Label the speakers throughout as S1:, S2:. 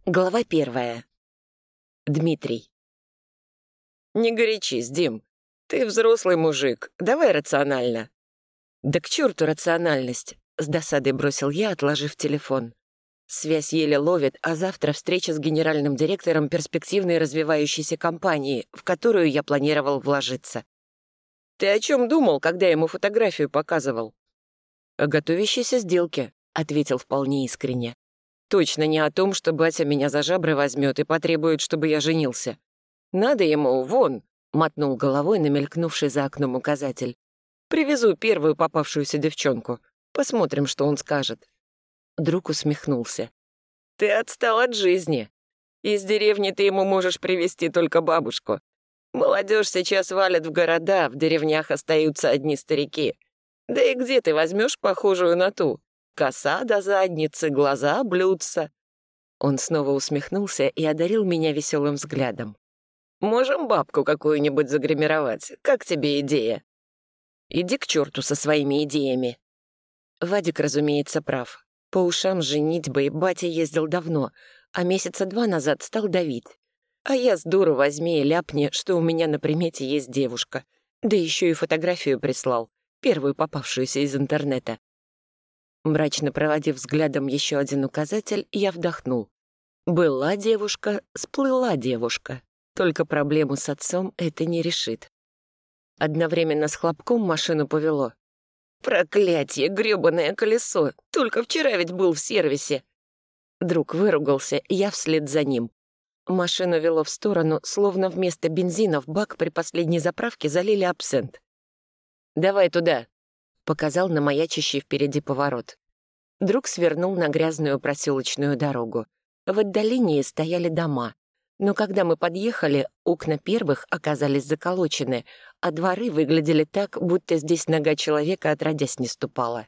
S1: Глава 1. Дмитрий. «Не горячись, Дим. Ты взрослый мужик. Давай рационально». «Да к черту рациональность!» — с досадой бросил я, отложив телефон. Связь еле ловит, а завтра встреча с генеральным директором перспективной развивающейся компании, в которую я планировал вложиться. «Ты о чем думал, когда ему фотографию показывал?» «О готовящейся сделке», — ответил вполне искренне. «Точно не о том, что батя меня за жабры возьмет и потребует, чтобы я женился. Надо ему, вон», — мотнул головой на мелькнувший за окном указатель. «Привезу первую попавшуюся девчонку. Посмотрим, что он скажет». Друг усмехнулся. «Ты отстал от жизни. Из деревни ты ему можешь привезти только бабушку. Молодежь сейчас валит в города, в деревнях остаются одни старики. Да и где ты возьмешь похожую на ту? Коса до задницы, глаза блюдца». Он снова усмехнулся и одарил меня веселым взглядом. «Можем бабку какую-нибудь загримировать. Как тебе идея?» «Иди к черту со своими идеями». Вадик, разумеется, прав. По ушам женитьбой батя ездил давно, а месяца 2 назад стал давить. А я с дуру возьми и ляпни, что у меня на примете есть девушка. Да еще и фотографию прислал, первую попавшуюся из интернета. Мрачно проводив взглядом еще один указатель, я вдохнул. Была девушка, сплыла девушка. Только проблему с отцом это не решит. Одновременно с хлопком машину повело. «Проклятье, грёбаное колесо! Только вчера ведь был в сервисе!» Друг выругался, я вслед за ним. Машину вело в сторону, словно вместо бензина в бак при последней заправке залили абсент. «Давай туда!» — показал на маячащий впереди поворот. Друг свернул на грязную проселочную дорогу. В отдалении стояли дома. Но когда мы подъехали, окна первых оказались заколочены, а дворы выглядели так, будто здесь нога человека отродясь не ступала.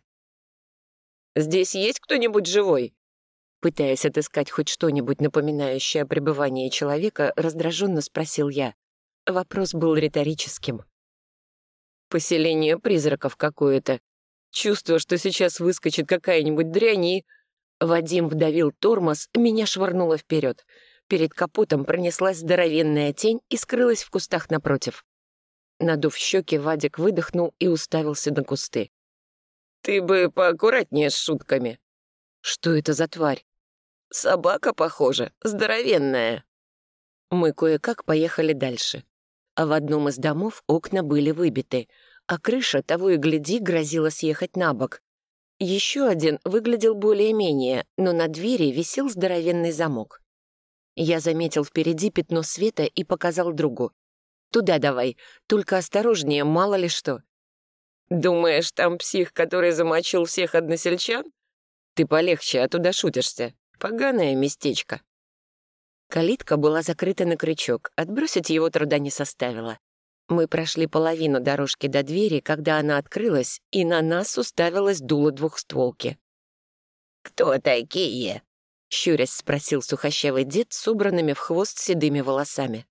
S1: «Здесь есть кто-нибудь живой?» Пытаясь отыскать хоть что-нибудь напоминающее о пребывании человека, раздраженно спросил я. Вопрос был риторическим. «Поселение призраков какое-то. Чувство, что сейчас выскочит какая-нибудь дрянь и...» Вадим вдавил тормоз, меня швырнуло вперед. Перед капотом пронеслась здоровенная тень и скрылась в кустах напротив. Надув щеки, Вадик выдохнул и уставился на кусты. «Ты бы поаккуратнее с шутками». «Что это за тварь?» «Собака, похоже, здоровенная». Мы кое-как поехали дальше. А в одном из домов окна были выбиты, а крыша, того и гляди, грозила съехать на бок. Еще один выглядел более-менее, но на двери висел здоровенный замок. Я заметил впереди пятно света и показал другу. «Туда давай, только осторожнее, мало ли что». «Думаешь, там псих, который замочил всех односельчан? Ты полегче, а туда шутишься. Поганое местечко». Калитка была закрыта на крючок, отбросить его труда не составило. Мы прошли половину дорожки до двери, когда она открылась, и на нас уставилось дуло двухстволки. «Кто такие?» — щурясь спросил сухощавый дед с убранными в хвост седыми волосами.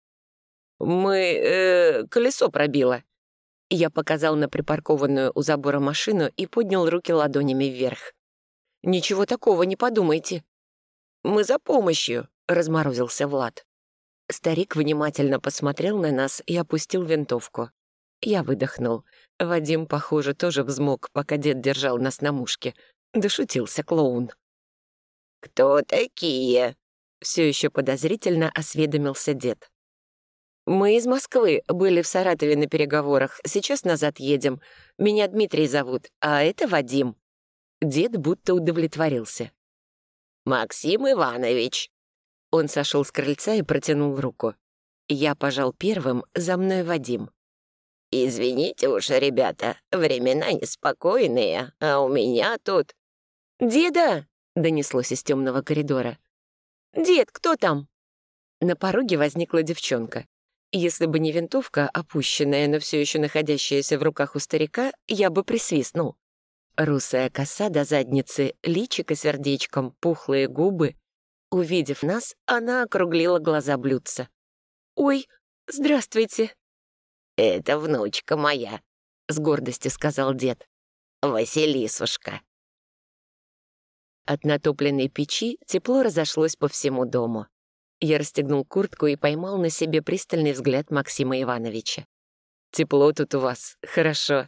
S1: Колесо пробило». Я показал на припаркованную у забора машину и поднял руки ладонями вверх. «Ничего такого, не подумайте». «Мы за помощью», — разморозился Влад. Старик внимательно посмотрел на нас и опустил винтовку. Я выдохнул. Вадим, похоже, тоже взмок, пока дед держал нас на мушке. Дошутился клоун. «Кто такие?» — все еще подозрительно осведомился дед. «Мы из Москвы, были в Саратове на переговорах, сейчас назад едем. Меня Дмитрий зовут, а это Вадим». Дед будто удовлетворился. «Максим Иванович». Он сошел с крыльца и протянул руку. Я пожал первым, за мной Вадим. «Извините уж, ребята, времена неспокойные, а у меня тут...» «Деда!» — донеслось из темного коридора. «Дед, кто там?» На пороге возникла девчонка. Если бы не винтовка, опущенная, но все еще находящаяся в руках у старика, я бы присвистнул. Русая коса до задницы, личико сердечком, пухлые губы. Увидев нас, она округлила глаза блюдца. «Ой, здравствуйте!» «Это внучка моя», — с гордостью сказал дед. «Василисушка». От натопленной печи тепло разошлось по всему дому. Я расстегнул куртку и поймал на себе пристальный взгляд Максима Ивановича. «Тепло тут у вас, хорошо».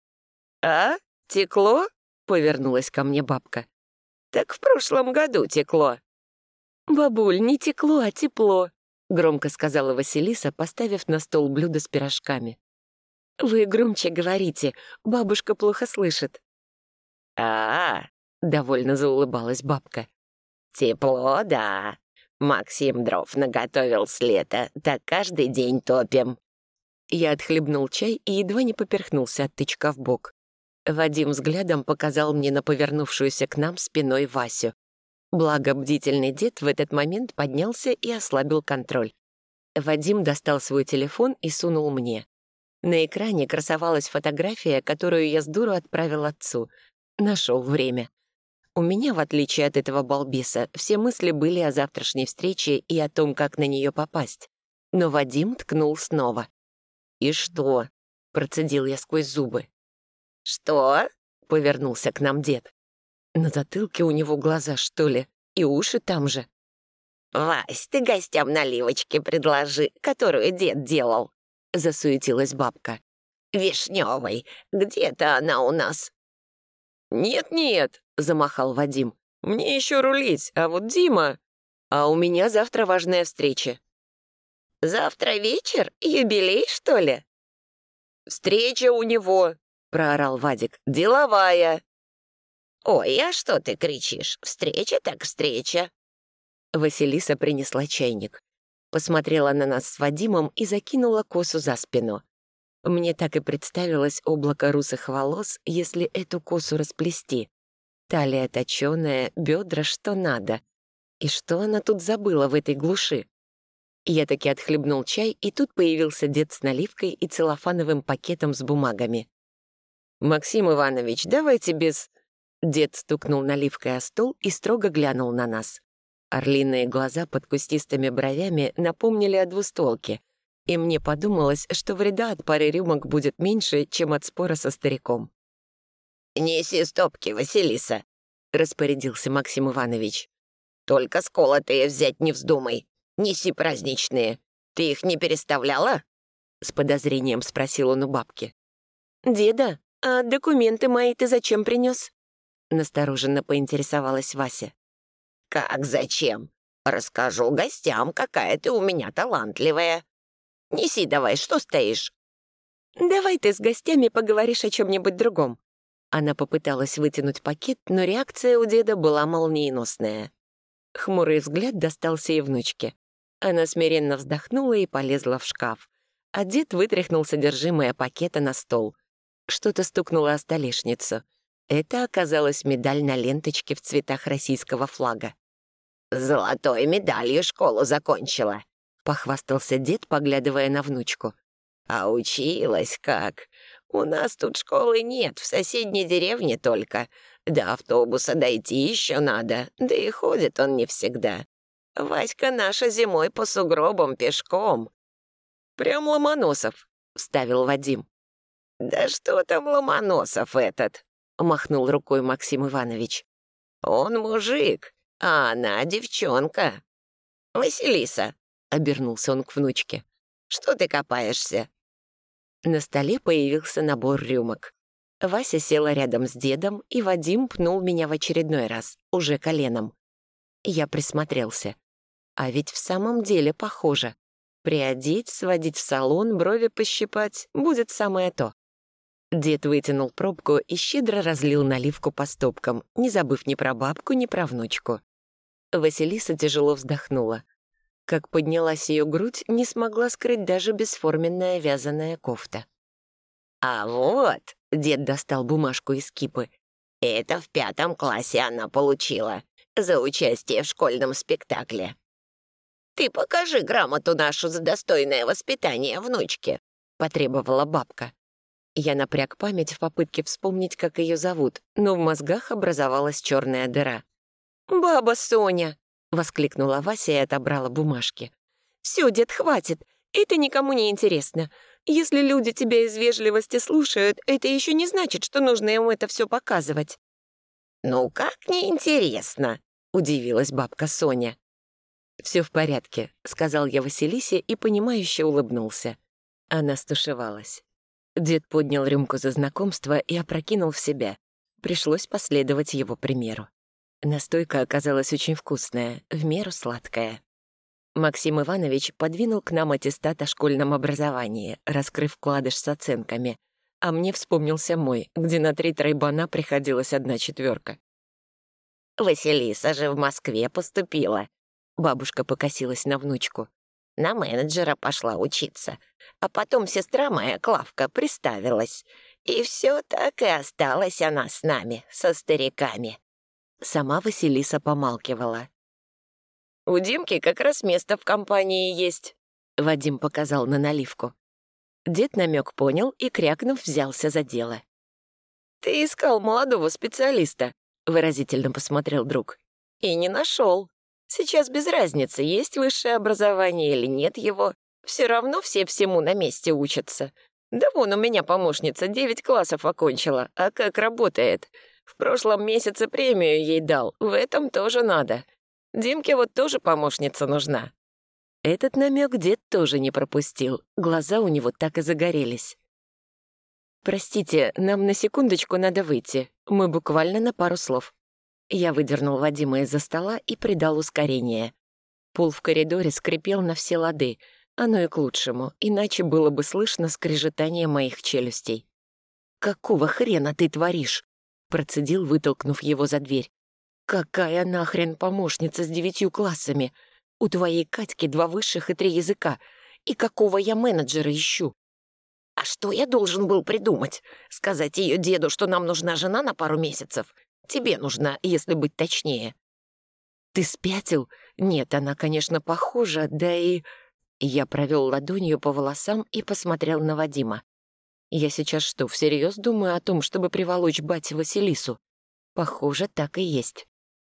S1: «А? Текло?» — повернулась ко мне бабка. «Так в прошлом году текло». «Бабуль, не текло, а тепло», — громко сказала Василиса, поставив на стол блюдо с пирожками. «Вы громче говорите, бабушка плохо слышит».
S2: «А-а-а!»
S1: — довольно заулыбалась бабка.
S2: «Тепло, да. Максим дров наготовил с лета, так каждый день топим».
S1: Я отхлебнул чай и едва не поперхнулся от тычка в бок. Вадим взглядом показал мне на повернувшуюся к нам спиной Васю. Благо, бдительный дед в этот момент поднялся и ослабил контроль. Вадим достал свой телефон и сунул мне. На экране красовалась фотография, которую я с дуру отправил отцу. Нашел время. У меня, в отличие от этого балбеса, все мысли были о завтрашней встрече и о том, как на нее попасть. Но Вадим ткнул снова. «И что?» — процедил я сквозь зубы.
S2: «Что?»
S1: — повернулся к нам дед. На затылке у него глаза, что ли, и уши там же.
S2: «Вась, ты гостям наливочки предложи, которую дед делал», —
S1: засуетилась бабка.
S2: «Вишневой. Где-то она у нас».
S1: «Нет-нет», — замахал Вадим. «Мне еще рулить, а вот Дима... А у меня завтра важная встреча».
S2: «Завтра вечер? Юбилей, что ли?»
S1: «Встреча у него», — проорал Вадик. «Деловая».
S2: «Ой, а что ты кричишь? Встреча так встреча».
S1: Василиса принесла чайник. Посмотрела на нас с Вадимом и закинула косу за спину. Мне так и представилось облако русых волос, если эту косу расплести. Талия точёная, бедра что надо. И что она тут забыла в этой глуши? Я таки отхлебнул чай, и тут появился дед с наливкой и целлофановым пакетом с бумагами. «Максим Иванович, давайте без...» Дед стукнул наливкой о стол и строго глянул на нас. Орлиные глаза под кустистыми бровями напомнили о двустволке, и мне подумалось, что вреда от пары рюмок будет меньше, чем от спора со стариком.
S2: «Неси стопки, Василиса»,
S1: — распорядился Максим Иванович.
S2: «Только сколотые взять не вздумай. Неси праздничные. Ты их не переставляла?»
S1: С подозрением спросил он у бабки. «Деда, а документы мои ты зачем принес?» Настороженно поинтересовалась Вася.
S2: «Как зачем? Расскажу гостям, какая ты у меня талантливая. Неси давай, что стоишь?»
S1: «Давай ты с гостями поговоришь о чем-нибудь другом». Она попыталась вытянуть пакет, но реакция у деда была молниеносная. Хмурый взгляд достался и внучке. Она смиренно вздохнула и полезла в шкаф. А дед вытряхнул содержимое пакета на стол. Что-то стукнуло о столешницу. Это оказалась медаль на ленточке в цветах российского флага.
S2: «Золотой медалью школу закончила»,
S1: — похвастался дед, поглядывая на внучку.
S2: «А училась как? У нас тут школы нет, в соседней деревне только. До автобуса дойти еще надо, да и ходит он не всегда. Васька наша зимой по сугробам пешком».
S1: «Прям Ломоносов», — вставил Вадим.
S2: «Да что там Ломоносов этот?»
S1: — махнул рукой Максим Иванович.
S2: «Он мужик, а она девчонка. Василиса», — обернулся он к внучке, — «что ты копаешься?»
S1: На столе появился набор рюмок. Вася села рядом с дедом, и Вадим пнул меня в очередной раз, уже коленом. Я присмотрелся. А ведь в самом деле похоже. Приодеть, сводить в салон, брови пощипать — будет самое то. Дед вытянул пробку и щедро разлил наливку по стопкам, не забыв ни про бабку, ни про внучку. Василиса тяжело вздохнула. Как поднялась ее грудь, не смогла скрыть даже бесформенная вязаная кофта.
S2: «А вот», —
S1: дед достал бумажку из кипы,
S2: — «это в 5 классе она получила за участие в школьном спектакле. Ты покажи грамоту нашу за достойное воспитание внучке»,
S1: — потребовала бабка. Я напряг память в попытке вспомнить, как ее зовут, но в мозгах образовалась черная дыра. «Баба Соня!» — воскликнула Вася и отобрала бумажки. «Все, дед, хватит. Это никому не интересно. Если люди тебя из вежливости слушают, это еще не значит, что нужно им это все показывать».
S2: «Ну как неинтересно?» — удивилась бабка Соня.
S1: «Все в порядке», — сказал я Василисе и понимающе улыбнулся. Она стушевалась. Дед поднял рюмку за знакомство и опрокинул в себя. Пришлось последовать его примеру. Настойка оказалась очень вкусная, в меру сладкая. Максим Иванович подвинул к нам аттестат о школьном образовании, раскрыв вкладыш с оценками, а мне вспомнился мой, где на 3 тройбана приходилась 1/4.
S2: «Василиса же в Москве поступила», — бабушка покосилась на внучку. «На менеджера пошла учиться. А потом сестра моя, Клавка, приставилась. И все так и осталась она с нами, со стариками».
S1: Сама Василиса помалкивала.
S2: «У Димки как раз место в компании есть»,
S1: — Вадим показал на наливку. Дед намек понял и, крякнув, взялся за дело.
S2: «Ты искал молодого специалиста»,
S1: — выразительно посмотрел друг.
S2: «И не нашел. Сейчас без разницы, есть высшее образование или нет его. Все равно все всему на месте учатся. Да вон у меня помощница 9 классов окончила, а как работает? В прошлом месяце премию ей дал, в этом тоже надо. Димке вот тоже помощница нужна».
S1: Этот намек дед тоже не пропустил, глаза у него так и загорелись. «Простите, нам на секундочку надо выйти, мы буквально на пару слов». Я выдернул Вадима из-за стола и придал ускорение. Пол в коридоре скрипел на все лады, оно и к лучшему, иначе было бы слышно скрежетание моих челюстей. «Какого хрена ты творишь?» — процедил, вытолкнув его за дверь. «Какая нахрен помощница с 9 классами? У твоей Катьки 2 высших и 3 языка. И какого я менеджера ищу?»
S2: «А что я должен был придумать? Сказать ее деду, что нам нужна жена на пару месяцев? Тебе нужна, если быть точнее».
S1: «Ты спятил? Нет, она, конечно, похожа, да и...» Я провел ладонью по волосам и посмотрел на Вадима. «Я сейчас что, всерьез думаю о том, чтобы приволочь бате Василису?» Похоже, так и есть.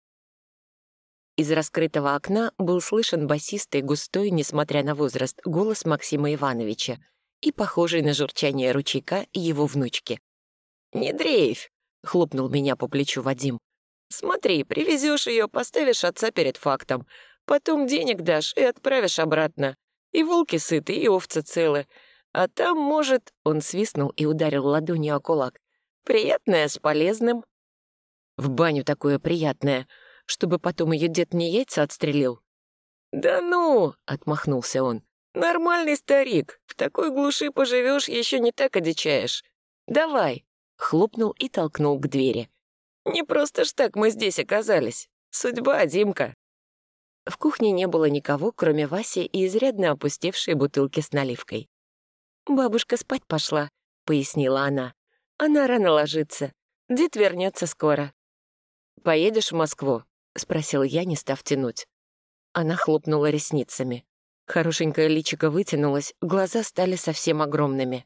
S1: Из раскрытого окна был слышен басистый, густой, несмотря на возраст, голос Максима Ивановича и похожий на журчание ручейка его внучки.
S2: «Не дрейфь!»
S1: — хлопнул меня по плечу Вадим.
S2: «Смотри, привезешь ее, поставишь отца перед фактом. Потом денег дашь и отправишь обратно. И волки сыты, и овцы целы. А там, может...» — он свистнул и ударил ладонью о кулак. «Приятное с полезным».
S1: «В баню такое приятное, чтобы потом ее дед мне яйца отстрелил».
S2: «Да ну!» — отмахнулся он. «Нормальный старик. В такой глуши поживешь, еще не так одичаешь. Давай!» — хлопнул и толкнул к двери. «Не просто ж так мы здесь оказались. Судьба, Димка».
S1: В кухне не было никого, кроме Васи и изрядно опустевшей бутылки с наливкой. «Бабушка спать пошла», — пояснила она. «Она рано ложится. Дед вернется скоро». «Поедешь в Москву?» — спросил я, не став тянуть. Она хлопнула ресницами. Хорошенькое личико вытянулось, глаза стали совсем огромными.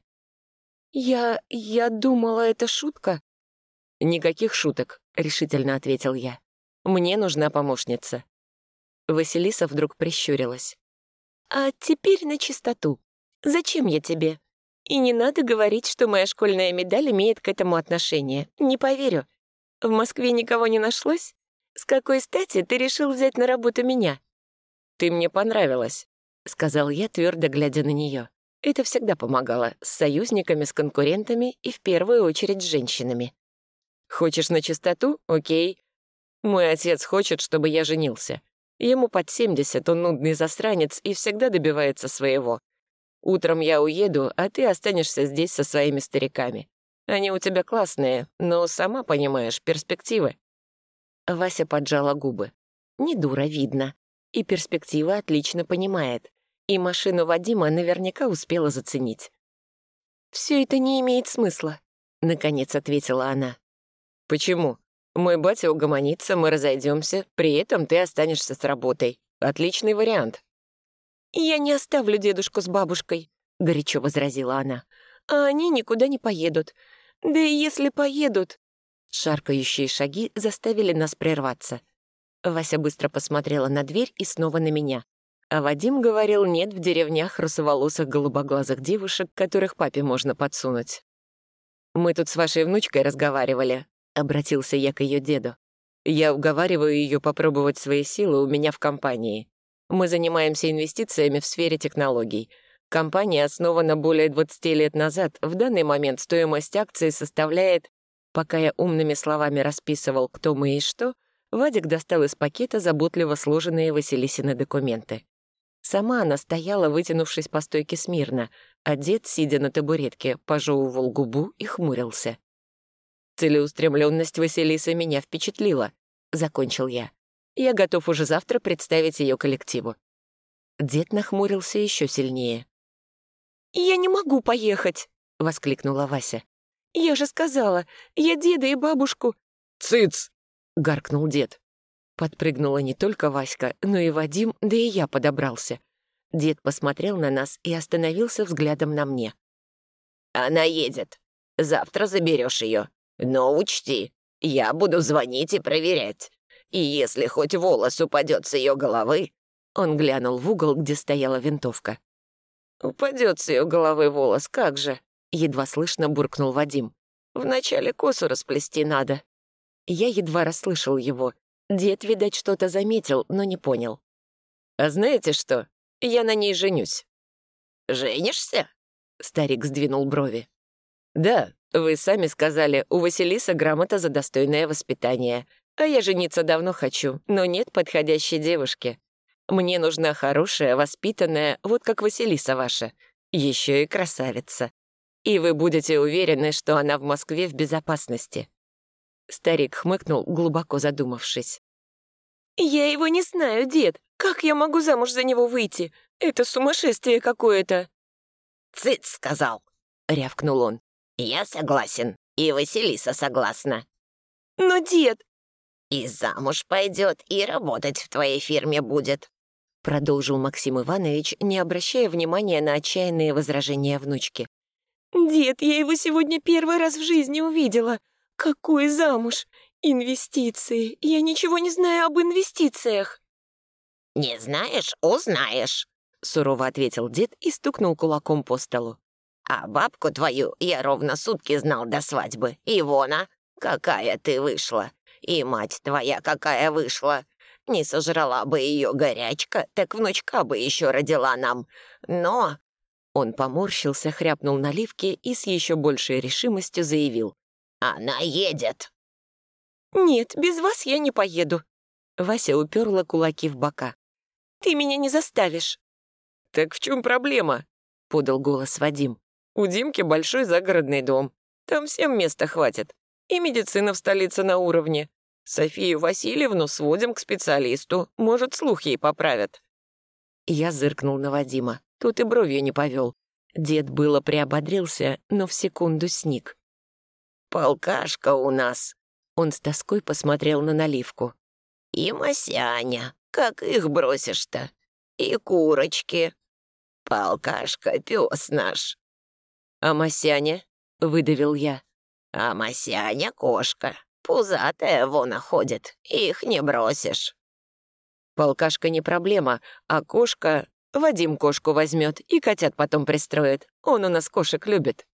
S1: «Я думала, это шутка». «Никаких шуток», — решительно ответил я. «Мне нужна помощница». Василиса вдруг прищурилась. «А теперь на чистоту. Зачем я тебе? И не надо говорить, что моя школьная медаль имеет к этому отношение. Не поверю. В Москве никого не нашлось? С какой стати ты решил взять на работу меня?» «Ты мне понравилась», — сказал я, твердо глядя на нее. Это всегда помогало, с союзниками, с конкурентами и в первую очередь с женщинами. «Хочешь на чистоту? Окей. Мой отец хочет, чтобы я женился. Ему под 70, он нудный засранец и всегда добивается своего. Утром я уеду, а ты останешься здесь со своими стариками. Они у тебя классные, но, сама понимаешь, перспективы». Вася поджала губы. Не дура, видно. И перспективы отлично понимает. И машину Вадима наверняка успела заценить. «Все это не имеет смысла», — наконец ответила она. «Почему? Мой батя угомонится, мы разойдемся, при этом ты останешься с работой. Отличный вариант». «Я не оставлю дедушку с бабушкой», — горячо возразила она. «А они никуда не поедут. Да и если поедут...» Шаркающие шаги заставили нас прерваться. Вася быстро посмотрела на дверь и снова на меня. А Вадим говорил, нет в деревнях русоволосых голубоглазых девушек, которых папе можно подсунуть. «Мы тут с вашей внучкой разговаривали», Обратился я к ее деду. «Я уговариваю ее попробовать свои силы у меня в компании. Мы занимаемся инвестициями в сфере технологий. Компания основана более 20 лет назад. В данный момент стоимость акций составляет...» Пока я умными словами расписывал, кто мы и что, Вадик достал из пакета заботливо сложенные Василисины документы. Сама она стояла, вытянувшись по стойке смирно, а дед, сидя на табуретке, пожевывал губу и хмурился. «Целеустремленность Василисы меня впечатлила», — закончил я. «Я готов уже завтра представить ее коллективу». Дед нахмурился еще сильнее. «Я не могу поехать», — воскликнула Вася. «Я же сказала, я деда и бабушку...»
S3: «Цыц!»
S1: — гаркнул дед. Подпрыгнула не только Васька, но и Вадим, да и я подобрался. Дед посмотрел на нас и остановился взглядом на мне.
S2: «Она едет. Завтра заберешь ее. Но учти, я буду звонить и проверять. И если хоть волос упадет с ее головы...»
S1: Он глянул в угол, где стояла винтовка.
S2: «Упадет с ее головы волос, как же?»
S1: Едва слышно буркнул Вадим.
S2: «Вначале косу расплести надо».
S1: Я едва расслышал его. Дед, видать, что-то заметил, но не понял.
S2: «А знаете что? Я на ней женюсь». «Женишься?»
S1: Старик сдвинул брови.
S2: «Да, вы сами сказали, у Василисы грамота за достойное воспитание. А я жениться давно хочу, но нет подходящей девушки. Мне нужна хорошая, воспитанная, вот как Василиса ваша. Еще и красавица. И вы будете уверены, что она в Москве в безопасности».
S1: Старик хмыкнул, глубоко задумавшись.
S4: «Я его не знаю, дед. Как я могу замуж за него выйти? Это сумасшествие какое-то!»
S2: «Цыц, сказал!» — рявкнул он. «Я согласен, и Василиса согласна.
S4: «Но, дед...»
S2: «И замуж пойдет, и работать в твоей фирме будет»,
S1: — продолжил Максим Иванович, не обращая внимания на отчаянные возражения внучки.
S4: «Дед, я его сегодня первый раз в жизни увидела. Какой замуж? Инвестиции. Я ничего не знаю об инвестициях».
S2: «Не знаешь — узнаешь»,
S1: — сурово ответил дед и стукнул кулаком по столу.
S2: «А бабку твою я ровно сутки знал до свадьбы. Ивона, какая ты вышла. И мать твоя какая вышла. Не сожрала бы ее горячка, так внучка бы еще родила нам. Но...»
S1: Он поморщился, хряпнул наливки и с еще большей решимостью заявил.
S2: «Она едет».
S4: «Нет, без вас я не поеду».
S1: Вася уперла кулаки в бока.
S4: «Ты меня не заставишь».
S3: «Так в чем проблема?»
S1: — подал голос Вадим.
S3: «У Димки большой загородный дом. Там всем места хватит. И медицина в столице на уровне. Софию Васильевну сводим к специалисту. Может, слух ей поправят».
S1: Я зыркнул на Вадима. Тот и бровью не повел. Дед было приободрился, но в секунду сник.
S2: «Полкашка у нас».
S1: Он с тоской посмотрел на наливку.
S2: «И Масяня. Как их бросишь-то? И курочки. Полкашка, пес наш».
S1: «А Масяня?» — выдавил я.
S2: «А Масяня кошка. Пузатая вон ходит. Их не бросишь».
S1: Полкашка не проблема, а кошка... Вадим кошку возьмет и котят потом пристроит. Он у нас кошек любит».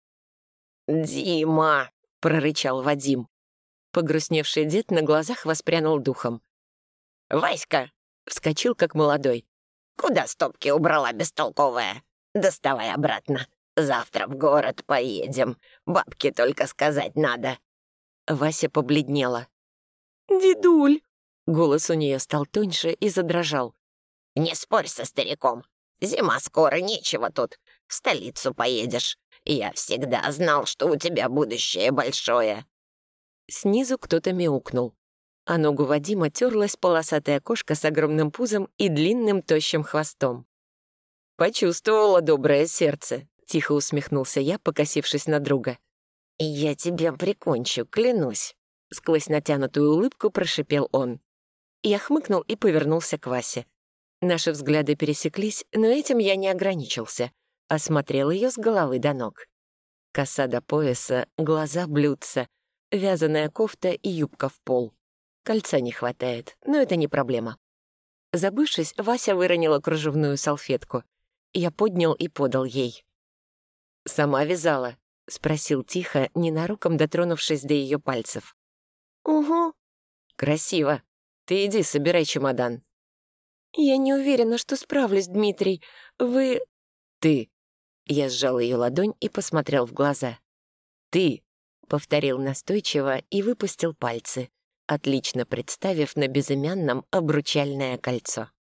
S2: «Дима!»
S1: — прорычал Вадим. Погрустневший дед на глазах воспрянул духом.
S2: «Васька!»
S1: — вскочил как молодой.
S2: «Куда стопки убрала бестолковая? Доставай обратно. Завтра в город поедем. Бабке только сказать надо».
S1: Вася побледнела.
S4: «Дедуль!»
S1: Голос у нее стал тоньше и задрожал.
S2: «Не спорь со стариком. Зима скоро, нечего тут. В столицу поедешь. Я всегда знал, что у тебя будущее большое».
S1: Снизу кто-то мяукнул. А ногу Вадима терлась полосатая кошка с огромным пузом и длинным тощим хвостом. «Почувствовала доброе сердце», — тихо усмехнулся я, покосившись на друга.
S2: «Я тебя прикончу, клянусь»,
S1: — сквозь натянутую улыбку прошипел он. Я хмыкнул и повернулся к Васе. Наши взгляды пересеклись, но этим я не ограничился. Осмотрел ее с головы до ног. Коса до пояса, глаза блюдца, вязаная кофта и юбка в пол. Кольца не хватает, но это не проблема. Забывшись, Вася выронила кружевную салфетку. Я поднял и подал ей. «Сама вязала?» — спросил тихо, ненароком дотронувшись до ее пальцев.
S4: Угу.
S1: Красиво. Ты иди, собирай чемодан.
S4: Я не уверена, что справлюсь, Дмитрий. Вы...
S1: Ты. Я сжал ее ладонь и посмотрел в глаза. Ты, повторил настойчиво и выпустил пальцы, отлично представив на безымянном обручальное кольцо.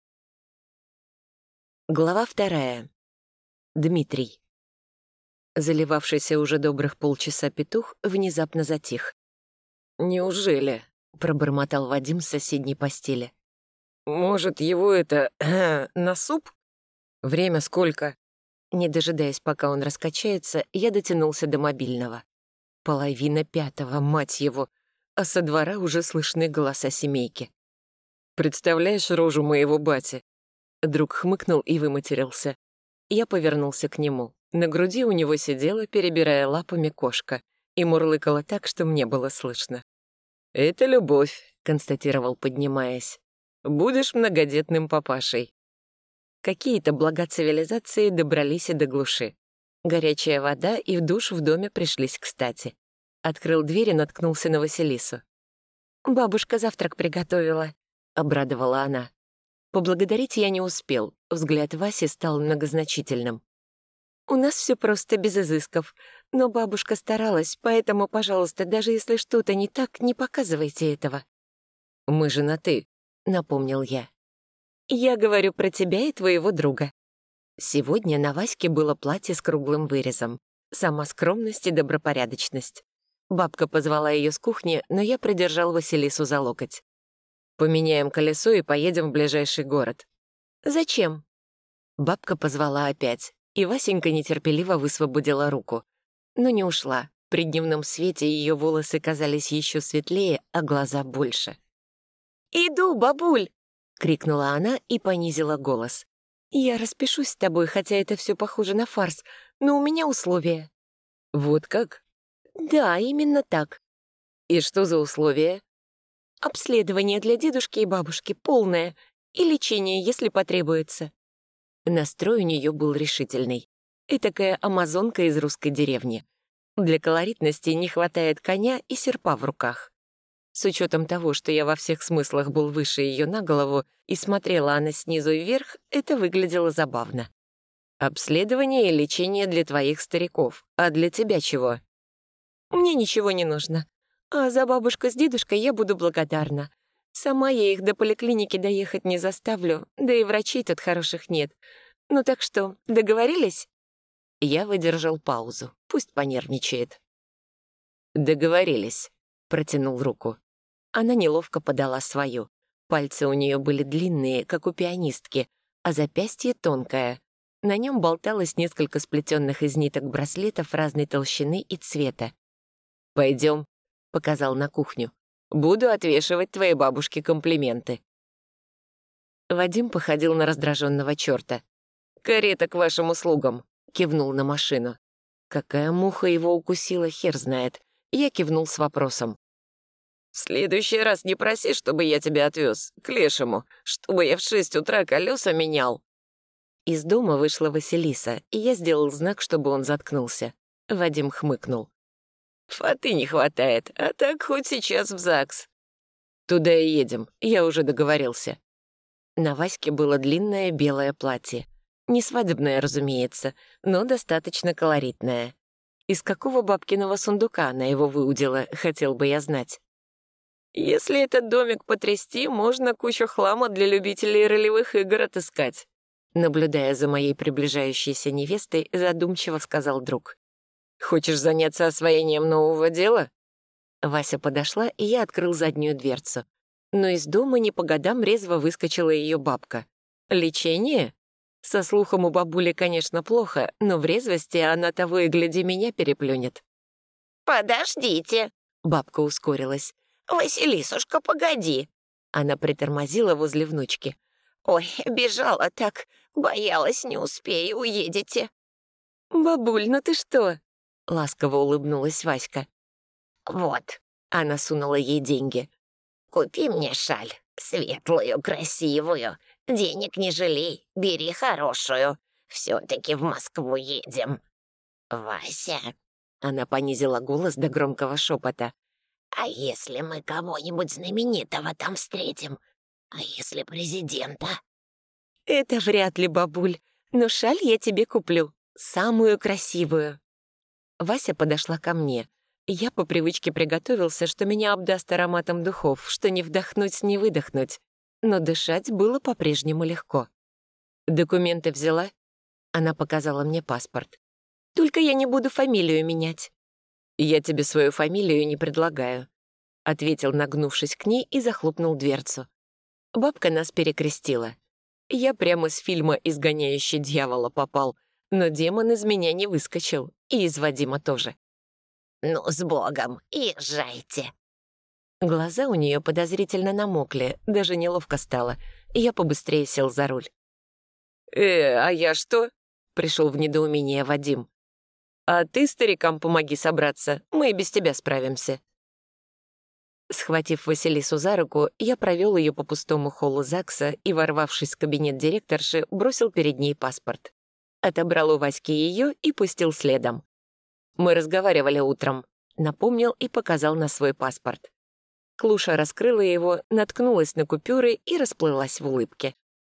S1: Глава 2. Дмитрий. Заливавшийся уже добрых полчаса петух внезапно затих. «Неужели?» — пробормотал Вадим с соседней постели. «Может, его на суп? Время сколько?» Не дожидаясь, пока он раскачается, я дотянулся до мобильного. 4:30, мать его, а со двора уже слышны голоса семейки. «Представляешь рожу моего бати?» Друг хмыкнул и выматерился. Я повернулся к нему. На груди у него сидела, перебирая лапами, кошка, и мурлыкала так, что мне было слышно. «Это любовь», — констатировал, поднимаясь. «Будешь многодетным папашей». Какие-то блага цивилизации добрались и до глуши. Горячая вода и душ в доме пришлись кстати. Открыл дверь и наткнулся на Василису.
S4: «Бабушка завтрак приготовила»,
S1: — обрадовала она. Поблагодарить я не успел, взгляд Васи стал многозначительным.
S4: «У нас все просто без изысков, но бабушка старалась, поэтому, пожалуйста, даже если что-то не так, не показывайте этого».
S1: «Мы же на «ты», — напомнил я.
S4: «Я говорю про тебя и твоего друга».
S1: Сегодня на Ваське было платье с круглым вырезом. Сама скромность и добропорядочность. Бабка позвала ее с кухни, но я придержал Василису за локоть. «Поменяем колесо и поедем в ближайший город».
S4: «Зачем?»
S1: Бабка позвала опять, и Васенька нетерпеливо высвободила руку. Но не ушла. При дневном свете ее волосы казались еще светлее, а глаза больше.
S4: «Иду, бабуль!»
S1: — крикнула она и понизила голос.
S4: «Я распишусь с тобой, хотя это все похоже на фарс, но у меня условия».
S1: «Вот как?»
S4: «Да, именно так».
S1: «И что за условия?»
S4: «Обследование для дедушки и бабушки полное, и лечение, если потребуется».
S1: Настрой у нее был решительный. Этакая амазонка из русской деревни. Для колоритности не хватает коня и серпа в руках. С учетом того, что я во всех смыслах был выше ее на голову, и смотрела она снизу вверх, это выглядело забавно. «Обследование и лечение для твоих стариков. А для тебя чего?»
S4: «Мне ничего не нужно. А за бабушку с дедушкой я буду благодарна. Сама я их до поликлиники доехать не заставлю, да и врачей тут хороших нет. Ну так что, договорились?»
S1: Я выдержал паузу. Пусть понервничает. «Договорились», — протянул руку. Она неловко подала свою. Пальцы у нее были длинные, как у пианистки, а запястье тонкое. На нем болталось несколько сплетенных из ниток браслетов разной толщины и цвета. «Пойдем», — показал на кухню. «Буду отвешивать твоей бабушке комплименты». Вадим походил на раздраженного черта. «Карета к вашим услугам», — кивнул на машину. Какая муха его укусила, хер знает. Я кивнул с вопросом. «В следующий раз не проси, чтобы я тебя отвез к лешему, чтобы я в 6 утра колеса менял». Из дома вышла Василиса, и я сделал знак, чтобы он заткнулся. Вадим хмыкнул. «Фаты не хватает, а так хоть сейчас в ЗАГС». «Туда и едем, я уже договорился». На Ваське было длинное белое платье. Не свадебное, разумеется, но достаточно колоритное. Из какого бабкиного сундука она его выудила, хотел бы я знать. «Если этот домик потрясти, можно кучу хлама для любителей ролевых игр отыскать», наблюдая за моей приближающейся невестой, задумчиво сказал друг. «Хочешь заняться освоением нового дела?» Вася подошла, и я открыл заднюю дверцу. Но из дома не по годам резво выскочила ее бабка. «Лечение?» Со слухом у бабули, конечно, плохо, но в резвости она того и гляди меня переплюнет.
S2: «Подождите!» —
S1: бабка ускорилась.
S2: «Василисушка, погоди!»
S1: Она притормозила возле внучки.
S2: «Ой, бежала так, боялась, не успею, уедете».
S4: «Бабуль, ну ты что?»
S1: — ласково улыбнулась Васька.
S2: «Вот»,
S1: — она сунула ей деньги.
S2: «Купи мне шаль, светлую, красивую. Денег не жалей, бери хорошую. Все-таки в Москву едем. Вася».
S1: Она понизила голос до громкого шепота.
S2: А если мы кого-нибудь знаменитого там встретим? А если президента?
S4: Это вряд ли, бабуль, но шаль я тебе куплю. Самую красивую. Вася подошла ко мне. Я по привычке приготовился, что меня обдаст ароматом духов, что не вдохнуть, не выдохнуть. Но дышать было по-прежнему легко. «Документы взяла?» Она показала мне паспорт. «Только я не буду фамилию менять». «Я тебе свою фамилию не предлагаю», — ответил, нагнувшись к ней, и захлопнул дверцу. Бабка нас перекрестила. Я прямо с фильма «Изгоняющий дьявола» попал, но демон из меня не выскочил, и из Вадима тоже.
S2: Ну, с Богом, езжайте.
S4: Глаза у нее подозрительно намокли, даже неловко стало, и я побыстрее сел за руль.
S3: А я что?» — пришел в недоумение Вадим. «А ты старикам помоги собраться, мы и без тебя справимся».
S4: Схватив Василису за руку, я провел ее по пустому холлу ЗАГСа и, ворвавшись в кабинет директорши, бросил перед ней паспорт. Отобрал у Васьки ее и пустил следом. «Мы разговаривали утром», — напомнил и показал на свой паспорт. Клуша раскрыла его, наткнулась на купюры и расплылась в улыбке.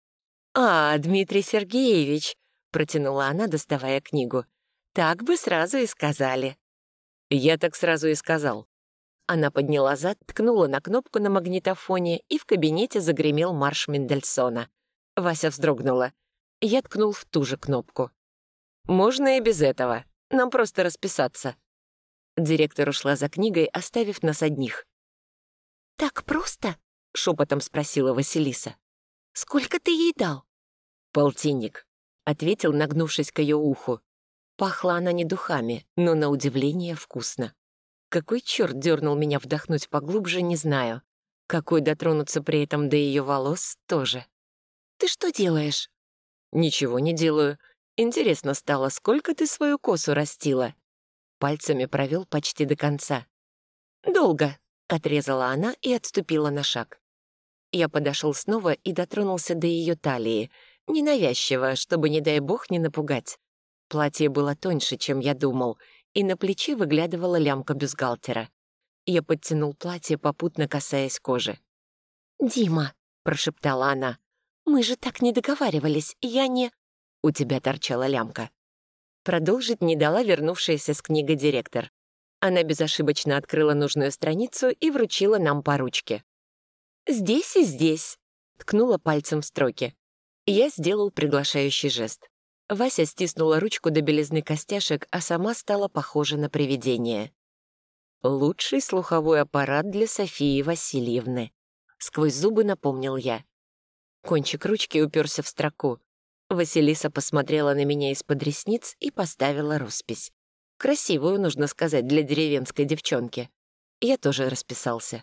S4: «А, Дмитрий Сергеевич», — протянула она, доставая книгу, — «так бы сразу и сказали».
S3: «Я так сразу и сказал».
S4: Она подняла зад, ткнула на кнопку на магнитофоне, и в кабинете загремел марш Мендельсона. Вася вздрогнула. Я ткнул в ту же кнопку.
S3: «Можно и без этого. Нам просто расписаться».
S4: Директор ушла за книгой, оставив нас одних. «Так просто?» — шепотом спросила Василиса. «Сколько ты ей дал?» «Полтинник», — ответил, нагнувшись к ее уху. Пахла она не духами, но на удивление вкусно. Какой черт дернул меня вдохнуть поглубже, не знаю. Какой дотронуться при этом до ее волос, тоже. «Ты что делаешь?» «Ничего не делаю. Интересно стало, сколько ты свою косу растила?» Пальцами провел почти до конца. «Долго», — отрезала она и отступила на шаг. Я подошел снова и дотронулся до ее талии, ненавязчиво, чтобы, не дай бог, не напугать. Платье было тоньше, чем я думал, и на плече выглядывала лямка бюстгальтера. Я подтянул платье, попутно касаясь кожи. «Дима», — прошептала она, — «мы же так не договаривались, я не...» У тебя торчала лямка. Продолжить не дала вернувшаяся с книгой директор. Она безошибочно открыла нужную страницу и вручила нам по ручке. «Здесь и здесь», — ткнула пальцем в строки. Я сделал приглашающий жест. Вася стиснула ручку до белизны костяшек, а сама стала похожа на привидение. «Лучший слуховой аппарат для Софии Васильевны», — сквозь зубы напомнил я. Кончик ручки уперся в строку. Василиса посмотрела на меня из-под ресниц и поставила роспись. Красивую, нужно сказать, для деревенской девчонки. Я тоже расписался.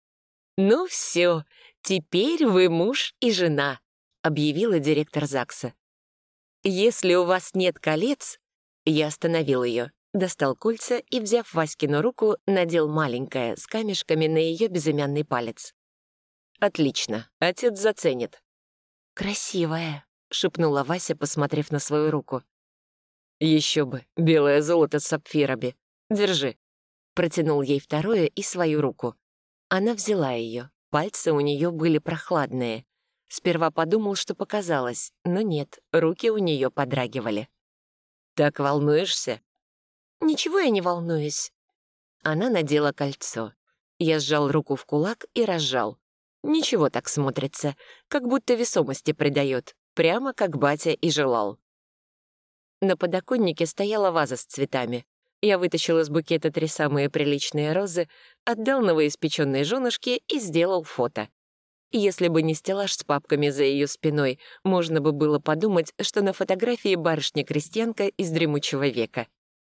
S4: «Ну все, теперь вы муж и жена», — объявила директор ЗАГСа. «Если у вас нет колец...» Я остановил ее, достал кольца и, взяв Васькину руку, надел маленькое, с камешками на ее безымянный палец. «Отлично, отец заценит». «Красивая», — шепнула Вася, посмотрев на свою руку. «Еще бы, белое золото с сапфирами. Держи». Протянул ей второе и свою руку. Она взяла ее, пальцы у нее были прохладные. Сперва подумал, что показалось, но нет, руки у нее подрагивали. «Так волнуешься?» «Ничего я не волнуюсь». Она надела кольцо. Я сжал руку в кулак и разжал. Ничего так смотрится, как будто весомости придает, прямо как батя и желал. На подоконнике стояла ваза с цветами. Я вытащил из букета 3 самые приличные розы, отдал новоиспеченной женушке и сделал фото. Если бы не стеллаж с папками за ее спиной, можно бы было подумать, что на фотографии барышня-крестьянка из дремучего века.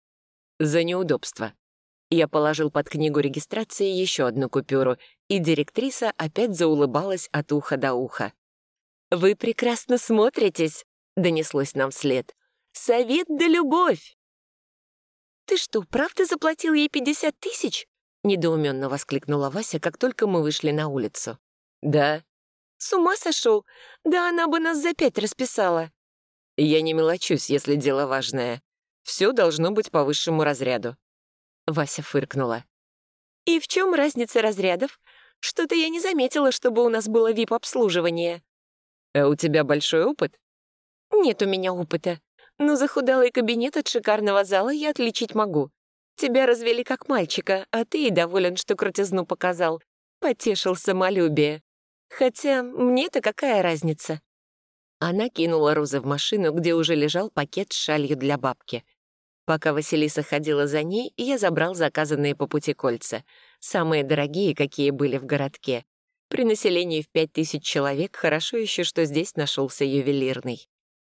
S4: За неудобство. Я положил под книгу регистрации еще одну купюру, и директриса опять заулыбалась от уха до уха. «Вы прекрасно смотритесь», — донеслось нам вслед. «Совет да любовь!» «Ты что, правда заплатил ей 50 000?» — недоуменно воскликнула Вася, как только мы вышли на улицу. «Да». «С ума сошел? Да она бы нас за 5 расписала». «Я не мелочусь, если дело важное. Все должно быть по высшему разряду». Вася фыркнула. И в чем разница разрядов? Что-то я не заметила, чтобы у нас было VIP-обслуживание.
S3: А у тебя большой опыт?
S4: Нет у меня опыта. Но захудалый кабинет от шикарного зала я отличить могу. Тебя развели как мальчика, а ты и доволен, что крутизну показал. Потешил самолюбие. Хотя мне-то какая разница? Она кинула розы в машину, где уже лежал пакет с шалью для бабки. Пока Василиса ходила за ней, я забрал заказанные по пути кольца. Самые дорогие, какие были в городке. При населении в 5000 человек хорошо еще, что здесь нашелся ювелирный.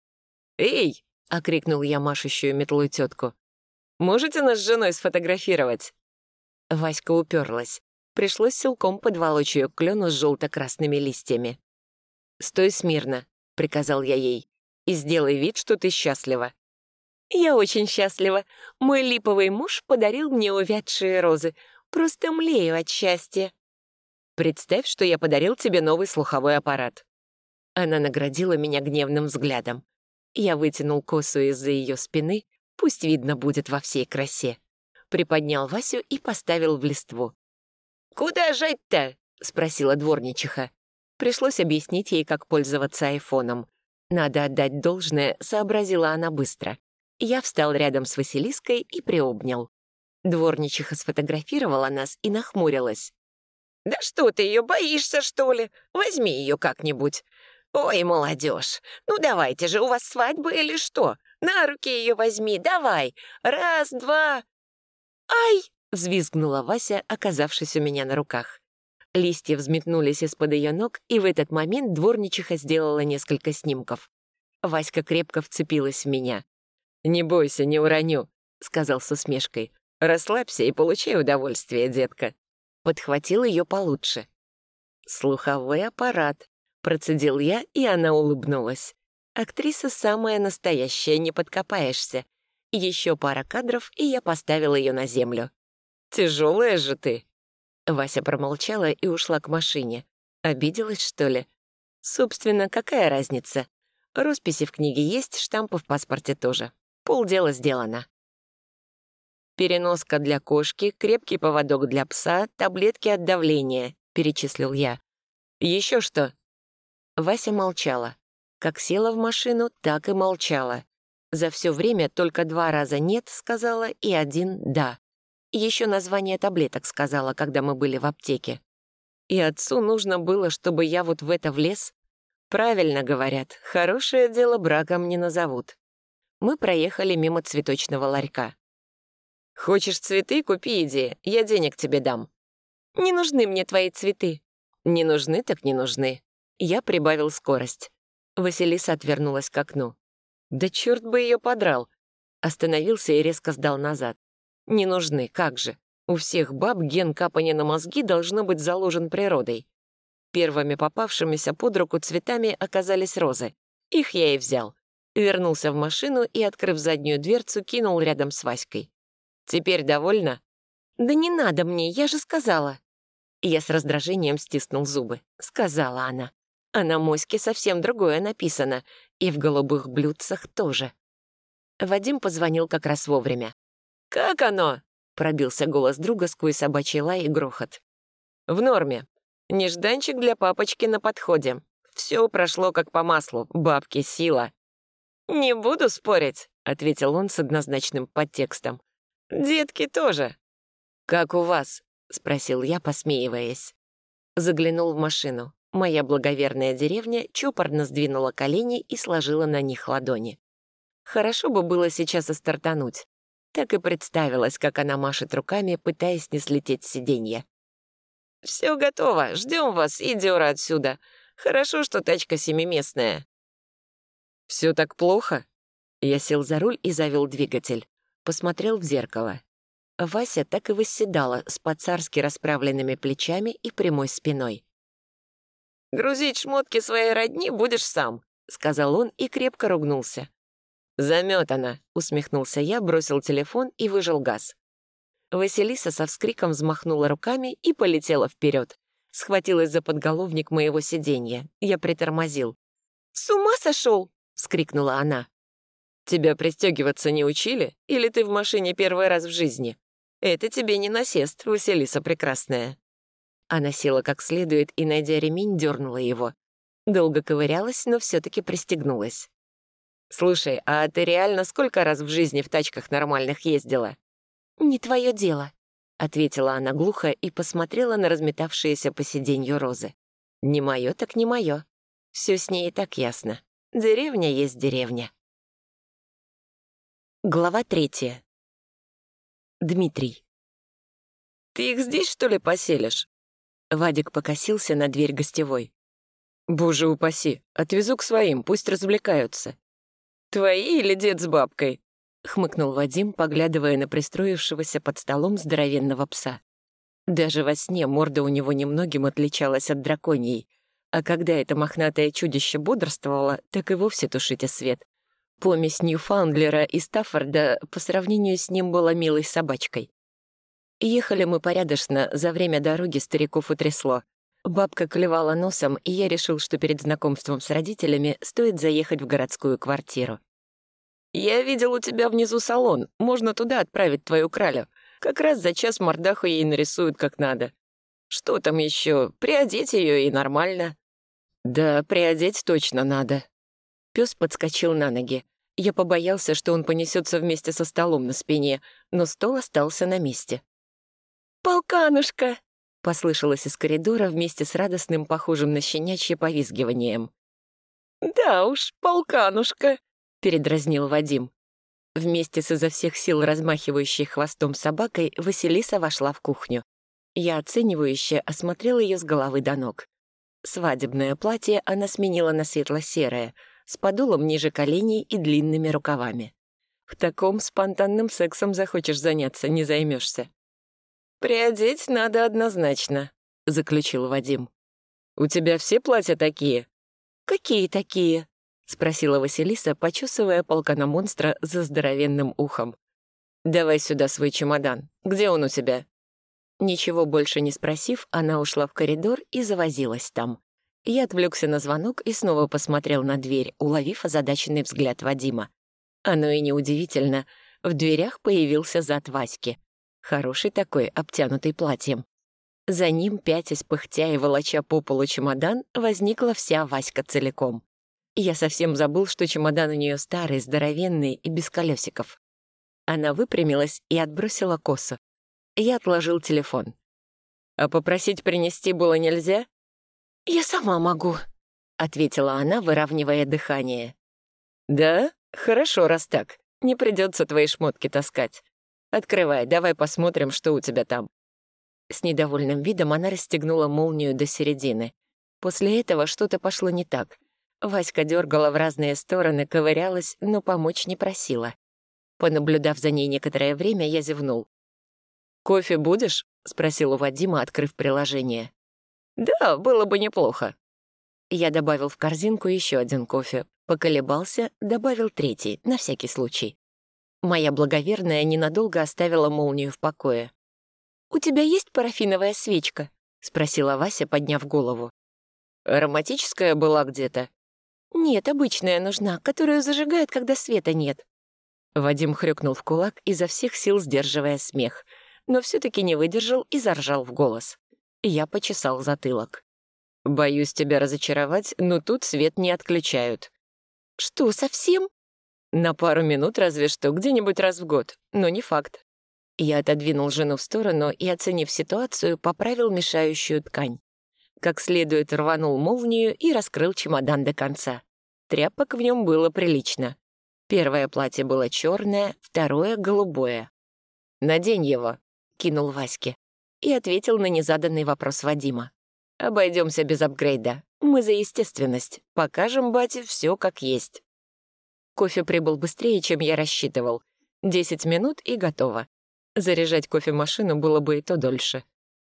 S3: «Эй!»
S4: — окрикнул я машущую метлой тетку.
S3: «Можете нас с женой сфотографировать?»
S4: Васька уперлась. Пришлось силком подволочь ее к клену с желто-красными листьями. «Стой смирно», — приказал я ей, «и сделай вид, что ты счастлива». «Я очень счастлива. Мой липовый муж подарил мне увядшие розы. Просто млею от счастья». «Представь, что я подарил тебе новый слуховой аппарат». Она наградила меня гневным взглядом. Я вытянул косу из-за ее спины, пусть видно будет во всей красе. Приподнял Васю и поставил в листву.
S2: «Куда жать-то?»
S4: — спросила дворничиха. Пришлось объяснить ей, как пользоваться айфоном. Надо отдать должное, сообразила она быстро. Я встал рядом с Василиской и приобнял. Дворничиха сфотографировала нас и нахмурилась.
S2: «Да что ты ее боишься, что ли? Возьми ее как-нибудь. Ой, молодежь, ну давайте же, у вас свадьба или что? На руки ее возьми, давай. Раз, два...»
S4: «Ай!» — взвизгнула Вася, оказавшись у меня на руках. Листья взметнулись из-под ее ног, и в этот момент дворничиха сделала несколько снимков. Васька крепко вцепилась в меня.
S3: «Не бойся, не уроню»,
S4: — сказал с усмешкой.
S3: «Расслабься и получай удовольствие, детка».
S4: Подхватил ее получше. «Слуховой аппарат», — процедил я, и она улыбнулась. «Актриса самая настоящая, не подкопаешься. Еще пара кадров, и я поставил ее на землю».
S3: «Тяжелая же ты».
S4: Вася промолчала и ушла к машине. Обиделась, что ли? Собственно, какая разница? Росписи в книге есть, штампы в паспорте тоже. Полдела сделано. «Переноска для кошки, крепкий поводок для пса, таблетки от давления», — перечислил я. «Еще что?» Вася молчала. Как села в машину, так и молчала. За все время только 2 раза «нет» сказала и 1 «да». Еще название таблеток сказала, когда мы были в аптеке. И отцу нужно было, чтобы я вот в это влез. Правильно говорят, хорошее дело браком не назовут. Мы проехали мимо цветочного ларька.
S3: «Хочешь цветы? Купи, иди, я денег тебе дам».
S4: «Не нужны мне твои цветы». «Не нужны, так не нужны». Я прибавил скорость. Василиса отвернулась к окну. «Да черт бы ее подрал!» Остановился и резко сдал назад. «Не нужны, как же. У всех баб ген капания на мозги должно быть заложен природой». Первыми попавшимися под руку цветами оказались розы. Их я и взял. Вернулся в машину и, открыв заднюю дверцу, кинул рядом с Васькой. «Теперь довольна?» «Да не надо мне, я же сказала». Я с раздражением стиснул зубы. Сказала она. А на моське совсем другое написано. И в голубых блюдцах тоже. Вадим позвонил как раз вовремя.
S3: «Как оно?»
S4: — пробился голос друга сквозь собачий лай и грохот.
S3: «В норме. Нежданчик для папочки на подходе. Все прошло как по маслу, бабки сила». «Не буду спорить», — ответил он с однозначным подтекстом. «Детки тоже».
S4: «Как у вас?» — спросил я, посмеиваясь. Заглянул в машину. Моя благоверная деревня чопорно сдвинула колени и сложила на них ладони. Хорошо бы было сейчас и стартануть. Так и представилось, как она машет руками, пытаясь не слететь с сиденья.
S3: «Все готово, ждем вас, идиора отсюда. Хорошо, что тачка семиместная». «Все так плохо?»
S4: Я сел за руль и завел двигатель. Посмотрел в зеркало. Вася так и восседала с по-царски расправленными плечами и прямой спиной.
S3: «Грузить шмотки своей родни будешь сам»,
S4: — сказал он и крепко ругнулся.
S3: «Заметана»,
S4: — усмехнулся я, бросил телефон и выжал газ. Василиса со вскриком взмахнула руками и полетела вперед. Схватилась за подголовник моего сиденья. Я притормозил. «С ума сошел!» — вскрикнула она.
S3: «Тебя пристегиваться не учили? Или ты в машине первый раз в жизни?» Это тебе не насест, Василиса прекрасная».
S4: Она села как следует и, найдя ремень, дернула его. Долго ковырялась, но все-таки пристегнулась.
S3: «Слушай, а ты реально сколько раз в жизни в тачках нормальных ездила?»
S4: «Не твое дело», — ответила она глухо и посмотрела на разметавшиеся по сиденью розы. «Не мое, так не мое. Все с ней и так ясно. Деревня есть деревня». Глава 3. Дмитрий.
S3: «Ты их здесь, что ли, поселишь?»
S4: Вадик покосился на дверь гостевой.
S3: «Боже упаси, отвезу к своим, пусть развлекаются». «Твои или дед с бабкой?»
S4: — хмыкнул Вадим, поглядывая на пристроившегося под столом здоровенного пса. Даже во сне морда у него немногим отличалась от драконьей, а когда это мохнатое чудище бодрствовало, так и вовсе тушите свет. Помесь Ньюфаундлера и Стаффорда по сравнению с ним была милой собачкой. Ехали мы порядочно, за время дороги стариков утрясло. Бабка клевала носом, и я решил, что перед знакомством с родителями стоит заехать в городскую квартиру.
S3: «Я видел у тебя внизу салон, можно туда отправить твою кралю. Как раз за час мордаху ей нарисуют как надо. Что там еще? Приодеть ее и нормально».
S4: «Да, приодеть точно надо». Пес подскочил на ноги. Я побоялся, что он понесется вместе со столом на спине, но стол остался на месте.
S3: «Полканушка!»
S4: — послышалось из коридора вместе с радостным, похожим на щенячье повизгиванием.
S3: «Да уж, полканушка!»
S4: — передразнил Вадим. Вместе с изо всех сил размахивающей хвостом собакой Василиса вошла в кухню. Я оценивающе осмотрел ее с головы до ног. Свадебное платье она сменила на светло-серое, с подолом ниже коленей и длинными рукавами. В таком спонтанным сексом захочешь заняться, не займешься.
S3: «Приодеть надо однозначно»,
S4: — заключил Вадим.
S3: «У тебя все платья такие?»
S4: «Какие такие?» — спросила Василиса, почесывая полкана-монстра за здоровенным ухом.
S3: «Давай сюда свой чемодан. Где он у тебя?»
S4: Ничего больше не спросив, она ушла в коридор и завозилась там. Я отвлекся на звонок и снова посмотрел на дверь, уловив озадаченный взгляд Вадима. Оно и неудивительно. В дверях появился зад Васьки. Хороший такой, обтянутый платьем. За ним, пятясь, пыхтя и волоча по полу чемодан, возникла вся Васька целиком. Я совсем забыл, что чемодан у нее старый, здоровенный и без колесиков. Она выпрямилась и отбросила косу. Я отложил телефон.
S3: «А попросить принести было нельзя?»
S4: «Я сама могу», — ответила она, выравнивая дыхание.
S3: «Да? Хорошо, раз так. Не придется твои шмотки таскать. Открывай, давай посмотрим, что у тебя там».
S4: С недовольным видом она расстегнула молнию до середины. После этого что-то пошло не так. Васька дергала в разные стороны, ковырялась, но помочь не просила. Понаблюдав за ней некоторое время, я зевнул.
S3: «Кофе будешь?»
S4: — спросил у Вадима, открыв приложение.
S3: «Да, было бы неплохо».
S4: Я добавил в корзинку еще один кофе, поколебался, добавил третий, на всякий случай. Моя благоверная ненадолго оставила молнию в покое. «У тебя есть парафиновая свечка?» — спросила Вася, подняв голову.
S3: «Ароматическая была где-то?»
S4: «Нет, обычная нужна, которую зажигают, когда света нет». Вадим хрюкнул в кулак, изо всех сил сдерживая смех, но все-таки не выдержал и заржал в голос. Я почесал затылок.
S3: «Боюсь тебя разочаровать, но тут свет не отключают».
S4: «Что, совсем?»
S3: «На пару минут разве что, где-нибудь раз в год, но не факт».
S4: Я отодвинул жену в сторону и, оценив ситуацию, поправил мешающую ткань. Как следует рванул молнию и раскрыл чемодан до конца. Тряпок в нем было прилично. Первое платье было черное, второе — голубое.
S3: «Надень его»,
S4: — кинул Ваське. И ответил на незаданный вопрос Вадима.
S3: «Обойдемся без апгрейда. Мы за естественность. Покажем бате все как есть».
S4: Кофе прибыл быстрее, чем я рассчитывал. 10 минут и готово. Заряжать кофемашину было бы и то дольше.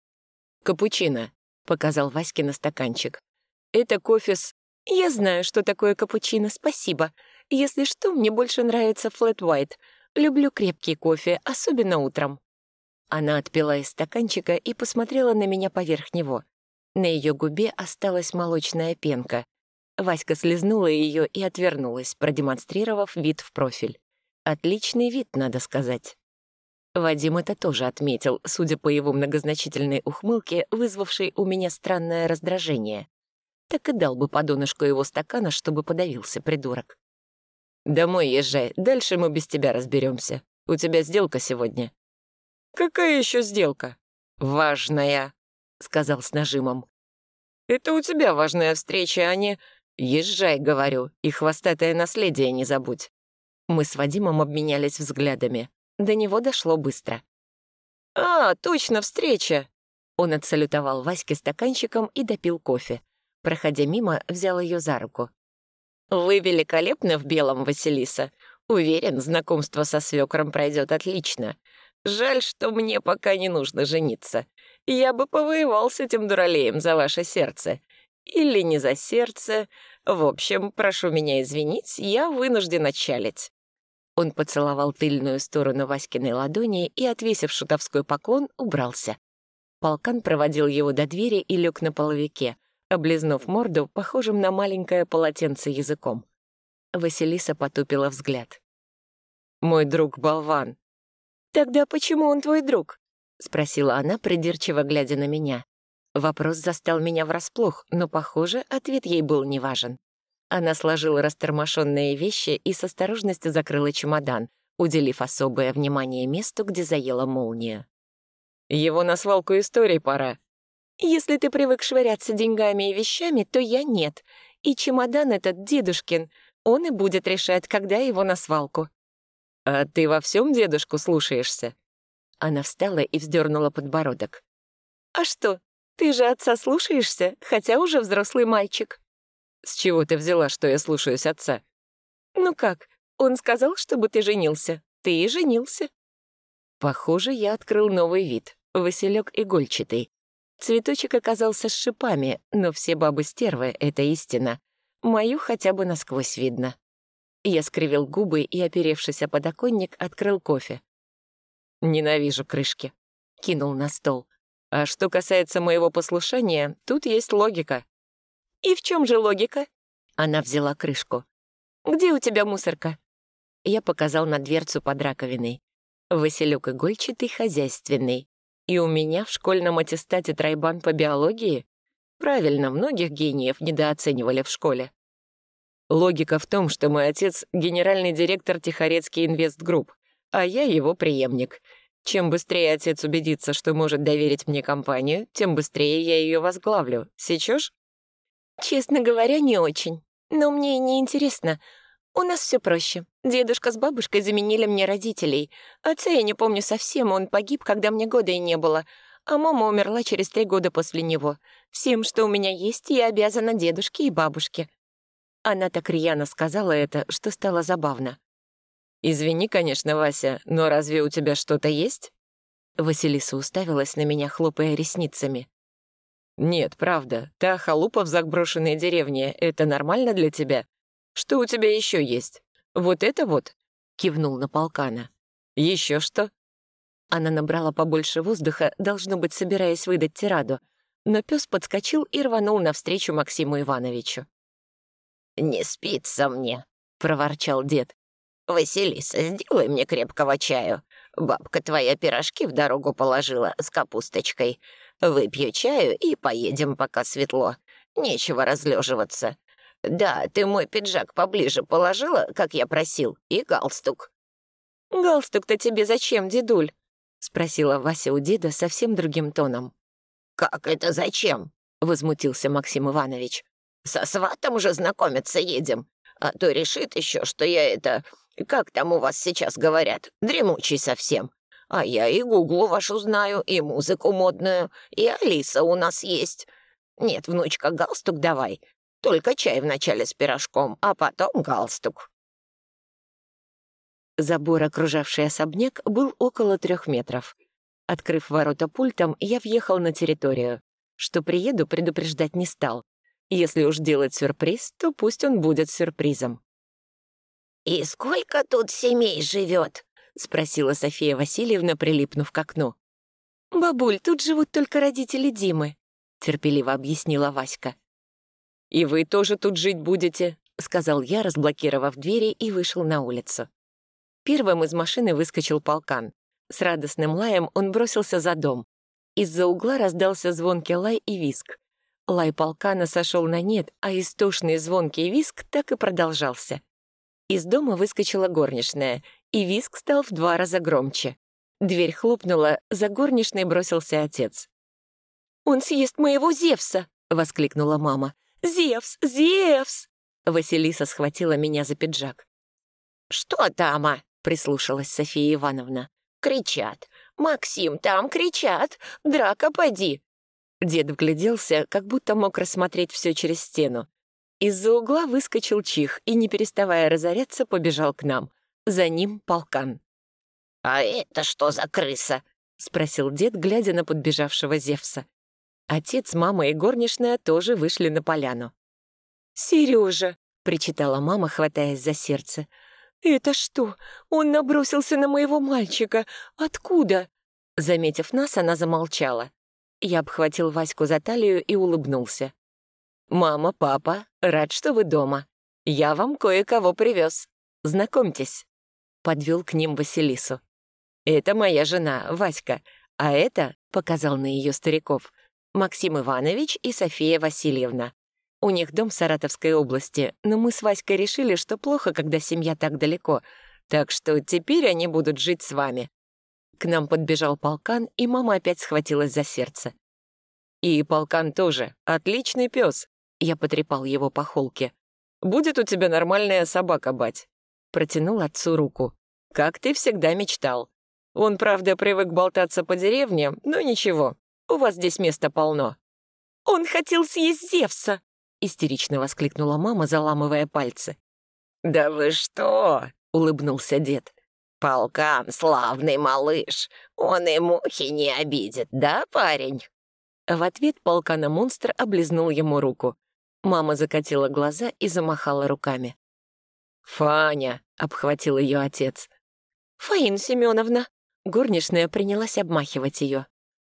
S3: «Капучино», — показал Ваське на стаканчик.
S4: «Это кофе с...» «Я знаю, что такое капучино, спасибо. Если что, мне больше нравится flat white. Люблю крепкий кофе, особенно утром». Она отпила из стаканчика и посмотрела на меня поверх него. На ее губе осталась молочная пенка. Васька слезнула ее и отвернулась, продемонстрировав вид в профиль. Отличный вид, надо сказать.
S3: Вадим это тоже отметил, судя по его многозначительной ухмылке, вызвавшей у меня странное раздражение. Так и дал бы по донышку его стакана, чтобы подавился придурок. «Домой езжай, дальше мы без тебя разберемся. У тебя сделка сегодня». «Какая еще сделка?» «Важная», — сказал с нажимом. «Это у тебя важная встреча, а не...» «Езжай, — говорю, — и хвостатое наследие не забудь». Мы с Вадимом обменялись взглядами. До него дошло быстро. «А, точно, встреча!» Он отсалютовал Ваське стаканчиком и допил кофе. Проходя мимо, взял ее за руку. «Вы великолепны в белом, Василиса. Уверен, знакомство со свекром пройдет отлично. Жаль, что мне пока не нужно жениться. Я бы повоевал с этим дуралеем за ваше сердце. Или не за сердце. В общем, прошу меня извинить, я вынужден отчалить». Он поцеловал тыльную сторону Васькиной ладони и, отвесив шутовской поклон, убрался. Полкан проводил его до двери и лег на половике, облизнув морду, похожим на маленькое полотенце языком. Василиса потупила взгляд. «Мой друг болван». «Тогда почему он твой друг?» — спросила она, придирчиво глядя на меня. Вопрос застал меня врасплох, но, похоже, ответ ей был неважен. Она сложила растормошенные вещи и с осторожностью закрыла чемодан, уделив особое внимание месту, где заела молния. «Его на свалку историй пора». «Если ты привык швыряться деньгами и вещами, то я нет. И чемодан этот дедушкин, он и будет решать, когда его на свалку». «А ты во всем дедушку слушаешься?» Она встала и вздернула подбородок. «А что, ты же отца слушаешься, хотя уже взрослый мальчик». «С чего ты взяла, что я слушаюсь отца?» «Ну как, он сказал, чтобы ты женился. Ты и женился». Похоже, я открыл новый вид — василек игольчатый. Цветочек оказался с шипами, но все бабы стервы — это истина. Мою хотя бы насквозь видно. Я скривил губы и, оперевшись о подоконник, открыл кофе. «Ненавижу крышки», — кинул на стол. «А что касается моего послушания, тут есть логика». «И в чем же логика?» Она взяла крышку. «Где у тебя мусорка?» Я показал на дверцу под раковиной. Василек игольчатый, хозяйственный. И у меня в школьном аттестате тройбан по биологии? Правильно, многих гениев недооценивали в школе. Логика в том, что мой отец — генеральный директор Тихорецкий Инвестгрупп, а я его преемник. Чем быстрее отец убедится, что может доверить мне компанию, тем быстрее я ее возглавлю. Сечешь? «Честно говоря, не очень. Но мне и не интересно. У нас все проще. Дедушка с бабушкой заменили мне родителей. Отца я не помню совсем, он погиб, когда мне года и не было. А мама умерла через 3 года после него. Всем, что у меня есть, я обязана дедушке и бабушке». Она так рьяно сказала это, что стало забавно. «Извини, конечно, Вася, но разве у тебя что-то есть?» Василиса уставилась на меня, хлопая ресницами. «Нет, правда, та халупа в заброшенной деревне — это нормально для тебя? Что у тебя еще есть? Вот это вот?» — кивнул на полкана. «Еще что?» Она набрала побольше воздуха, должно быть, собираясь выдать тираду, но пес подскочил и рванул навстречу Максиму Ивановичу.
S2: «Не спится мне», —
S3: проворчал дед.
S2: «Василиса, сделай мне крепкого чаю. Бабка твоя пирожки в дорогу положила с капусточкой. Выпью чаю и поедем, пока светло. Нечего разлеживаться. Да, ты мой пиджак поближе положила, как я просил, и галстук».
S4: «Галстук-то тебе зачем, дедуль?» — спросила Вася у деда совсем другим тоном.
S2: «Как это зачем?» — возмутился Максим Иванович. «Со сватом уже знакомиться едем. А то решит еще, что я это... Как там у вас сейчас говорят? Дремучий совсем. А я и гуглу вашу знаю, и музыку модную, и Алиса у нас есть. Нет, внучка, галстук давай. Только чай вначале с пирожком, а потом галстук».
S3: Забор, окружавший особняк, был около 3 метров. Открыв ворота пультом, я въехал на территорию. Что приеду, предупреждать не стал. Если уж делать сюрприз, то пусть он будет сюрпризом.
S2: «И сколько тут семей живет?»
S3: — спросила София Васильевна, прилипнув к окну.
S4: «Бабуль, тут живут только родители Димы»,
S3: — терпеливо объяснила Васька. «И вы тоже тут жить будете?» — сказал я, разблокировав двери, и вышел на улицу. Первым из машины выскочил полкан. С радостным лаем он бросился за дом. Из-за угла раздался звонкий лай и визг. Лай полкана сошел на нет, а истошный звонкий визг так и продолжался. Из дома выскочила горничная, и визг стал в 2 раза громче. Дверь хлопнула, за горничной бросился отец.
S4: «Он съест моего Зевса!» — воскликнула мама. «Зевс! Зевс!»
S3: Василиса схватила меня за пиджак.
S2: «Что там?»
S3: — прислушалась София Ивановна.
S2: «Кричат. Максим, там кричат. Драка поди!»
S3: Дед вгляделся, как будто мог рассмотреть все через стену. Из-за угла выскочил Чих и, не переставая разоряться, побежал к нам. За ним полкан.
S2: «А это что за крыса?»
S3: — спросил дед, глядя на подбежавшего Зевса. Отец, мама и горничная тоже вышли на поляну.
S4: «Сережа!»
S3: — причитала мама, хватаясь за сердце.
S4: «Это что? Он набросился на моего мальчика. Откуда?»
S3: Заметив нас, она замолчала. Я обхватил Ваську за талию и улыбнулся. «Мама, папа, рад, что вы дома. Я вам кое-кого привез. Знакомьтесь». Подвел к ним Василису. «Это моя жена, Васька, а это, — показал на ее стариков, — Максим Иванович и София Васильевна. У них дом в Саратовской области, но мы с Васькой решили, что плохо, когда семья так далеко, так что теперь они будут жить с вами». К нам подбежал полкан, и мама опять схватилась за сердце. «И полкан тоже. Отличный пес», — я потрепал его по холке. «Будет у тебя нормальная собака, бать». Протянул отцу руку. «Как ты всегда мечтал. Он, правда, привык болтаться по деревне, но ничего, у вас здесь места полно».
S4: «Он хотел съесть Зевса!»
S3: — истерично воскликнула мама, заламывая пальцы.
S2: «Да вы что?»
S3: — улыбнулся дед.
S2: «Полкан — славный малыш. Он и мухи не обидит, да, парень?»
S3: В ответ полкана-монстр облизнул ему руку. Мама закатила глаза и замахала руками. «Фаня!» — обхватил ее отец.
S4: «Фаина Семеновна!»
S3: Горничная принялась обмахивать ее.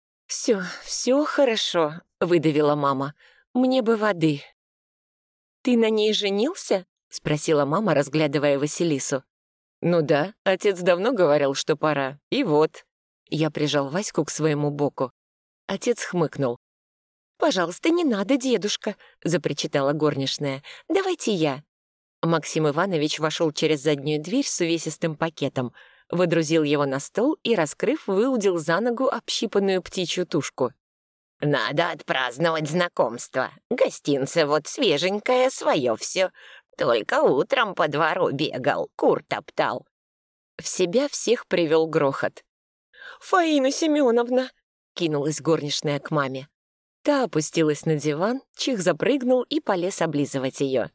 S4: «Все хорошо», —
S3: выдавила мама. «Мне бы воды».
S4: «Ты на ней женился?»
S3: — спросила мама, разглядывая Василису. «Ну да, отец давно говорил, что пора. И вот». Я прижал Ваську к своему боку. Отец хмыкнул.
S4: «Пожалуйста, не надо, дедушка», —
S3: запричитала горничная. «Давайте я». Максим Иванович вошел через заднюю дверь с увесистым пакетом, выдрузил его на стол и, раскрыв, выудил за ногу общипанную птичью тушку.
S2: «Надо отпраздновать знакомство. Гостинце вот свеженькое, свое все. Только утром по двору бегал, кур топтал».
S3: В себя всех привел грохот.
S4: «Фаина Семеновна!»
S3: — кинулась горничная к маме. Та опустилась на диван, Чих запрыгнул и полез облизывать ее.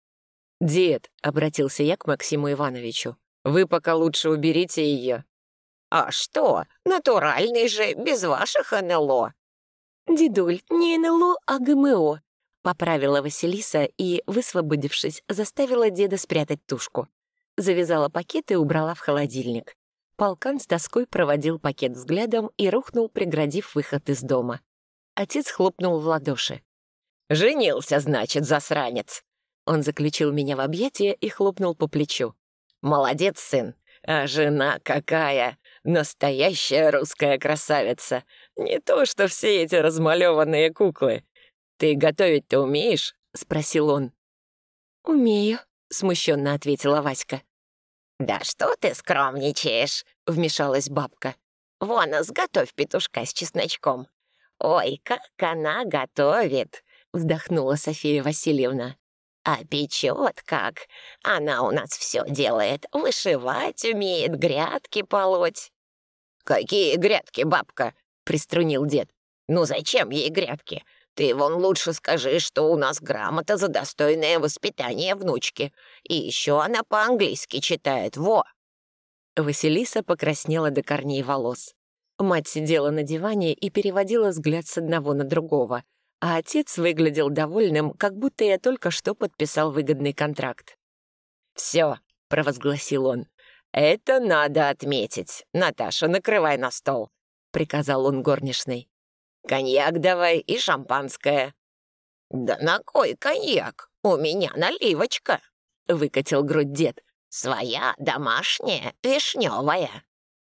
S3: «Дед», — обратился я к Максиму Ивановичу, — «вы пока лучше уберите ее».
S2: «А что? Натуральный же, без ваших НЛО».
S4: «Дедуль, не НЛО, а ГМО»,
S3: — поправила Василиса и, высвободившись, заставила деда спрятать тушку. Завязала пакет и убрала в холодильник. Полкан с тоской проводил пакет взглядом и рухнул, преградив выход из дома. Отец хлопнул в ладоши.
S2: «Женился, значит, засранец».
S3: Он заключил меня в объятия и хлопнул по плечу.
S2: «Молодец, сын. А жена какая! Настоящая русская красавица. Не то, что все эти размалеванные куклы. Ты готовить-то умеешь?» — спросил он.
S4: «Умею»,
S3: — смущенно ответила Васька.
S2: «Да что ты скромничаешь?» — вмешалась бабка. «Вон, сготовь петушка с чесночком». «Ой, как она готовит!» — вздохнула София Васильевна. «А печет как! Она у нас все делает, вышивать умеет, грядки полоть». «Какие грядки, бабка?» — приструнил дед. «Ну зачем ей грядки? Ты вон лучше скажи, что у нас грамота за достойное воспитание внучки. И еще она по-английски читает, во!»
S3: Василиса покраснела до корней волос. Мать сидела на диване и переводила взгляд с одного на другого, а отец выглядел довольным, как будто я только что подписал выгодный контракт.
S2: «Все», — провозгласил он, — «это надо отметить. Наташа, накрывай на стол», — приказал он горничной. «Коньяк давай и шампанское». «Да на кой коньяк? У меня наливочка», — выкатил грудь дед. «Своя, домашняя, вишневая».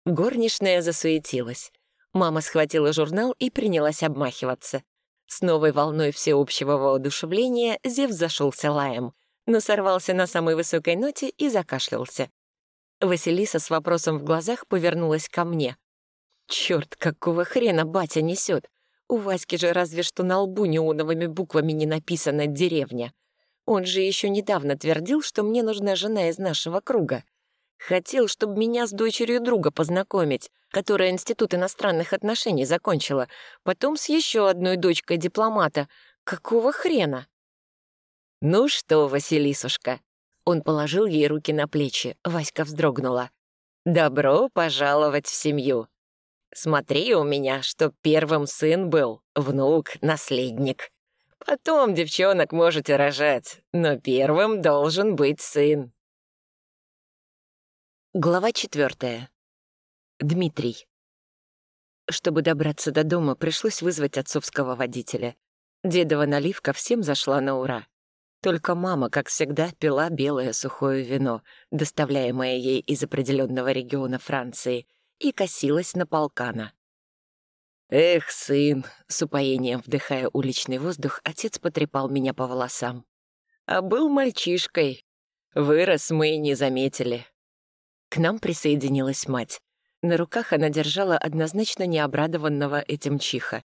S3: Горничная засуетилась. Мама схватила журнал и принялась обмахиваться. С новой волной всеобщего воодушевления Зев зашелся лаем, но сорвался на самой высокой ноте и закашлялся. Василиса с вопросом в глазах повернулась ко мне. «Чёрт, какого хрена батя несет? У Васьки же разве что на лбу неоновыми буквами не написано «деревня». Он же еще недавно твердил, что мне нужна жена из нашего круга. Хотел, чтобы меня с дочерью друга познакомить, которая Институт иностранных отношений закончила, потом с еще одной дочкой дипломата. Какого хрена? «Ну что, Василисушка?» Он положил ей руки на плечи. Васька вздрогнула. «Добро пожаловать в семью. Смотри у меня, чтоб первым сын был, внук, наследник. Потом девчонок можете рожать, но первым должен быть сын». Глава 4. Дмитрий. Чтобы добраться до дома, пришлось вызвать отцовского водителя. Дедова наливка всем зашла на ура. Только мама, как всегда, пила белое сухое вино, доставляемое ей из определенного региона Франции, и косилась на полкана. «Эх, сын!» — с упоением вдыхая уличный воздух, отец потрепал меня по волосам. «А был мальчишкой. Вырос, мы и не заметили». К нам присоединилась мать. На руках она держала однозначно необрадованного этим чиха.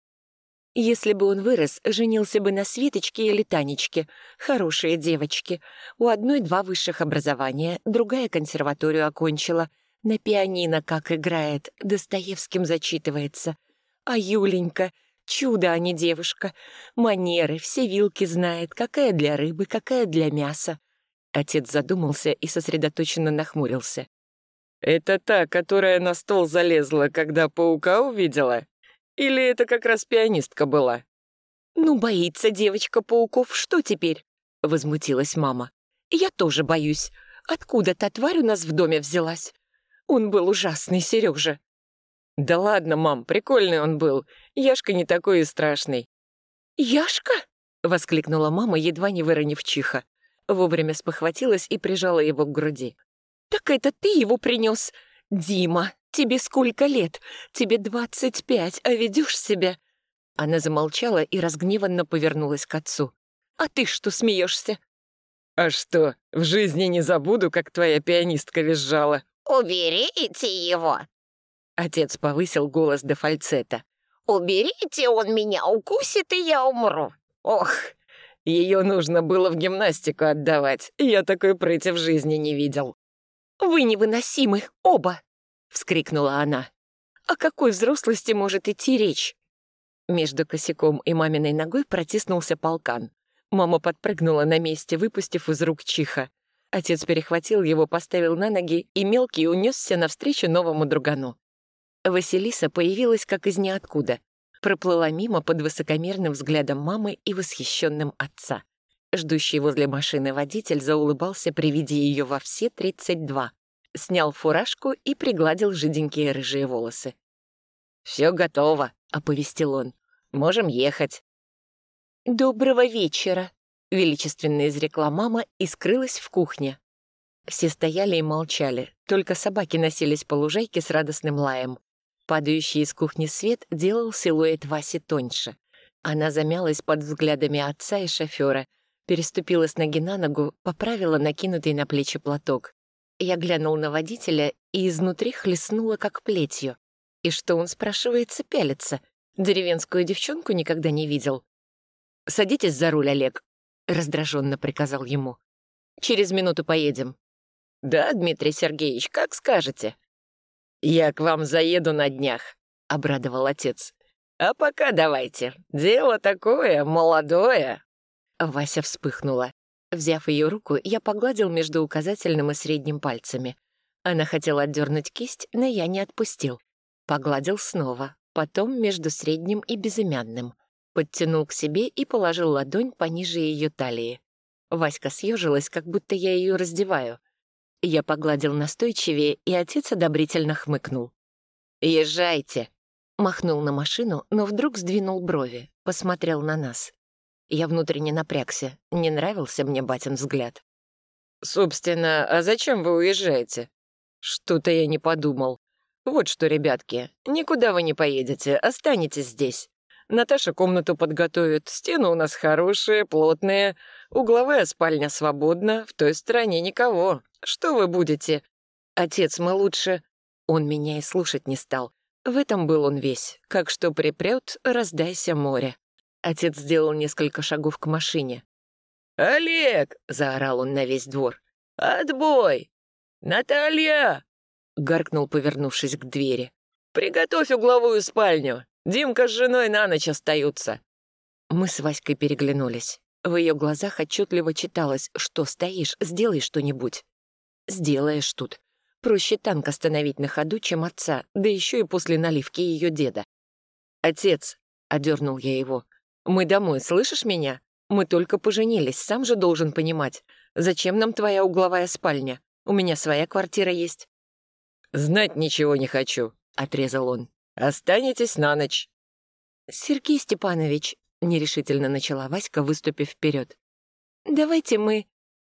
S3: Если бы он вырос, женился бы на Светочке или Танечке. Хорошие девочки. У одной 2 высших образования, другая консерваторию окончила. На пианино как играет, Достоевским зачитывается. А Юленька — чудо, а не девушка. Манеры, все вилки знает, какая для рыбы, какая для мяса. Отец задумался и сосредоточенно нахмурился. «Это та, которая на стол залезла, когда паука увидела? Или это как раз пианистка была?» «Ну, боится девочка пауков, что теперь?» — возмутилась мама. «Я тоже боюсь. Откуда та тварь у нас в доме взялась? Он был ужасный, Сережа». «Да ладно, мам, прикольный он был. Яшка не такой и страшный». «Яшка?» — воскликнула мама, едва не выронив чиха. Вовремя спохватилась и прижала его к груди. «Так это ты его принес? Дима, тебе сколько лет? Тебе 25, а ведешь себя...» Она замолчала и разгневанно повернулась к отцу. «А ты что смеешься?» «А что, в жизни не забуду, как твоя пианистка визжала».
S2: «Уберите его!»
S3: Отец повысил голос до фальцета.
S2: «Уберите, он меня укусит, и я умру!»
S3: «Ох, ее нужно было в гимнастику отдавать. Я такой прыти в жизни не видел».
S4: «Вы невыносимы, оба!» — вскрикнула она. «О какой взрослости может идти речь?»
S3: Между косяком и маминой ногой протиснулся полкан. Мама подпрыгнула на месте, выпустив из рук чиха. Отец перехватил его, поставил на ноги, и мелкий унесся навстречу новому другану. Василиса появилась как из ниоткуда. Проплыла мимо под высокомерным взглядом мамы и восхищенным отца. Ждущий возле машины водитель заулыбался при виде ее во все 32. Снял фуражку и пригладил жиденькие рыжие волосы. «Все готово», — оповестил он. «Можем ехать».
S4: «Доброго вечера»,
S3: — величественно изрекла мама и скрылась в кухне. Все стояли и молчали, только собаки носились по лужайке с радостным лаем. Падающий из кухни свет делал силуэт Васи тоньше. Она замялась под взглядами отца и шофера, переступила с ноги на ногу, поправила накинутый на плечи платок. Я глянул на водителя и изнутри хлестнула как плетью. И что он, спрашивается, пялится? Деревенскую девчонку никогда не видел. «Садитесь за руль, Олег», — раздраженно приказал ему. «Через минуту поедем». «Да, Дмитрий Сергеевич, как скажете». «Я к вам заеду на днях», — обрадовал отец. «А пока давайте. Дело такое, молодое». Вася вспыхнула. Взяв ее руку, я погладил между указательным и средним пальцами. Она хотела отдернуть кисть, но я не отпустил. Погладил снова, потом между средним и безымянным. Подтянул к себе и положил ладонь пониже ее талии. Васька съежилась, как будто я ее раздеваю. Я погладил настойчивее, и отец одобрительно хмыкнул. «Езжайте!» Махнул на машину, но вдруг сдвинул брови, посмотрел на нас. Я внутренне напрягся, не нравился мне батин взгляд. «Собственно, а зачем вы уезжаете?» «Что-то я не подумал.
S1: Вот что, ребятки, никуда вы не поедете, останетесь здесь. Наташа комнату подготовит, стены у нас хорошие, плотные, угловая спальня свободна, в той стороне никого. Что вы будете? Отец, мы лучше... Он меня и слушать не стал. В этом был он весь. Как что припрет, раздайся море. Отец сделал несколько шагов к машине. «Олег!» — заорал он на весь двор. «Отбой! Наталья!» — гаркнул, повернувшись к двери. «Приготовь угловую спальню. Димка с женой на ночь остаются». Мы с Васькой переглянулись. В ее глазах отчетливо читалось: «Что стоишь? Сделай что-нибудь». «Сделаешь тут. Проще танк остановить на ходу, чем отца, да еще и после наливки ее деда». «Отец», — одернул я его, — «мы домой, слышишь меня? Мы только поженились, сам же должен понимать. Зачем нам твоя угловая спальня? У меня своя квартира есть». «Знать ничего не хочу», — отрезал он. «Останетесь на ночь». «Сергей Степанович», — нерешительно начала Васька, выступив вперед. «Давайте мы...»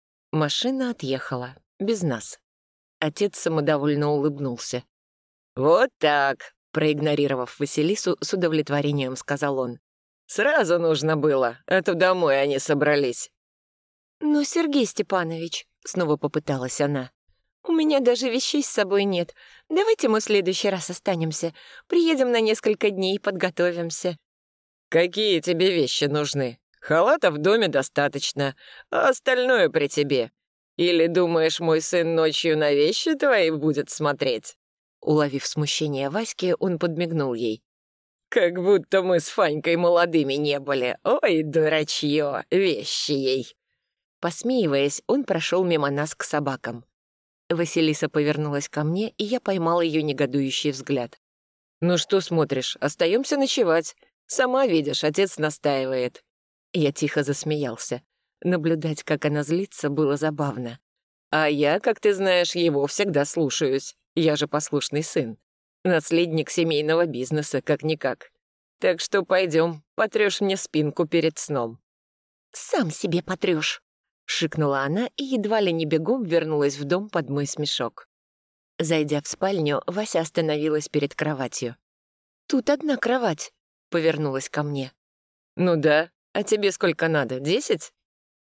S1: Машина отъехала. Без нас. Отец самодовольно улыбнулся. «Вот так», — проигнорировав Василису, с удовлетворением сказал он. «Сразу нужно было, а то домой они собрались». «Но, Сергей Степанович», — снова попыталась она, «у меня даже вещей с собой нет. Давайте мы в следующий раз останемся. Приедем на несколько дней и подготовимся». «Какие тебе вещи нужны? Халата в доме достаточно, а остальное при тебе. Или думаешь, мой сын ночью на вещи твои будет смотреть?» Уловив смущение Васьки, он подмигнул ей. «Как будто мы с Фанькой молодыми не были. Ой, дурачье, вещи ей!» Посмеиваясь, он прошел мимо нас к собакам. Василиса повернулась ко мне, и я поймал ее негодующий взгляд. «Ну что смотришь? Остаемся ночевать. Сама видишь, отец настаивает». Я тихо засмеялся. Наблюдать, как она злится, было забавно. А я, как ты знаешь, его всегда слушаюсь. Я же послушный сын. Наследник семейного бизнеса, как-никак. Так что пойдем, потрешь мне спинку перед сном». «Сам себе потрешь», — шикнула она и едва ли не бегом вернулась в дом под мой смешок. Зайдя в спальню, Вася остановилась перед кроватью. «Тут одна кровать», — повернулась ко мне. «Ну да, а тебе сколько надо, 10?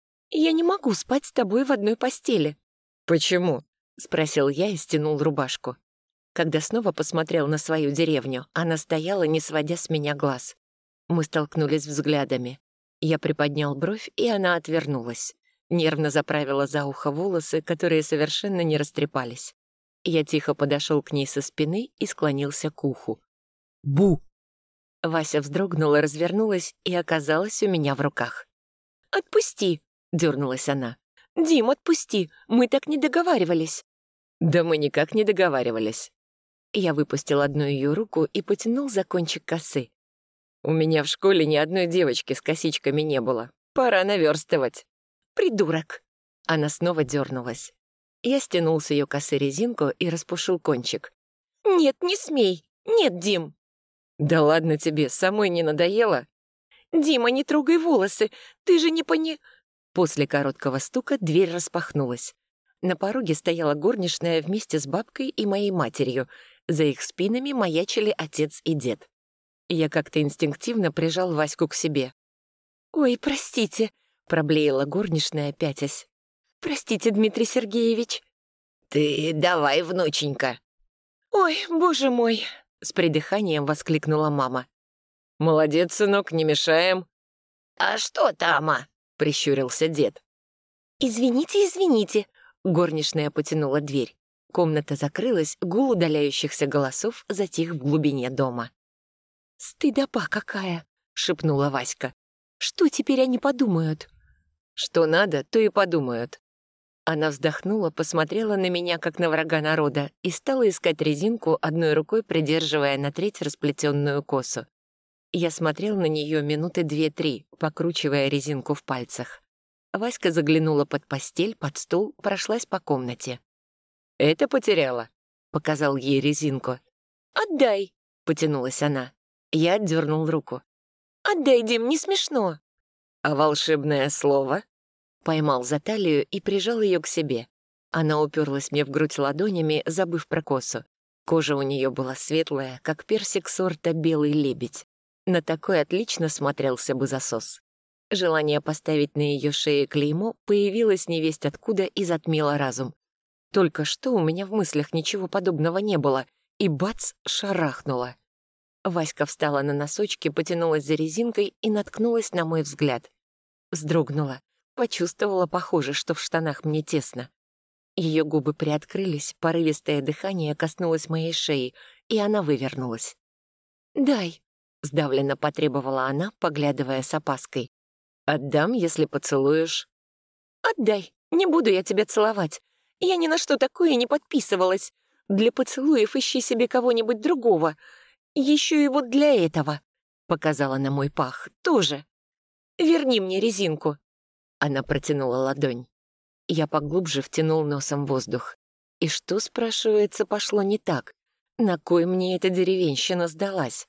S1: «Я не могу спать с тобой в одной постели». «Почему?» — спросил я и стянул рубашку. Когда снова посмотрел на свою деревню, она стояла, не сводя с меня глаз. Мы столкнулись взглядами. Я приподнял бровь, и она отвернулась. Нервно заправила за ухо волосы, которые совершенно не растрепались. Я тихо подошел к ней со спины и склонился к уху. «Бу!» Вася вздрогнула, развернулась и оказалась у меня в руках. «Отпусти!» — дернулась она. «Дим, отпусти! Мы так не договаривались!» «Да мы никак не договаривались!» Я выпустил одну ее руку и потянул за кончик косы. «У меня в школе ни одной девочки с косичками не было. Пора наверстывать!» «Придурок!» Она снова дернулась. Я стянул с ее косы резинку и распушил кончик. «Нет, не смей! Нет, Дим!» «Да ладно тебе, самой не надоело?» «Дима, не трогай волосы! Ты же не пони...» После короткого стука дверь распахнулась. На пороге стояла горничная вместе с бабкой и моей матерью. За их спинами маячили отец и дед. Я как-то инстинктивно прижал Ваську к себе. «Ой, простите», — проблеяла горничная, пятясь. «Простите, Дмитрий Сергеевич».
S2: «Ты давай, внученька».
S4: «Ой, боже мой», — с придыханием воскликнула мама.
S1: «Молодец, сынок, не мешаем».
S2: «А что, Тама?» —
S1: прищурился дед.
S4: «Извините, извините», — горничная потянула дверь. Комната закрылась, гул удаляющихся голосов затих в глубине дома. «Стыдоба какая!» — шепнула Васька. «Что теперь они подумают?»
S1: «Что надо, то и подумают». Она вздохнула, посмотрела на меня, как на врага народа, и стала искать резинку, одной рукой придерживая на треть расплетенную косу. Я смотрел на нее минуты 2-3, покручивая резинку в пальцах. Васька заглянула под постель, под стол, прошлась по комнате. «Это потеряла», — показал ей резинку.
S4: «Отдай», —
S1: потянулась она. Я отдернул руку.
S4: «Отдай, Дим, не смешно».
S1: «А волшебное слово?» Поймал за талию и прижал ее к себе. Она уперлась мне в грудь ладонями, забыв про косу.
S3: Кожа у нее была светлая, как персик сорта «белый лебедь». На такой отлично смотрелся бы засос. Желание поставить на ее шее клеймо появилось невесть откуда и затмило разум. Только что у меня в мыслях ничего подобного не было, и бац, шарахнуло. Васька встала на носочки, потянулась за резинкой и наткнулась на мой взгляд. Вздрогнула, почувствовала, похоже, что в штанах мне тесно. Ее губы приоткрылись, порывистое дыхание коснулось моей шеи, и она вывернулась. «Дай», — сдавленно потребовала она, поглядывая с опаской. «Отдам, если поцелуешь». «Отдай, не буду я тебя целовать. Я ни на что такое не подписывалась. Для поцелуев ищи себе кого-нибудь другого. Еще и вот для этого», — показала на мой пах, — «тоже. Верни мне резинку». Она протянула ладонь. Я поглубже втянул носом воздух. И что, спрашивается, пошло не так? На кой мне эта деревенщина сдалась?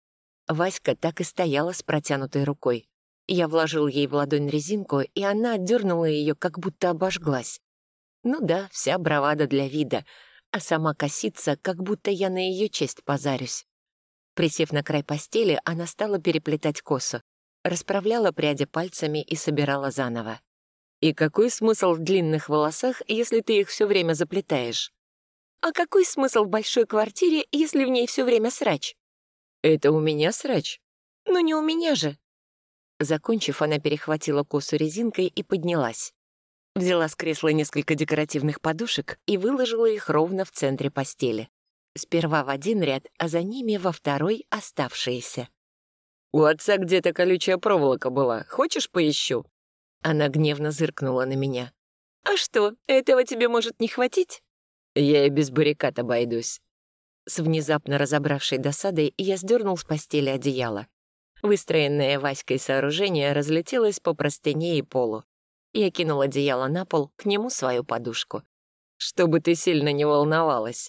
S3: Васька так и стояла с протянутой рукой. Я вложил ей в ладонь резинку, и она отдернула ее, как будто обожглась. Ну да, вся бравада для вида, а сама косится, как будто я на ее честь позарюсь. Присев на край постели, она стала переплетать косу, расправляла пряди пальцами и собирала заново. «И какой смысл в длинных волосах, если ты их все время заплетаешь?» «А какой смысл в большой квартире, если в ней все время срач?» «Это у меня срач?» «Ну не у меня же». Закончив, она перехватила косу резинкой и поднялась. Взяла с кресла несколько декоративных подушек и выложила их ровно в центре постели. Сперва в один ряд, а за ними во второй оставшиеся.
S1: «У отца где-то колючая проволока была. Хочешь, поищу?»
S3: Она гневно зыркнула на меня. «А что, этого тебе может не хватить?»
S1: «Я и без баррикад обойдусь».
S3: С внезапно разобравшей досадой я сдернул с постели одеяло. Выстроенное Васькой сооружение разлетелось по простыне и полу. Я кинул одеяло на пол, к нему свою подушку.
S1: «Чтобы ты сильно не волновалась».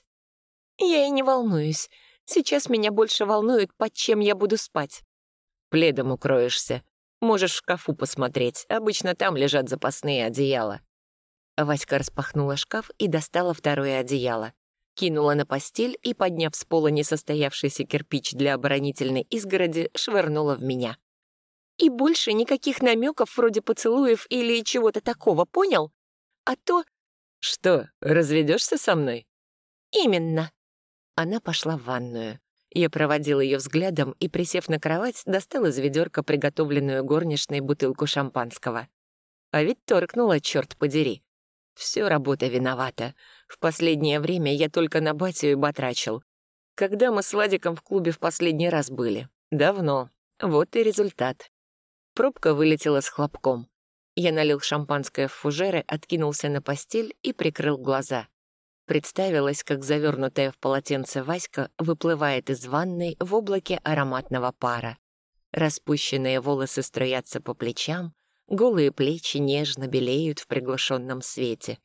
S3: «Я и не волнуюсь. Сейчас меня больше волнует, под чем я буду спать».
S1: «Пледом укроешься. Можешь в шкафу посмотреть. Обычно там лежат запасные одеяла».
S3: Васька распахнула шкаф и достала второе одеяло. Кинула на постель и, подняв с пола несостоявшийся кирпич для оборонительной изгороди, швырнула в меня. «И больше никаких намеков вроде поцелуев или чего-то такого, понял? А то...»
S1: «Что, разведешься со мной?»
S3: «Именно». Она пошла в ванную. Я проводил ее взглядом и, присев на кровать, достал из ведерка приготовленную горничной бутылку шампанского. А ведь торкнула, черт подери. Все работа виновата. В последнее время я только на батю и батрачил. Когда мы с Владиком в клубе в последний раз были? Давно. Вот и результат. Пробка вылетела с хлопком. Я налил шампанское в фужеры, откинулся на постель и прикрыл глаза. Представилось, как завернутая в полотенце Васька выплывает из ванной в облаке ароматного пара. Распущенные волосы струятся по плечам, голые плечи нежно белеют в приглушенном свете.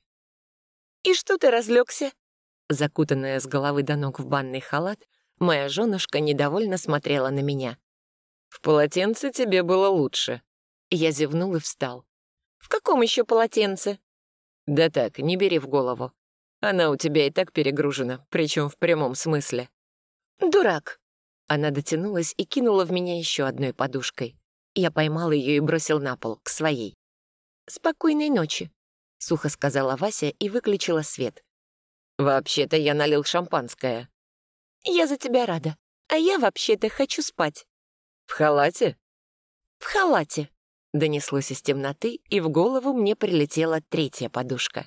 S3: «И что ты разлегся?» Закутанная с головы до ног в банный халат, моя женушка недовольно смотрела на меня.
S1: «В полотенце тебе было лучше».
S3: Я зевнул и встал. «В каком еще полотенце?»
S1: «Да так, не бери в голову. Она у тебя и так перегружена, причем в прямом смысле».
S3: «Дурак!» Она дотянулась и кинула в меня еще одной подушкой. Я поймал ее и бросил на пол, к своей. «Спокойной ночи», — сухо сказала Вася и выключила свет.
S1: «Вообще-то я налил шампанское».
S3: «Я за тебя рада. А я вообще-то хочу спать».
S1: «В халате?»
S3: «В халате», — донеслось из темноты, и в голову мне прилетела третья подушка.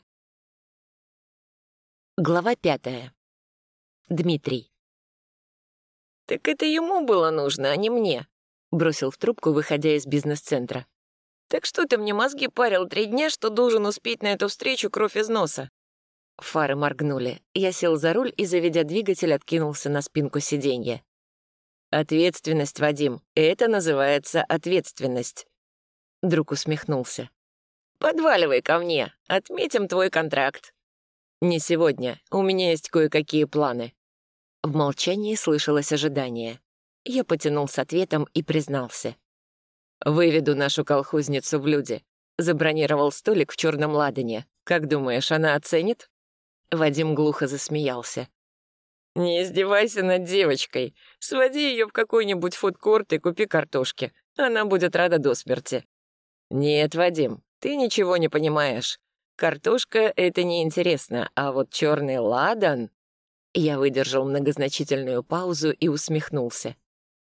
S3: Глава 5. Дмитрий.
S1: «Так это ему было нужно, а не мне»,
S3: — бросил в трубку, выходя из бизнес-центра.
S1: «Так что ты мне мозги парил 3 дня, что должен успеть на эту встречу кровь из носа?»
S3: Фары моргнули. Я сел за руль и, заведя двигатель, откинулся на спинку сиденья.
S1: «Ответственность, Вадим, это называется ответственность».
S3: Друг усмехнулся.
S1: «Подваливай ко мне, отметим твой контракт».
S3: «Не сегодня, у меня есть кое-какие планы». В молчании слышалось ожидание. Я потянул с ответом и признался.
S1: «Выведу нашу колхозницу в люди. Забронировал столик в черном ладане. Как думаешь, она оценит?»
S3: Вадим глухо засмеялся.
S1: Не издевайся над девочкой. Своди ее в какой-нибудь фудкорт и купи картошки. Она будет рада до смерти. Нет, Вадим, ты ничего не понимаешь. Картошка — это неинтересно, а вот черный ладан... Я выдержал многозначительную паузу и усмехнулся.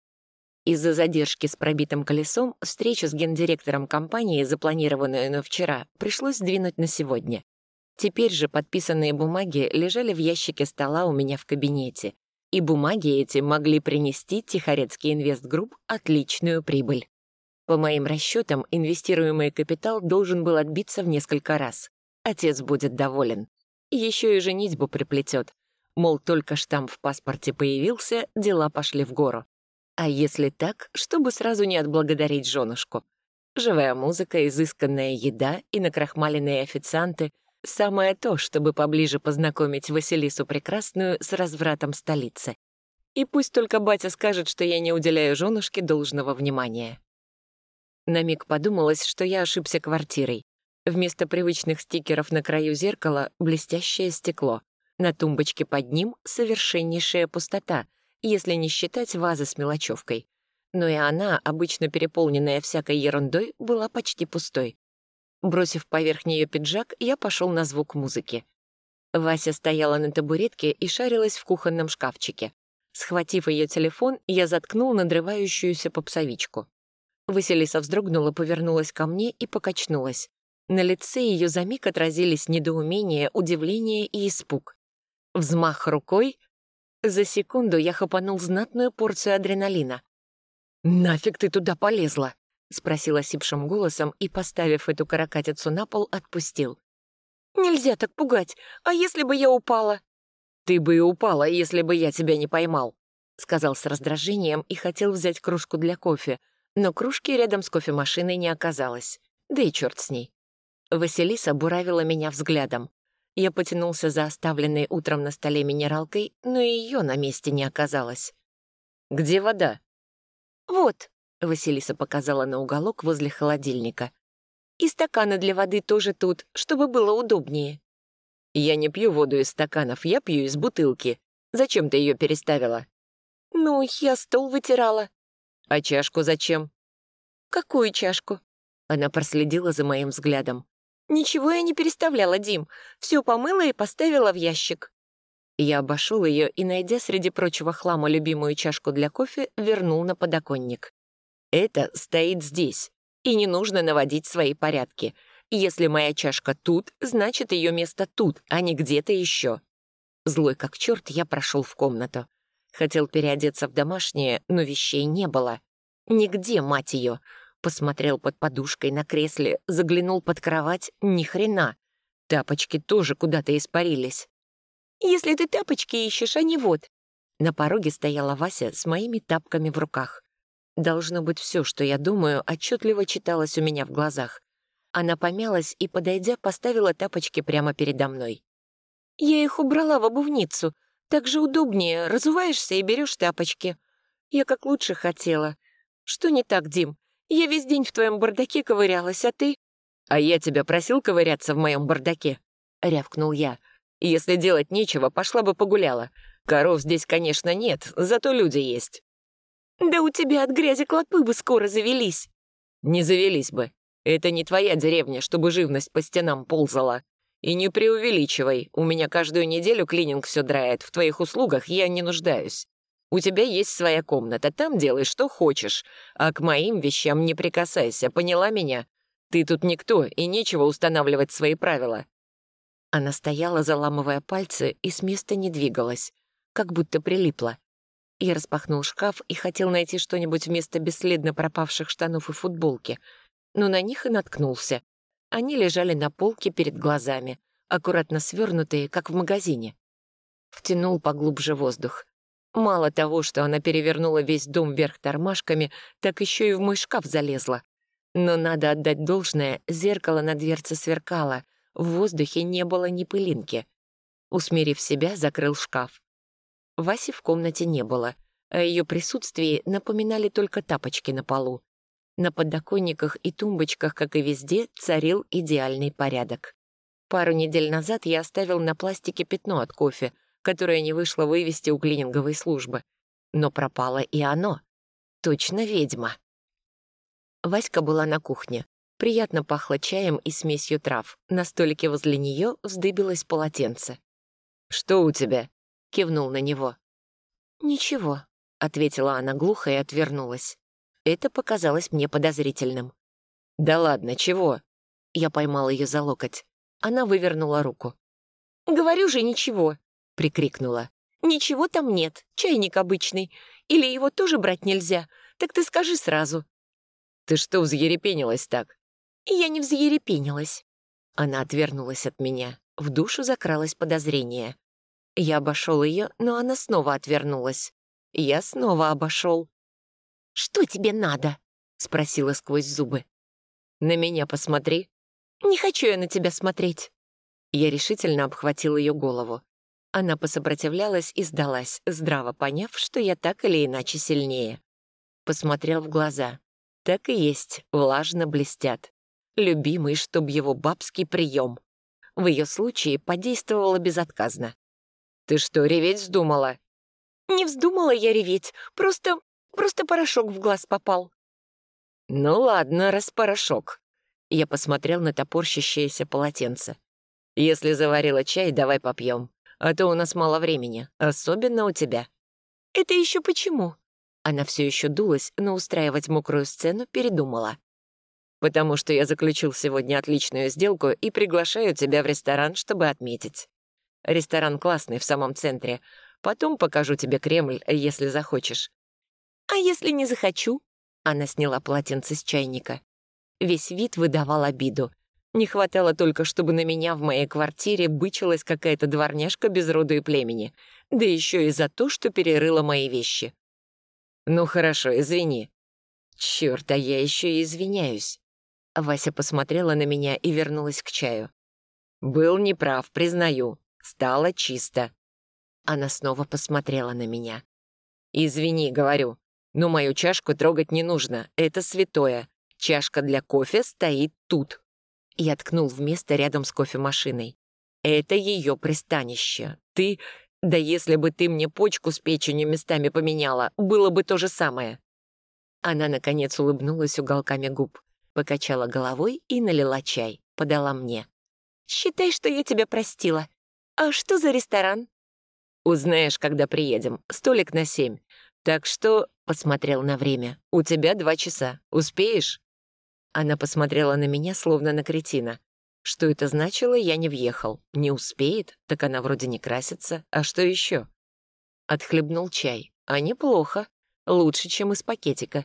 S1: Из-за задержки с пробитым колесом встречу с гендиректором компании, запланированную на вчера, пришлось сдвинуть на сегодня. Теперь же подписанные бумаги лежали в ящике стола у меня в кабинете, и бумаги эти могли принести Тихорецкий Инвестгрупп отличную прибыль. По моим расчетам, инвестируемый капитал должен был отбиться в несколько раз. Отец будет доволен. Еще и женитьбу приплетет. Мол, только штамп в паспорте появился, дела пошли в гору. А если так, чтобы сразу не отблагодарить женушку? Живая музыка, изысканная еда и накрахмаленные официанты — самое то, чтобы поближе познакомить Василису Прекрасную с развратом столицы. И пусть только батя скажет, что я не уделяю женушке должного внимания. На миг подумалось, что я ошибся квартирой. Вместо привычных стикеров на краю зеркала — блестящее стекло. На тумбочке под ним — совершеннейшая пустота, если не считать вазы с мелочевкой. Но и она, обычно переполненная всякой ерундой, была почти пустой. Бросив поверх нее пиджак, я пошел на звук музыки. Вася стояла на табуретке и шарилась в кухонном шкафчике. Схватив ее телефон, я заткнул надрывающуюся попсовичку. Василиса вздрогнула, повернулась ко мне и покачнулась. На лице ее за миг отразились недоумение, удивление и испуг. Взмах рукой. За секунду я хапанул знатную порцию адреналина. «Нафиг ты туда полезла?» — спросил осипшим голосом и, поставив эту каракатицу на пол, отпустил.
S4: «Нельзя так пугать. А если бы я упала?»
S1: «Ты бы и упала, если бы я тебя не поймал», — сказал с раздражением и хотел взять кружку для кофе, но кружки рядом с кофемашиной не оказалось. Да и черт с ней. Василиса буравила меня взглядом. Я потянулся за оставленной утром на столе минералкой, но и ее на месте не оказалось. «Где вода?»
S4: «Вот», —
S1: Василиса показала на уголок возле холодильника.
S4: «И стаканы для воды тоже тут, чтобы было удобнее».
S1: «Я не пью воду из стаканов, я пью из бутылки. Зачем ты ее переставила?»
S4: «Ну, я стол вытирала».
S1: «А чашку зачем?»
S4: «Какую чашку?»
S1: Она проследила за моим взглядом.
S4: «Ничего я не переставляла, Дим. Все помыла и поставила в ящик».
S1: Я обошел ее и, найдя среди прочего хлама любимую чашку для кофе, вернул на подоконник. «Это стоит здесь, и не нужно наводить свои порядки. Если моя чашка тут, значит, ее место тут, а не где-то еще». Злой как черт, я прошел в комнату. Хотел переодеться в домашнее, но вещей не было. Нигде, мать ее. Посмотрел под подушкой на кресле, заглянул под кровать — ни хрена. Тапочки тоже куда-то испарились.
S4: «Если ты тапочки ищешь, а не вот».
S1: На пороге стояла Вася с моими тапками в руках. Должно быть, все, что я думаю, отчетливо читалось у меня в глазах. Она помялась и, подойдя, поставила тапочки прямо передо мной.
S4: «Я их убрала в обувницу. Так же удобнее, разуваешься и берешь тапочки. Я как лучше хотела. Что не так, Дим? Я весь день в твоем бардаке ковырялась, а ты...»
S1: «А я тебя просил ковыряться в моем бардаке?» — рявкнул я. «Если делать нечего, пошла бы погуляла. Коров здесь, конечно, нет, зато люди есть».
S4: «Да у тебя от грязи клопы бы скоро завелись».
S1: «Не завелись бы. Это не твоя деревня, чтобы живность по стенам ползала. И не преувеличивай, у меня каждую неделю клининг все драет, в твоих услугах я не нуждаюсь. У тебя есть своя комната, там делай, что хочешь, а к моим вещам не прикасайся, поняла меня? Ты тут никто, и нечего устанавливать свои правила». Она стояла, заламывая пальцы, и с места не двигалась, как будто прилипла. Я распахнул шкаф и хотел найти что-нибудь вместо бесследно пропавших штанов и футболки, но на них и наткнулся. Они лежали на полке перед глазами, аккуратно свернутые, как в магазине. Втянул поглубже воздух. Мало того, что она перевернула весь дом вверх тормашками, так еще и в мой шкаф залезла. Но надо отдать должное, зеркало на дверце сверкало, в воздухе не было ни пылинки. Усмирив себя, закрыл шкаф. Васи в комнате не было, о ее присутствии напоминали только тапочки на полу. На подоконниках и тумбочках, как и везде, царил идеальный порядок. Пару недель назад я оставил на пластике пятно от кофе,
S3: которое не вышло вывести у клининговой службы. Но пропало и оно. Точно ведьма. Васька была на кухне. Приятно пахло чаем и смесью трав. На столике возле нее вздыбилось полотенце. «Что у тебя?» — кивнул на него. «Ничего», — ответила она глухо и отвернулась. Это показалось мне подозрительным. «Да ладно, чего?» Я поймал ее за локоть. Она вывернула руку. «Говорю же, ничего!» — прикрикнула. «Ничего там нет, чайник обычный. Или его тоже брать нельзя? Так ты скажи сразу». «Ты что взъерепенилась так?» «Я не взъерепенилась». Она отвернулась от меня. В душу закралось подозрение. Я обошел ее, но она снова отвернулась. Я снова обошел. «Что тебе надо?» — спросила сквозь зубы. «На меня посмотри». «Не хочу я на тебя смотреть». Я решительно обхватил ее голову. Она посопротивлялась и сдалась, здраво поняв, что я так или иначе сильнее. Посмотрел в глаза. Так и есть, влажно блестят. Любимый, чтоб его бабский прием. В ее случае подействовало безотказно. «Ты что, реветь вздумала?» «Не вздумала я реветь, просто порошок в глаз попал». «Ну ладно, раз порошок». Я посмотрел на топорщащееся полотенце. «Если заварила чай, давай попьем. А то у нас мало времени, особенно у тебя». «Это еще почему?» Она все еще дулась, но устраивать мокрую сцену передумала. «Потому что я заключил сегодня отличную сделку и приглашаю тебя в ресторан, чтобы отметить. Ресторан классный, в самом центре. Потом покажу тебе Кремль, если захочешь». «А если не захочу?» Она сняла полотенце с чайника. Весь вид выдавал обиду. Не хватало только, чтобы на меня в моей квартире бычилась какая-то дворняжка без роду и племени. Да еще и за то, что перерыла мои вещи. «Ну хорошо, извини». «Черт, а я еще и извиняюсь». Вася посмотрела на меня и вернулась к чаю. «Был неправ, признаю. Стало чисто». Она снова посмотрела на меня. «Извини, — говорю, — но мою чашку трогать не нужно. Это святое. Чашка для кофе стоит тут». Я ткнул в место рядом с кофемашиной. «Это ее пристанище. Ты... Да если бы ты мне почку с печенью местами поменяла, было бы то же самое». Она, наконец, улыбнулась уголками губ, покачала головой и налила чай, подала мне. «Считай, что я тебя простила. А что за ресторан?» «Узнаешь, когда приедем. Столик на 7. Так что...» — посмотрел на время. «У тебя 2 часа. Успеешь?» Она посмотрела на меня, словно на кретина. Что это значило, я не въехал. Не успеет? Так она вроде не красится. А что еще? Отхлебнул чай. А неплохо. Лучше, чем из пакетика.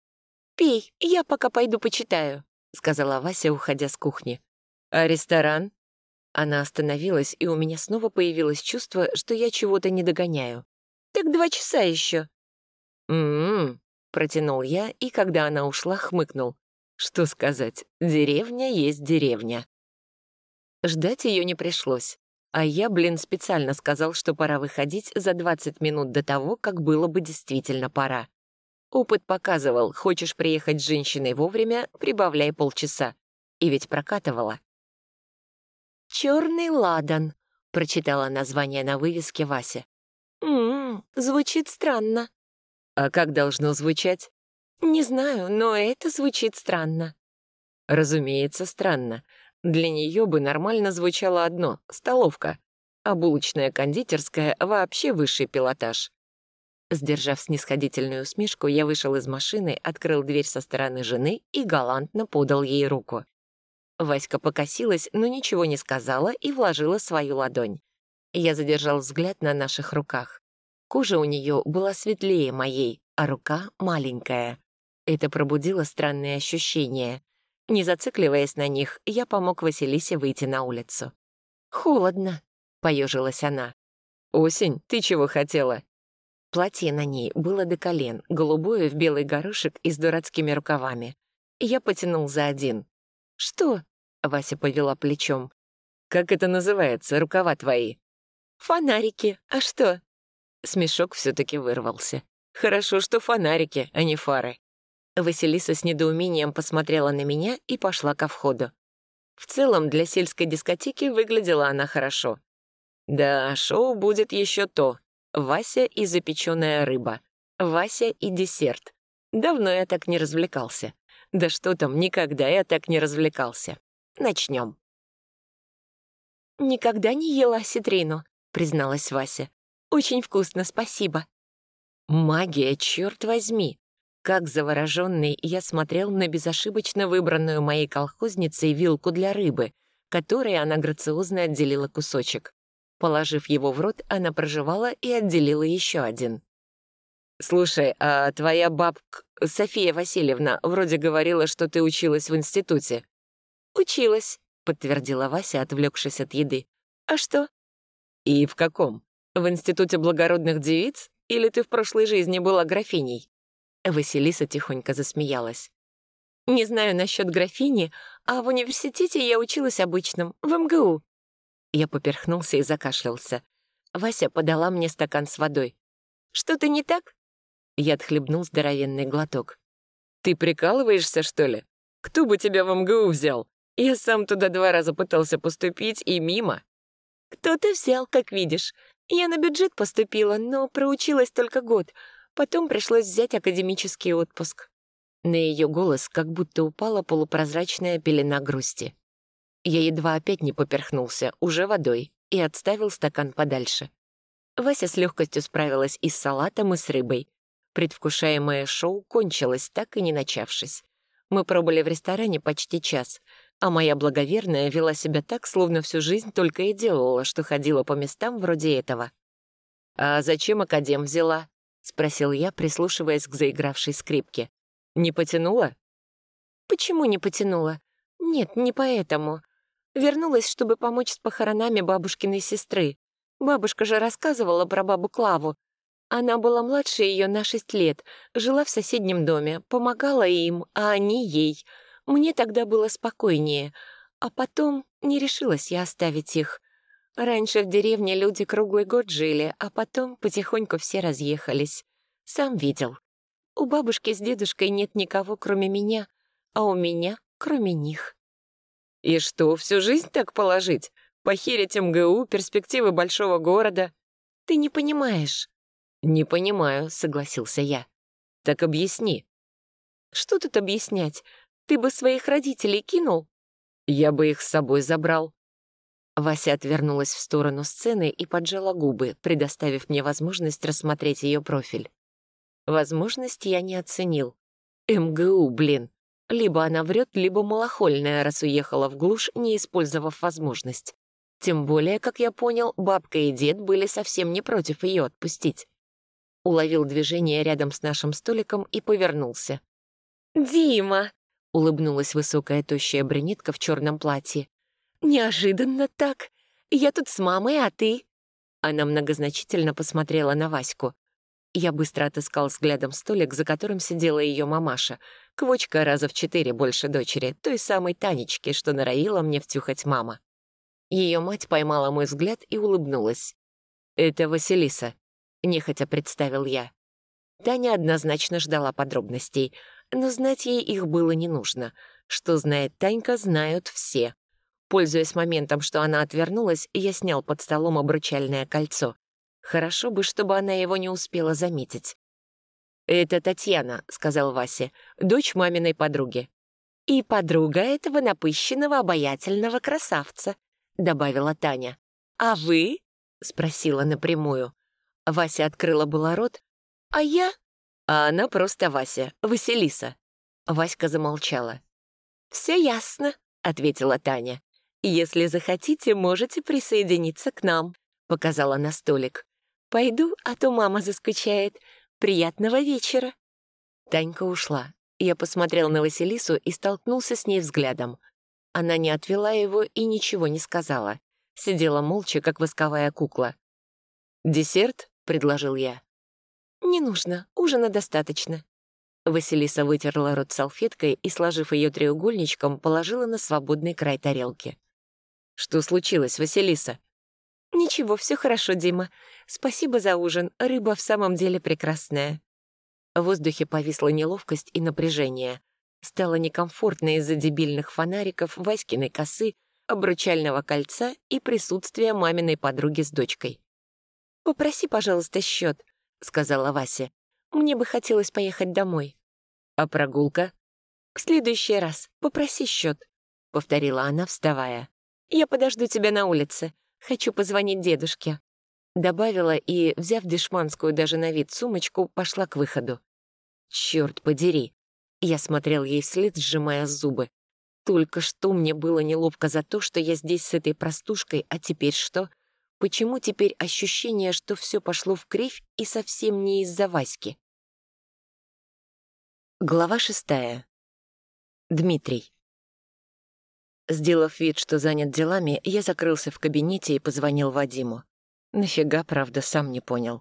S3: «Пей, я пока пойду почитаю», — сказала Вася, уходя с кухни. «А ресторан?» Она остановилась, и у меня снова появилось чувство, что я чего-то не догоняю. «Так 2 часа еще». «М-м-м», протянул я, и когда она ушла, хмыкнул. Что сказать, деревня есть деревня. Ждать ее не пришлось. А я, специально сказал, что пора выходить за 20 минут до того, как было бы действительно пора. Опыт показывал, хочешь приехать с женщиной вовремя, прибавляй полчаса. И ведь прокатывала. «Черный ладан», — прочитала название на вывеске Вася. Звучит странно». «А как должно звучать?» «Не знаю, но это звучит странно». Разумеется, странно. Для нее бы нормально звучало одно — столовка, а булочная кондитерская — вообще высший пилотаж. Сдержав снисходительную усмешку, я вышел из машины, открыл дверь со стороны жены и галантно подал ей руку. Васька покосилась, но ничего не сказала и вложила свою ладонь. Я задержал взгляд на наших руках. Кожа у нее была светлее моей, а рука маленькая. Это пробудило странные ощущения. Не зацикливаясь на них, я помог Василисе выйти на улицу. «Холодно», — поежилась она. «Осень, ты чего хотела?» Платье на ней было до колен, голубое в белый горошек и с дурацкими рукавами. Я потянул за один. «Что?» — Вася повела плечом. «Как это называется, рукава твои?» «Фонарики. А что?» Смешок все-таки вырвался. «Хорошо, что фонарики, а не фары». Василиса с недоумением посмотрела на меня и пошла ко входу. В целом, для сельской дискотеки выглядела она хорошо. Да, шоу будет еще то. Вася и запеченная рыба. Вася и десерт. Давно я так не развлекался. Да что там, никогда я так не развлекался. Начнем.
S4: «Никогда не ела осетрину», — призналась Вася. «Очень вкусно, спасибо».
S3: Магия, черт возьми! Как завороженный я смотрел на безошибочно выбранную моей колхозницей вилку для рыбы, которой она грациозно отделила кусочек. Положив его в рот, она прожевала и отделила еще один. «Слушай, а твоя бабка София Васильевна вроде говорила, что ты училась в институте».
S4: «Училась»,
S3: — подтвердила Вася, отвлекшись от еды.
S4: «А что?»
S3: «И в каком? В институте благородных девиц? Или ты в прошлой жизни была графиней?»
S4: Василиса тихонько засмеялась. «Не знаю насчет графини, а в университете я училась обычным, в МГУ».
S3: Я поперхнулся и закашлялся. Вася подала мне стакан с водой.
S4: «Что-то не так?»
S3: Я отхлебнул здоровенный глоток. «Ты прикалываешься, что ли? Кто бы тебя в МГУ взял? Я сам туда 2 раза пытался поступить, и мимо».
S4: «Кто-то взял, как видишь. Я на бюджет поступила, но проучилась только год. Потом пришлось взять академический отпуск».
S3: На ее голос как будто упала полупрозрачная пелена грусти. Я едва опять не поперхнулся, уже водой, и отставил стакан подальше. Вася с легкостью справилась и с салатом, и с рыбой. Предвкушаемое шоу кончилось, так и не начавшись. Мы пробыли в ресторане почти час, а моя благоверная вела себя так, словно всю жизнь только и делала, что ходила по местам вроде этого. «А зачем академ взяла?» — спросил я, прислушиваясь к заигравшей скрипке. «Не потянула?»
S4: «Почему не потянула? Нет, не поэтому. Вернулась, чтобы помочь с похоронами бабушкиной сестры. Бабушка же рассказывала про бабу Клаву. Она была младше ее на 6 лет, жила в соседнем доме, помогала им, а они ей. Мне тогда было спокойнее. А потом не решилась я оставить их. Раньше в деревне люди круглый год жили, а потом потихоньку все разъехались. Сам видел. У бабушки с дедушкой нет никого, кроме меня, а у меня, кроме них».
S3: «И что, всю жизнь так положить? Похерить МГУ, перспективы большого города?»
S4: «Ты не понимаешь».
S3: «Не понимаю», — согласился я. «Так объясни».
S4: «Что тут объяснять? Ты бы своих родителей кинул?»
S3: «Я бы их с собой забрал». Вася отвернулась в сторону сцены и поджала губы, предоставив мне возможность рассмотреть ее профиль. Возможность я не оценил. МГУ, блин. Либо она врет, либо малохольная, раз уехала в глушь, не использовав возможность. Тем более, как я понял, бабка и дед были совсем не против ее отпустить. Уловил движение рядом с нашим столиком и повернулся.
S4: «Дима!»
S3: — улыбнулась высокая тощая брюнетка в черном платье.
S4: «Неожиданно так. Я тут с мамой, а ты?»
S3: Она многозначительно посмотрела на Ваську. Я быстро отыскал взглядом столик, за которым сидела ее мамаша, квочка раза в 4 больше дочери, той самой Танечки, что норовила мне втюхать мама. Ее мать поймала мой взгляд и улыбнулась. «Это Василиса», — нехотя представил я. Таня однозначно ждала подробностей, но знать ей их было не нужно. Что знает Танька, знают все. Пользуясь моментом, что она отвернулась, я снял под столом обручальное кольцо. Хорошо бы, чтобы она его не успела заметить. «Это Татьяна», — сказал Вася, — «дочь маминой подруги».
S4: «И подруга этого напыщенного обаятельного красавца», — добавила Таня. «А вы?» — спросила напрямую.
S3: Вася открыла было рот.
S4: «А я?»
S3: А она просто Вася, Василиса. Васька замолчала.
S4: «Все ясно», — ответила Таня. «Если захотите, можете присоединиться к нам», — показала на столик. «Пойду, а то мама заскучает. Приятного вечера».
S3: Танька ушла. Я посмотрел на Василису и столкнулся с ней взглядом. Она не отвела его и ничего не сказала. Сидела молча, как восковая кукла. «Десерт?» — предложил я.
S4: «Не нужно, ужина достаточно».
S3: Василиса вытерла рот салфеткой и, сложив ее треугольничком, положила на свободный край тарелки. «Что случилось, Василиса?»
S4: «Ничего, все хорошо, Дима. Спасибо за ужин. Рыба в самом деле прекрасная».
S3: В воздухе повисла неловкость и напряжение. Стало некомфортно из-за дебильных фонариков, Васькиной косы,
S4: обручального кольца и присутствия маминой подруги с дочкой. «Попроси, пожалуйста, счет», — сказала Вася. «Мне бы хотелось поехать домой».
S3: «А прогулка?»
S4: «В следующий раз. Попроси счет», — повторила она, вставая. «Я подожду тебя на улице. Хочу позвонить дедушке». Добавила и, взяв дешманскую даже на вид сумочку, пошла к выходу. «Черт подери!» Я смотрел ей вслед, сжимая зубы. Только что мне было неловко за то, что я здесь с этой простушкой, а теперь что? Почему теперь ощущение, что все пошло вкривь и совсем не из-за Васьки? Глава 6. Дмитрий. Сделав вид, что занят делами, я закрылся в кабинете и позвонил Вадиму. Нафига, правда, сам не понял.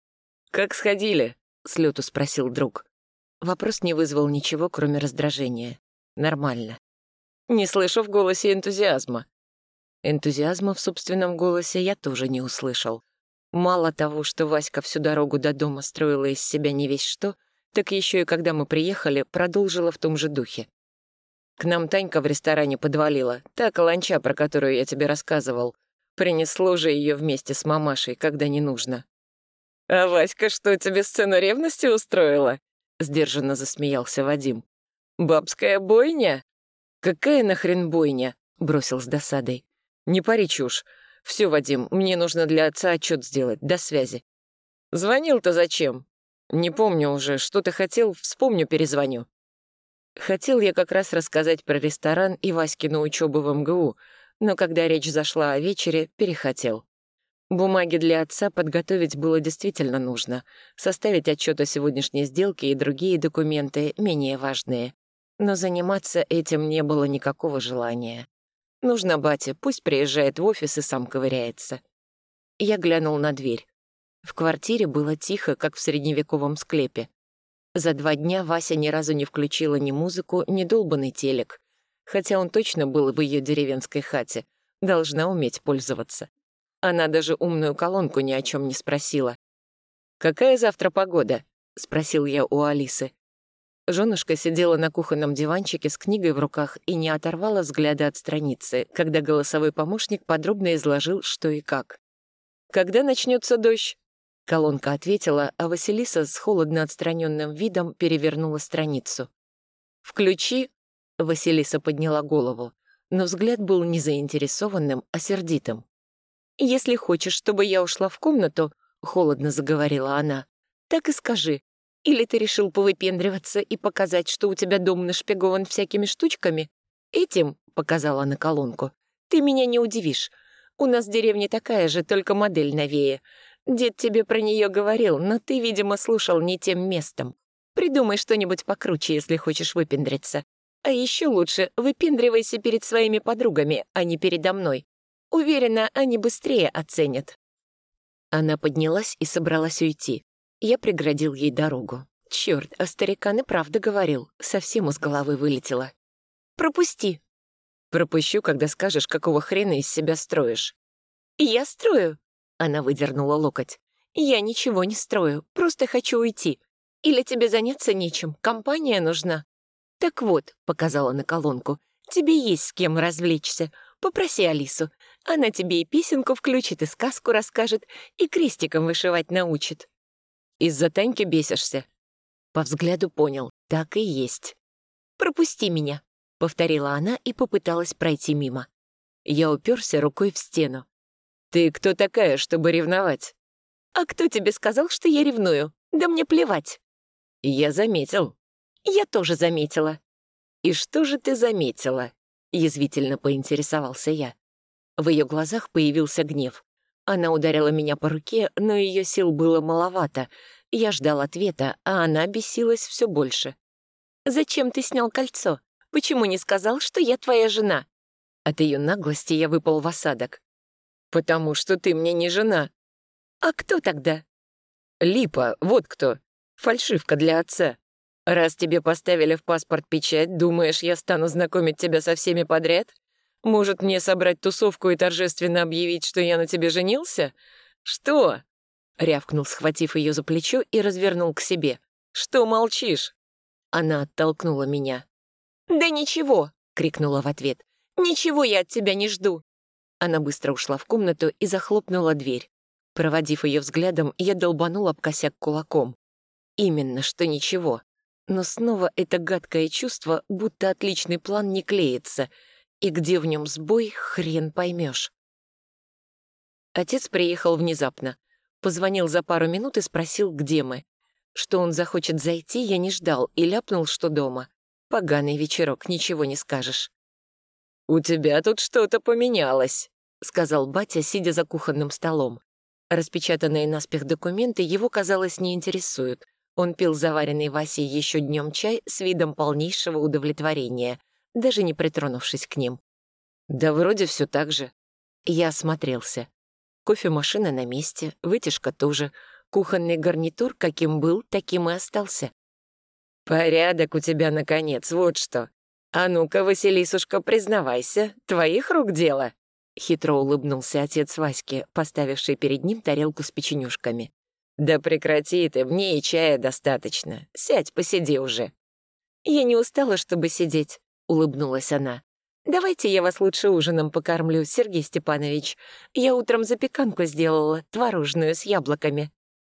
S3: «Как сходили?» — с лету спросил друг.
S4: Вопрос не вызвал ничего, кроме раздражения. Нормально.
S3: Не слышу в голосе энтузиазма.
S4: Энтузиазма в собственном голосе я тоже не услышал. Мало того, что Васька всю дорогу до дома строила из себя не весь что, так еще и когда мы приехали, продолжила в том же духе.
S3: К нам Танька в ресторане подвалила, та каланча, про которую я тебе рассказывал. Принесло же ее вместе с мамашей, когда не нужно. «А Васька что, тебе сцену ревности устроила?» — сдержанно засмеялся Вадим. «Бабская бойня?»
S4: «Какая нахрен бойня?» — бросил с досадой.
S3: «Не пари чушь. Все, Вадим, мне нужно для отца отчет сделать. До связи». «Звонил-то зачем?» «Не помню уже. Что ты хотел? Вспомню, перезвоню».
S4: Хотел я как раз рассказать про ресторан и Васькину учебу в МГУ, но когда речь зашла о вечере, перехотел. Бумаги для отца подготовить было действительно нужно, составить отчет о сегодняшней сделке и другие документы, менее важные. Но заниматься этим не было никакого желания. Нужно бате, пусть приезжает в офис и сам ковыряется. Я глянул на дверь. В квартире было тихо, как в средневековом склепе. За 2 дня Вася ни разу не включила ни музыку, ни долбанный телек. Хотя он точно был в ее деревенской хате, должна уметь пользоваться. Она даже умную колонку ни о чем не спросила.
S3: «Какая завтра погода?»
S4: — спросил я у Алисы. Женушка сидела на кухонном диванчике с книгой в руках и не оторвала взгляда от страницы, когда голосовой помощник подробно изложил, что и как.
S3: «Когда начнется дождь?»
S4: Колонка ответила, а Василиса с холодно отстраненным видом перевернула страницу.
S3: «Включи!»
S4: — Василиса подняла голову, но взгляд был не заинтересованным, а сердитым. «Если хочешь, чтобы я ушла в комнату», — холодно заговорила она, — «так и скажи. Или ты решил повыпендриваться и показать, что у тебя дом нашпигован всякими штучками? Этим, — показала на колонку, — ты меня не удивишь. У нас в деревне такая же, только модель новее. Дед тебе про нее говорил, но ты, видимо, слушал не тем местом. Придумай что-нибудь покруче, если хочешь выпендриться. А еще лучше выпендривайся перед своими подругами, а не передо мной. Уверена, они быстрее оценят». Она поднялась и собралась уйти. Я преградил ей дорогу. Черт, а старикан и правда говорил, совсем из головы вылетело. «Пропусти».
S3: «Пропущу, когда скажешь, какого хрена из себя строишь».
S4: «Я строю?» Она выдернула локоть. «Я ничего не строю, просто хочу уйти. Или тебе заняться нечем, компания нужна?» «Так вот», — показала на колонку, — «тебе есть с кем развлечься. Попроси Алису. Она тебе и песенку включит, и сказку расскажет, и крестиком вышивать научит».
S3: «Из-за Таньки бесишься?»
S4: По взгляду понял, так и есть. «Пропусти меня», — повторила она и попыталась пройти мимо. Я уперся рукой в стену.
S3: «Ты кто такая, чтобы ревновать?»
S4: «А кто тебе сказал, что я ревную? Да мне плевать».
S3: «Я заметил».
S4: «Я тоже заметила».
S3: «И что же ты заметила?»
S4: — язвительно поинтересовался я. В ее глазах появился гнев. Она ударила меня по руке, но ее сил было маловато. Я ждал ответа, а она бесилась все больше. «Зачем ты снял кольцо? Почему не сказал, что я твоя жена?» От ее наглости я выпал в осадок.
S3: «Потому что ты мне не жена».
S4: «А кто тогда?»
S3: «Липа, вот кто. Фальшивка для отца. Раз тебе поставили в паспорт печать, думаешь, я стану знакомить тебя со всеми подряд? Может, мне собрать тусовку и торжественно объявить, что я на тебе женился? Что?»
S4: Рявкнул, схватив ее за плечо и развернул к себе.
S3: «Что молчишь?»
S4: Она оттолкнула меня. «Да ничего!» — крикнула в ответ. Ничего я от тебя не жду». Она быстро ушла в комнату и захлопнула дверь. Проводив ее взглядом, я долбанул об косяк кулаком. Именно что ничего. Но снова это гадкое чувство, будто отличный план не клеится, и где в нем сбой, хрен поймешь. Отец приехал внезапно. Позвонил за пару минут и спросил, где мы. Что он захочет зайти, я не ждал, и ляпнул, что дома. Поганый вечерок, ничего не скажешь.
S1: «У тебя тут что-то поменялось»,
S4: — сказал батя, сидя за кухонным столом. Распечатанные наспех документы его, казалось, не интересуют. Он пил заваренный Васей еще днем чай с видом полнейшего удовлетворения, даже не притронувшись к ним.
S1: «Да вроде все так же».
S4: Я осмотрелся. Кофемашина на месте, вытяжка тоже. Кухонный гарнитур каким был, таким и остался.
S1: «Порядок у тебя, наконец, вот что. А ну-ка, Василисушка, признавайся, твоих рук дело?»
S4: Хитро улыбнулся отец Васьки, поставивший перед ним тарелку с печенюшками.
S1: «Да прекрати ты, мне и чая достаточно. Сядь, посиди уже».
S4: «Я не устала, чтобы сидеть», — улыбнулась она. «Давайте я вас лучше ужином покормлю, Сергей Степанович. Я утром запеканку сделала, творожную, с яблоками».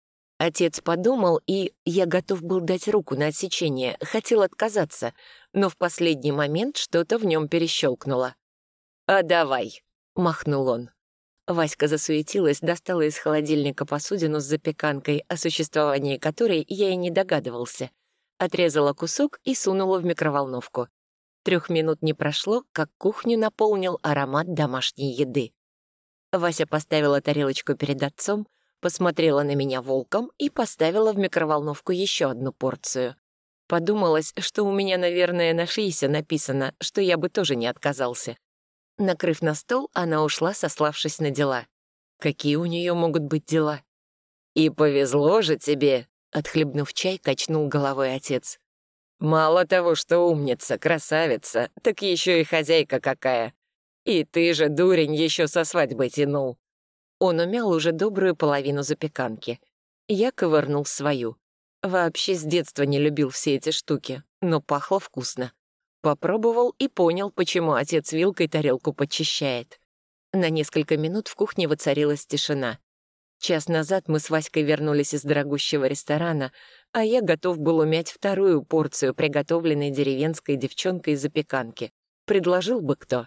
S4: Отец подумал, и я готов был дать руку на отсечение, хотел отказаться, но в последний момент что-то в нем перещелкнуло.
S1: «А давай»,
S4: — махнул он. Васька засуетилась, достала из холодильника посудину с запеканкой, о существовании которой я и не догадывался. Отрезала кусок и сунула в микроволновку. 3 минут не прошло, как кухню наполнил аромат домашней еды. Вася поставила тарелочку перед отцом, посмотрела на меня волком и поставила в микроволновку еще одну порцию. Подумалось, что у меня, наверное, на шейсе написано, что я бы тоже не отказался. Накрыв на стол, она ушла, сославшись на дела. Какие у нее могут быть дела?
S1: «И повезло же тебе»,
S4: — отхлебнув чай, качнул головой отец.
S1: «Мало того, что умница, красавица, так еще и хозяйка какая. И ты же, дурень, еще со свадьбой тянул».
S4: Он умял уже добрую половину запеканки. Я ковырнул свою. Вообще с детства не любил все эти штуки, но пахло вкусно. Попробовал и понял, почему отец вилкой тарелку подчищает. На несколько минут в кухне воцарилась тишина. Час назад мы с Васькой вернулись из дорогущего ресторана, а я готов был умять вторую порцию приготовленной деревенской девчонкой запеканки. Предложил бы кто.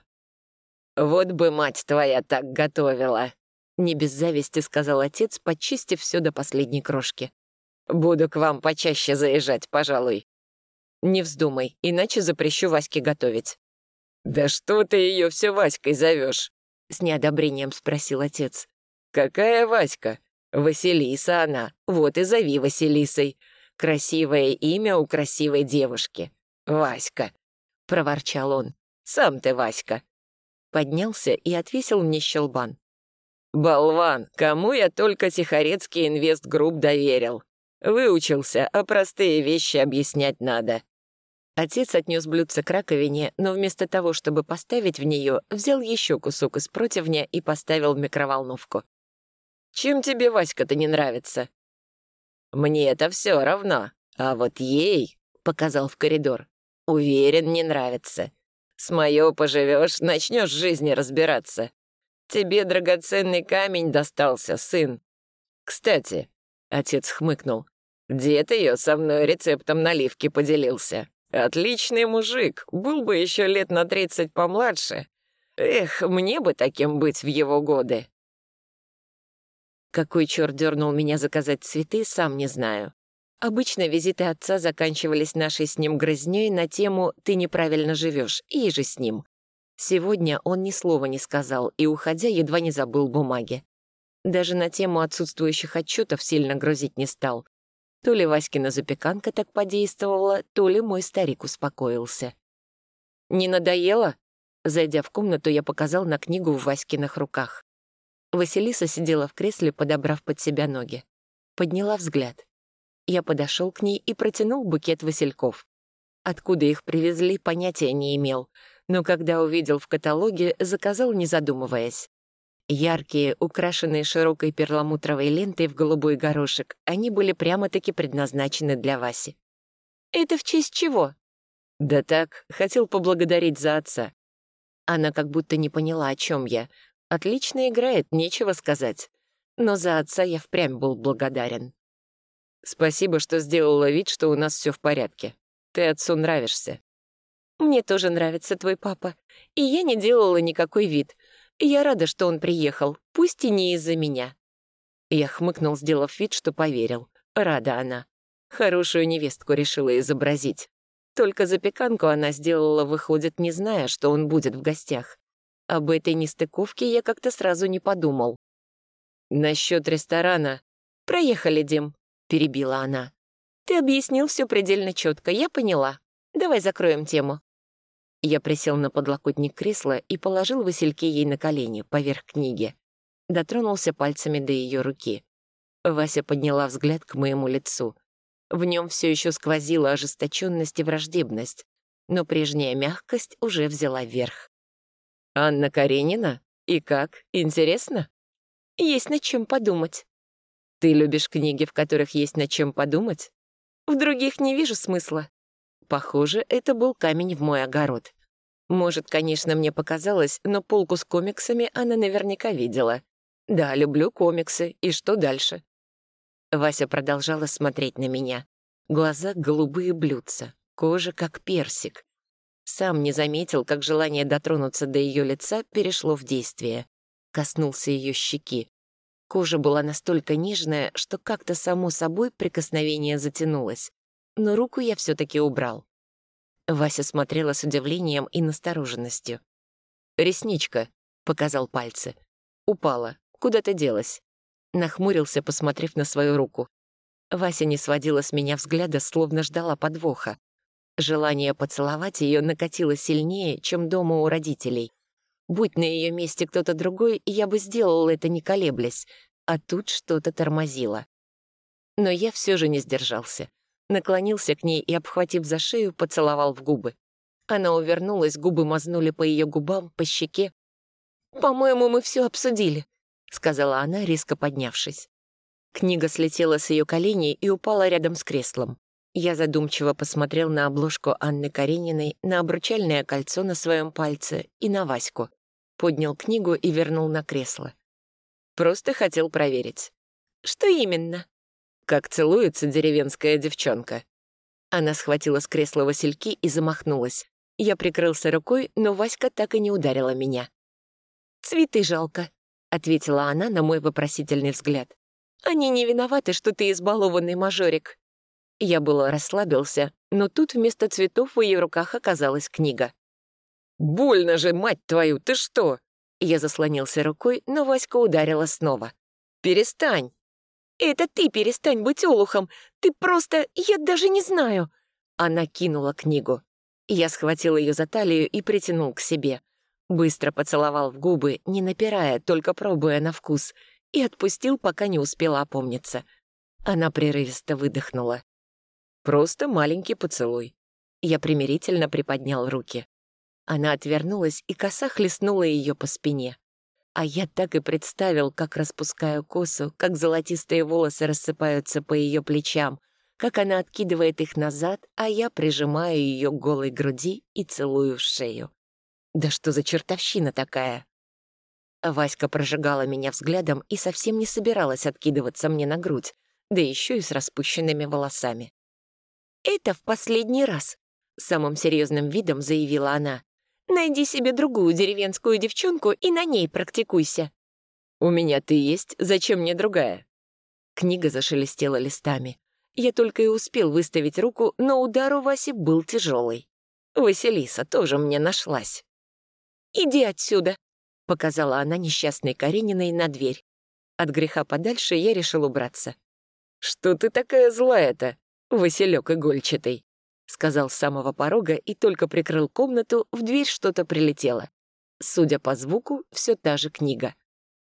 S1: «Вот бы мать твоя так готовила»,
S4: — не без зависти сказал отец, подчистив все до последней крошки.
S1: «Буду к вам почаще заезжать, пожалуй».
S4: «Не вздумай, иначе запрещу Ваське готовить».
S1: «Да что ты ее все Васькой зовешь?»
S4: — с неодобрением спросил отец.
S1: «Какая Васька? Василиса она, вот и зови Василисой. Красивое имя у красивой девушки. Васька», — проворчал он. «Сам ты Васька».
S4: Поднялся и отвесил мне щелбан.
S1: «Болван, кому я только Тихорецкий инвестгрупп доверил? Выучился, а простые вещи объяснять надо».
S4: Отец отнес блюдце к раковине, но вместо того, чтобы поставить в нее, взял еще кусок из противня и поставил в микроволновку.
S1: «Чем тебе Васька-то не нравится?» «Мне это все равно, а вот ей», — показал в коридор, — «уверен, не нравится. С моё поживешь, начнешь в жизни разбираться. Тебе драгоценный камень достался, сын. Кстати», — отец хмыкнул, — «дед ее со мной рецептом наливки поделился. Отличный мужик, был бы еще лет на 30 помладше. Эх, мне бы таким быть в его годы».
S4: Какой черт дернул меня заказать цветы, сам не знаю. Обычно визиты отца заканчивались нашей с ним грызнёй на тему «ты неправильно живешь» и же с ним. Сегодня он ни слова не сказал и, уходя, едва не забыл бумаги. Даже на тему отсутствующих отчетов сильно грузить не стал. То ли Васькина запеканка так подействовала, то ли мой старик успокоился. «Не надоело?» Зайдя в комнату, я показал на книгу в Васькиных руках. Василиса сидела в кресле, подобрав под себя ноги. Подняла взгляд. Я подошел к ней и протянул букет васильков. Откуда их привезли, понятия не имел, но когда увидел в каталоге, заказал, не задумываясь. Яркие, украшенные широкой перламутровой лентой в голубой горошек, они были прямо-таки предназначены для Васи. «Это в честь чего?» «Да так, хотел поблагодарить за отца».
S1: Она как будто не поняла, о чем я. Отлично играет, нечего сказать. Но за отца я впрямь был благодарен. Спасибо, что сделала вид, что у нас все в порядке. Ты отцу нравишься.
S4: Мне тоже нравится твой папа. И я не делала никакой вид. Я рада, что он приехал, пусть и не из-за меня.
S1: Я хмыкнул, сделав вид, что поверил. Рада она. Хорошую невестку решила изобразить. Только запеканку она сделала, выходит, не зная, что он будет в гостях. Об этой нестыковке я как-то сразу не подумал. Насчет ресторана...
S4: «Проехали, Дим», — перебила она. «Ты объяснил все предельно четко, я поняла. Давай закроем тему».
S1: Я присел на подлокотник кресла и положил васильки ей на колени, поверх книги. Дотронулся пальцами до ее руки. Вася подняла взгляд к моему лицу. В нем все еще сквозила ожесточенность и враждебность, но прежняя мягкость уже взяла верх. «Анна Каренина? И как? Интересно?»
S4: «Есть над чем подумать».
S1: «Ты любишь книги, в которых есть над чем подумать?»
S4: «В других не вижу смысла».
S1: Похоже, это был камень в мой огород. Может, конечно, мне показалось, но полку с комиксами она наверняка видела. Да, люблю комиксы, и что дальше? Вася продолжала смотреть на меня. Глаза голубые блюдца, кожа как персик. Сам не заметил, как желание дотронуться до ее лица перешло в действие. Коснулся ее щеки. Кожа была настолько нежная, что как-то само собой прикосновение затянулось. Но руку я все-таки убрал. Вася смотрела с удивлением и настороженностью. «Ресничка», — показал пальцы. «Упала. Куда-то делась». Нахмурился, посмотрев на свою руку. Вася не сводила с меня взгляда, словно ждала подвоха. Желание поцеловать ее накатило сильнее, чем дома у родителей. Будь на ее месте кто-то другой, я бы сделал это, не колеблясь, а тут что-то тормозило. Но я все же не сдержался. Наклонился к ней и, обхватив за шею, поцеловал в губы. Она увернулась, губы мазнули по ее губам, по щеке.
S4: «По-моему, мы все обсудили»,
S1: — сказала она, резко поднявшись. Книга слетела с ее коленей и упала рядом с креслом. Я задумчиво посмотрел на обложку Анны Карениной, на обручальное кольцо на своем пальце и на Ваську. Поднял книгу и вернул на кресло. Просто хотел проверить.
S4: «Что именно?»
S1: Как целуется деревенская девчонка. Она схватила с кресла васильки и замахнулась. Я прикрылся рукой, но Васька так и не ударила меня.
S4: «Цветы жалко», — ответила она на мой вопросительный взгляд. «Они не виноваты, что ты избалованный мажорик».
S1: Я было расслабился, но тут вместо цветов в ее руках оказалась книга. «Больно же, мать твою, ты что?» Я заслонился рукой, но Васька ударила снова. «Перестань!»
S4: «Это ты перестань быть олухом! Ты просто... Я даже не знаю!»
S1: Она кинула книгу. Я схватил ее за талию и притянул к себе. Быстро поцеловал в губы, не напирая, только пробуя на вкус, и отпустил, пока не успела опомниться. Она прерывисто выдохнула. «Просто маленький поцелуй». Я примирительно приподнял руки. Она отвернулась, и коса хлестнула ее по спине. А я так и представил, как распускаю косу, как золотистые волосы рассыпаются по ее плечам, как она откидывает их назад, а я прижимаю ее к голой груди и целую в шею. Да что за чертовщина такая? Васька прожигала меня взглядом и совсем не собиралась откидываться мне на грудь, да еще и с распущенными волосами.
S4: «Это в последний раз», — самым серьезным видом заявила она. «Найди себе другую деревенскую девчонку и на ней практикуйся».
S1: «У меня ты есть, зачем мне другая?» Книга зашелестела листами. Я только и успел выставить руку, но удар у Васи был тяжелый. Василиса тоже мне нашлась.
S4: «Иди отсюда»,
S1: — показала она несчастной Карениной на дверь. От греха подальше я решил убраться. «Что ты такая злая-то, Василек игольчатый?» — сказал с самого порога и только прикрыл комнату, в дверь что-то прилетело. Судя по звуку, все та же книга.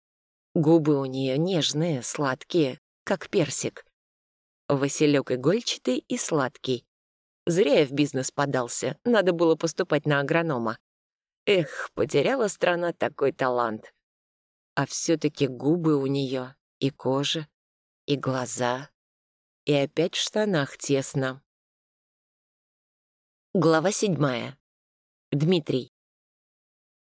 S1: Губы у нее нежные, сладкие, как персик. Василек игольчатый и сладкий. Зря я в бизнес подался, надо было поступать на агронома. Эх, потеряла страна такой талант. А все-таки губы у нее, и кожа, и глаза, и опять в штанах тесно. Глава 7. Дмитрий.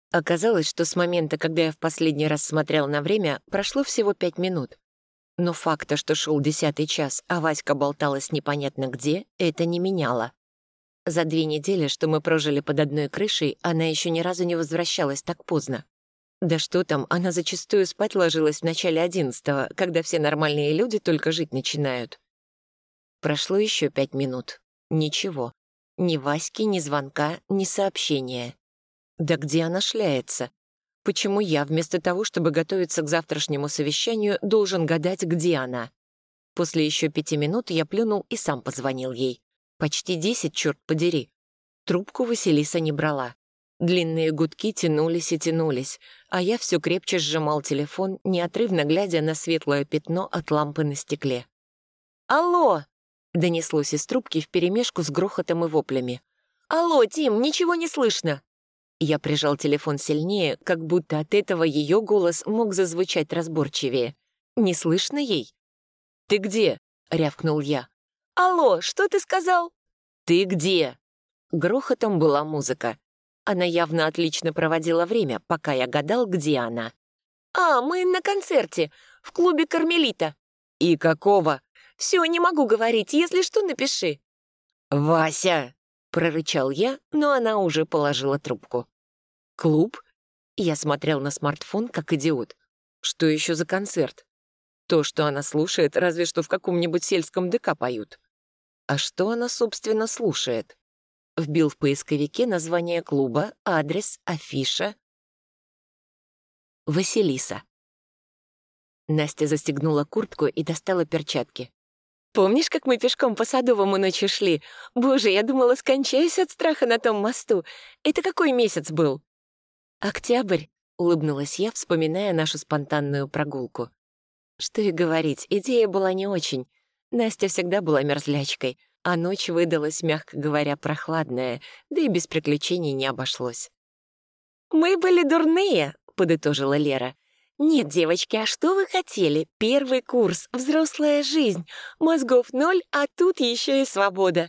S3: Оказалось, что с момента, когда я в последний раз смотрел на время, прошло всего 5 минут. Но факта, что шел 10-й час, а Васька болталась непонятно где, это не меняло. За 2 недели, что мы прожили под одной крышей, она еще ни разу не возвращалась так поздно. Да что там, она зачастую спать ложилась в начале 11-го, когда все нормальные люди только жить начинают. Прошло еще 5 минут. Ничего. Ни Васьки, ни звонка, ни сообщения. Да где она шляется? Почему я, вместо того, чтобы готовиться к завтрашнему совещанию, должен гадать, где она? После еще 5 минут я плюнул и сам позвонил ей. Почти 10, черт подери. Трубку Василиса не брала. Длинные гудки тянулись и тянулись, а я все крепче сжимал телефон, неотрывно глядя на светлое пятно от лампы на стекле. «Алло!» — донеслось из трубки вперемешку с грохотом и воплями. «Алло, Тим, ничего не слышно!» Я прижал телефон сильнее, как будто от этого ее голос мог зазвучать разборчивее. «Не слышно ей?» «Ты где?» — рявкнул я. «Алло, что ты сказал?» «Ты где?» Грохотом была музыка. Она явно отлично проводила время, пока я гадал, где она. «А, мы на концерте, в клубе «Кармелита». «И какого?» «Все, не могу говорить, если что, напиши». «Вася!» — прорычал я, но она уже положила трубку. «Клуб?» Я смотрел на смартфон, как идиот. Что еще за концерт? То, что она слушает, разве что в каком-нибудь сельском ДК поют. А что она, собственно, слушает? Вбил в поисковике название клуба, адрес, афиша. Василиса. Настя застегнула куртку и достала перчатки. «Помнишь, как мы пешком по Садовому ночью шли? Боже, я думала, скончаюсь от страха на том мосту. Это какой месяц был?» «Октябрь», — улыбнулась я, вспоминая нашу спонтанную прогулку. Что и говорить, идея была не очень. Настя всегда была мерзлячкой, а ночь выдалась, мягко говоря, прохладная, да и без приключений не обошлось. «Мы были дурные», — подытожила Лера. «Нет, девочки, а что вы хотели? Первый курс, взрослая жизнь, мозгов 0, а тут еще и свобода».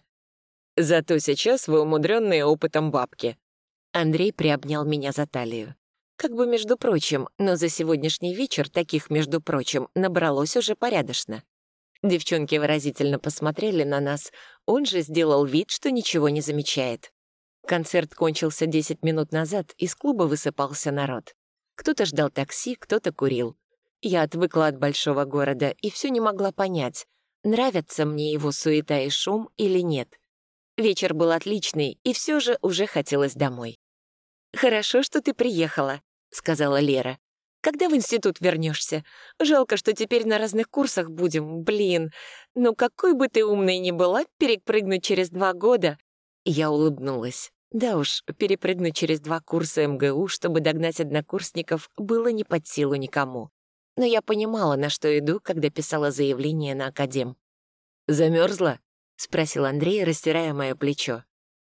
S3: «Зато сейчас вы умудренные опытом бабки». Андрей приобнял меня за талию. Как бы между прочим, но за сегодняшний вечер таких, между прочим, набралось уже порядочно. Девчонки выразительно посмотрели на нас, он же сделал вид, что ничего не замечает. Концерт кончился 10 минут назад, из клуба высыпался народ. Кто-то ждал такси, кто-то курил. Я отвыкла от большого города и все не могла понять, нравятся мне его суета и шум или нет. Вечер был отличный, и все же уже хотелось домой. «Хорошо, что ты приехала», — сказала Лера. «Когда в институт вернешься? Жалко, что теперь на разных курсах будем, блин. Ну какой бы ты умной ни была, перепрыгнуть через 2 года...» Я улыбнулась. Да уж, перепрыгнуть через 2 курса МГУ, чтобы догнать однокурсников, было не под силу никому. Но я понимала, на что иду, когда писала заявление на академ. «Замерзла?» — спросил Андрей, растирая мое плечо.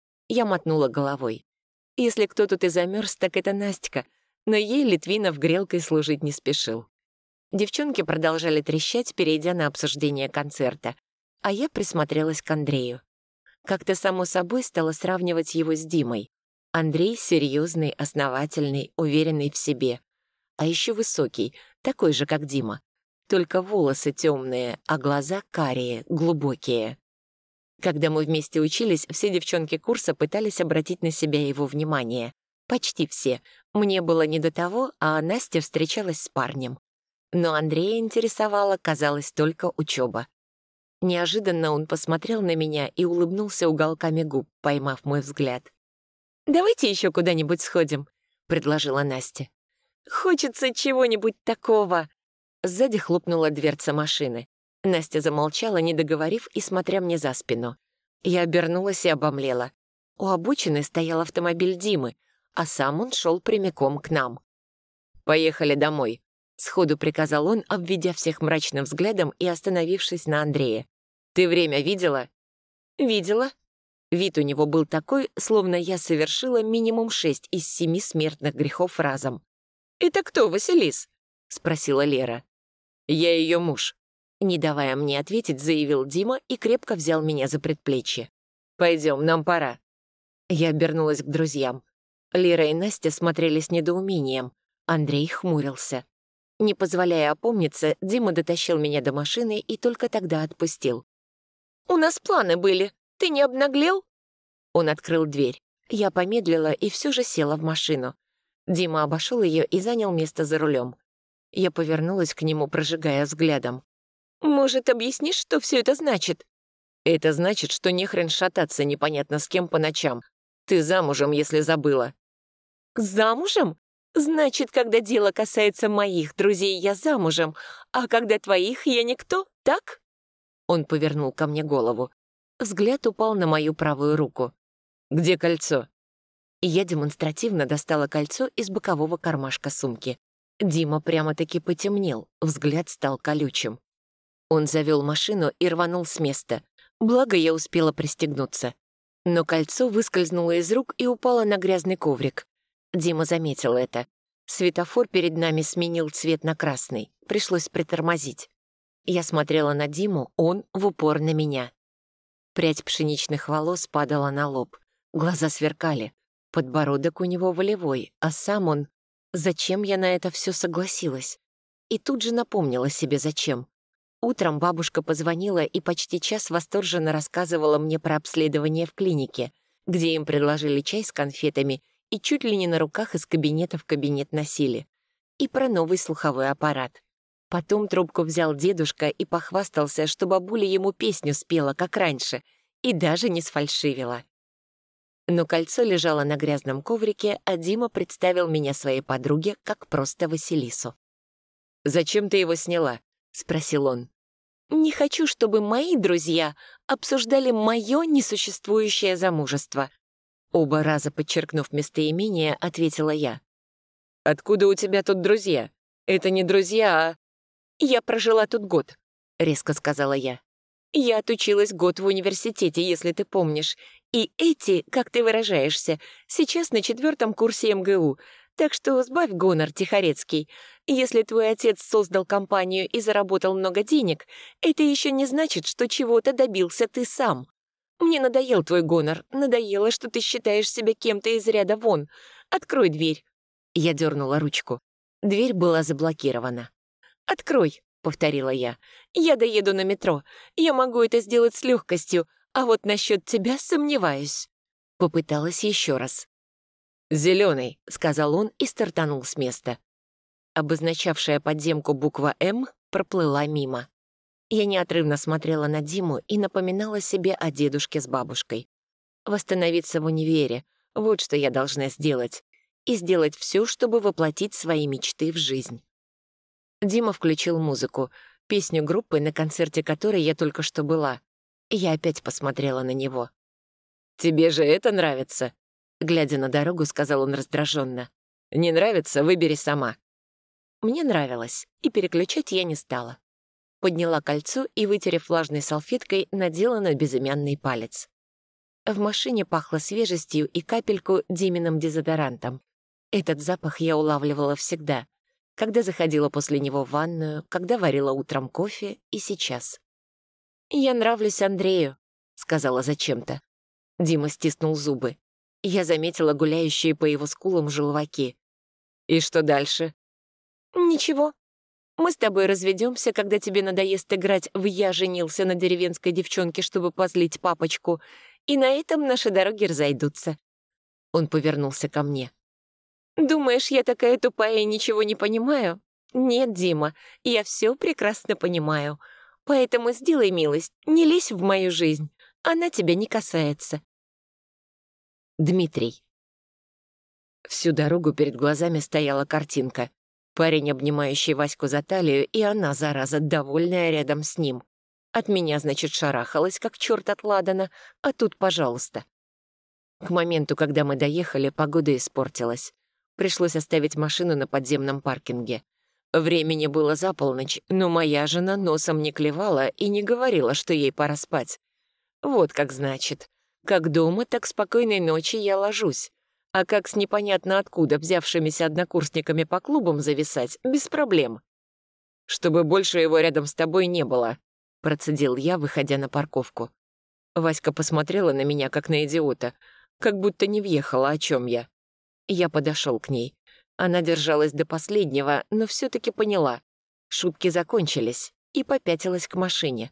S3: Я мотнула головой. Если кто тут и замерз, так это Настя, но ей Литвинов грелкой служить не спешил. Девчонки продолжали трещать, перейдя на обсуждение концерта, а я присмотрелась к Андрею. Как-то само собой стала сравнивать его с Димой. Андрей серьезный, основательный, уверенный в себе. А еще высокий, такой же, как Дима. Только волосы темные, а глаза карие, глубокие. Когда мы вместе учились, все девчонки курса пытались обратить на себя его внимание. Почти все. Мне было не до того, а Настя встречалась с парнем. Но Андрея интересовала, казалось, только учеба. Неожиданно он посмотрел на меня и улыбнулся уголками губ, поймав мой взгляд. «Давайте еще куда-нибудь сходим», — предложила Настя. «Хочется чего-нибудь такого». Сзади хлопнула дверца машины. Настя замолчала, не договорив и смотря мне за спину. Я обернулась и обомлела. У обочины стоял автомобиль Димы, а сам он шел прямиком к нам. «Поехали домой», — сходу приказал он, обведя всех мрачным взглядом и остановившись на Андрея. «Ты время видела?» «Видела». Вид у него был такой, словно я совершила минимум 6 из 7 смертных грехов разом. «Это кто, Василис?» — спросила Лера. «Я ее муж», — не давая мне ответить, заявил Дима и крепко взял меня за предплечье. «Пойдем, нам пора». Я обернулась к друзьям.
S4: Лера и Настя смотрели с недоумением. Андрей хмурился. Не позволяя опомниться, Дима дотащил меня до машины и только тогда отпустил. «У нас планы были. Ты не обнаглел?» Он открыл дверь. Я помедлила и все же села в машину. Дима обошел ее и занял место за рулем. Я повернулась к нему, прожигая взглядом. «Может, объяснишь, что все это значит?» «Это значит, что не хрен шататься непонятно с кем по ночам. Ты замужем, если забыла». «Замужем? Значит, когда дело касается моих друзей, я замужем, а когда твоих, я никто, так?» Он повернул ко мне голову. Взгляд упал на мою правую руку. «Где кольцо?» Я демонстративно достала кольцо из бокового кармашка сумки. Дима прямо-таки потемнел, взгляд стал колючим. Он завел машину и рванул с места. Благо, я успела пристегнуться. Но кольцо выскользнуло из рук и упало на грязный коврик. Дима заметил это. Светофор перед нами сменил цвет на красный. Пришлось притормозить. Я смотрела на Диму, он в упор на меня. Прядь пшеничных волос падала на лоб. Глаза сверкали. Подбородок у него волевой, а сам он... Зачем я на это все согласилась? И тут же напомнила себе, зачем. Утром бабушка позвонила и почти час восторженно рассказывала мне про обследование в клинике, где им предложили чай с конфетами и чуть ли не на руках из кабинета в кабинет носили. И про новый слуховой аппарат. Потом трубку взял дедушка и похвастался, что бабуля ему песню спела, как раньше, и даже не сфальшивила. Но кольцо лежало на грязном коврике, а Дима представил меня своей подруге как просто Василису. «Зачем ты его сняла?» — спросил он. «Не хочу, чтобы мои друзья обсуждали мое несуществующее замужество». Оба раза подчеркнув местоимение, ответила я. «Откуда у тебя тут друзья? Это не друзья, а...» «Я прожила тут год», — резко сказала я. «Я отучилась год в университете, если ты помнишь. И эти, как ты выражаешься, сейчас на 4-м курсе МГУ. Так что сбавь гонор, Тихорецкий. Если твой отец создал компанию и заработал много денег, это еще не значит, что чего-то добился ты сам. Мне надоел твой гонор, надоело, что ты считаешь себя кем-то из ряда вон. Открой дверь». Я дернула ручку. Дверь была заблокирована. «Открой», — повторила я. «Я доеду на метро. Я могу это сделать с легкостью, а вот насчет тебя сомневаюсь». Попыталась еще раз. «Зеленый», — сказал он и стартанул с места. Обозначавшая подземку буква «М» проплыла мимо. Я неотрывно смотрела на Диму и напоминала себе о дедушке с бабушкой. Восстановиться в универе — вот что я должна сделать. И сделать все, чтобы воплотить свои мечты в жизнь. Дима включил музыку, песню группы, на концерте которой я только что была. Я опять посмотрела на него. «Тебе же это нравится?» Глядя на дорогу, сказал он раздраженно. «Не нравится? Выбери сама». Мне нравилось, и переключать я не стала. Подняла кольцо и, вытерев влажной салфеткой, надела на безымянный палец. В машине пахло свежестью и капельку Диминым дезодорантом. Этот запах я улавливала всегда, когда заходила после него в ванную, когда варила утром кофе и сейчас. «Я нравлюсь Андрею», — сказала зачем-то. Дима стиснул зубы. Я заметила гуляющие по его скулам желваки. «И что дальше?» «Ничего. Мы с тобой разведемся, когда тебе надоест играть в «Я женился на деревенской девчонке, чтобы позлить папочку», и на этом наши дороги разойдутся». Он повернулся ко мне. «Думаешь, я такая тупая и ничего не понимаю? Нет, Дима, я все прекрасно понимаю. Поэтому сделай милость, не лезь в мою жизнь. Она тебя не касается». Дмитрий. Всю дорогу перед глазами стояла картинка. Парень, обнимающий Ваську за талию, и она, зараза, довольная рядом с ним. От меня, значит, шарахалась, как черт от ладана, а тут, пожалуйста. К моменту, когда мы доехали, погода испортилась. Пришлось оставить машину на подземном паркинге. Времени было за полночь, но моя жена носом не клевала и не говорила, что ей пора спать. Вот как значит. Как дома, так спокойной ночи я ложусь. А как с непонятно откуда взявшимися однокурсниками по клубам зависать, без проблем. «Чтобы больше его рядом с тобой не было», — процедил я, выходя на парковку. Васька посмотрела на меня, как на идиота, как будто не въехала, о чем я.
S3: Я подошел к ней. Она держалась до последнего, но все-таки поняла. Шутки закончились, и попятилась к машине.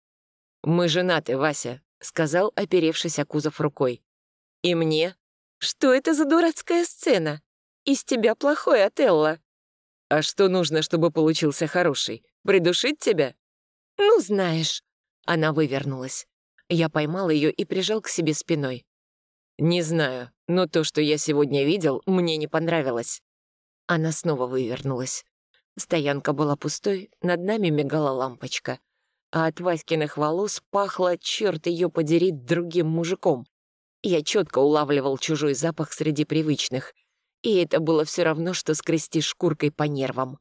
S3: «Мы женаты, Вася», — сказал, оперевшись о кузов рукой. «И мне?» «Что это за дурацкая сцена? Из тебя плохой, Отелло». «А что нужно, чтобы получился хороший? Придушить тебя?» «Ну, знаешь». Она вывернулась. Я поймал ее и прижал к себе спиной. «Не знаю, но то, что я сегодня видел, мне не понравилось». Она снова вывернулась. Стоянка была пустой, над нами мигала лампочка. А от Васькиных волос пахло, черт ее подери, другим мужиком. Я четко улавливал чужой запах среди привычных. И это было все равно, что скрести шкуркой по нервам.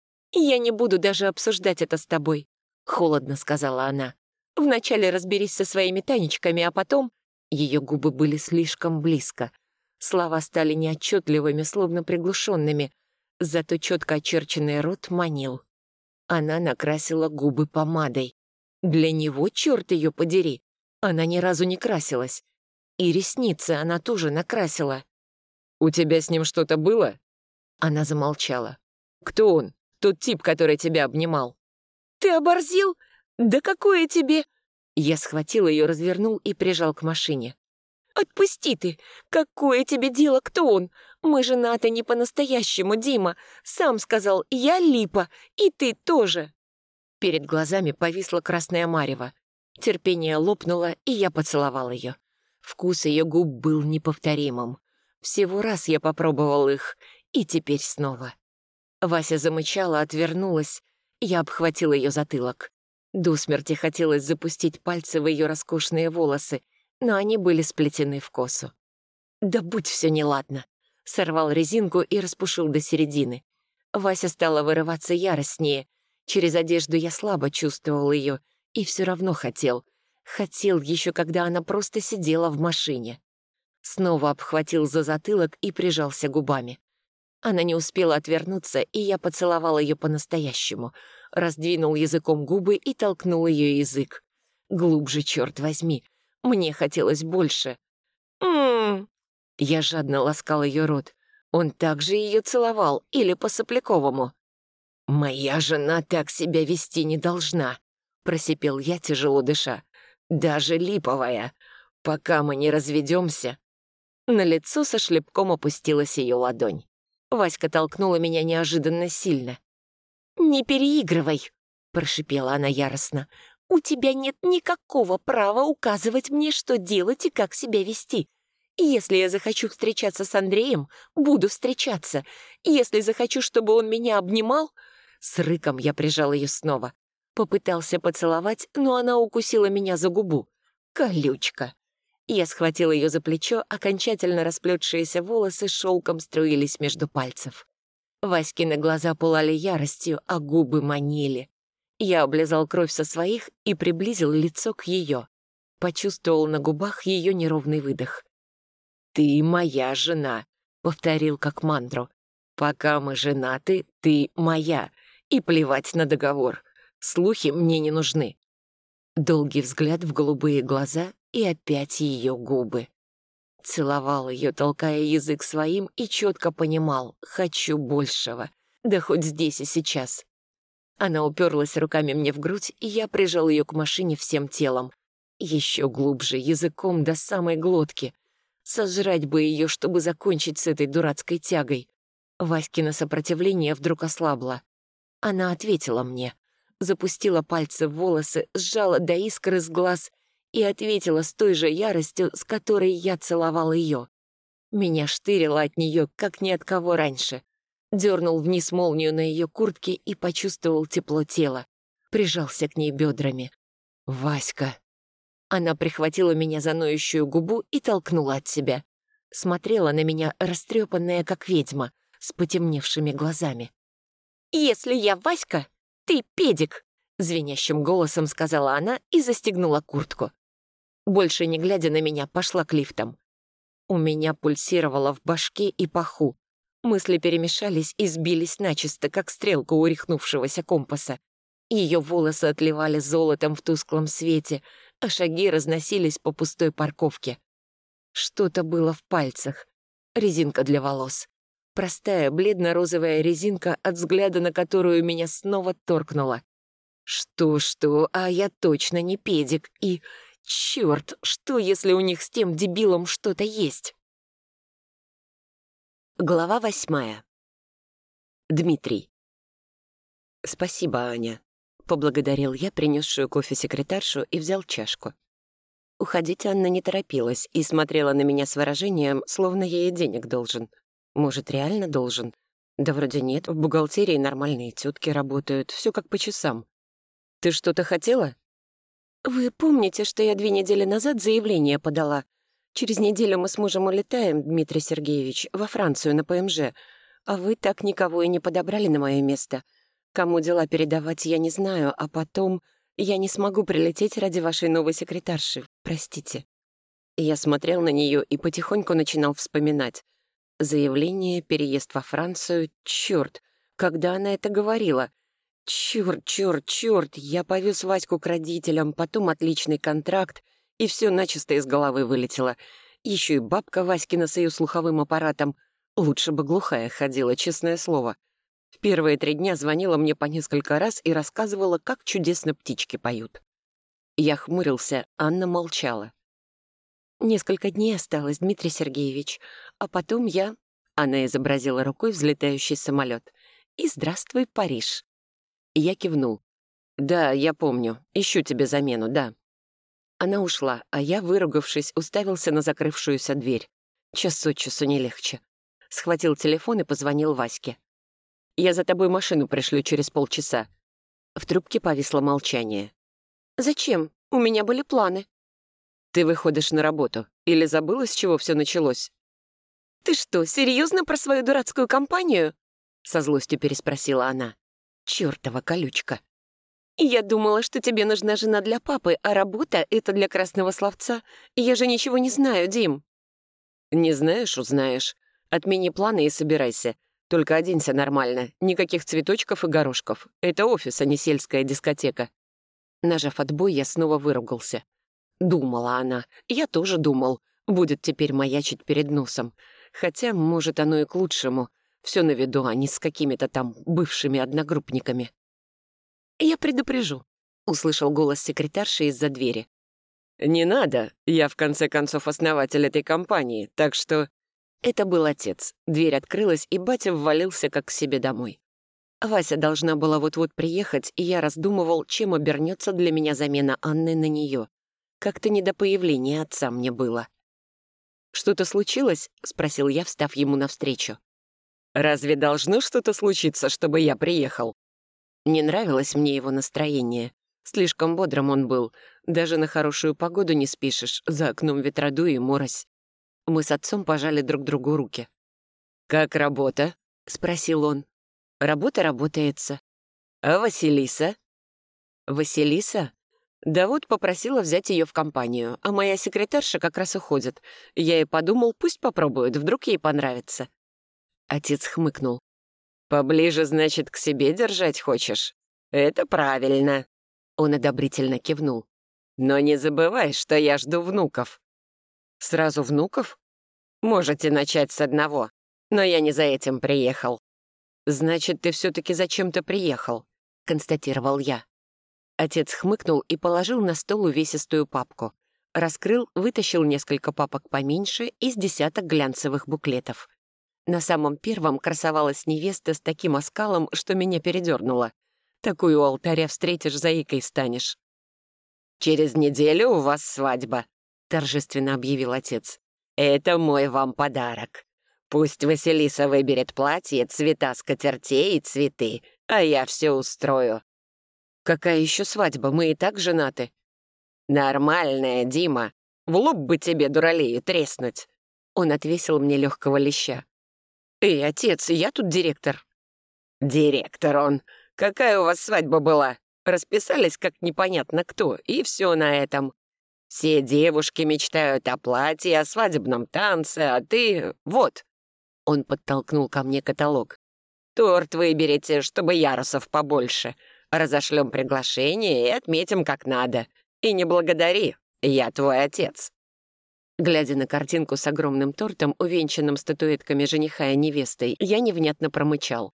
S3: «Я не буду даже обсуждать это с тобой», — холодно сказала она. «Вначале разберись со своими Танечками, а потом...» Ее губы были слишком близко. Слова стали неотчетливыми, словно приглушенными. Зато четко очерченный рот манил. Она накрасила губы помадой. Для него, черт ее подери, она ни разу не красилась. И ресницы она тоже накрасила. «У тебя с ним что-то было?» Она замолчала. «Кто он? Тот тип, который тебя обнимал?» «Ты оборзел? Да какое тебе...» Я схватил ее, развернул и прижал к машине. «Отпусти ты! Какое тебе дело, кто он? Мы женаты не по-настоящему, Дима. Сам сказал, я Липа, и ты тоже!» Перед глазами повисла красная марево. Терпение лопнуло, и я поцеловал ее. Вкус ее губ был неповторимым. Всего раз я попробовал их, и теперь снова. Вася замычала, отвернулась. Я обхватил ее затылок. До смерти хотелось запустить пальцы в ее роскошные волосы, но они были сплетены в косу. Да будь все неладно. Сорвал резинку и распушил до середины. Вася стала вырываться яростнее. Через одежду я слабо чувствовал ее и все равно хотел. Хотел еще, когда она просто сидела в машине. Снова обхватил за затылок и прижался губами. Она не успела отвернуться, и я поцеловал ее по-настоящему. Раздвинул языком губы и толкнул ее язык. Глубже, черт возьми. Мне хотелось больше. «М-м-м!» Я жадно ласкал ее рот. Он также ее целовал, или по Сопляковому. «Моя жена так себя вести не должна», — просипел я, тяжело дыша. «Даже липовая. Пока мы не разведемся». На лицо со шлепком опустилась ее ладонь. Васька толкнула меня неожиданно сильно. «Не переигрывай», — прошипела она яростно. «У тебя нет никакого права указывать мне, что делать и как себя вести. Если я захочу встречаться с Андреем, буду встречаться. Если захочу, чтобы он меня обнимал...» С рыком я прижал ее снова. Попытался поцеловать, но она укусила меня за губу. Колючка. Я схватил ее за плечо, окончательно расплетшиеся волосы шелком струились между пальцев. Васькины глаза пылали яростью, а губы манили. Я облизал кровь со своих и приблизил лицо к ее. Почувствовал на губах ее неровный выдох. «Ты моя жена», — повторил как мантру. «Пока мы женаты, ты моя, и плевать на договор. Слухи мне не нужны». Долгий взгляд в голубые глаза и опять ее губы. Целовал ее, толкая язык своим, и четко понимал — хочу большего. Да хоть здесь и сейчас. Она уперлась руками мне в грудь, и я прижал ее к машине всем телом. Еще глубже, языком до самой глотки. Сожрать бы ее, чтобы закончить с этой дурацкой тягой. Васькино сопротивление вдруг ослабло. Она ответила мне. Запустила пальцы в волосы, сжала до искр из глаз и ответила с той же яростью, с которой я целовал ее. Меня штырило от нее, как ни от кого раньше. Дернул вниз молнию на ее куртке и почувствовал тепло тела. Прижался к ней бедрами. «Васька!» Она прихватила меня за ноющую губу и толкнула от себя. Смотрела на меня, растрепанная, как ведьма, с потемневшими глазами. «Если я Васька, ты педик!» — звенящим голосом сказала она и застегнула куртку. Больше не глядя на меня, пошла к лифтам. У меня пульсировало в башке и паху. Мысли перемешались и сбились начисто, как стрелка у рехнувшегося компаса. Ее волосы отливали золотом в тусклом свете, а шаги разносились по пустой парковке. Что-то было в пальцах.
S1: резинка для волос. Простая бледно-розовая резинка, от взгляда на которую меня снова торкнуло. Что-что, а я точно не педик. И, черт, что если у них с тем дебилом что-то есть? Глава 8. Дмитрий. «Спасибо, Аня», — поблагодарил я принесшую кофе секретаршу и взял чашку. Уходить Анна не торопилась и смотрела на меня с выражением, словно ей денег должен. Может, реально должен? Да вроде нет, в бухгалтерии нормальные тетки работают, все как по часам. «Ты что-то хотела?» «Вы помните, что я 2 недели назад заявление подала? Через неделю мы с мужем улетаем, Дмитрий Сергеевич, во Францию на ПМЖ, а вы так никого и не подобрали на мое место. Кому дела передавать, я не знаю, а потом я не смогу прилететь ради вашей новой секретарши, простите». Я смотрел на нее и потихоньку начинал вспоминать. Заявление, переезд во Францию, черт, когда она это говорила? Черт, я повез Ваську к родителям, потом отличный контракт, и все начисто из головы вылетело. Еще и бабка Васькина с ее слуховым аппаратом. Лучше бы глухая ходила, честное слово. В первые 3 дня звонила мне по несколько раз и рассказывала, как чудесно птички поют. Я хмурился, Анна молчала. «Несколько дней осталось, Дмитрий Сергеевич, а потом я...» Она изобразила рукой взлетающий самолет. «И здравствуй, Париж». Я кивнул. «Да, я помню. Ищу тебе замену, да». Она ушла, а я, выругавшись, уставился на закрывшуюся дверь. Час от часу не легче. Схватил телефон и позвонил Ваське. «Я за тобой машину пришлю через полчаса». В трубке повисло молчание. «Зачем? У меня были планы». «Ты выходишь на работу. Или забыла, с чего все началось?» «Ты что, серьезно про свою дурацкую компанию?» Со злостью переспросила она. «Чёртова колючка». «Я думала, что тебе нужна жена для папы, а работа — это для красного словца. Я же ничего не знаю, Дим». «Не знаешь — узнаешь. Отмени планы и собирайся. Только оденься нормально. Никаких цветочков и горошков. Это офис, а не сельская дискотека». Нажав отбой, я снова выругался. Думала она. Я тоже думал. Будет теперь маячить перед носом. Хотя, может, оно и к лучшему. Все на виду, а не с какими-то там бывшими одногруппниками. «Я предупрежу», — услышал голос секретарши из-за двери. «Не надо. Я, в конце концов, основатель этой компании, так что...» Это был отец. Дверь открылась, и батя ввалился как к себе домой. Вася должна была вот-вот приехать, и я раздумывал, чем обернется для меня замена Анны на нее. Как-то не до появления отца мне было. «Что-то случилось?» — спросил я, встав ему навстречу. «Разве должно что-то случиться, чтобы я приехал?» Не нравилось мне его настроение. Слишком бодрым он был. Даже на хорошую погоду не спишешь, за окном ветродуй и морось. Мы с отцом пожали друг другу руки. «Как работа?» — спросил он. «Работа работается». «А Василиса?» «Василиса?» Да вот попросила взять ее в компанию, а моя секретарша как раз уходит. Я и подумал, пусть попробует, вдруг ей понравится. Отец хмыкнул. «Поближе, значит, к себе держать хочешь? Это правильно». Он одобрительно кивнул. «Но не забывай, что я жду внуков». «Сразу внуков?» «Можете начать с одного, но я не за этим приехал». «Значит, ты все-таки зачем-то приехал», — констатировал я. Отец хмыкнул и положил на стол увесистую папку. Раскрыл, вытащил несколько папок поменьше из десяток глянцевых буклетов. На самом первом красовалась невеста с таким оскалом, что меня передернуло. Такую у алтаря встретишь, заикой станешь. «Через неделю у вас свадьба», — торжественно объявил отец. «Это мой вам подарок. Пусть Василиса выберет платье, цвета скатертей и цветы, а я все устрою». «Какая еще свадьба? Мы и так женаты». «Нормальная, Дима. В лоб бы тебе, дуралею, треснуть». Он отвесил мне легкого леща. «Эй, отец, я тут директор». «Директор он. Какая у вас свадьба была? Расписались как непонятно кто, и все на этом. Все девушки мечтают о платье, о свадебном танце, а ты... Вот». Он подтолкнул ко мне каталог. «Торт выберите, чтобы ярусов побольше. Разошлем приглашение и отметим как надо. И не благодари, я твой отец».
S3: Глядя на картинку с огромным тортом, увенчанным статуэтками жениха и невестой, я невнятно промычал.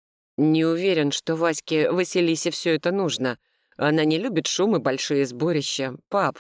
S3: Не уверен, что Ваське Василисе все это нужно. Она не любит шум и большие сборища. Пап,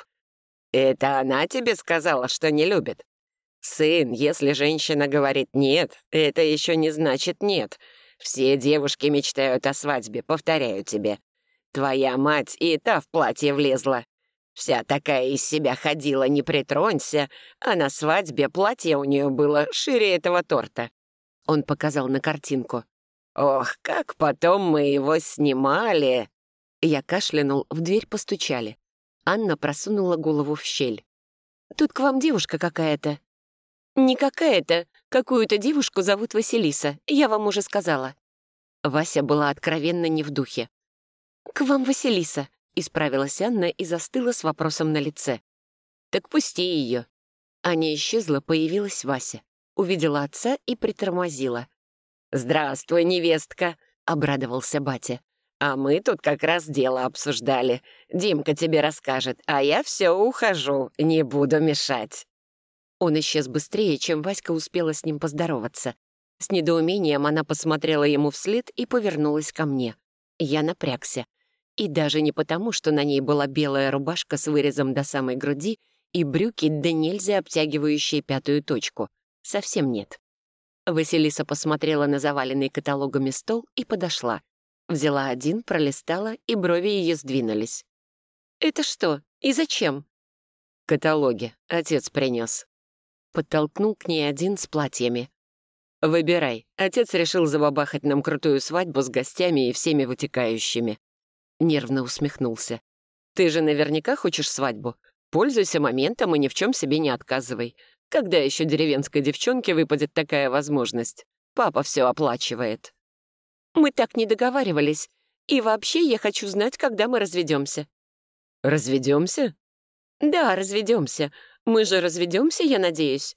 S2: Это она тебе сказала, что не любит? Сын, если женщина говорит «нет», это еще не значит «нет». Все девушки мечтают о свадьбе, повторяю тебе. Твоя мать и та в платье влезла. Вся такая из себя ходила, не притронься, а на свадьбе платье у нее было шире этого торта.
S3: он показал на картинку.
S2: Ох, как потом мы его снимали.
S3: Я кашлянул, в дверь постучали. Анна просунула голову в щель. «Тут к вам девушка какая-то». «Не какая-то. Какую-то девушку зовут Василиса. Я вам уже сказала». Вася была откровенно не в духе. «К вам Василиса», — исправилась Анна и застыла с вопросом на лице. «Так пусти ее». Аня исчезла, появилась Вася. Увидела отца и притормозила.
S2: «Здравствуй, невестка», —
S3: обрадовался батя.
S2: «А мы тут как раз дело обсуждали. Димка тебе расскажет, а я все ухожу, не буду мешать».
S3: Он исчез быстрее, чем Васька успела с ним поздороваться. С недоумением она посмотрела ему вслед и повернулась ко мне. Я напрягся. И даже не потому, что на ней была белая рубашка с вырезом до самой груди и брюки да нельзя обтягивающие пятую точку. Совсем нет. Василиса посмотрела на заваленный каталогами стол и подошла. Взяла один, пролистала, и брови ее сдвинулись. «Это что? И зачем?»
S2: «Каталоги. Отец принес».
S3: Подтолкнул к ней один с платьями.
S2: «Выбирай. Отец решил забабахать нам крутую свадьбу с гостями и всеми вытекающими».
S3: Нервно усмехнулся.
S2: «Ты же наверняка хочешь свадьбу. Пользуйся моментом и ни в чем себе не отказывай. Когда еще деревенской девчонке выпадет такая возможность? Папа все оплачивает».
S3: «Мы так не договаривались. И вообще я хочу знать, когда мы разведемся».
S2: «Разведемся?»
S3: «Да, разведемся. Мы же разведемся, я надеюсь».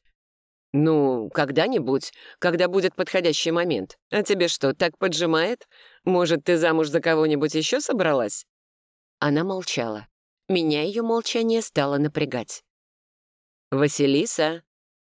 S2: «Ну, когда-нибудь, когда будет подходящий момент. А тебе что, так поджимает? Может, ты замуж за кого-нибудь еще собралась?»
S3: Она молчала. Меня ее молчание стало напрягать.
S2: «Василиса!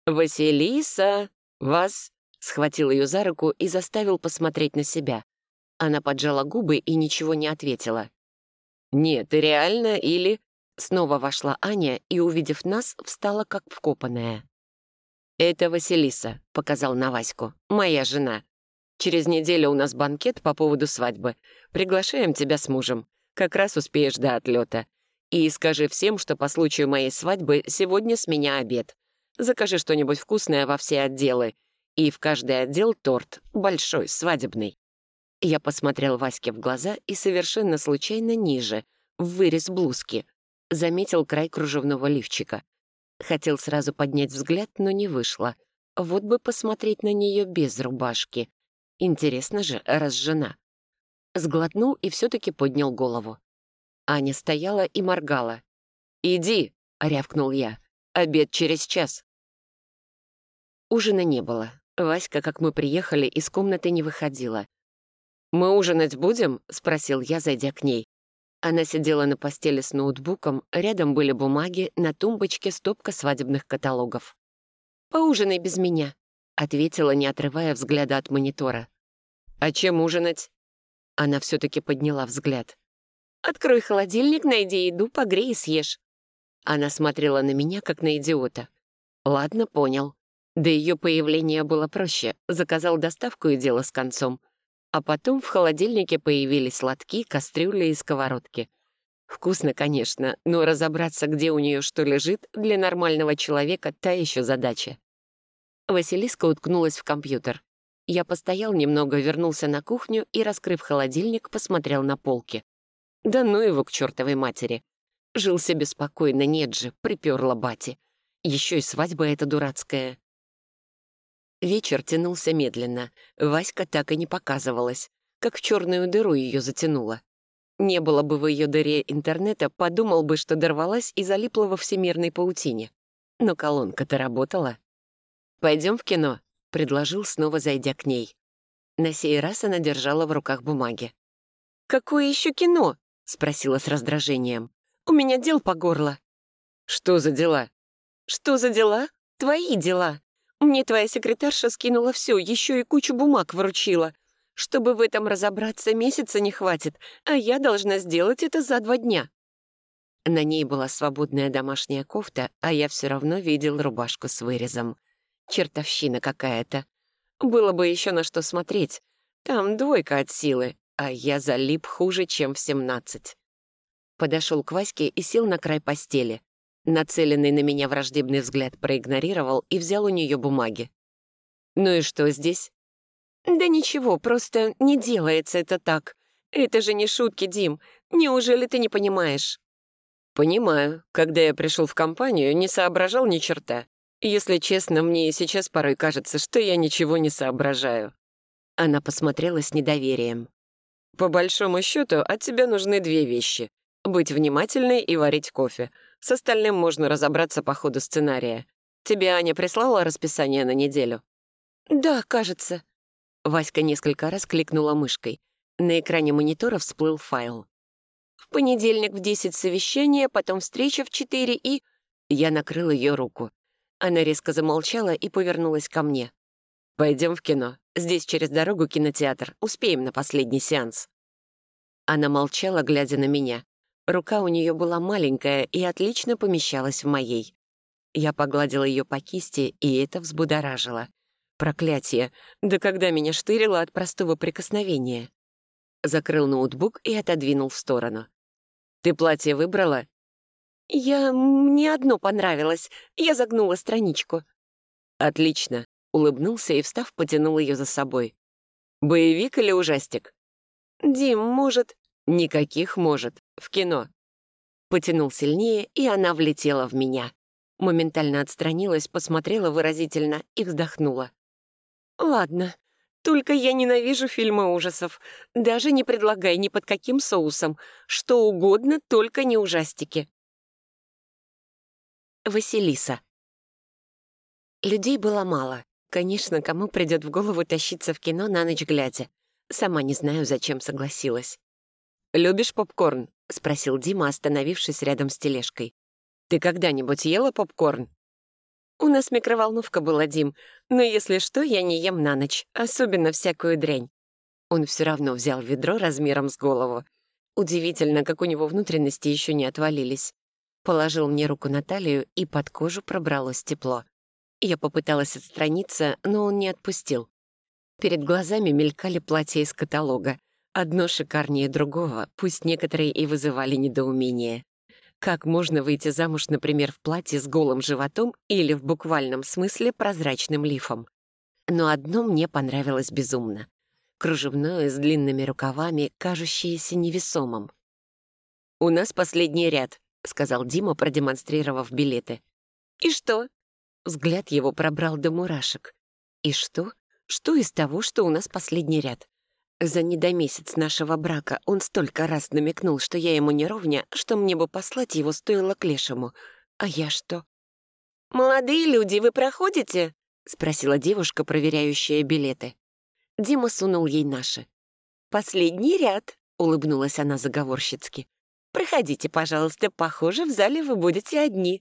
S2: Василиса! Вас!»
S3: Схватил ее за руку и заставил посмотреть на себя. Она поджала губы и ничего не ответила.
S2: «Нет, ты реально или...»
S3: Снова вошла Аня и, увидев нас, встала как вкопанная.
S2: «Это Василиса», — показал на Ваську, — «моя жена. Через неделю у нас банкет по поводу свадьбы. Приглашаем тебя с мужем. Как раз успеешь до отлета. И скажи всем, что по случаю моей свадьбы сегодня с меня обед. Закажи что-нибудь вкусное во все отделы. И в каждый отдел торт, большой, свадебный».
S3: Я посмотрел Ваське в глаза и совершенно случайно ниже, в вырез блузки, заметил край кружевного лифчика. Хотел сразу поднять взгляд, но не вышло. Вот бы посмотреть на нее без рубашки. Интересно же, раз жена. Сглотнул и все-таки поднял голову. Аня стояла и моргала.
S2: «Иди», — рявкнул я, — «обед через час».
S3: Ужина не было. Васька, как мы приехали, из комнаты не выходила.
S2: «Мы ужинать будем?» — спросил я, зайдя к ней.
S3: Она сидела на постели с ноутбуком, рядом были бумаги, на тумбочке стопка свадебных каталогов. «Поужинай без меня», — ответила, не отрывая взгляда от монитора.
S2: «А чем ужинать?»
S3: Она все-таки подняла взгляд. «Открой холодильник, найди еду, погрей и съешь». Она смотрела на меня, как на идиота. «Ладно, понял». До ее появления было проще. Заказал доставку и дело с концом. А потом в холодильнике появились лотки, кастрюли и сковородки. Вкусно, конечно, но разобраться, где у нее что лежит, для нормального человека та еще задача. Василиска уткнулась в компьютер. Я постоял немного, вернулся на кухню и, раскрыв холодильник, посмотрел на полки. Да ну его к чертовой матери. Жил себе спокойно, нет же, приперла бати. Еще и свадьба эта дурацкая. Вечер тянулся медленно. Васька так и не показывалась. Как в черную дыру ее затянуло. Не было бы в ее дыре интернета, подумал бы, что дорвалась и залипла во всемирной паутине. Но колонка-то работала. «Пойдем в кино», — предложил, снова зайдя к ней. На сей раз она держала в руках бумаги. «Какое еще кино?» — спросила с раздражением. «У меня дел по горло».
S2: «Что за дела?»
S4: Что за дела? Твои дела. Мне твоя секретарша скинула все, еще и кучу бумаг вручила. Чтобы в этом разобраться, месяца не хватит, а я должна сделать это за 2 дня». На ней была свободная домашняя кофта, а я все равно видел рубашку с вырезом. Чертовщина какая-то. Было бы еще на что смотреть. Там 2 от силы, а я залип хуже, чем в 17. Подошел к Ваське и сел на край постели. Нацеленный на меня враждебный взгляд проигнорировал и взял у нее бумаги. «Ну и что здесь?» «Да ничего, просто не делается это так. Это же не шутки, Дим. Неужели ты не понимаешь?»
S1: «Понимаю. Когда я пришел в компанию, не соображал ни черта. Если честно, мне и сейчас порой кажется, что я ничего не соображаю».
S4: Она посмотрела с недоверием.
S1: «По большому счету, от тебя нужны 2 вещи. Быть внимательной и варить кофе. С остальным можно разобраться по ходу сценария. Тебе Аня прислала расписание на неделю?»
S4: «Да, кажется».
S3: Васька несколько раз кликнула мышкой. На экране монитора всплыл файл.
S4: «В понедельник в 10 совещание, потом встреча в 4 и...»
S3: Я накрыл ее руку. Она резко замолчала и повернулась ко мне.
S1: «Пойдем в кино.
S3: Здесь через дорогу кинотеатр. Успеем на последний сеанс». Она молчала, глядя на меня. Рука у нее была маленькая и отлично помещалась в моей. Я погладила ее по кисти, и это взбудоражило. Проклятие! Да когда меня штырило от простого прикосновения? Закрыл ноутбук и отодвинул в сторону. «Ты платье выбрала?»
S4: Мне одно понравилось. Я загнула страничку».
S3: «Отлично», — улыбнулся и, встав, потянул ее за собой. «Боевик или ужастик?»
S4: «Дим, может...»
S3: «Никаких может. В кино». Потянул сильнее, и она влетела в меня. Моментально отстранилась, посмотрела выразительно и вздохнула.
S4: «Ладно, только я ненавижу фильмы ужасов. Даже не предлагай ни под каким соусом. Что угодно, только не ужастики».
S3: Василиса. Людей было мало. Конечно, кому придет в голову тащиться в кино на ночь глядя. Сама не знаю, зачем согласилась. «Любишь попкорн?» — спросил Дима, остановившись рядом с тележкой. «Ты когда-нибудь ела попкорн?»
S4: «У нас микроволновка была, Дим, но если что, я не ем на ночь, особенно всякую дрянь».
S3: Он все равно взял ведро размером с голову. Удивительно, как у него внутренности еще не отвалились. Положил мне руку на талию, и под кожу пробралось тепло. Я попыталась отстраниться, но он не отпустил. Перед глазами мелькали платья из каталога. Одно шикарнее другого, пусть некоторые и вызывали недоумение. Как можно выйти замуж, например, в платье с голым животом или в буквальном смысле прозрачным лифом? Но одно мне понравилось безумно. Кружевное с длинными рукавами, кажущееся невесомым. «У нас последний ряд», — сказал Дима, продемонстрировав билеты.
S4: «И что?»
S3: Взгляд его пробрал до мурашек. «И что? Что из того, что у нас последний ряд? За недомесяц нашего брака он столько раз намекнул, что я ему не ровня, что мне бы послать его стоило к лешему. А я что?»
S4: «Молодые люди, вы проходите?»
S3: — спросила девушка, проверяющая билеты. Дима сунул ей наши.
S4: «Последний ряд»,
S3: — улыбнулась она заговорщицки.
S4: «Проходите, пожалуйста, похоже, в зале вы будете одни».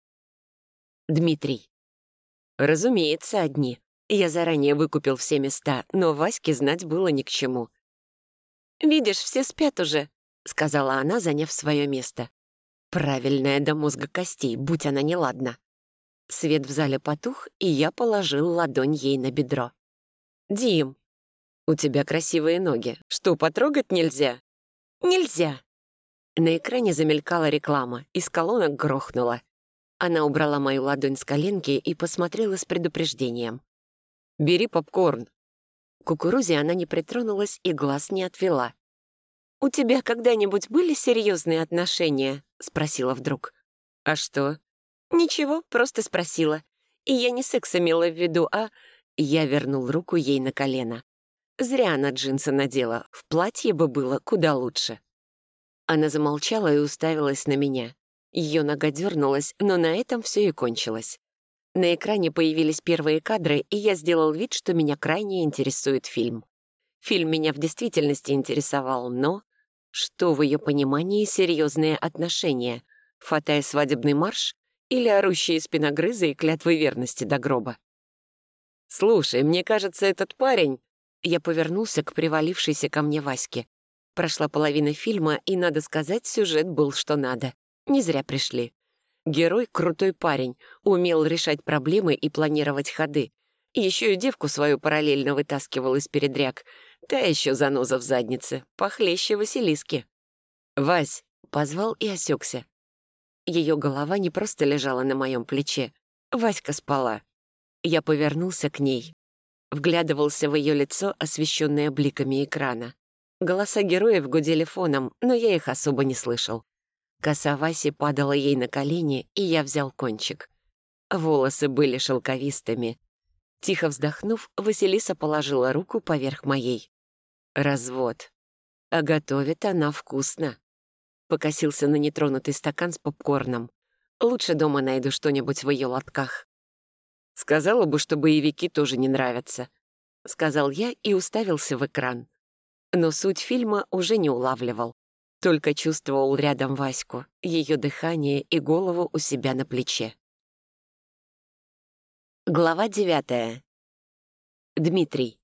S3: Дмитрий. Разумеется, одни. Я заранее выкупил все места, но Ваське знать было ни к чему.
S4: «Видишь, все спят уже»,
S3: — сказала она, заняв свое место. Правильная до мозга костей, будь она неладна. Свет в зале потух, и я положил ладонь ей на бедро. «Дим, у тебя красивые ноги. Что, потрогать нельзя?»
S4: «Нельзя».
S3: На экране замелькала реклама, из колонок грохнула. Она убрала мою ладонь с коленки и посмотрела с предупреждением. «Бери попкорн». К кукурузе она не притронулась и глаз не отвела.
S4: «У тебя когда-нибудь были серьезные отношения?» — спросила вдруг.
S3: «А что?»
S4: «Ничего, просто спросила. И я не секс имела в виду, а...»
S3: Я вернул руку ей на колено. Зря она джинсы надела, в платье бы было куда лучше. Она замолчала и уставилась на меня. Ее нога дернулась, но на этом все и кончилось. На экране появились первые кадры, и я сделал вид, что меня крайне интересует фильм. Фильм меня в действительности интересовал, но... Что в ее понимании серьезные отношения? Фата и свадебный марш? или орущие спиногрызы и клятвы верности до гроба. «Слушай, мне кажется, этот парень...» Я повернулся к привалившейся ко мне Ваське. Прошла половина фильма, и, надо сказать, сюжет был что надо. Не зря пришли. Герой — крутой парень, умел решать проблемы и планировать ходы. Еще и девку свою параллельно вытаскивал из передряг. Та еще заноза в заднице, похлеще Василиски. «Вась!» — позвал и осекся. Ее голова не просто лежала на моем плече. Васька спала. Я повернулся к ней. Вглядывался в ее лицо, освещенное бликами экрана. Голоса героев гудели фоном, но я их особо не слышал. Коса Васи падала ей на колени, и я взял кончик. Волосы были шелковистыми. Тихо вздохнув, Василиса положила руку поверх моей. Развод. А готовит она вкусно. Покосился на нетронутый стакан с попкорном. Лучше дома найду что-нибудь в ее лотках. Сказала бы, что боевики тоже не нравятся. Сказал я и уставился в экран. Но суть фильма уже не улавливал. Только чувствовал рядом Ваську, ее дыхание и голову у себя на плече. Глава 9. Дмитрий.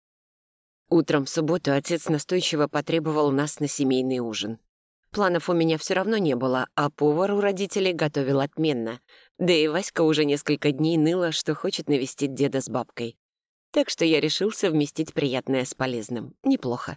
S3: Утром в субботу отец настойчиво потребовал нас на семейный ужин. Планов у меня все равно не было, а повар у родителей готовил отменно. Да и Васька уже несколько дней ныла, что хочет навестить деда с бабкой. Так что я решил совместить приятное с полезным. Неплохо.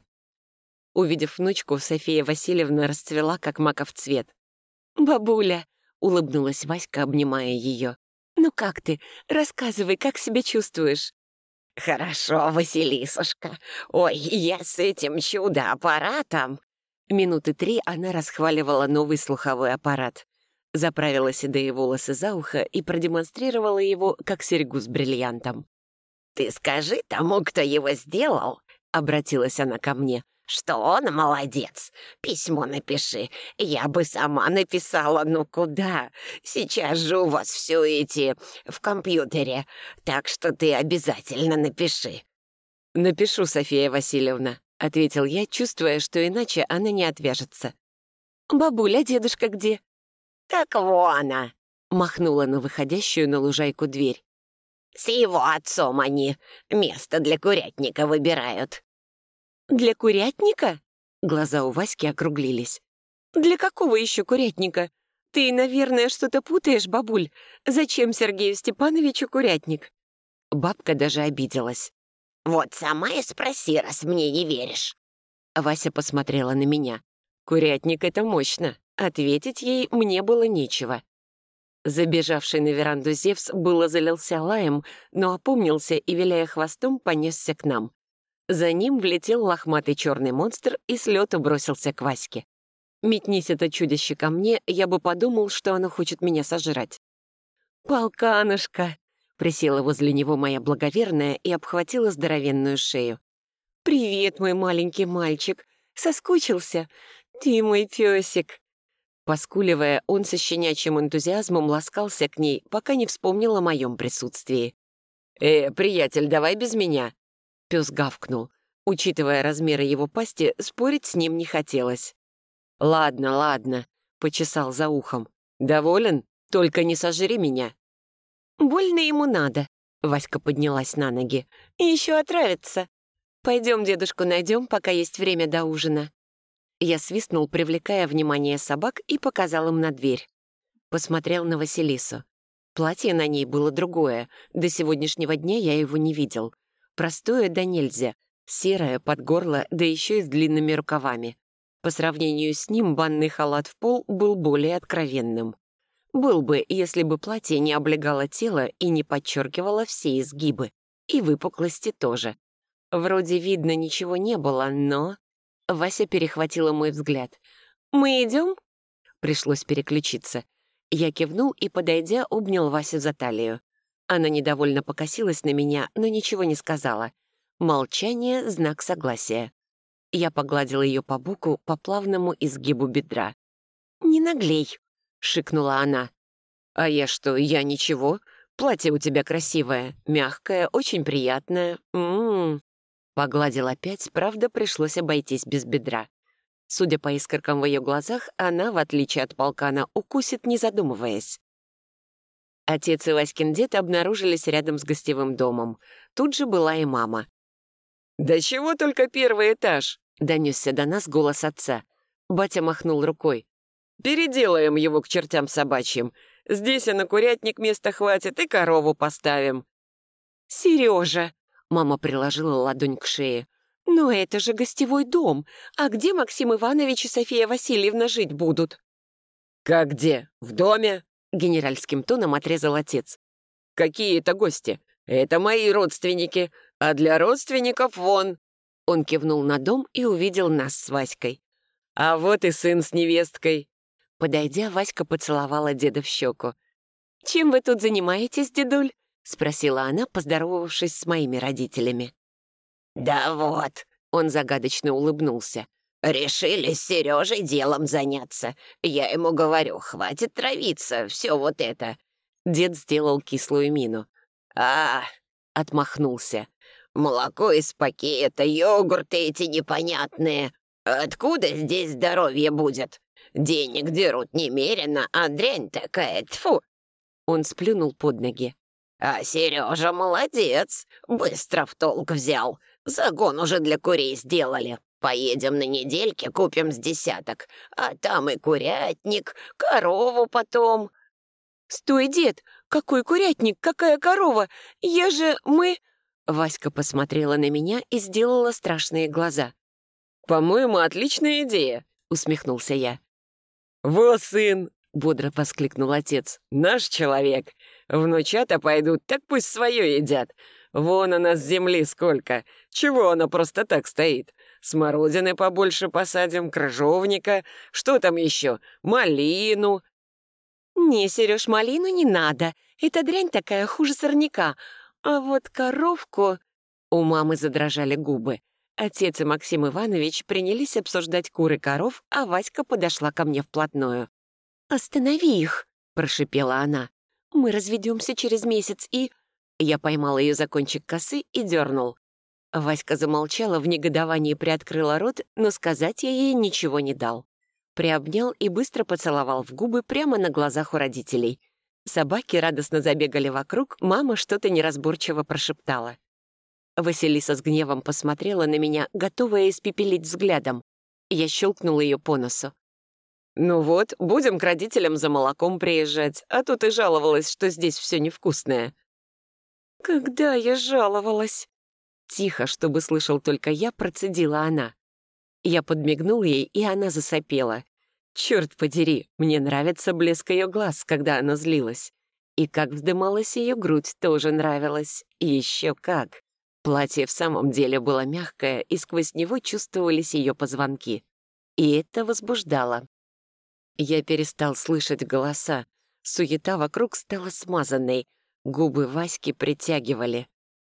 S3: Увидев внучку, София Васильевна расцвела, как маков цвет. «Бабуля!» — улыбнулась Васька, обнимая ее. «Ну как ты? Рассказывай, как себя чувствуешь?»
S2: «Хорошо, Василисушка. Ой, я с этим чудо-аппаратом...»
S3: Минуты 3 она расхваливала новый слуховой аппарат. Заправила седые волосы за ухо и продемонстрировала его, как серьгу с бриллиантом.
S2: «Ты скажи тому, кто его сделал, — обратилась она ко мне, — что он молодец. Письмо напиши. Я бы сама написала, ну куда? Сейчас же у вас все эти в компьютере, так что ты обязательно напиши».
S3: «Напишу, София Васильевна», — ответил я, чувствуя, что иначе она не отвяжется.
S4: «Бабуля, дедушка где?»
S2: «Так вон она»,
S3: — махнула на выходящую на лужайку дверь.
S2: «С его отцом они место для курятника выбирают».
S4: «Для курятника?»
S3: Глаза у Васьки округлились.
S4: «Для какого еще курятника? Ты, наверное, что-то путаешь, бабуль. Зачем Сергею Степановичу курятник?»
S3: Бабка даже обиделась.
S2: «Вот сама и спроси, раз мне не веришь».
S3: Вася посмотрела на меня. Курятник — это мощно. Ответить ей мне было нечего. Забежавший на веранду Зевс было залился лаем, но опомнился и, виляя хвостом, понесся к нам. За ним влетел лохматый черный монстр и с лету бросился к Ваське. Метнись это чудище ко мне, я бы подумал, что оно хочет меня сожрать.
S4: «Полканушка!»
S3: — присела возле него моя благоверная и обхватила здоровенную шею.
S4: «Привет, мой маленький мальчик! Соскучился? Ты мой песик!»
S3: Поскуливая, он со щенячьим энтузиазмом ласкался к ней, пока не вспомнил о моем присутствии. Приятель, давай без меня!» Пес гавкнул. Учитывая размеры его пасти, спорить с ним не хотелось. «Ладно, ладно», — почесал за ухом. «Доволен? Только не сожри меня».
S4: «Больно ему надо», —
S3: Васька поднялась на ноги.
S4: «И еще отравится. Пойдем дедушку найдем, пока есть время до ужина».
S3: Я свистнул, привлекая внимание собак, и показал им на дверь. Посмотрел на Василису. Платье на ней было другое. До сегодняшнего дня я его не видел. Простое да нельзя. Серое, под горло, да еще и с длинными рукавами. По сравнению с ним банный халат в пол был более откровенным. Был бы, если бы платье не облегало тело и не подчеркивало все изгибы. И выпуклости тоже. Вроде видно ничего не было, но... Вася перехватила мой взгляд.
S4: «Мы идем?»
S3: Пришлось переключиться. Я кивнул и, подойдя, обнял Васю за талию. Она недовольно покосилась на меня, но ничего не сказала. Молчание — знак согласия. Я погладил ее по боку, по плавному изгибу бедра.
S4: «Не наглей»,
S3: — шикнула она. «А я что, я ничего? Платье у тебя красивое, мягкое, очень приятное. Погладил опять, правда, пришлось обойтись без бедра. Судя по искоркам в ее глазах, она, в отличие от полкана, укусит, не задумываясь. Отец и Васькин дед обнаружились рядом с гостевым домом. Тут же была и мама. «Да чего только первый этаж?» — донесся до нас голос отца. Батя махнул рукой. «Переделаем его к чертям собачьим. Здесь и на курятник места хватит, и корову поставим».
S4: «Сережа!» — мама приложила ладонь к шее. «Но это же гостевой дом. А где Максим Иванович и София Васильевна жить будут?»
S3: «Как где? В доме?»
S4: — генеральским тоном отрезал отец.
S3: «Какие это гости? Это мои родственники, а для родственников вон».
S4: Он кивнул на дом и увидел нас с Васькой.
S3: «А вот и сын с невесткой».
S4: Подойдя, Васька поцеловала деда в щеку. «Чем вы тут занимаетесь, дедуль?» — спросила она, поздоровавшись с моими родителями.
S2: «Да вот», — он загадочно улыбнулся. «Решили с Сережей делом заняться. Я ему говорю, хватит травиться, все вот это».
S4: Дед сделал кислую мину.
S2: «А,
S4: — отмахнулся.
S2: молоко из пакета, йогурты эти непонятные. Откуда здесь здоровье будет? Денег дерут немерено, а дрянь такая, тьфу!»
S4: Он сплюнул под ноги.
S2: «А Сережа молодец, быстро в толк взял. Загон уже для курей сделали. Поедем на недельке, купим с десяток. А там и курятник, корову потом».
S4: «Стой, дед! Какой курятник, какая корова? Мы...» Васька посмотрела на меня и сделала страшные глаза.
S3: «По-моему, отличная идея», — усмехнулся я. «Во, сын!» — бодро воскликнул отец. «Наш человек. Внучата пойдут, так пусть свое едят. Вон у нас земли сколько. Чего она просто так стоит? Смородины побольше посадим, крыжовника. Что там еще? Малину».
S4: «Не, Сереж, малину не надо. Эта дрянь такая хуже сорняка. А вот коровку...» У мамы задрожали губы. Отец и Максим Иванович принялись обсуждать кур и коров, а Васька подошла ко мне вплотную. «Останови их!» — прошипела она. «Мы разведемся через месяц и...» Я поймал ее за кончик косы и дернул. Васька замолчала, в негодовании приоткрыла рот, но сказать я ей ничего не дал. Приобнял и быстро поцеловал в губы прямо на глазах у родителей. Собаки радостно забегали вокруг, мама что-то неразборчиво прошептала. Василиса с гневом посмотрела на меня, готовая испепелить взглядом. Я щелкнула ее по носу.
S3: «Ну вот, будем к родителям за молоком приезжать, а тут и жаловалась, что здесь все невкусное».
S4: «Когда я жаловалась?» Тихо, чтобы слышал только я, процедила она. Я подмигнул ей, и она засопела. Черт подери, мне нравится блеск ее глаз, когда она злилась. И как вздымалась ее грудь, тоже нравилось. И еще как. Платье в самом деле было мягкое, и сквозь него чувствовались ее позвонки. И это возбуждало. Я перестал слышать голоса. Суета вокруг стала смазанной. Губы Васьки притягивали.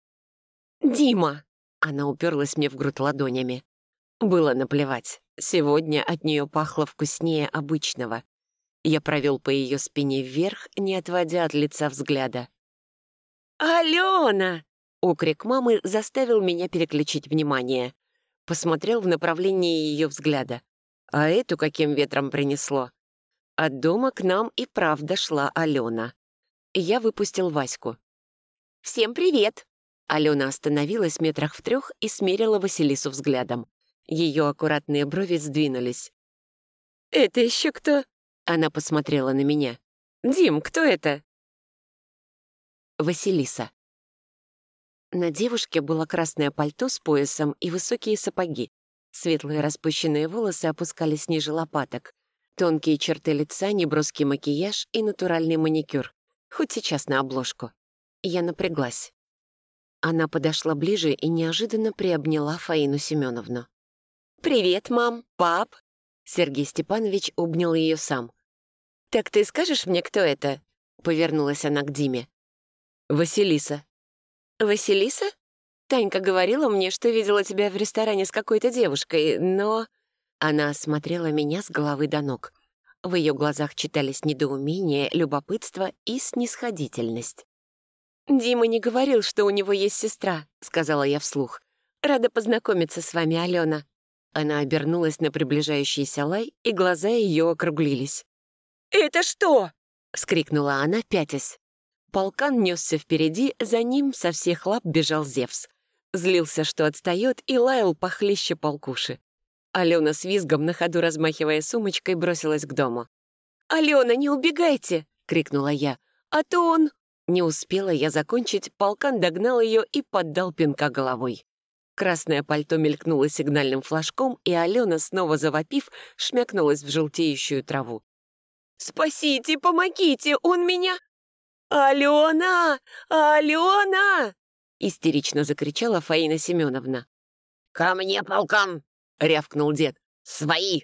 S4: «Дима!» — она уперлась мне в грудь ладонями. Было наплевать. Сегодня от нее пахло вкуснее обычного. Я провел по ее спине вверх, не отводя от лица взгляда. «Алена!» — окрик мамы заставил меня переключить внимание. Посмотрел в направлении ее взгляда. А эту каким ветром принесло? От дома к нам и правда шла Алена. Я выпустил Ваську. «Всем привет!» Алена остановилась метрах в 3 и смерила Василису взглядом. Ее аккуратные брови сдвинулись. «Это еще кто?» Она посмотрела на меня. «Дим, кто это?» Василиса. На девушке было красное пальто с поясом и высокие сапоги. Светлые распущенные волосы опускались ниже лопаток. Тонкие черты лица, неброский макияж и натуральный маникюр. Хоть сейчас на обложку. Я напряглась. Она подошла ближе и неожиданно приобняла Фаину Семеновну. «Привет, мам, пап!» Сергей Степанович обнял ее сам. «Так ты скажешь мне, кто это?» Повернулась она к Диме. «Василиса». «Василиса? Танька говорила мне, что видела тебя в ресторане с какой-то девушкой, но...» Она осмотрела меня с головы до ног. В ее глазах читались недоумение, любопытство и снисходительность. «Дима не говорил, что у него есть сестра», — сказала я вслух. «Рада познакомиться с вами, Алена». Она обернулась на приближающийся лай, и глаза ее округлились. «Это что?» — вскрикнула она, пятясь.
S3: Полкан несся впереди, за ним со всех лап бежал Зевс. Злился, что отстает, и лаял похлеще полкуши. Алена с визгом, на ходу размахивая сумочкой, бросилась к дому. «Алена, не убегайте!» — крикнула я. «А то он...» Не успела я закончить, полкан догнал ее и поддал пинка головой. Красное пальто мелькнуло сигнальным флажком, и Алена, снова завопив, шмякнулась в желтеющую траву. «Спасите, помогите, он меня...» «Алена! Алена!» — истерично закричала Фаина Семеновна.
S2: «Ко мне, полкан!» — рявкнул дед. «Свои!»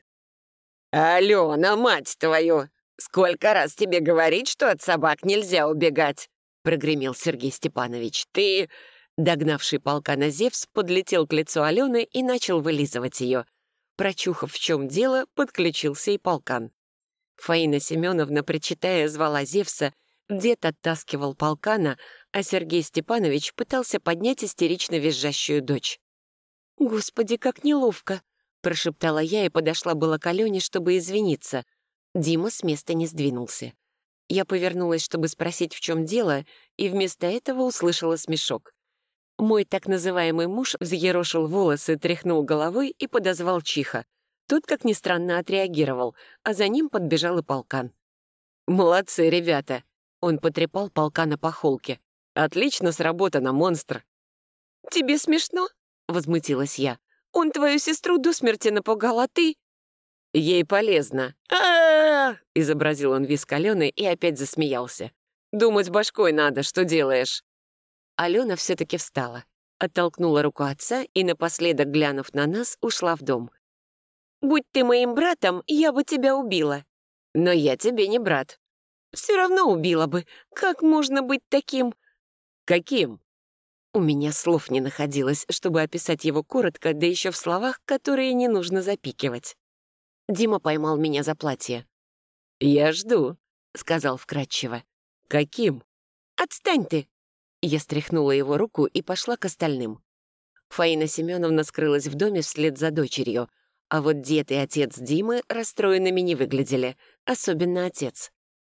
S1: «Алена, мать твою! Сколько раз тебе говорить, что от собак нельзя убегать?» — прогремел Сергей Степанович. «Ты...» Догнавший полкана Зевс подлетел к лицу Алены и начал вылизывать ее. Прочухав, в чем дело, подключился и полкан. Фаина Семеновна, причитая, звала Зевса, дед оттаскивал полкана, а Сергей Степанович пытался поднять истерично визжащую дочь. «Господи, как неловко!» — прошептала я и подошла была к Алене, чтобы извиниться. Дима с места не сдвинулся. Я повернулась, чтобы спросить, в чем дело, и вместо этого услышала смешок. Мой так называемый муж взъерошил волосы, тряхнул головой и подозвал Чиха. Тот, как ни странно, отреагировал, а за ним подбежал и полкан. «Молодцы, ребята!» — он потрепал полкана по холке. «Отлично сработано, монстр!» «Тебе смешно?» — возмутилась я. «Он твою сестру до смерти напугал, а ты...» «Ей полезно!» изобразил он визг Алены и опять засмеялся. «Думать башкой надо, что делаешь!» Алена все-таки встала, оттолкнула руку отца и, напоследок глянув на нас, ушла в дом. «Будь ты моим братом, я бы тебя убила». «Но я тебе не брат». «Все равно убила бы. Как можно быть таким...» «Каким?» У меня слов не находилось, чтобы описать его коротко, да еще в словах, которые не нужно запикивать. Дима поймал меня за платье. «Я жду», — сказал вкратчиво. «Каким?» «Отстань ты!» Я стряхнула его руку и пошла к остальным. Фаина Семеновна скрылась в доме вслед за дочерью, а вот дед и отец Димы расстроенными не выглядели, особенно отец.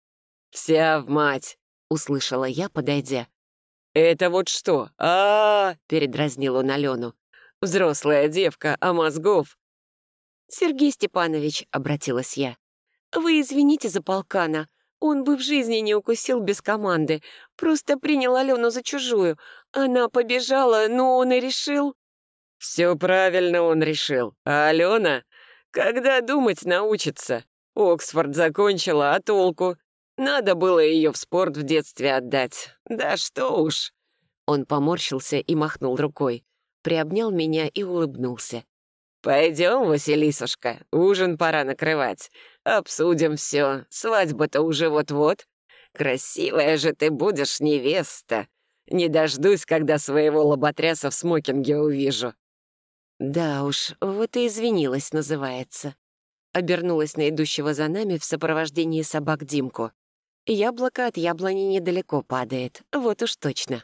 S1: «Вся в мать!» — услышала я, подойдя. «Это вот что? Передразнил он Алену. «Взрослая девка, а мозгов...» «Сергей Степанович», — обратилась я, — «вы извините за полкана. Он бы в жизни не укусил без команды. Просто принял Алену за чужую. Она побежала, но он и решил...» «Все правильно он решил. А Алена? Когда думать научится? Оксфорд закончила, а толку? Надо было ее в спорт в детстве отдать. Да что уж». Он поморщился и махнул рукой, приобнял меня и улыбнулся. «Пойдем, Василисушка, ужин пора накрывать. Обсудим все. Свадьба-то уже вот-вот. Красивая же ты будешь невеста. Не дождусь, когда своего лоботряса в смокинге увижу». Да уж, вот и извинилась, называется. Обернулась на идущего за нами в сопровождении собак Димку. Яблоко от яблони недалеко падает, вот уж точно.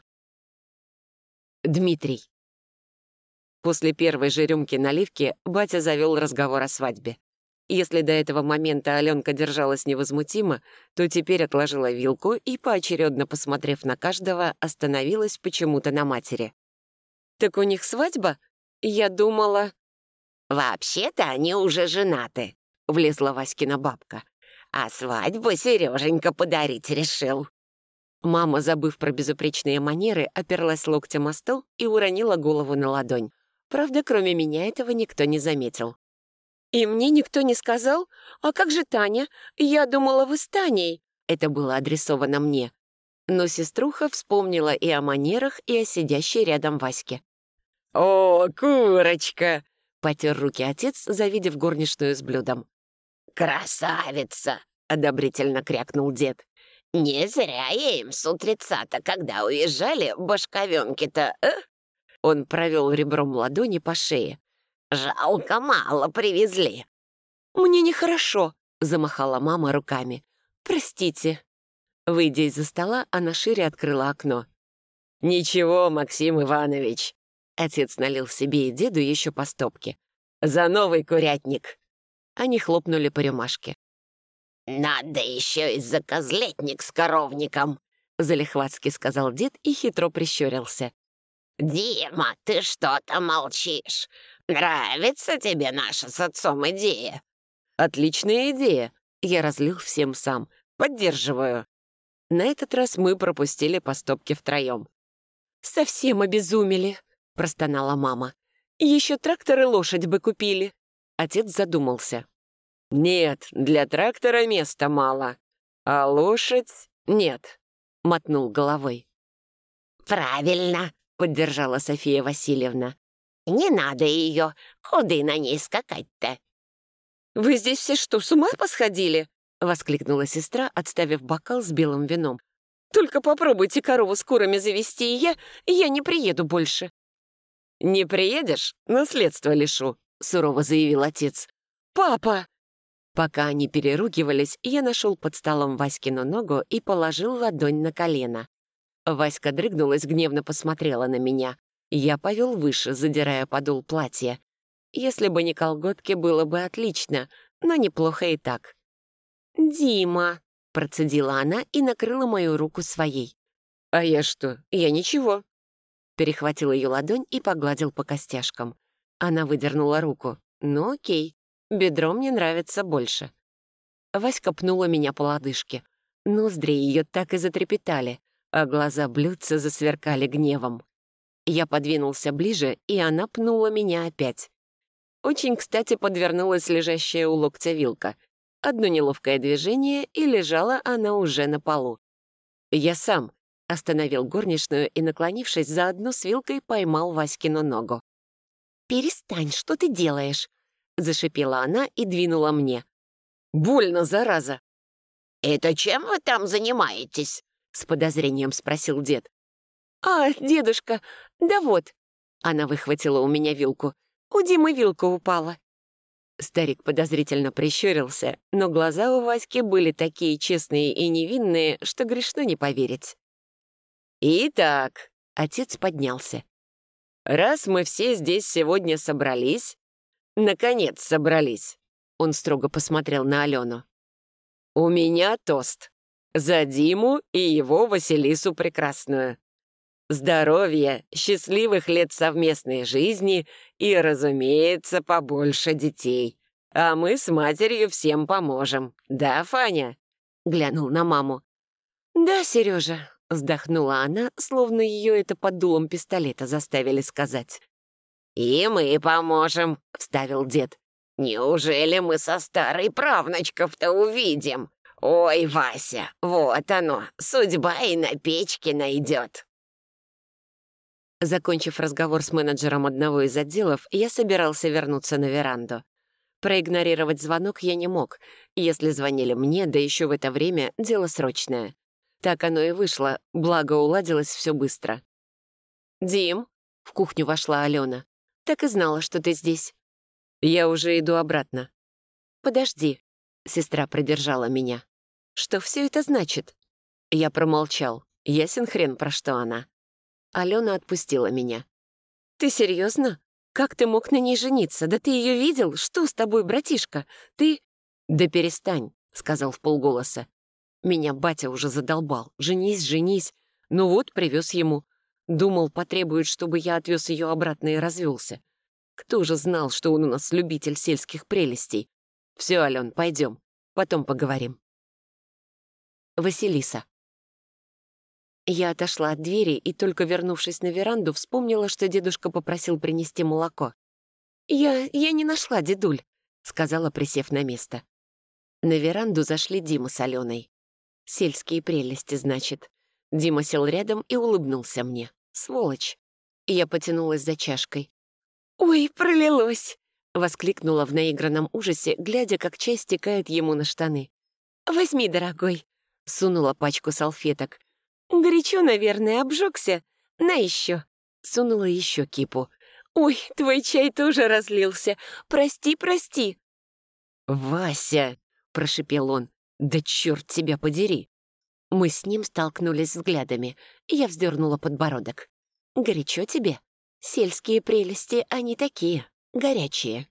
S1: Дмитрий. После первой же рюмки наливки батя завел разговор о свадьбе. Если до этого момента Аленка держалась невозмутимо, то теперь отложила вилку и, поочередно посмотрев на каждого, остановилась почему-то на матери. «Так у них свадьба? Я думала...»
S2: «Вообще-то они уже женаты», — влезла Васькина бабка. «А свадьбу Сереженька подарить решил».
S3: Мама, забыв про безупречные манеры, оперлась локтем о стол и уронила голову на ладонь. Правда, кроме меня этого никто не заметил. «И мне никто не сказал? А как же Таня? Я думала, вы с Таней». Это было адресовано мне. Но сеструха вспомнила и о манерах, и о сидящей рядом Ваське.
S1: «О, курочка!»
S3: — потер руки отец, завидев горничную с блюдом.
S2: «Красавица!» —
S3: одобрительно крякнул дед.
S2: «Не зря я им с утреца-то, когда уезжали, башковенки-то,
S3: Он провел ребром ладони по шее.
S2: Жалко, мало привезли».
S3: «Мне нехорошо», — замахала мама руками. «Простите». Выйдя из-за стола, она шире открыла окно.
S1: «Ничего, Максим Иванович».
S3: Отец налил себе и деду еще по стопке.
S1: «За новый курятник».
S3: Они хлопнули по рюмашке.
S2: «Надо еще и за козлетник с коровником», —
S3: залихватски сказал дед и хитро прищурился.
S2: «Дима, ты что-то молчишь? Нравится тебе наша с отцом идея?»
S3: «Отличная идея!» Я разлил всем сам. «Поддерживаю!» На этот раз мы пропустили по стопке втроем.
S4: «Совсем обезумели!» — простонала мама. «Еще трактор и лошадь бы купили!»
S3: Отец задумался. «Нет, для трактора места мало. А лошадь нет», — мотнул головой.
S2: «Правильно!» —
S3: поддержала София Васильевна.
S2: «Не надо ее. Куда на ней скакать-то?»
S4: «Вы здесь все что, с ума посходили?»
S3: — воскликнула сестра, отставив бокал с белым вином.
S4: «Только попробуйте корову с курами завести, и я не приеду больше».
S3: «Не приедешь? Наследство лишу», — сурово заявил отец.
S4: «Папа!»
S3: Пока они переругивались, я нашел под столом Васькину ногу и положил ладонь на колено. Васька дрыгнулась, гневно посмотрела на меня. Я повел выше, задирая подол платья. Если бы не колготки, было бы отлично, но неплохо и так.
S4: «Дима!»
S3: — процедила она и накрыла мою руку своей. «А я что? Я ничего». Перехватил ее ладонь и погладил по костяшкам. Она выдернула руку. «Ну окей, бедро мне нравится больше». Васька пнула меня по лодыжке. Ноздри ее так и затрепетали, а глаза блюдца засверкали гневом. Я подвинулся ближе, и она пнула меня опять. Очень кстати подвернулась лежащая у локтя вилка. Одно неловкое движение, и лежала она уже на полу. «Я сам», — остановил горничную и, наклонившись, заодно с вилкой поймал Васькину ногу.
S4: «Перестань, что ты делаешь?»
S3: — зашипела она и двинула мне. «Больно, зараза!»
S2: «Это чем вы там занимаетесь?»
S3: — с подозрением спросил дед.
S4: «А, дедушка, да вот».
S3: Она выхватила у меня вилку.
S4: «У Димы вилка упала».
S3: Старик подозрительно прищурился, но глаза у Васьки были такие честные и невинные, что грешно не поверить. «Итак», — отец поднялся, — «раз мы все здесь сегодня собрались, наконец собрались», — он строго посмотрел на Алену, — «у меня тост за Диму и его Василису Прекрасную. Здоровья, счастливых лет совместной жизни и, разумеется, побольше детей. А мы с матерью всем поможем. Да, Фаня?» — глянул на маму.
S4: «Да, Сережа»,
S3: — вздохнула она, словно ее это под дулом пистолета заставили сказать.
S2: «И мы поможем», — вставил дед. «Неужели мы со старой правнучков-то увидим? Ой, Вася, вот оно, судьба и на печке найдет».
S3: Закончив разговор с менеджером одного из отделов, я собирался вернуться на веранду. Проигнорировать звонок я не мог. Если звонили мне, да еще в это время, дело срочное. Так оно и вышло, благо уладилось все быстро. «Дим», — в кухню вошла Алена, — «так и знала, что ты здесь». «Я уже иду обратно». «Подожди», — сестра придержала меня. «Что все это значит?» Я промолчал. Ясен хрен, про что она. Алена отпустила меня. «Ты серьезно? Как ты мог на ней жениться? Да ты ее видел? Что с тобой, братишка? Ты...» «Да перестань», — сказал вполголоса. Меня батя уже задолбал. «Женись, женись». Ну вот, привез ему. Думал, потребует, чтобы я отвез ее обратно и развелся. Кто же знал, что он у нас любитель сельских прелестей? Все, Ален, пойдем. Потом поговорим. Василиса. Я отошла от двери и, только вернувшись на веранду, вспомнила, что дедушка попросил принести молоко. «Я не нашла, дедуль», — сказала, присев на место. На веранду зашли Дима с Аленой. Сельские прелести, значит. Дима сел рядом и улыбнулся мне. Сволочь. Я потянулась за чашкой.
S4: «Ой, пролилось!»
S3: — воскликнула в наигранном ужасе, глядя, как чай стекает ему на штаны.
S4: «Возьми, дорогой!»
S3: — сунула пачку салфеток.
S4: «Горячо, наверное, обжегся. На еще!»
S3: — сунула еще кипу.
S4: «Ой, твой чай тоже разлился. Прости, прости!»
S3: «Вася!» — прошипел он. «Да черт тебя подери!» Мы с ним столкнулись взглядами. Я вздернула подбородок. «Горячо тебе? Сельские прелести, они такие, горячие».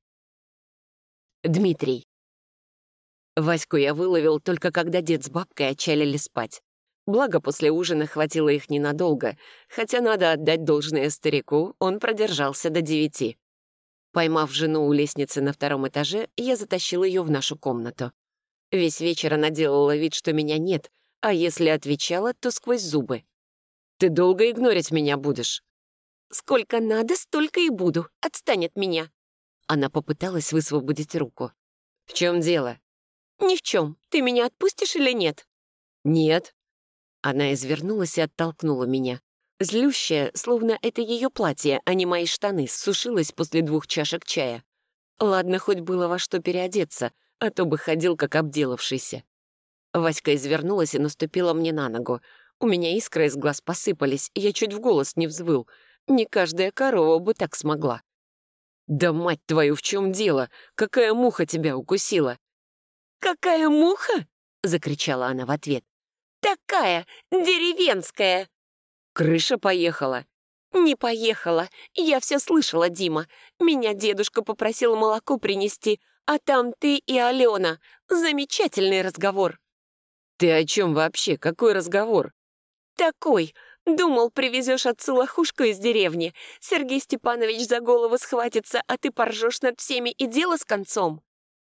S3: Дмитрий. Ваську я выловил только когда дед с бабкой отчалили спать. Благо, после ужина хватило их ненадолго, хотя надо отдать должное старику, он продержался до 9. Поймав жену у лестницы на 2 этаже, я затащил ее в нашу комнату. Весь вечер она делала вид, что меня нет, а если отвечала, то сквозь зубы. «Ты долго игнорить меня будешь?»
S4: «Сколько надо, столько и буду. Отстань от меня».
S3: Она попыталась высвободить руку. «В чем дело?»
S4: «Ни в чем. Ты меня отпустишь или нет?»
S3: «Нет». Она извернулась и оттолкнула меня. Злющая, словно это ее платье, а не мои штаны, сушилась после 2 чашек чая. Ладно, хоть было во что переодеться, а то бы ходил, как обделавшийся. Васька извернулась и наступила мне на ногу. У меня искры из глаз посыпались, и я чуть в голос не взвыл. Не каждая корова бы так смогла. «Да мать твою, в чем дело? Какая муха тебя укусила?»
S4: «Какая муха?» — закричала
S3: она в ответ.
S4: «Такая, деревенская!»
S3: «Крыша поехала».
S4: «Не поехала. Я все слышала, Дима. Меня дедушка попросил молоко принести, а там ты и Алена. Замечательный разговор».
S3: «Ты о чем вообще? Какой разговор?»
S4: «Такой. Думал, привезешь отцу лохушку из деревни. Сергей Степанович за голову схватится, а ты поржешь над всеми, и дело с концом».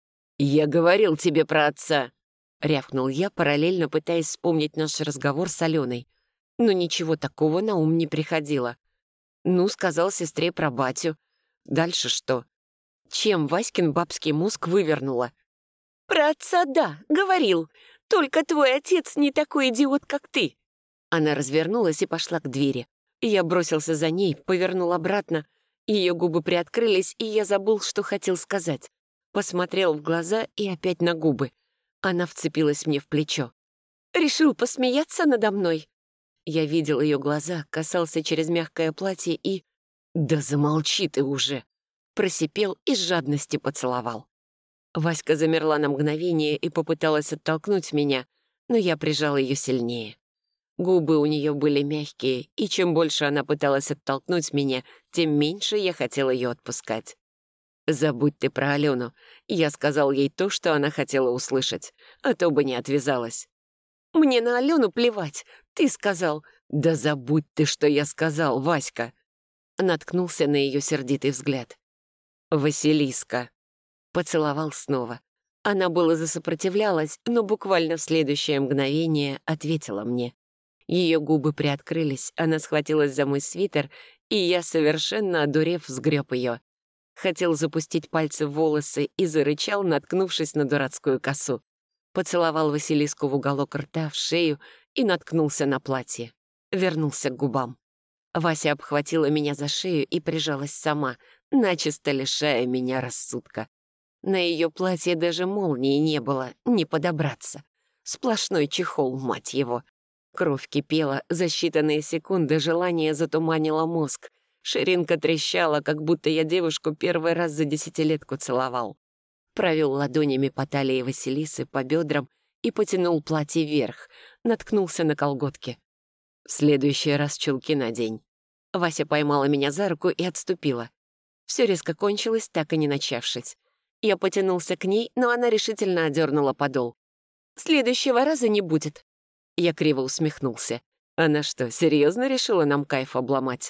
S3: «Я говорил тебе про отца», — рявкнул я, параллельно пытаясь вспомнить наш разговор с Аленой. Но ничего такого на ум не приходило. Ну, сказал сестре про батю. Дальше что? Чем Васькин бабский мозг вывернула?
S4: «Про отца, да, говорил. Только твой отец не такой идиот, как ты».
S3: Она развернулась и пошла к двери. Я бросился за ней, повернул обратно. Ее губы приоткрылись, и я забыл, что хотел сказать. Посмотрел в глаза и опять на губы. Она вцепилась мне в плечо.
S4: «Решил посмеяться надо мной?»
S3: Я видел ее глаза, касался через мягкое платье и... «Да замолчи ты уже!» Просипел и с жадности поцеловал. Васька замерла на мгновение и попыталась оттолкнуть меня, но я прижал ее сильнее. Губы у нее были мягкие, и чем больше она пыталась оттолкнуть меня, тем меньше я хотел ее отпускать. «Забудь ты про Алену», — я сказал ей то, что она хотела услышать, а то бы не отвязалась.
S4: «Мне на Алену плевать, ты сказал».
S3: «Да забудь ты, что я сказал, Васька!» Наткнулся на ее сердитый взгляд. «Василиска!» Поцеловал снова. Она было засопротивлялась, но буквально в следующее мгновение ответила мне. Ее губы приоткрылись, она схватилась за мой свитер, и я, совершенно одурев, сгреб ее. Хотел запустить пальцы в волосы и зарычал, наткнувшись на дурацкую косу. Поцеловал Василиску в уголок рта, в шею и наткнулся на платье. Вернулся к губам. Вася обхватила меня за шею и прижалась сама, начисто лишая меня рассудка. На ее платье даже молнии не было, не подобраться. Сплошной чехол, мать его. Кровь кипела, за считанные секунды желание затуманило мозг. Ширинка трещала, как будто я девушку первый раз за 10-летку целовал. Провел ладонями по талии Василисы, по бедрам и потянул платье вверх, наткнулся на колготки. «В следующий раз чулки надень». Вася поймала меня за руку и отступила. Все резко кончилось, так и не начавшись. Я потянулся к ней, но она решительно одернула подол.
S4: «Следующего раза не будет».
S3: Я криво усмехнулся. Она что, серьезно решила нам кайф обломать?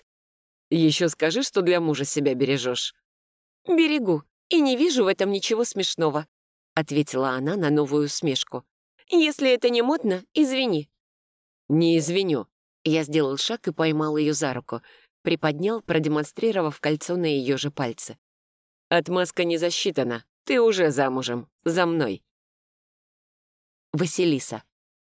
S3: Еще скажи, что для мужа себя бережешь.
S4: «Берегу, и не вижу в этом ничего смешного»,
S3: — ответила она на новую усмешку.
S4: «Если это не модно, извини».
S3: «Не извиню». Я сделал шаг и поймал ее за руку, приподнял, продемонстрировав кольцо на ее же пальце. «Отмазка не засчитана. Ты уже замужем. За мной». Василиса.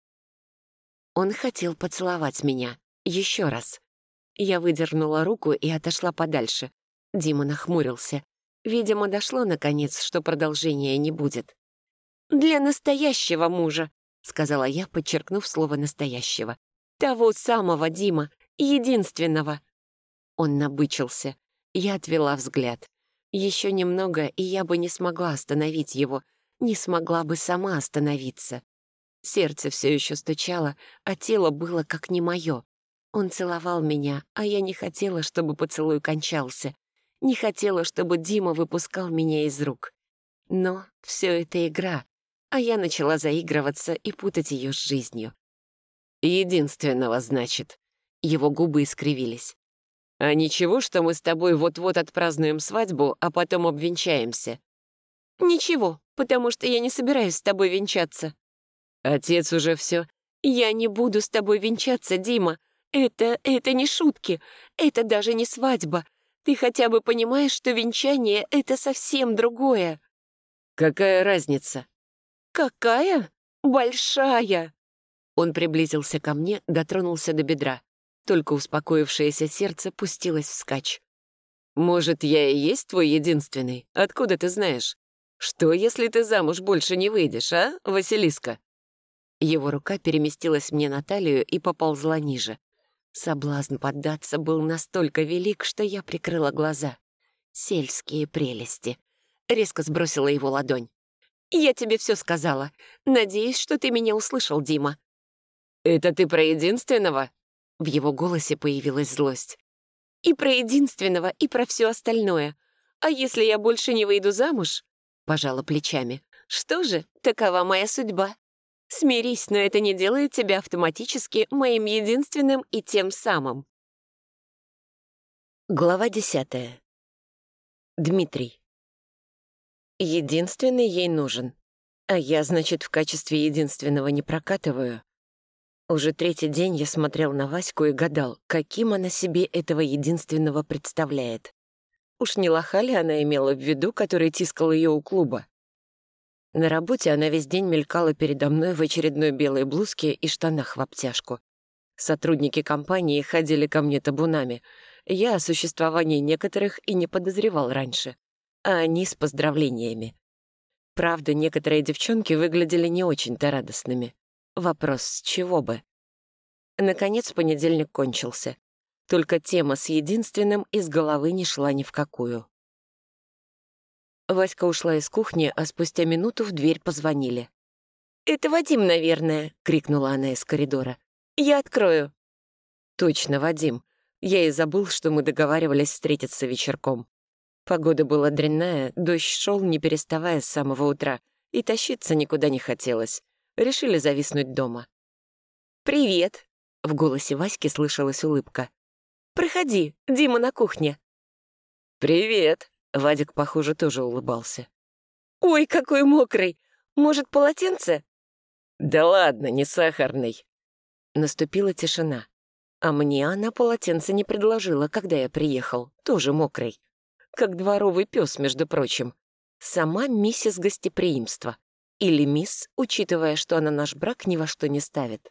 S3: Он хотел поцеловать меня. Еще раз. Я выдернула руку и отошла подальше. Дима нахмурился. Видимо, дошло наконец, что продолжения не будет.
S4: «Для настоящего мужа»,
S3: — сказала я, подчеркнув слово «настоящего».
S4: «Того самого, Дима, единственного».
S3: Он набычился. Я отвела взгляд. Еще немного, и я бы не смогла остановить его, не смогла бы сама остановиться. Сердце все еще стучало, а тело было как не мое. Он целовал меня, а я не хотела, чтобы поцелуй кончался. Не хотела, чтобы Дима выпускал меня из рук. Но все это игра, а я начала заигрываться и путать ее с жизнью. Единственного, значит. Его губы искривились. А ничего, что мы с тобой вот-вот отпразднуем свадьбу, а потом обвенчаемся?
S4: Ничего, потому что я не собираюсь с тобой венчаться.
S3: Отец уже все.
S4: Я не буду с тобой венчаться, Дима. Это не шутки. Это даже не свадьба. Ты хотя бы понимаешь, что венчание — это совсем другое.
S3: Какая разница?
S4: Какая? Большая.
S3: Он приблизился ко мне, дотронулся до бедра. Только успокоившееся сердце пустилось вскачь. «Может, я и есть твой единственный? Откуда ты знаешь? Что, если ты замуж больше не выйдешь, а, Василиска?» Его рука переместилась мне на талию и поползла ниже. Соблазн поддаться был настолько велик, что я прикрыла глаза. Сельские прелести. Резко сбросила его ладонь.
S4: Я тебе все сказала. Надеюсь, что ты меня услышал, Дима.
S3: «Это ты про единственного?» В его голосе появилась злость.
S4: И про единственного, и про все остальное. А если я больше не выйду замуж? Пожала плечами. Что же, такова моя судьба. Смирись, но это не делает тебя автоматически моим единственным и тем самым.
S1: Глава 10. Дмитрий. Единственный ей нужен. А я, значит, в качестве единственного не прокатываю. Уже третий день я смотрел на Ваську и гадал, каким она себе этого единственного представляет. Уж не лоха ли она имела в виду, который тискал ее у клуба? На работе она весь день мелькала передо мной в очередной белой блузке и штанах в обтяжку. Сотрудники компании ходили ко мне табунами. Я о существовании некоторых и не подозревал раньше. А они с поздравлениями. Правда, некоторые девчонки выглядели не очень-то радостными. Вопрос, с чего бы? Наконец понедельник кончился. Только тема с единственным из головы не шла ни в какую. Васька ушла из кухни, а спустя минуту в дверь позвонили.
S4: «Это Вадим, наверное», — крикнула она из коридора. «Я открою».
S1: Точно, Вадим. Я и забыл, что мы договаривались встретиться вечерком. Погода была дрянная, дождь шел, не переставая с самого утра, и тащиться никуда не хотелось. Решили зависнуть дома.
S4: «Привет!»
S1: — в голосе Васьки слышалась улыбка.
S4: «Проходи, Дима на кухне».
S1: «Привет!» — Вадик, похоже, тоже улыбался.
S4: «Ой, какой мокрый! Может, полотенце?»
S1: «Да ладно, не сахарный». Наступила тишина. А мне она полотенце не предложила, когда я приехал, тоже мокрый. Как дворовый пес, между прочим. Сама миссис гостеприимства. Или мисс, учитывая, что она наш брак ни во что не ставит.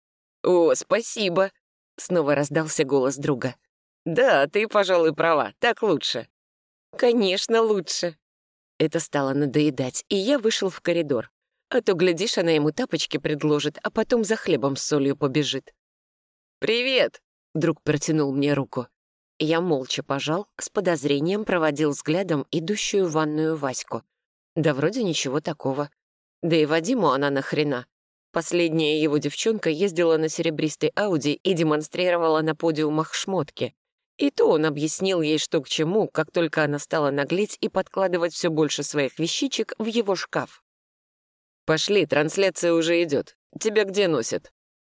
S1: «О, спасибо!» — снова раздался голос друга. «Да, ты, пожалуй, права, так лучше».
S4: «Конечно, лучше».
S1: Это стало надоедать, и я вышел в коридор. А то, глядишь, она ему тапочки предложит, а потом за хлебом с солью побежит. «Привет!» — друг протянул мне руку. Я молча пожал, с подозрением проводил взглядом идущую в ванную Ваську. Да вроде ничего такого. Да и Вадиму она нахрена. Последняя его девчонка ездила на серебристой Ауди и демонстрировала на подиумах шмотки. И то он объяснил ей, что к чему, как только она стала наглеть и подкладывать все больше своих вещичек в его шкаф. «Пошли, трансляция уже идет. Тебя где носят?»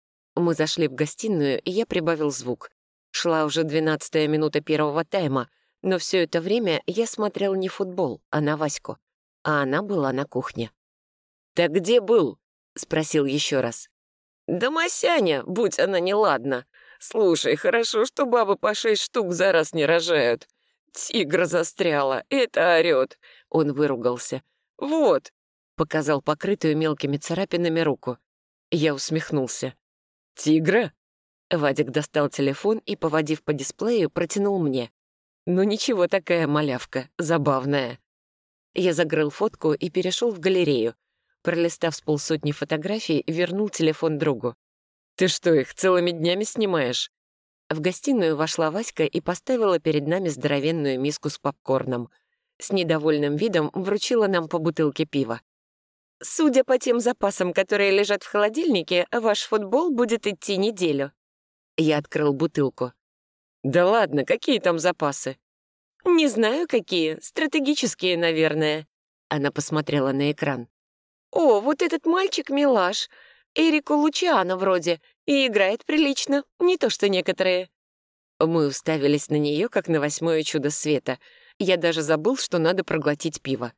S1: Мы зашли в гостиную, и я прибавил звук. Шла уже 12-я минута первого тайма, но все это время я смотрел не футбол, а на Ваську. А она была на кухне. «Так где был?» — спросил еще раз. «Да Масяня, будь она неладна. Слушай, хорошо, что бабы по 6 штук за раз не рожают. Тигра застряла, это орёт». Он выругался. «Вот», — показал покрытую мелкими царапинами руку. Я усмехнулся. «Тигра?» Вадик достал телефон и, поводив по дисплею, протянул мне. «Ну ничего, такая малявка, забавная». Я закрыл фотку и перешел в галерею. Пролистав с полсотни фотографий, вернул телефон другу. «Ты что, их целыми днями снимаешь?» В гостиную вошла Васька и поставила перед нами здоровенную миску с попкорном. С недовольным видом вручила нам по бутылке пива.
S4: «Судя по тем запасам, которые лежат в холодильнике, ваш футбол будет идти неделю».
S1: Я открыл бутылку. «Да ладно, какие там запасы?»
S4: «Не знаю, какие. Стратегические, наверное».
S1: Она посмотрела на экран.
S4: «О, вот этот мальчик милаш. Эрику Лучиано вроде, и играет прилично, не то что некоторые».
S3: Мы уставились на нее, как на восьмое чудо света. Я даже забыл, что надо проглотить пиво.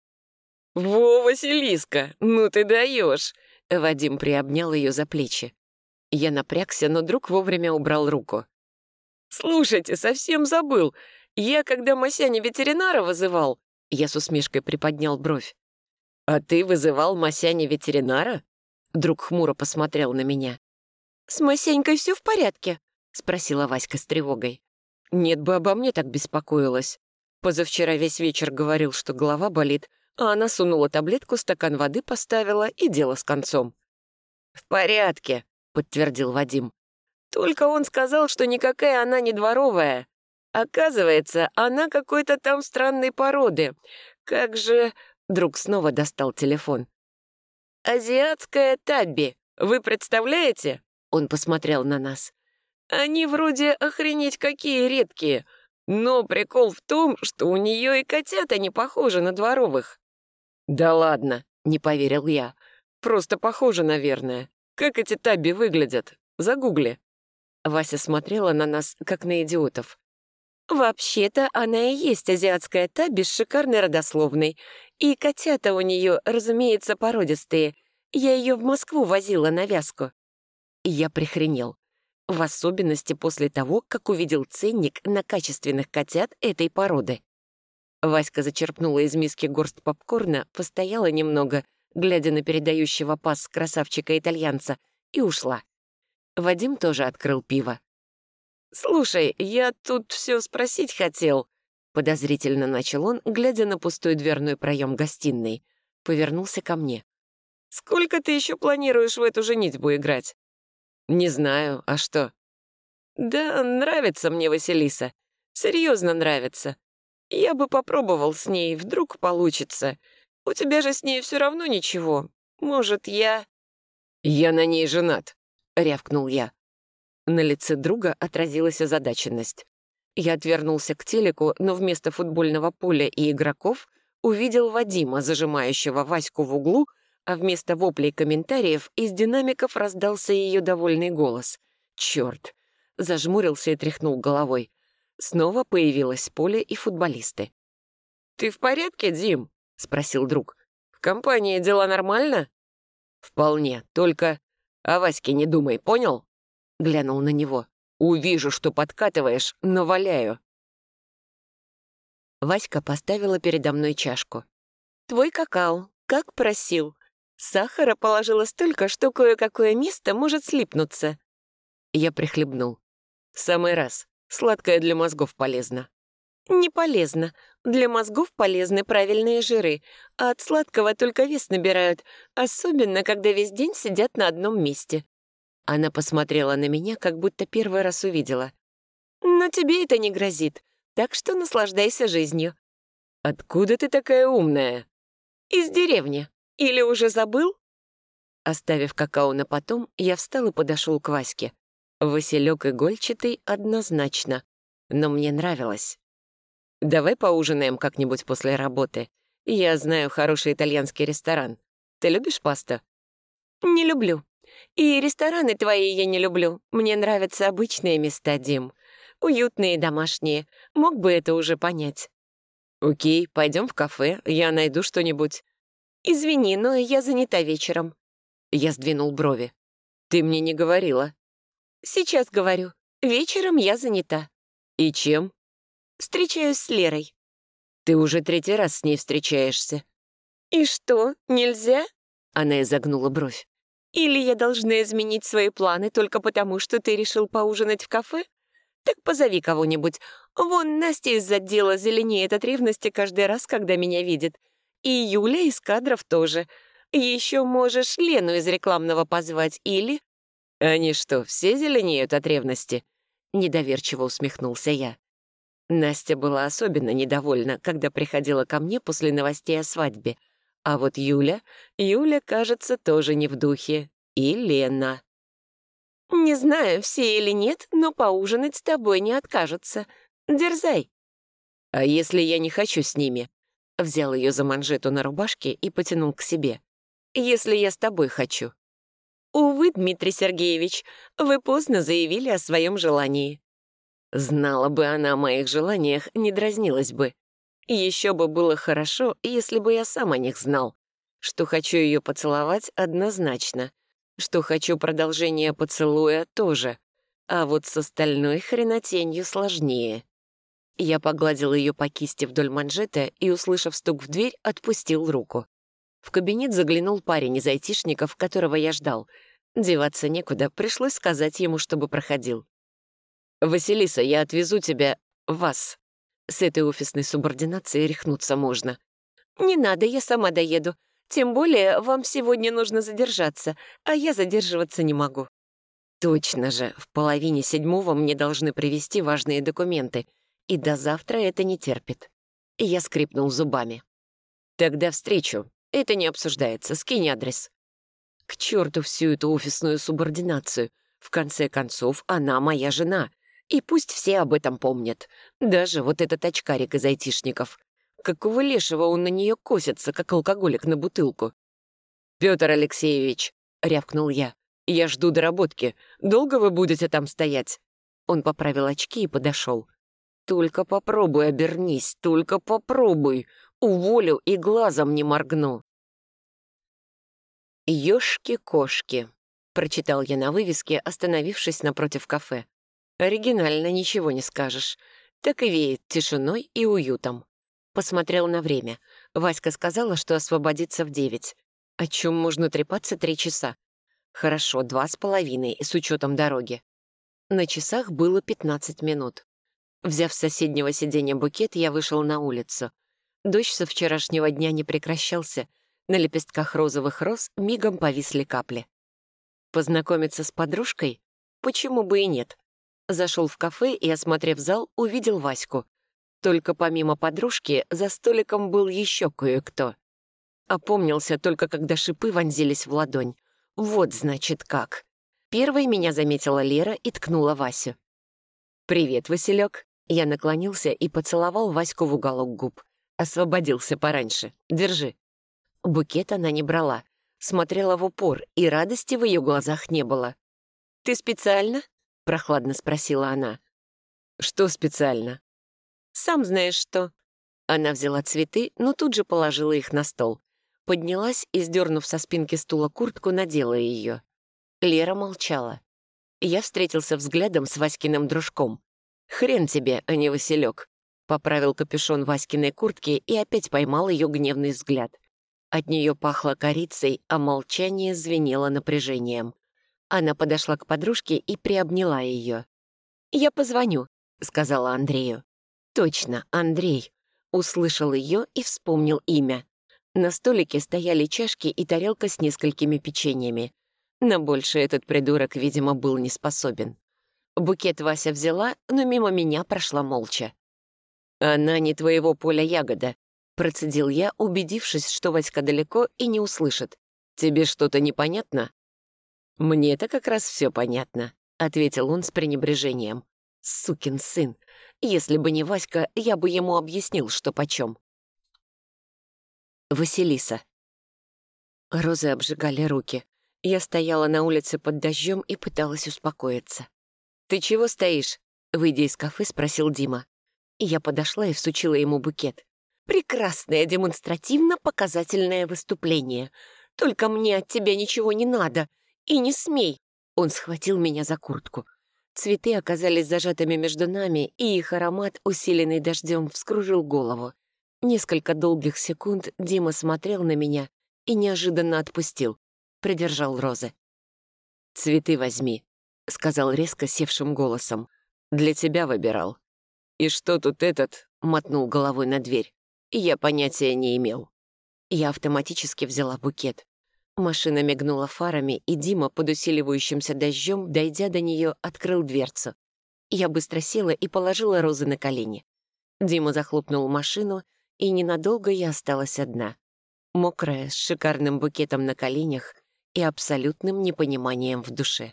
S3: «Во, Василиска, ну ты даешь!» Вадим приобнял ее за плечи. Я напрягся, но друг вовремя убрал руку. «Слушайте, совсем забыл. Я, когда Масяня ветеринара вызывал...» Я с усмешкой приподнял бровь. «А ты вызывал Масяня ветеринара?» Друг хмуро посмотрел на меня.
S4: «С Масянькой все в порядке?» —
S3: спросила Васька с тревогой. «Нет бы обо мне так беспокоилась. Позавчера весь вечер говорил, что голова болит, а она сунула таблетку, стакан воды поставила, и дело с концом». «В порядке», — подтвердил Вадим. «Только он сказал, что никакая она не дворовая. Оказывается, она какой-то там странной породы. Как же...» Друг снова достал телефон. «Азиатская табби. Вы представляете?» Он посмотрел на нас. «Они вроде охренеть какие редкие. Но прикол в том, что у нее и котята не похожи на дворовых». «Да ладно», — не поверил я. «Просто похожи, наверное. Как эти табби выглядят? Загугли». Вася смотрела на нас, как на идиотов.
S4: «Вообще-то она и есть азиатская табби с шикарной родословной. И котята у нее, разумеется, породистые. Я ее в Москву возила на вязку».
S3: И я прихренел. В особенности после того, как увидел ценник на качественных котят этой породы. Васька зачерпнула из миски горсть попкорна, постояла немного, глядя на передающего пас красавчика-итальянца, и ушла. Вадим тоже открыл пиво. «Слушай, я тут все спросить хотел», — подозрительно начал он, глядя на пустой дверной проем гостиной. Повернулся ко мне. «Сколько ты еще планируешь в эту женитьбу играть?» «Не знаю, а что?» «Да нравится мне Василиса. Серьезно нравится. Я бы попробовал с ней, вдруг получится. У тебя же с ней все равно ничего. Может, я...» «Я на ней женат», — рявкнул я. На лице друга отразилась озадаченность. Я отвернулся к телеку, но вместо футбольного поля и игроков увидел Вадима, зажимающего Ваську в углу, а вместо воплей комментариев из динамиков раздался ее довольный голос. «Черт!» Зажмурился и тряхнул головой. Снова появилось поле и футболисты. «Ты в порядке, Дим?» — спросил друг. «В компании дела нормально?» «Вполне, только о Ваське не думай, понял?» Глянул на него. «Увижу, что подкатываешь, но валяю». Васька поставила передо мной чашку.
S4: «Твой какао, как просил. Сахара положила столько, что кое-какое место может слипнуться».
S3: Я прихлебнул. «В самый раз. Сладкое для мозгов полезно».
S4: «Не полезно. Для мозгов полезны правильные жиры, а от сладкого только вес набирают, особенно, когда весь день сидят на одном месте».
S3: Она посмотрела на меня, как будто первый раз увидела.
S4: «Но тебе это не грозит, так что наслаждайся жизнью».
S3: «Откуда ты такая умная?»
S4: «Из деревни. Или уже забыл?»
S3: Оставив какао на потом, я встал и подошел к Ваське. Василек игольчатый однозначно, но мне нравилось. «Давай поужинаем как-нибудь после работы. Я знаю хороший итальянский ресторан. Ты любишь пасту?»
S4: «Не люблю. И рестораны твои я не люблю. Мне нравятся обычные места, Дим. Уютные и домашние. Мог бы это уже понять».
S3: «Окей, пойдем в кафе, я найду что-нибудь».
S4: «Извини, но я занята вечером».
S3: Я сдвинул брови. «Ты мне не говорила».
S4: «Сейчас говорю. Вечером я занята».
S3: «И чем?»
S4: «Встречаюсь с Лерой».
S3: «Ты уже третий раз с ней встречаешься».
S4: «И что, нельзя?»
S3: Она изогнула бровь.
S4: «Или я должна изменить свои планы только потому, что ты решил поужинать в кафе? Так позови кого-нибудь. Вон Настя из отдела зеленеет от ревности каждый раз, когда меня видит. И Юля из кадров тоже. Еще можешь Лену из рекламного позвать или...»
S3: «Они что, все зеленеют от ревности?» Недоверчиво усмехнулся я. Настя была особенно недовольна, когда приходила ко мне после новостей о свадьбе. А вот Юля, кажется, тоже не в духе. И Лена.
S4: «Не знаю, все или нет, но поужинать с тобой не откажутся. Дерзай».
S3: «А если я не хочу с ними?» Взял ее за манжету на рубашке и потянул к себе. «Если я с тобой хочу».
S4: «Увы, Дмитрий Сергеевич, вы поздно заявили о своем желании».
S3: Знала бы она о моих желаниях, не дразнилась бы. Еще бы было хорошо, если бы я сам о них знал. Что хочу ее поцеловать однозначно. Что хочу продолжения поцелуя тоже. А вот с остальной хренотенью сложнее. Я погладил ее по кисти вдоль манжета и, услышав стук в дверь, отпустил руку. В кабинет заглянул парень из айтишников, которого я ждал. Деваться некуда, пришлось сказать ему, чтобы проходил. «Василиса, я отвезу тебя... вас». С этой офисной субординацией рехнуться можно.
S4: «Не надо, я сама доеду. Тем более вам сегодня нужно задержаться, а я задерживаться не могу».
S3: Точно же, в 6:30 мне должны привезти важные документы, и до завтра это не терпит. Я скрипнул зубами. «Тогда встречу. Это не обсуждается. Скинь адрес». К черту всю эту офисную субординацию. В конце концов, она моя жена. И пусть все об этом помнят. Даже вот этот очкарик из айтишников. Какого лешего он на нее косится, как алкоголик на бутылку? «Петр Алексеевич», — рявкнул я жду доработки. Долго вы будете там стоять?» Он поправил очки и подошел. «Только попробуй обернись, только попробуй. Уволю и глазом не моргну». «Ёшки-кошки», — прочитал я на вывеске, остановившись напротив кафе. «Оригинально, ничего не скажешь. Так и веет тишиной и уютом». Посмотрел на время. Васька сказала, что освободится в 9. О чем можно трепаться 3 часа? Хорошо, 2,5, с учетом дороги. На часах было 15 минут. Взяв с соседнего сиденья букет, я вышел на улицу. Дождь со вчерашнего дня не прекращался. На лепестках розовых роз мигом повисли капли. Познакомиться с подружкой? Почему бы и нет? Зашел в кафе и, осмотрев зал, увидел Ваську. Только помимо подружки за столиком был еще кое-кто. Опомнился только, когда шипы вонзились в ладонь. Вот, значит, как. Первой меня заметила Лера и ткнула Васю. «Привет, Василек». Я наклонился и поцеловал Ваську в уголок губ. Освободился пораньше. Держи. Букет она не брала. Смотрела в упор, и радости в ее глазах не было.
S4: «Ты специально?»
S3: — прохладно спросила она. «Что специально?»
S4: «Сам знаешь что».
S3: Она взяла цветы, но тут же положила их на стол. Поднялась и, сдернув со спинки стула куртку, надела ее. Лера молчала. Я встретился взглядом с Васькиным дружком. «Хрен тебе, а не Василек», — поправил капюшон Васькиной куртки и опять поймал ее гневный взгляд. От нее пахло корицей, а молчание звенело напряжением. Она подошла к подружке и приобняла ее.
S4: «Я позвоню»,
S3: — сказала Андрею. «Точно, Андрей». Услышал ее и вспомнил имя. На столике стояли чашки и тарелка с несколькими печеньями. На больше этот придурок, видимо, был не способен. Букет Вася взяла, но мимо меня прошла молча. «Она не твоего поля ягода», — процедил я, убедившись, что Васька далеко и не услышит. «Тебе что-то непонятно?» «Мне-то как раз все понятно», — ответил он с пренебрежением. «Сукин сын! Если бы не Васька, я бы ему объяснил, что почем». Василиса. Розы обжигали руки. Я стояла на улице под дождем и пыталась успокоиться. «Ты чего стоишь?» — выйдя из кафе, спросил Дима. Я подошла и всучила ему букет. «Прекрасное демонстративно-показательное выступление. Только мне от тебя ничего не надо. И не смей!» Он схватил меня за куртку. Цветы оказались зажатыми между нами, и их аромат, усиленный дождем, вскружил голову. Несколько долгих секунд Дима смотрел на меня и неожиданно отпустил. Придержал розы. «Цветы возьми», — сказал резко севшим голосом. «Для тебя выбирал». «И что тут этот?» — мотнул головой на дверь. Я понятия не имел. Я автоматически взяла букет. Машина мигнула фарами, и Дима, под усиливающимся дождем, дойдя до нее, открыл дверцу. Я быстро села и положила розы на колени. Дима захлопнул машину, и ненадолго я осталась одна. Мокрая, с шикарным букетом на коленях и абсолютным непониманием в душе.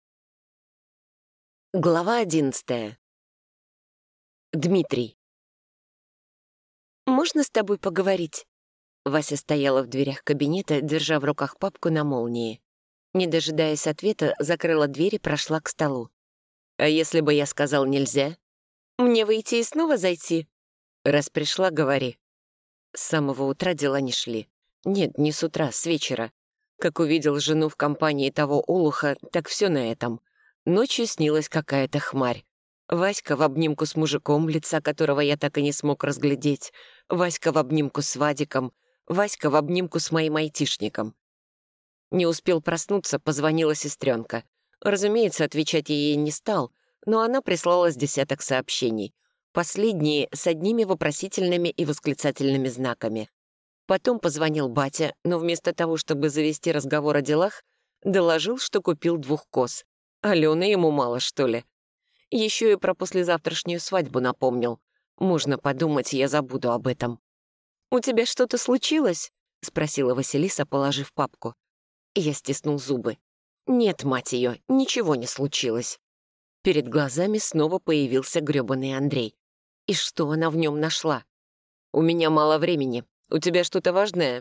S3: Глава 11. Дмитрий.
S4: «Можно с тобой поговорить?»
S3: Вася стояла в дверях кабинета, держа в руках папку на молнии. Не дожидаясь ответа, закрыла дверь и прошла к столу. «А если бы я сказал нельзя?»
S4: Мне выйти и снова зайти?
S3: «Раз пришла, говори». С самого утра дела не шли. Нет, не с утра, с вечера. Как увидел жену в компании того олуха, так все на этом. Ночью снилась какая-то хмарь. Васька в обнимку с мужиком, лица которого я так и не смог разглядеть. Васька в обнимку с Вадиком. Васька в обнимку с моим айтишником. Не успел проснуться, позвонила сестренка. Разумеется, отвечать я ей не стал, но она прислала с десяток сообщений. Последние с одними вопросительными и восклицательными знаками. Потом позвонил батя, но вместо того, чтобы завести разговор о делах, доложил, что купил 2 коз. Алены ему мало, что ли? Еще и про послезавтрашнюю свадьбу напомнил. Можно подумать, я забуду об этом.
S4: У тебя что-то случилось?
S3: — спросила Василиса, положив папку. Я стиснул зубы. Нет, мать ее, ничего не случилось. Перед глазами снова появился грёбаный Андрей. И что она в нем нашла? «У меня мало времени. У тебя что-то важное?»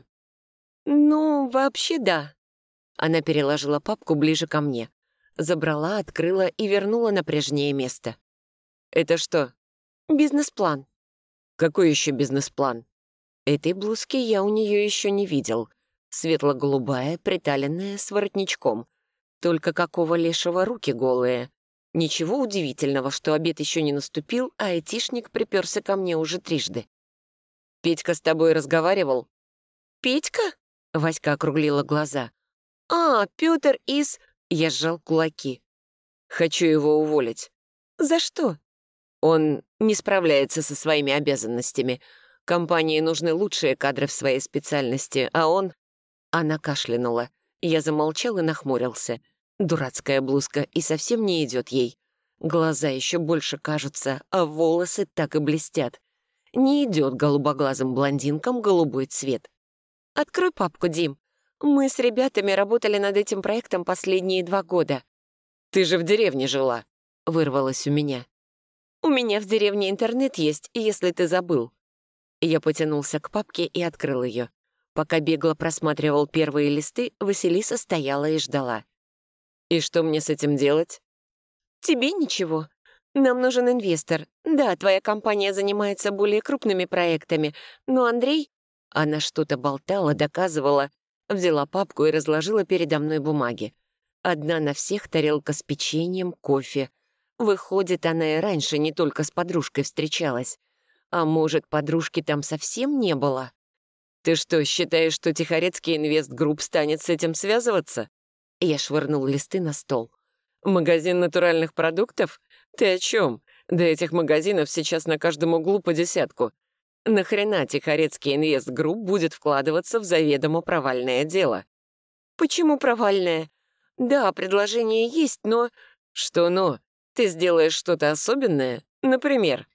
S4: Ну, вообще да.
S3: Она переложила папку ближе ко мне. Забрала, открыла и вернула на прежнее место. «Это что?»
S4: Бизнес-план.
S3: «Какой еще бизнес-план?» Этой блузки я у нее еще не видел. Светло-голубая, приталенная, с воротничком. Только какого лешего руки голые. Ничего удивительного, что обед еще не наступил, а айтишник приперся ко мне уже 3. «Петька с тобой разговаривал?»
S4: Петька?
S3: Васька округлила глаза.
S4: А, Пётр из...
S3: Я сжал кулаки. «Хочу его уволить».
S4: За что?
S3: Он не справляется со своими обязанностями. Компании нужны лучшие кадры в своей специальности, а он...» Она кашлянула. Я замолчал и нахмурился. Дурацкая блузка и совсем не идет ей. Глаза еще больше кажутся, а волосы так и блестят. Не идет голубоглазым блондинкам голубой цвет.
S4: Открой папку, Дим. Мы с ребятами работали над этим проектом последние 2 года.
S3: «Ты же в деревне жила», — вырвалось у меня.
S4: У меня в деревне интернет есть, если ты забыл.
S3: Я потянулся к папке и открыл ее. Пока бегло просматривал первые листы, Василиса стояла и ждала. «И что мне с этим делать?»
S4: Тебе ничего. Нам нужен инвестор. Да, твоя компания занимается более крупными проектами, но Андрей...»
S3: Она что-то болтала, доказывала, взяла папку и разложила передо мной бумаги. Одна на всех тарелка с печеньем, кофе. Выходит, она и раньше не только с подружкой встречалась. А может, подружки там совсем не было? «Ты что, считаешь, что Тихорецкий инвестгрупп станет с этим связываться?» Я швырнул листы на стол. «Магазин натуральных продуктов? Ты о чем? Да этих магазинов сейчас на каждом углу по 10. Нахрена Тихорецкий инвестгрупп будет вкладываться в заведомо провальное дело?»
S4: «Почему провальное? Да, предложение есть, но...»
S3: «Что «но»? Ты сделаешь что-то особенное? Например?»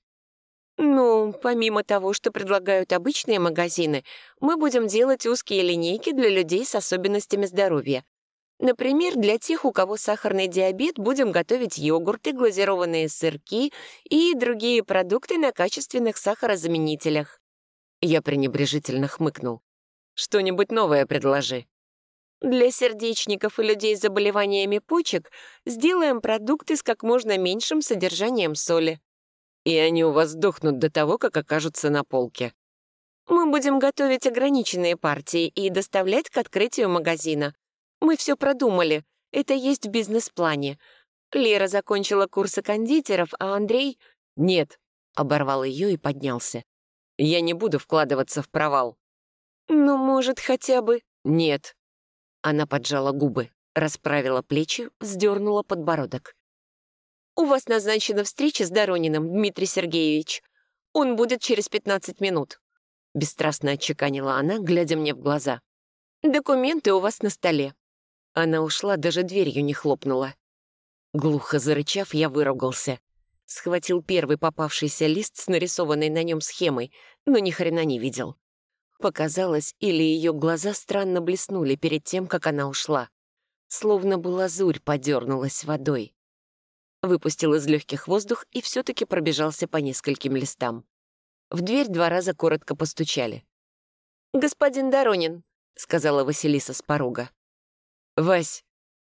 S4: «Ну, помимо того, что предлагают обычные магазины, мы будем делать узкие линейки для людей с особенностями здоровья. Например, для тех, у кого сахарный диабет, будем готовить йогурты, глазированные сырки и другие продукты на качественных сахарозаменителях».
S3: Я пренебрежительно хмыкнул. «Что-нибудь новое предложи».
S4: «Для сердечников и людей с заболеваниями почек сделаем продукты с как можно меньшим содержанием соли».
S3: «И они у вас сдохнут до того, как окажутся на полке».
S4: «Мы будем готовить ограниченные партии и доставлять к открытию магазина. Мы все продумали. Это есть в бизнес-плане. Лера закончила курсы кондитеров, а Андрей...»
S3: «Нет», — оборвал ее и поднялся. «Я не буду вкладываться в провал».
S4: «Ну, может, хотя бы...»
S3: «Нет». Она поджала губы, расправила плечи, вздернула подбородок.
S4: «У вас назначена встреча с Дорониным, Дмитрий Сергеевич. Он будет через 15 минут», —
S3: бесстрастно отчеканила она, глядя мне в глаза.
S4: «Документы у вас на столе».
S3: Она ушла, даже дверью не хлопнула. Глухо зарычав, я выругался. Схватил первый попавшийся лист с нарисованной на нем схемой, но ни хрена не видел. Показалось, или ее глаза странно блеснули перед тем, как она ушла. Словно бы лазурь подернулась водой. Выпустил из легких воздух и все-таки пробежался по нескольким листам. В дверь 2 раза коротко постучали.
S4: «Господин Доронин»,
S3: — сказала Василиса с порога. «Вась,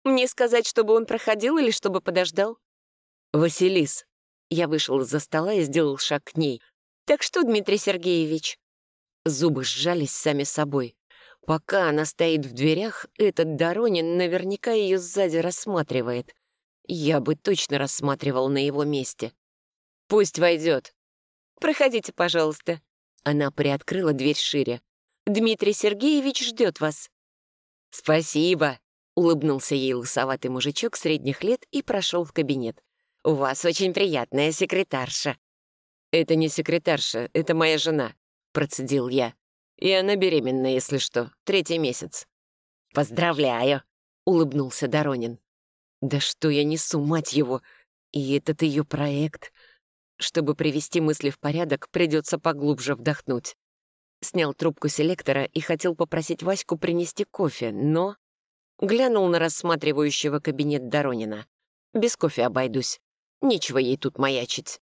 S4: Мне сказать, чтобы он проходил или чтобы подождал?
S3: «Василис». Я вышел из-за стола и сделал шаг к ней.
S4: Так что, Дмитрий Сергеевич?
S3: Зубы сжались сами собой. Пока она стоит в дверях, этот Доронин наверняка ее сзади рассматривает. Я бы точно рассматривал на его месте. «Пусть войдет».
S4: Проходите, пожалуйста.
S3: Она приоткрыла дверь шире.
S4: Дмитрий Сергеевич ждет вас.
S3: «Спасибо», — улыбнулся ей лысоватый мужичок средних лет и прошел в кабинет.
S2: «У вас очень приятная секретарша».
S3: «Это не секретарша, это моя жена», — процедил я. «И она беременна, если что, 3-й месяц».
S2: «Поздравляю»,
S3: — улыбнулся Доронин. «Да что я несу, мать его! И этот ее проект...» Чтобы привести мысли в порядок, придется поглубже вдохнуть. Снял трубку селектора и хотел попросить Ваську принести кофе, но... Глянул на рассматривающего кабинет Доронина. Без кофе обойдусь. Нечего ей тут маячить.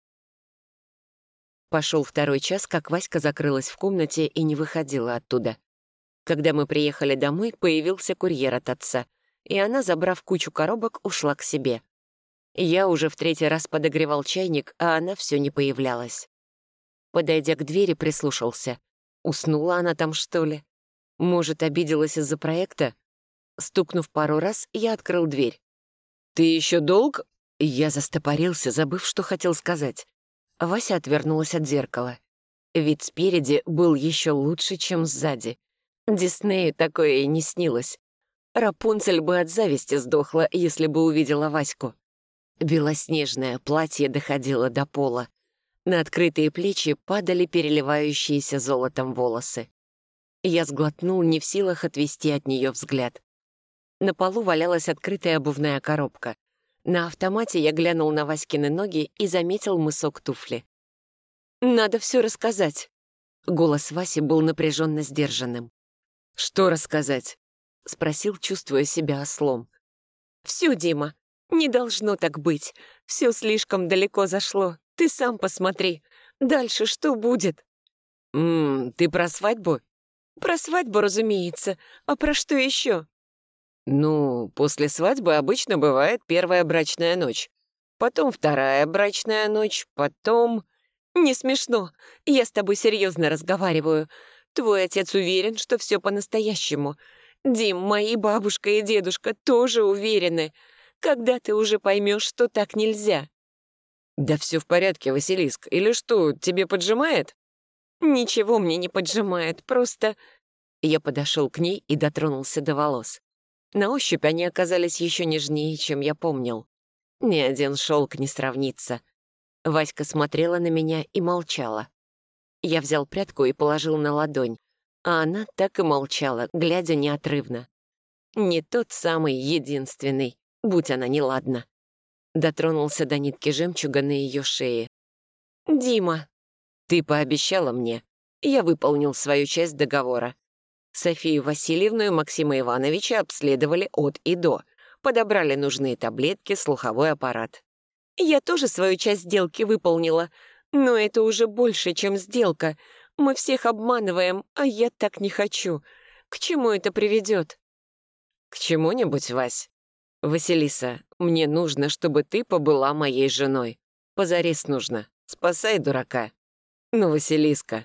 S3: Пошел 2-й час, как Васька закрылась в комнате и не выходила оттуда. Когда мы приехали домой, появился курьер от отца, и она, забрав кучу коробок, ушла к себе. Я уже в 3-й раз подогревал чайник, а она все не появлялась. Подойдя к двери, прислушался. Уснула она там, что ли? Может, обиделась из-за проекта? Стукнув пару раз, я открыл дверь. «Ты еще долг?» Я застопорился, забыв, что хотел сказать. Вася отвернулась от зеркала. Вид спереди был еще лучше, чем сзади. Диснею такое и не снилось. Рапунцель бы от зависти сдохла, если бы увидела Ваську. Белоснежное платье доходило до пола. На открытые плечи падали переливающиеся золотом волосы. Я сглотнул, не в силах отвести от нее взгляд. На полу валялась открытая обувная коробка. На автомате я глянул на Васькины ноги и заметил мысок туфли. «Надо все рассказать». Голос Васи был напряженно сдержанным. «Что рассказать?» — спросил, чувствуя себя ослом. «Все, Дима. Не должно так быть. Все слишком далеко зашло. Ты сам посмотри. Дальше что будет?» «Ты про свадьбу?» «Про свадьбу, разумеется. А про что еще?» «Ну, после свадьбы обычно бывает 1-я брачная ночь. Потом 2-я брачная ночь, потом...» «Не смешно. Я с тобой серьезно разговариваю. Твой отец уверен, что все по-настоящему. Дим, мои бабушка и дедушка тоже уверены. Когда ты уже поймешь, что так нельзя?» «Да все в порядке, Василиск. Или что, тебе поджимает?» «Ничего мне не поджимает, просто...» Я подошел к ней и дотронулся до волос. На ощупь они оказались еще нежнее, чем я помнил. Ни один шелк не сравнится. Васька смотрела на меня и молчала. Я взял прядку и положил на ладонь, а она так и молчала, глядя неотрывно. Не тот самый единственный, будь она неладна. Дотронулся до нитки жемчуга на ее шее. «Дима, ты пообещала мне. Я выполнил свою часть договора. Софию Васильевну и Максима Ивановича обследовали от и до, подобрали нужные таблетки, слуховой аппарат. Я тоже свою часть сделки выполнила, но это уже больше, чем сделка. Мы всех обманываем, а я так не хочу. К чему это приведет?» «К чему-нибудь, Вась. Василиса, мне нужно, чтобы ты побыла моей женой. Позарез нужно. Спасай дурака. Ну, Василиска».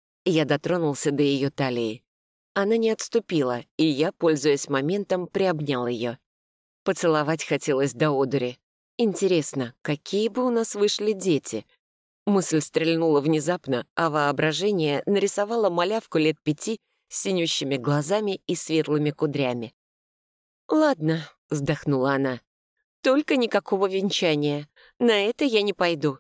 S3: Я дотронулся до ее талии. Она не отступила, и я, пользуясь моментом, приобнял ее. Поцеловать хотелось до одури. Интересно, какие бы у нас вышли дети? Мысль стрельнула внезапно, а воображение нарисовало малявку лет 5 с синющими глазами и светлыми кудрями. «Ладно», — вздохнула она, — «только никакого венчания. На это я не пойду».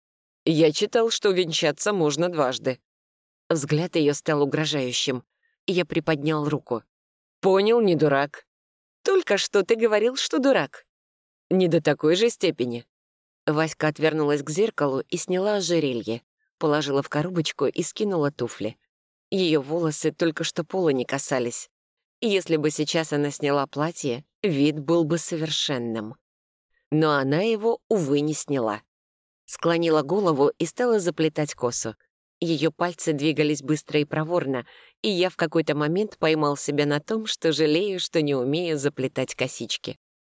S3: «Я читал, что венчаться можно 2-ды». Взгляд ее стал угрожающим. Я приподнял руку. «Понял, не дурак». «Только что ты говорил, что дурак». «Не до такой же степени». Васька отвернулась к зеркалу и сняла ожерелье, положила в коробочку и скинула туфли. Ее волосы только что пола не касались. Если бы сейчас она сняла платье, вид был бы совершенным. Но она его, увы, не сняла. Склонила голову и стала заплетать косу. Ее пальцы двигались быстро и проворно, и я в какой-то момент поймал себя на том, что жалею, что не умею заплетать косички.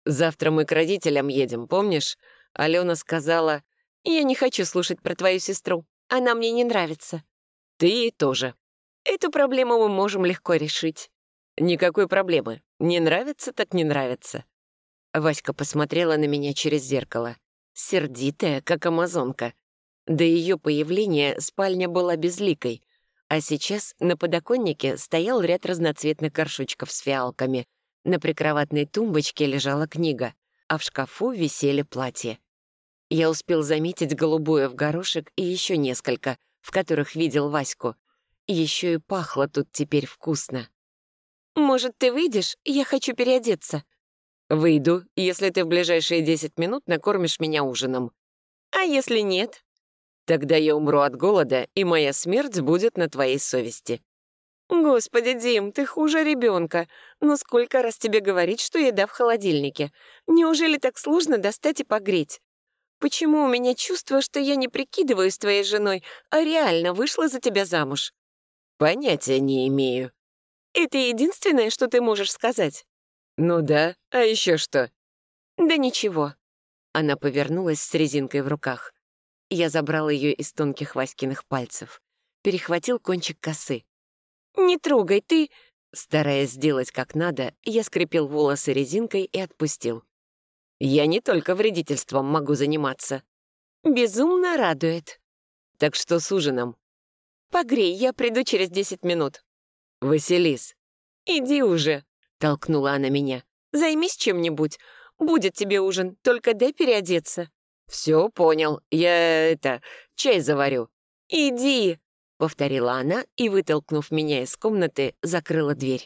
S3: Завтра мы к родителям едем, помнишь? Алена сказала,
S4: Я не хочу слушать про твою сестру. Она мне не нравится.
S3: ты ей тоже.
S4: Эту проблему мы можем легко решить.
S3: Никакой проблемы. Не нравится, так не нравится. Васька посмотрела на меня через зеркало. Сердитая, как амазонка. До ее появления спальня была безликой, а сейчас на подоконнике стоял ряд разноцветных горшочков с фиалками. На прикроватной тумбочке лежала книга, а в шкафу висели платья. Я успел заметить голубое в горошек и еще несколько, в которых видел Ваську. Еще и пахло тут теперь вкусно.
S4: Может, ты выйдешь? Я хочу переодеться.
S3: Выйду, если ты в ближайшие 10 минут накормишь меня ужином.
S4: А если нет?
S3: Тогда я умру от голода, и моя смерть будет на твоей совести.
S4: Господи, Дим, ты хуже ребенка. Ну сколько раз тебе говорить, что еда в холодильнике? Неужели так сложно достать и погреть? Почему у меня чувство, что я не прикидываюсь твоей женой, а реально вышла за тебя замуж?
S3: Понятия не имею.
S4: Это единственное, что ты можешь сказать?
S3: Ну да, а еще что?
S4: Да ничего.
S3: Она повернулась с резинкой в руках. Я забрал ее из тонких Васькиных пальцев. Перехватил кончик косы.
S4: Не трогай, ты...
S3: Стараясь сделать как надо, я скрепил волосы резинкой и отпустил. Я не только вредительством могу заниматься.
S4: Безумно радует.
S3: Так что с ужином?
S4: Погрей, я приду через 10 минут.
S3: Василис.
S4: Иди уже,
S3: Толкнула она меня.
S4: Займись чем-нибудь. Будет тебе ужин, только дай переодеться.
S3: Все, понял. Я чай заварю.
S4: Иди,
S3: Повторила она и, вытолкнув меня из комнаты, закрыла дверь.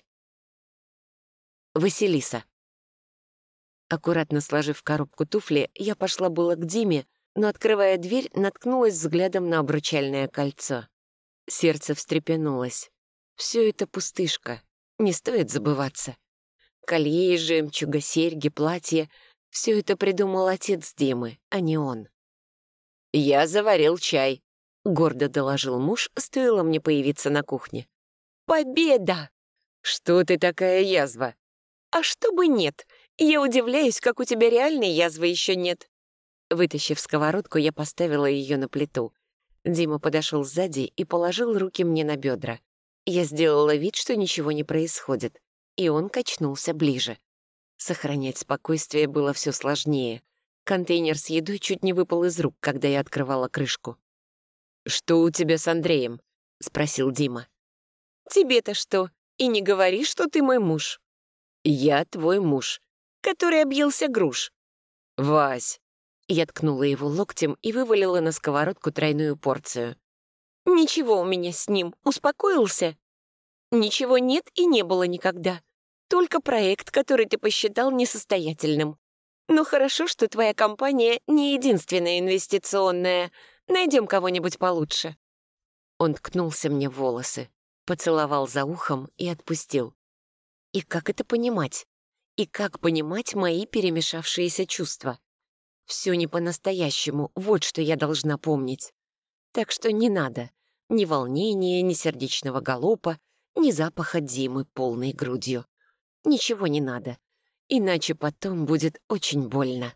S3: Василиса. Аккуратно сложив в коробку туфли, я пошла было к Диме, но, открывая дверь, наткнулась взглядом на обручальное кольцо. Сердце встрепенулось. Все это пустышка, не стоит забываться. Колье из жемчуга, серьги, платье — все это придумал отец Димы, а не он. «Я заварил чай», — гордо доложил муж, стоило мне появиться на кухне.
S4: победа!
S3: «Что ты такая язва?»
S4: А что бы нет? Я удивляюсь, как у тебя реальной язвы еще нет.
S3: Вытащив сковородку, я поставила ее на плиту. Дима подошел сзади и положил руки мне на бедра. Я сделала вид, что ничего не происходит, и он качнулся ближе. Сохранять спокойствие было все сложнее. Контейнер с едой чуть не выпал из рук, когда я открывала крышку. «Что у тебя с Андреем?» — спросил Дима.
S4: Тебе-то что? И не говори, что ты мой муж,
S3: «Я твой муж».
S4: который объелся груш.
S3: «Вась!» Я ткнула его локтем и вывалила на сковородку тройную порцию.
S4: Ничего у меня с ним, успокоился? Ничего нет и не было никогда. Только проект, который ты посчитал несостоятельным. Но хорошо, что твоя компания не единственная инвестиционная. Найдем кого-нибудь получше.
S3: Он ткнулся мне в волосы, поцеловал за ухом и отпустил. И как это понимать? И как понимать мои перемешавшиеся чувства? Все не по-настоящему, вот что я должна помнить. Так что не надо ни волнения, ни сердечного галопа, ни запаха Димы полной грудью. Ничего не надо, иначе потом будет очень больно.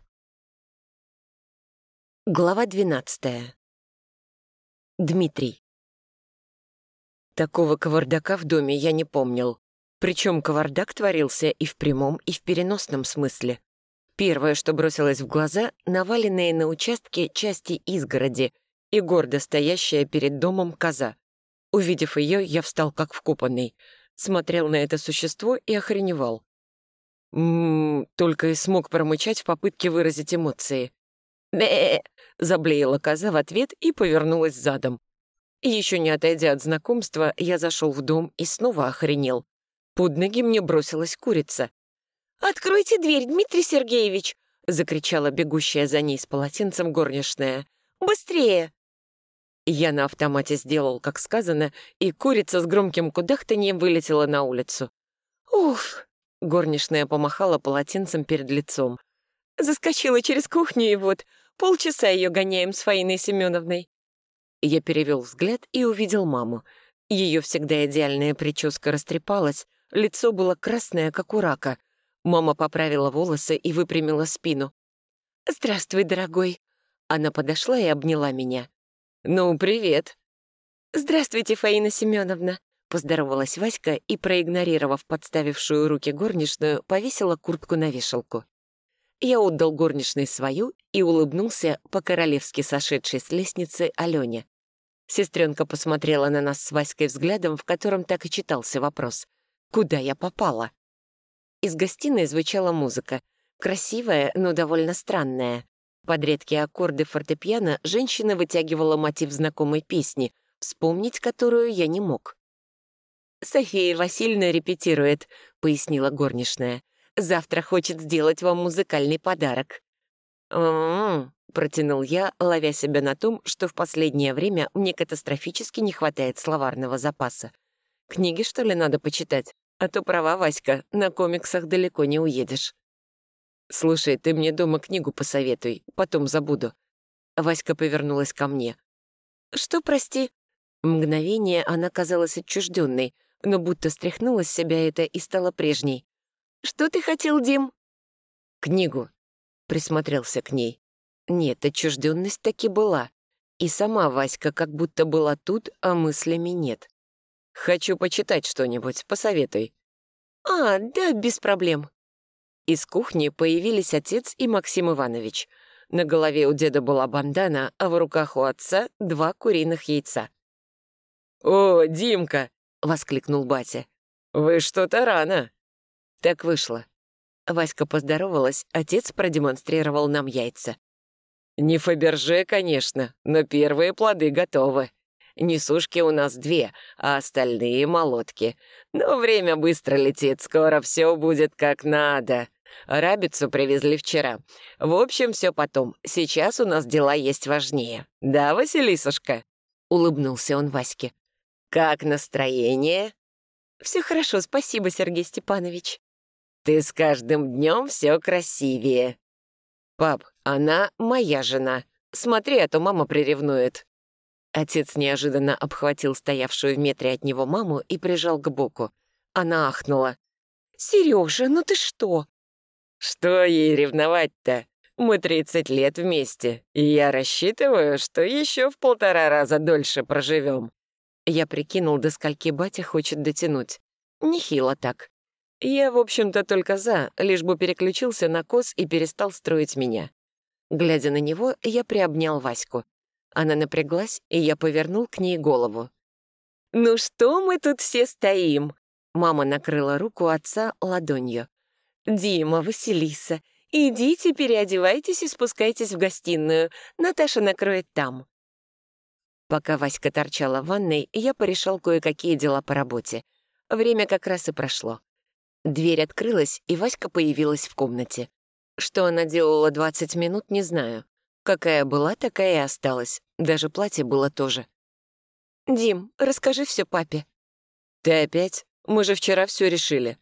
S3: Глава 12. Дмитрий. Такого кавардака в доме я не помнил. Причем кавардак творился и в прямом, и в переносном смысле. Первое, что бросилось в глаза — наваленные на участке части изгороди и гордо стоящая перед домом коза. Увидев ее, я встал как вкопанный, смотрел на это существо и охреневал. Только и смог промычать в попытке выразить эмоции. «Бе!» — заблеяла коза в ответ и повернулась задом. Еще не отойдя от знакомства, я зашел в дом и снова охренел. Под ноги мне бросилась курица.
S4: «Откройте дверь, Дмитрий Сергеевич!»
S3: — закричала бегущая за ней с полотенцем горничная.
S4: «Быстрее!»
S3: Я на автомате сделал, как сказано, и курица с громким кудахтаньем вылетела на улицу.
S4: «Уф!»
S3: — горничная помахала полотенцем перед лицом.
S4: Заскочила через кухню, и вот полчаса ее гоняем с Фаиной Семеновной.
S3: Я перевел взгляд и увидел маму. Ее всегда идеальная прическа растрепалась, лицо было красное, как у рака. Мама поправила волосы и выпрямила спину. «Здравствуй, дорогой». Она подошла и обняла меня. «Ну, привет». «Здравствуйте, Фаина Семеновна», — поздоровалась Васька и, проигнорировав подставившую руки горничную, повесила куртку на вешалку. Я отдал горничной свою и улыбнулся по-королевски сошедшей с лестницы Алене. Сестренка посмотрела на нас с Васькой взглядом, в котором так и читался вопрос: «Куда я попала?». Из гостиной звучала музыка. Красивая, но довольно странная. Под редкие аккорды фортепиано женщина вытягивала мотив знакомой песни, вспомнить которую я не мог. «София Васильевна репетирует», — пояснила горничная. «Завтра хочет сделать вам музыкальный подарок». «М-м-м», протянул я, ловя себя на том, что в последнее время мне катастрофически не хватает словарного запаса. Книги, что ли, надо почитать? А то права, Васька, на комиксах далеко не уедешь. «Слушай, ты мне дома книгу посоветуй, потом забуду». Васька повернулась ко мне. «Что, прости?» Мгновение она казалась отчужденной, но будто стряхнула с себя это и стала прежней. «Что ты хотел, Дим?» «Книгу», — присмотрелся к ней. Нет, отчужденность таки была. И сама Васька как будто была тут, а мыслями нет. «Хочу почитать что-нибудь, посоветуй». «А, да, без проблем». Из кухни появились отец и Максим Иванович. На голове у деда была бандана, а в руках у отца 2 куриных яйца. «О, Димка!» — воскликнул батя. «Вы что-то рано!» Так вышло. Васька поздоровалась, отец продемонстрировал нам яйца. «Не Фаберже, конечно, но первые плоды готовы. Несушки у нас 2, а остальные — молотки. Но время быстро летит, скоро все будет как надо. Рабицу привезли вчера. В общем, все потом. Сейчас у нас дела есть важнее. Да, Василисушка?» — улыбнулся он Ваське. «Как настроение?» «Все хорошо, спасибо, Сергей Степанович». «Ты с каждым днем все красивее». «Пап, она моя жена. Смотри, а то мама приревнует». Отец неожиданно обхватил стоявшую в метре от него маму и прижал к боку. Она ахнула. «Сережа, ну ты что?» «Что ей ревновать-то? Мы 30 лет вместе, и я рассчитываю, что еще в 1,5 раза дольше проживем». Я прикинул, до скольки батя хочет дотянуть. Нехило так. Я, в общем-то, только за, лишь бы переключился на коз и перестал строить меня. Глядя на него, я приобнял Ваську. Она напряглась, и я повернул к ней голову. «Ну что мы тут все стоим?» Мама накрыла руку отца ладонью. «Дима, Василиса, идите, переодевайтесь и спускайтесь в гостиную. Наташа накроет там». Пока Васька торчала в ванной, я порешал кое-какие дела по работе. Время как раз и прошло. Дверь открылась, и Васька появилась в комнате. Что она делала 20 минут, не знаю. Какая была, такая и осталась. Даже платье было тоже. «Дим, расскажи все папе». «Ты опять? Мы же вчера все решили».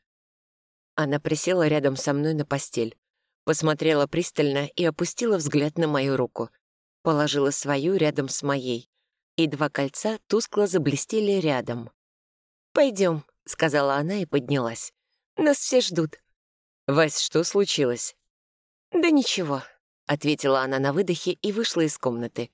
S3: Она присела рядом со мной на постель. Посмотрела пристально и опустила взгляд на мою руку. Положила свою рядом с моей. И 2 кольца тускло заблестели рядом. «Пойдем», — сказала она и поднялась. «Нас все ждут». «Вась, что случилось?» «Да ничего», — ответила она на выдохе и вышла из комнаты.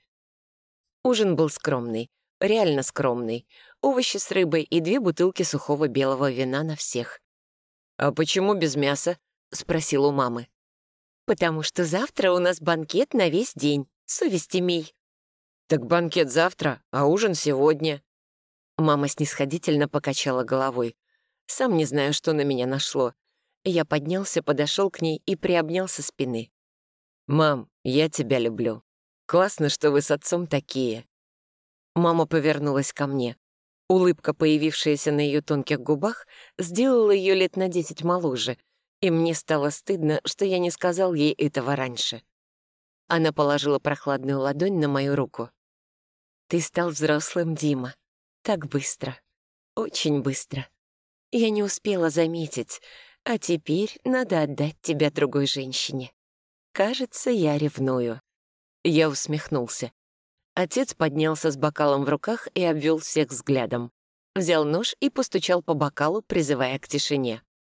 S3: Ужин был скромный, реально скромный. Овощи с рыбой и 2 бутылки сухого белого вина на всех. «А почему без мяса?» — спросил у мамы. «Потому что завтра у нас банкет на весь день. Совесть имей». «Так банкет завтра, а ужин сегодня». Мама снисходительно покачала головой. Сам не знаю, что на меня нашло. Я поднялся, подошел к ней и приобнял со спины. «Мам, я тебя люблю. Классно, что вы с отцом такие». Мама повернулась ко мне. Улыбка, появившаяся на ее тонких губах, сделала ее лет на 10 моложе, и мне стало стыдно, что я не сказал ей этого раньше. Она положила прохладную ладонь на мою руку. «Ты стал взрослым, Дима. Так быстро. Очень быстро. Я не успела заметить, а теперь надо отдать тебя другой женщине. Кажется, я ревную». Я усмехнулся. Отец поднялся с бокалом в руках и обвел всех взглядом. Взял нож и постучал по бокалу, призывая к тишине.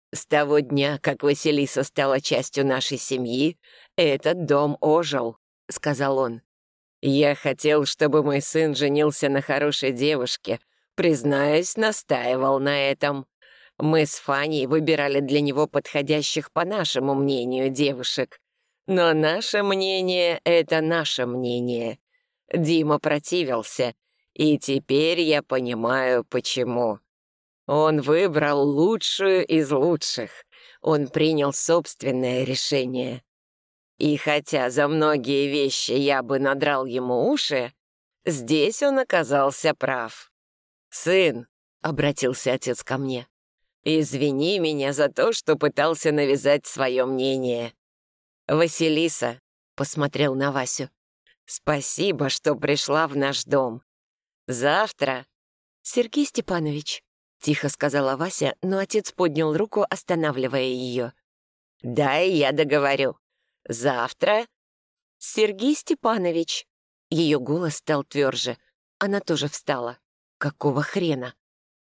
S2: С того дня, как Василиса стала частью нашей семьи, этот дом ожил», — сказал он. «Я хотел, чтобы мой сын женился на хорошей девушке. Признаюсь, настаивал на этом. Мы с Фаней выбирали для него подходящих, по нашему мнению, девушек. Но наше мнение — это наше мнение. Дима противился, и теперь я понимаю, почему. Он выбрал лучшую из лучших. Он принял собственное решение. И хотя за многие вещи я бы надрал ему уши, здесь он оказался прав. «Сын», — обратился отец ко мне, — «извини меня за то, что пытался навязать свое мнение». «Василиса», — посмотрел на Васю, — «спасибо, что пришла в наш дом. Завтра...» «Сергей Степанович», — тихо сказала Вася, но отец поднял руку, останавливая ее. «Да, и я договорю. Завтра...» «Сергей Степанович!» Ее голос стал тверже. Она тоже встала. «Какого хрена?»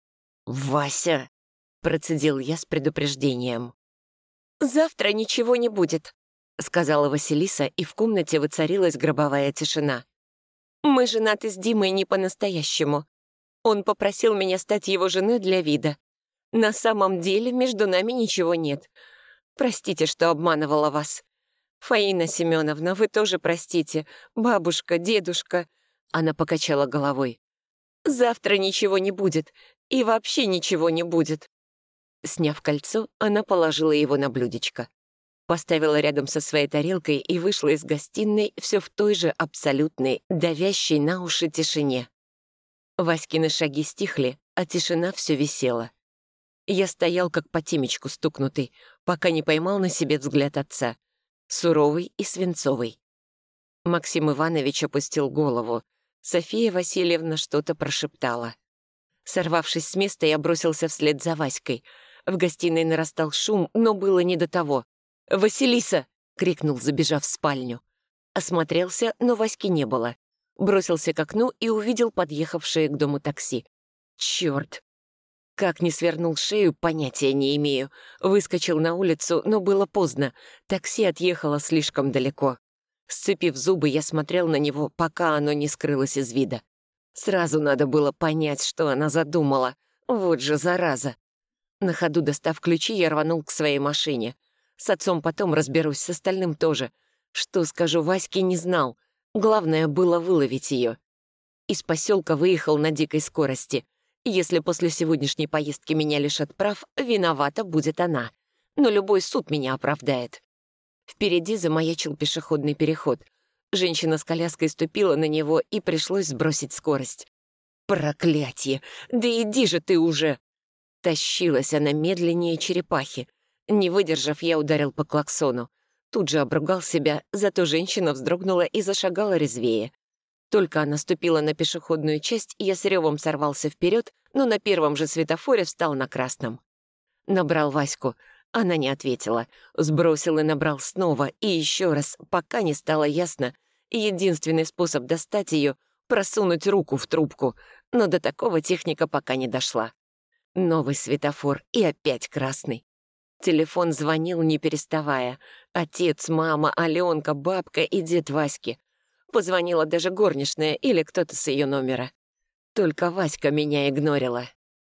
S2: «Вася!» — процедил я с предупреждением. «Завтра ничего не будет», — сказала Василиса, и в комнате воцарилась гробовая тишина. «Мы женаты с Димой не по-настоящему. Он попросил меня стать его женой для вида. На самом деле между нами ничего нет. Простите, что обманывала вас. Фаина Семеновна, вы тоже простите. Бабушка, дедушка». Она покачала головой. «Завтра ничего не будет. И вообще ничего не будет». Сняв кольцо, она положила его на блюдечко. Поставила рядом со своей тарелкой и вышла из гостиной все в той же абсолютной, давящей на уши тишине. Васькины шаги стихли, а тишина все висела. Я стоял как по темечку стукнутый, пока не поймал на себе взгляд отца, суровый и свинцовый. Максим Иванович опустил голову. София Васильевна что-то прошептала. Сорвавшись с места, я бросился вслед за Васькой. В гостиной нарастал шум, но было не до того. «Василиса!» — крикнул, забежав в спальню. Осмотрелся, но Васьки не было. Бросился к окну и увидел подъехавшее к дому такси. Черт! Как не свернул шею, понятия не имею. Выскочил на улицу, но было поздно. Такси отъехало слишком далеко. Сцепив зубы, я смотрел на него, пока оно не скрылось из вида. Сразу надо было понять, что она задумала. Вот же зараза! На ходу достав ключи, я рванул к своей машине. С отцом потом разберусь, с остальным тоже. Что скажу Ваське, не знал. Главное было выловить ее. Из поселка выехал на дикой скорости. Если после сегодняшней поездки меня лишат прав, виновата будет она. Но любой суд меня оправдает. Впереди замаячил пешеходный переход. Женщина с коляской ступила на него, и пришлось сбросить скорость. «Проклятье! Да иди же ты уже!» Тащилась она медленнее черепахи. Не выдержав, я ударил по клаксону. Тут же обругал себя, зато женщина вздрогнула и зашагала резвее. Только она ступила на пешеходную часть, я с ревом сорвался вперед, но на первом же светофоре встал на красном. Набрал Ваську. Она не ответила. Сбросил и набрал снова, и еще раз, пока не стало ясно. Единственный способ достать ее — просунуть руку в трубку, но до такого техника пока не дошла. Новый светофор и опять красный. Телефон звонил, не переставая. Отец, мама, Аленка, бабка и дед Васьки. Позвонила даже горничная или кто-то с ее номера. Только Васька меня игнорила.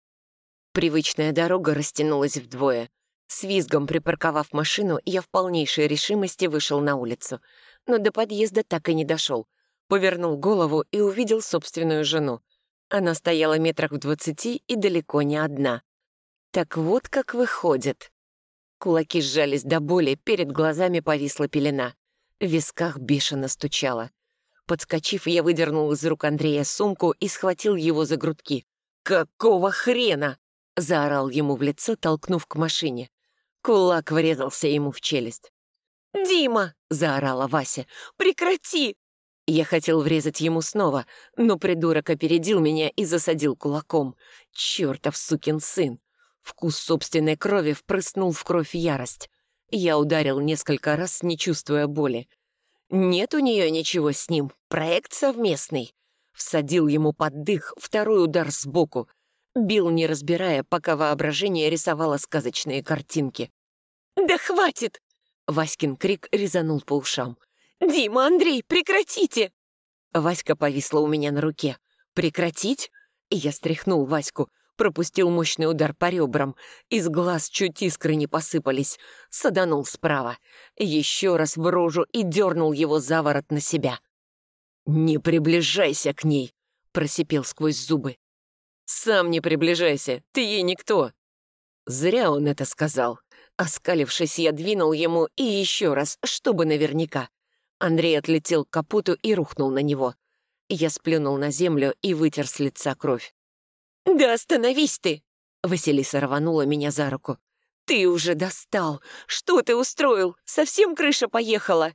S2: Привычная дорога растянулась вдвое. С визгом припарковав машину, я в полнейшей решимости вышел на улицу. Но до подъезда так и не дошел. Повернул голову и увидел собственную жену. Она стояла метрах в 20 и далеко не одна. Так вот как выходит. Кулаки сжались до боли, перед глазами повисла пелена. В висках бешено стучало. Подскочив, я выдернул из рук Андрея сумку и схватил его за грудки. «Какого хрена?» — заорал ему в лицо, толкнув к машине. Кулак врезался ему в челюсть. «Дима!» — заорала Вася. «Прекрати!» Я хотел врезать ему снова, но придурок опередил меня и засадил кулаком. Чёртов сукин сын! Вкус собственной крови впрыснул в кровь ярость. Я ударил несколько раз, не чувствуя боли. Нет у нее ничего с ним, проект совместный. Всадил ему под дых, второй удар сбоку.
S3: Бил, не разбирая, пока воображение рисовало сказочные картинки.
S4: «Да хватит!»
S3: Васькин крик резанул по ушам.
S4: «Дима, Андрей, прекратите!»
S3: Васька повисла у меня на руке. «Прекратить?» И я стряхнул Ваську, пропустил мощный удар по ребрам. Из глаз чуть искры не посыпались. Саданул справа. Еще раз в рожу и дернул его за ворот на себя. «Не приближайся к ней!» — просипел сквозь зубы. «Сам не приближайся, ты ей никто!» Зря он это сказал. Оскалившись, я двинул ему и еще раз, чтобы наверняка. Андрей отлетел к капоту и рухнул на него. Я сплюнул на землю и вытер с лица кровь.
S4: «Да остановись ты!»
S3: Василиса рванула меня за руку.
S4: «Ты уже достал! Что ты устроил? Совсем крыша поехала!»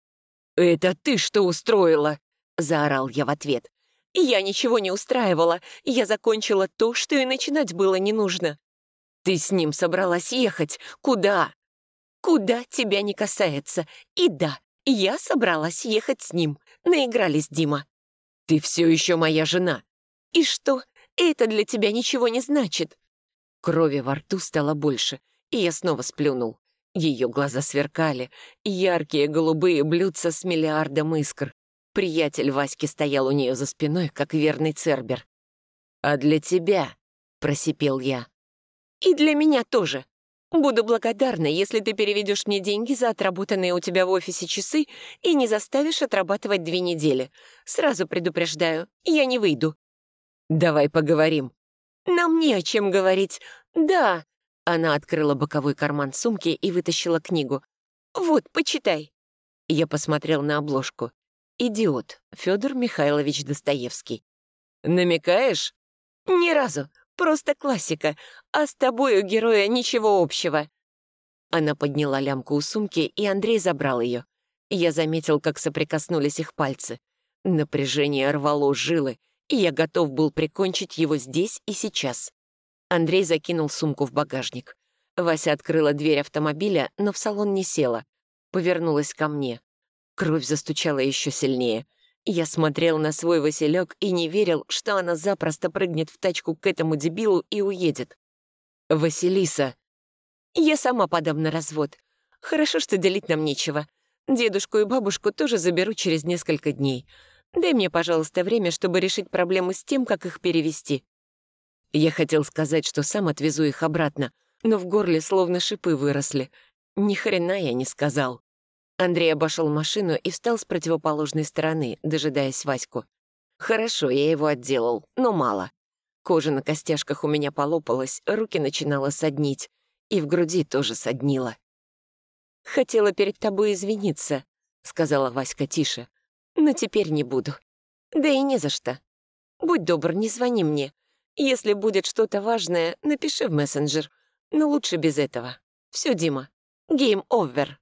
S3: «Это ты что устроила?» — заорал я в ответ.
S4: «Я ничего не устраивала. Я закончила то, что и начинать было не нужно».
S3: «Ты с ним собралась ехать? Куда?»
S4: «Куда тебя не касается. И да, я собралась ехать с ним. Наигрались, Дима».
S3: «Ты все еще моя жена».
S4: «И что? Это для тебя ничего не значит».
S3: Крови во рту стало больше, и я снова сплюнул. Ее глаза сверкали, яркие голубые блюдца с миллиардом искр. Приятель Васьки стоял у нее за спиной, как верный цербер. «А для тебя?» — просипел я.
S4: «И для меня тоже. Буду благодарна, если ты переведешь мне деньги за отработанные у тебя в офисе часы и не заставишь отрабатывать 2 недели. Сразу предупреждаю, я не выйду».
S3: «Давай поговорим».
S4: «Нам не о чем говорить. Да».
S3: Она открыла боковой карман сумки и вытащила книгу.
S4: «Вот, почитай».
S3: Я посмотрел на обложку. «Идиот. Федор Михайлович Достоевский». «Намекаешь?»
S4: «Ни разу. Просто классика. А с тобой у героя ничего общего».
S3: Она подняла лямку у сумки, и Андрей забрал ее. Я заметил, как соприкоснулись их пальцы. Напряжение рвало жилы, и я готов был прикончить его здесь и сейчас. Андрей закинул сумку в багажник. Вася открыла дверь автомобиля, но в салон не села. Повернулась ко мне. Кровь застучала еще сильнее. Я смотрел на свой Василек и не верил, что она запросто прыгнет в тачку к этому дебилу и уедет. «Василиса!»
S4: «Я сама подам на развод. Хорошо, что делить нам нечего. Дедушку и бабушку тоже заберу через несколько дней. Дай мне, пожалуйста, время, чтобы решить проблему с тем, как их перевести».
S3: Я хотел сказать, что сам отвезу их обратно, но в горле словно шипы выросли. Ни хрена я не сказал. Андрей обошел машину и встал с противоположной стороны, дожидаясь Ваську. Хорошо, я его отделал, но мало. Кожа на костяшках у меня полопалась, руки начинало соднить, и в груди тоже соднило.
S4: «Хотела перед тобой извиниться», — сказала Васька тише. «Но теперь не буду. Да и не за что. Будь добр, не звони мне. Если будет что-то важное, напиши в мессенджер. Но лучше без этого. Все, Дима. Гейм овер».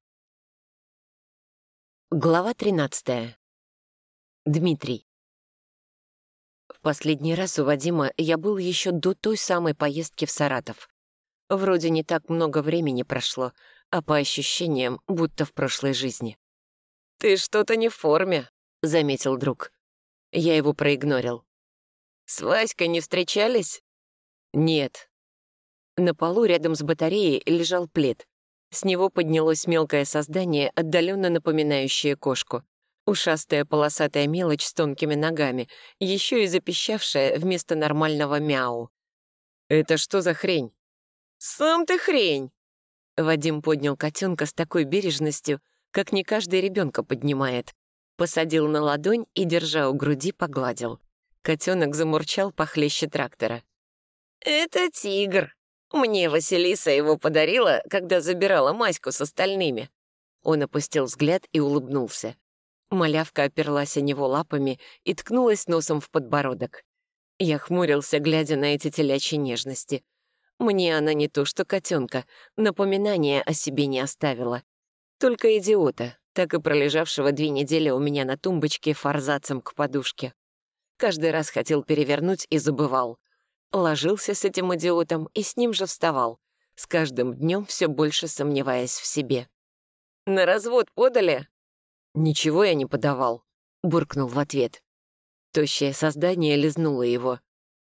S3: Глава 13. Дмитрий. В последний раз у Вадима я был еще до той самой поездки в Саратов. Вроде не так много времени прошло, а по ощущениям, будто в прошлой жизни. «Ты что-то не в форме», — заметил друг. Я его проигнорил. «С Васькой не встречались?» «Нет». На полу рядом с батареей лежал плед. С него поднялось мелкое создание, отдаленно напоминающее кошку. Ушастая полосатая мелочь с тонкими ногами, еще и запищавшая вместо нормального мяу. «Это что за хрень?» «Сам ты хрень!» Вадим поднял котенка с такой бережностью, как не каждый ребенка поднимает. Посадил на ладонь и, держа у груди, погладил. Котенок замурчал похлеще трактора. «Это тигр. Мне Василиса его подарила, когда забирала Маську с остальными». Он опустил взгляд и улыбнулся. Малявка оперлась о него лапами и ткнулась носом в подбородок. Я хмурился, глядя на эти телячьи нежности. Мне она не то что котенка, напоминания о себе не оставила. Только идиота, так и пролежавшего 2 недели у меня на тумбочке форзацем к подушке. Каждый раз хотел перевернуть и забывал. Ложился с этим идиотом и с ним же вставал, с каждым днем все больше сомневаясь в себе. «На развод подали?» «Ничего я не подавал», — буркнул в ответ. Тощее создание лизнуло его.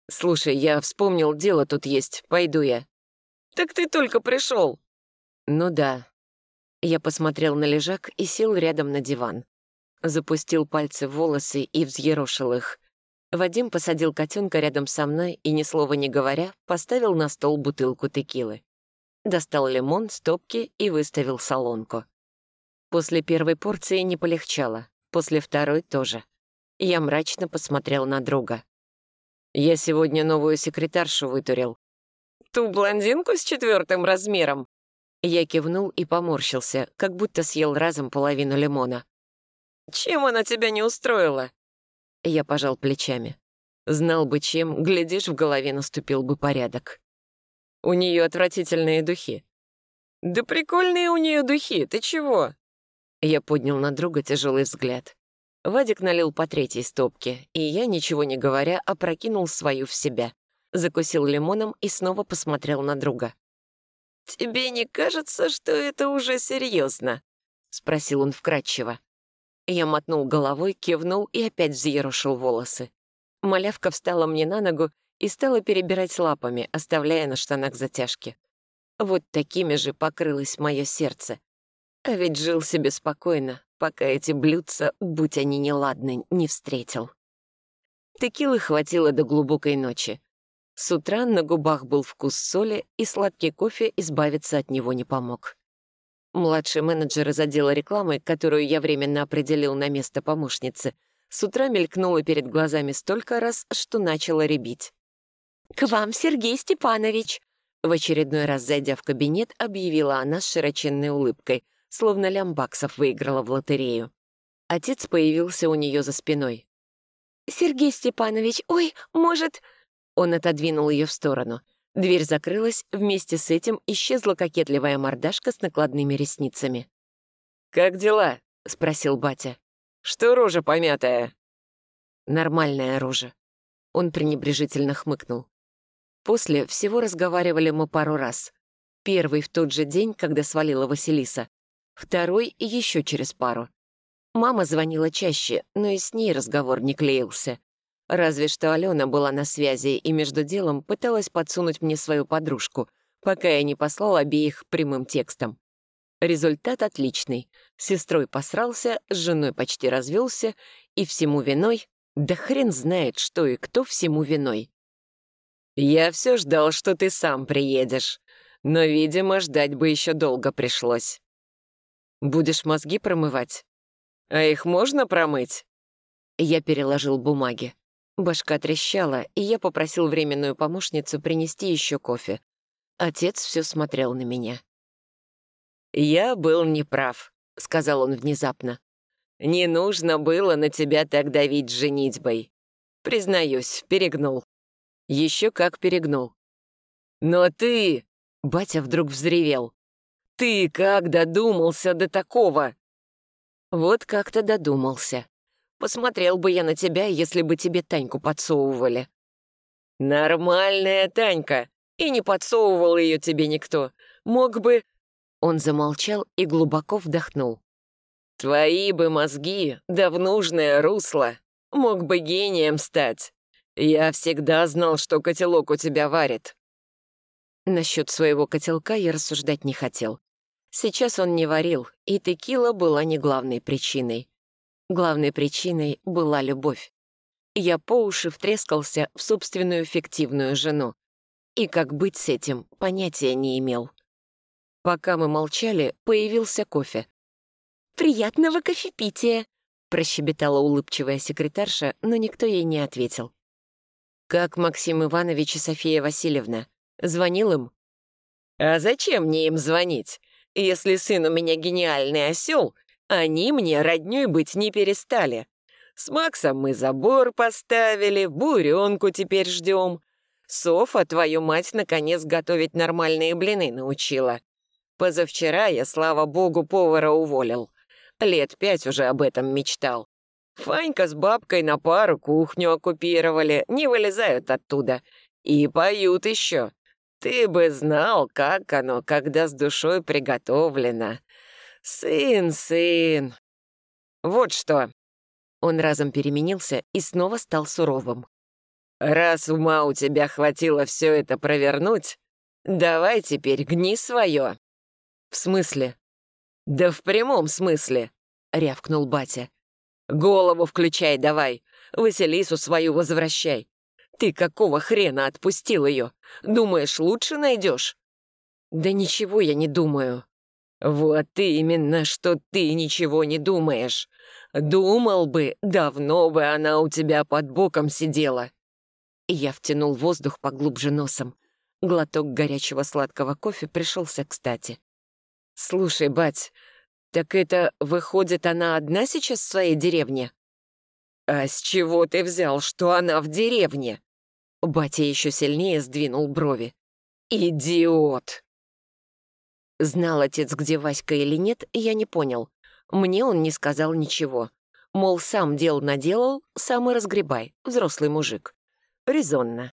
S3: «Слушай, я вспомнил, дело тут есть, пойду я». «Так ты только пришел». «Ну да». Я посмотрел на лежак и сел рядом на диван. Запустил пальцы в волосы и взъерошил их. Вадим посадил котенка рядом со мной и, ни слова не говоря, поставил на стол бутылку текилы. Достал лимон, стопки и выставил солонку. После первой порции не полегчало, после второй тоже. Я мрачно посмотрел на друга. «Я сегодня новую секретаршу вытурил». «Ту блондинку с 4 размером?» Я кивнул и поморщился, как будто съел разом половину лимона. «Чем она тебя не устроила?» Я пожал плечами. Знал бы чем, глядишь, в голове наступил бы порядок. У нее отвратительные духи. «Да прикольные у нее духи, ты чего?» Я поднял на друга тяжелый взгляд. Вадик налил по 3 стопке, и я, ничего не говоря, опрокинул свою в себя. Закусил лимоном и снова посмотрел на друга. «Тебе не кажется, что это уже серьезно?» — спросил он вкратчиво. Я мотнул головой, кивнул и опять взъерошил волосы. Малявка встала мне на ногу и стала перебирать лапами, оставляя на штанах затяжки. Вот такими же покрылось мое сердце. А ведь жил себе спокойно, пока эти блюдца, будь они неладны, не встретил. Текилы хватило до глубокой ночи. С утра на губах был вкус соли, и сладкий кофе избавиться от него не помог. Младший менеджер из отдела рекламы, которую я временно определил на место помощницы, с утра мелькнула перед глазами столько раз, что начала рябить. «К вам, Сергей Степанович!» В очередной раз, зайдя в кабинет, объявила она с широченной улыбкой, словно лямбаксов выиграла в лотерею. Отец появился у нее за спиной. «Сергей Степанович, ой, может...» Он отодвинул ее в сторону. Дверь закрылась, вместе с этим исчезла кокетливая мордашка с накладными ресницами. «Как дела?» — спросил батя. «Что рожа помятая?» «Нормальная рожа». Он пренебрежительно хмыкнул. После всего разговаривали мы пару раз. Первый в тот же день, когда свалила Василиса. Второй еще через пару. Мама звонила чаще, но и с ней разговор не клеился. Разве что Алена была на связи и между делом пыталась подсунуть мне свою подружку, пока я не послал обеих прямым текстом. Результат отличный. С сестрой посрался, с женой почти развелся, и всему виной... Да хрен знает, что и кто всему виной. «Я все ждал, что ты сам приедешь, но, видимо, ждать бы еще долго пришлось. Будешь мозги промывать? А их можно промыть?» Я переложил бумаги. Башка трещала, и я попросил временную помощницу принести еще кофе. Отец все смотрел на меня. «Я был неправ», — сказал он внезапно. «Не нужно было на тебя так давить женитьбой. Признаюсь, перегнул. Еще как перегнул. Но ты...» — батя вдруг взревел. «Ты как додумался до такого?» «Вот как-то додумался. Посмотрел бы я на тебя, если бы тебе Таньку подсовывали». «Нормальная Танька, и не подсовывал ее тебе никто. Мог бы...» Он замолчал и глубоко вдохнул. «Твои бы мозги, да в нужное русло. Мог бы гением стать. Я всегда знал, что котелок у тебя варит». Насчет своего котелка я рассуждать не хотел. Сейчас он не варил, и текила была не главной причиной. Главной причиной была любовь. Я по уши втрескался в собственную фиктивную жену. И как быть с этим, понятия не имел. Пока мы молчали, появился кофе. «Приятного кофепития!» — прощебетала улыбчивая секретарша, но никто ей не ответил. «Как Максим Иванович и София Васильевна? Звонил им?» «А зачем мне им звонить? Если сын у меня гениальный осел, они мне роднёй быть не перестали. С Максом мы забор поставили, буренку теперь ждем. Софа, твою мать, наконец готовить нормальные блины научила. Позавчера я, слава богу, повара уволил. Лет 5 уже об этом мечтал. Фанька с бабкой на пару кухню оккупировали, не вылезают оттуда. И поют еще. Ты бы знал, как оно, когда с душой приготовлено. Сын, сын. Вот что». Он разом переменился и снова стал суровым.
S1: Раз ума у тебя хватило все это провернуть, давай теперь гни свое». «В смысле?» «Да в прямом смысле», — рявкнул батя. «Голову включай давай, Василису свою возвращай. Ты какого хрена отпустил ее? Думаешь, лучше найдешь?» «Да ничего я не думаю». «Вот именно, что ты ничего не думаешь. Думал бы, давно бы она у тебя под боком сидела». И я втянул воздух поглубже носом. Глоток горячего сладкого кофе пришелся кстати. «Слушай, бать, так это, выходит, она одна сейчас в своей деревне?» «А с чего ты взял, что она в деревне?» Батя еще сильнее сдвинул брови. «Идиот!» Знал отец, где Васька или нет, я не понял. Мне он не сказал ничего. Мол, сам дел наделал, сам и разгребай, взрослый мужик. Резонно.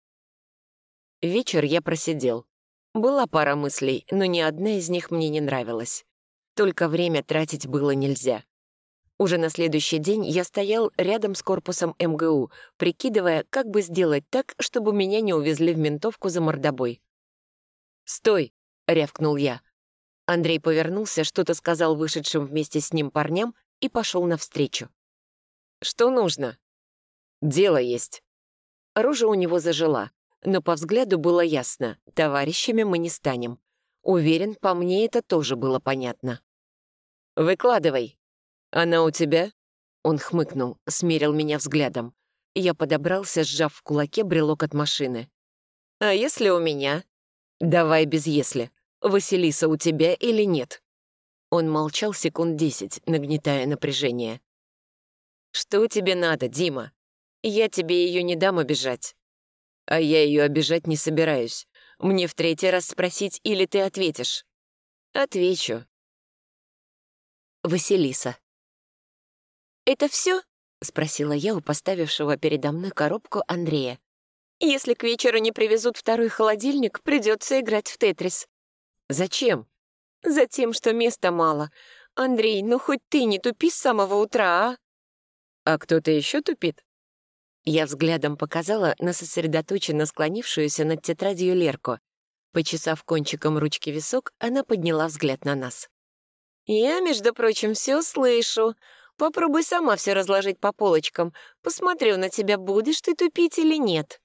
S1: Вечер я просидел. Была пара мыслей, но ни одна из них мне не нравилась. Только время тратить было нельзя. Уже на следующий день я стоял рядом с корпусом МГУ, прикидывая, как бы сделать так, чтобы меня не увезли в ментовку за мордобой. «Стой!» — рявкнул я. Андрей повернулся, что-то сказал вышедшим вместе с ним парням и пошел навстречу. «Что нужно?» «Дело есть». Рожа у него зажила, но по взгляду было ясно, товарищами мы не станем. Уверен, по мне это тоже было понятно. «Выкладывай. Она у тебя?» Он хмыкнул, смерил меня взглядом. Я подобрался, сжав в кулаке брелок от машины. «А если у меня?» «Давай без «если». Василиса у тебя или нет?» Он молчал секунд 10, нагнетая напряжение. «Что тебе надо, Дима? Я тебе ее не дам обижать». «А я ее обижать не собираюсь. Мне в третий раз спросить, или ты ответишь?» «Отвечу». Василиса. «Это все?» — спросила я у поставившего передо мной коробку Андрея. «Если к вечеру не привезут второй холодильник, придется играть в Тетрис». «Зачем?» «Затем, что места мало. Андрей, ну хоть ты не тупи с самого утра, а?» «А кто-то еще тупит?» Я взглядом показала на сосредоточенно склонившуюся над тетрадью Лерку. Почесав кончиком ручки висок, она подняла взгляд на нас. «Я, между прочим, все слышу. Попробуй сама все разложить по полочкам. Посмотрю на тебя, будешь ты тупить или нет».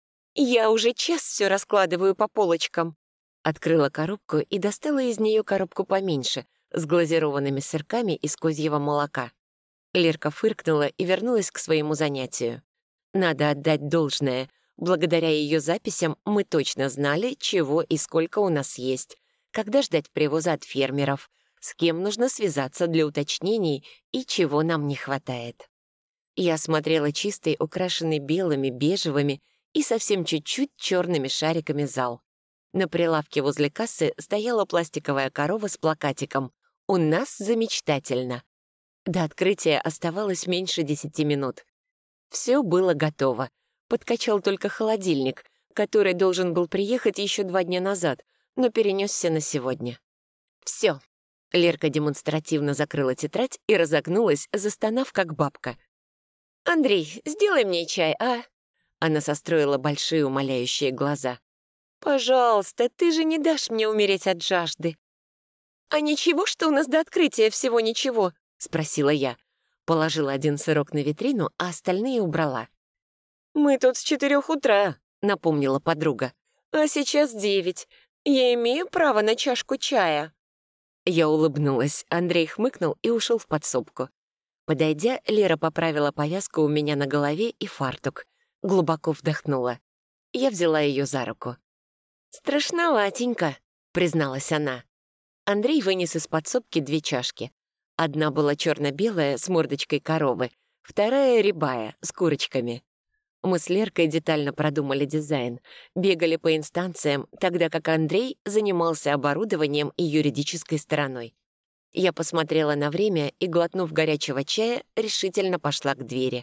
S1: «Я уже час все раскладываю по полочкам». Открыла коробку и достала из нее коробку поменьше, с глазированными сырками из козьего молока. Лерка фыркнула и вернулась к своему занятию. Надо отдать должное. Благодаря ее записям мы точно знали, чего и сколько у нас есть, когда ждать привоза от фермеров, с кем нужно связаться для уточнений и чего нам не хватает. Я смотрела чистый, украшенный белыми, бежевыми и совсем чуть-чуть черными шариками зал. На прилавке возле кассы стояла пластиковая корова с плакатиком «У нас замечательно». До открытия оставалось меньше 10 минут. Все было готово. Подкачал только холодильник, который должен был приехать еще 2 дня назад, но перенесся на сегодня. Все. Лерка демонстративно закрыла тетрадь и разогнулась, застонав, как бабка. «Андрей, сделай мне чай, а?» Она состроила большие умоляющие глаза. «Пожалуйста, ты же не дашь мне умереть от жажды». «А ничего, что у нас до открытия всего ничего?» — спросила я. Положила один сырок на витрину, а остальные убрала. «Мы тут с 4 утра», — напомнила подруга. «А сейчас 9. Я имею право на чашку чая». Я улыбнулась, Андрей хмыкнул и ушел в подсобку. Подойдя, Лера поправила повязку у меня на голове и фартук. Глубоко вдохнула. Я взяла ее за руку. «Страшноватенько», — призналась она. Андрей вынес из подсобки 2 чашки. Одна была черно-белая с мордочкой коровы, вторая — рябая, с курочками. Мы с Леркой детально продумали дизайн, бегали по инстанциям, тогда как Андрей занимался оборудованием и юридической стороной. Я посмотрела на время и, глотнув горячего чая, решительно пошла к двери.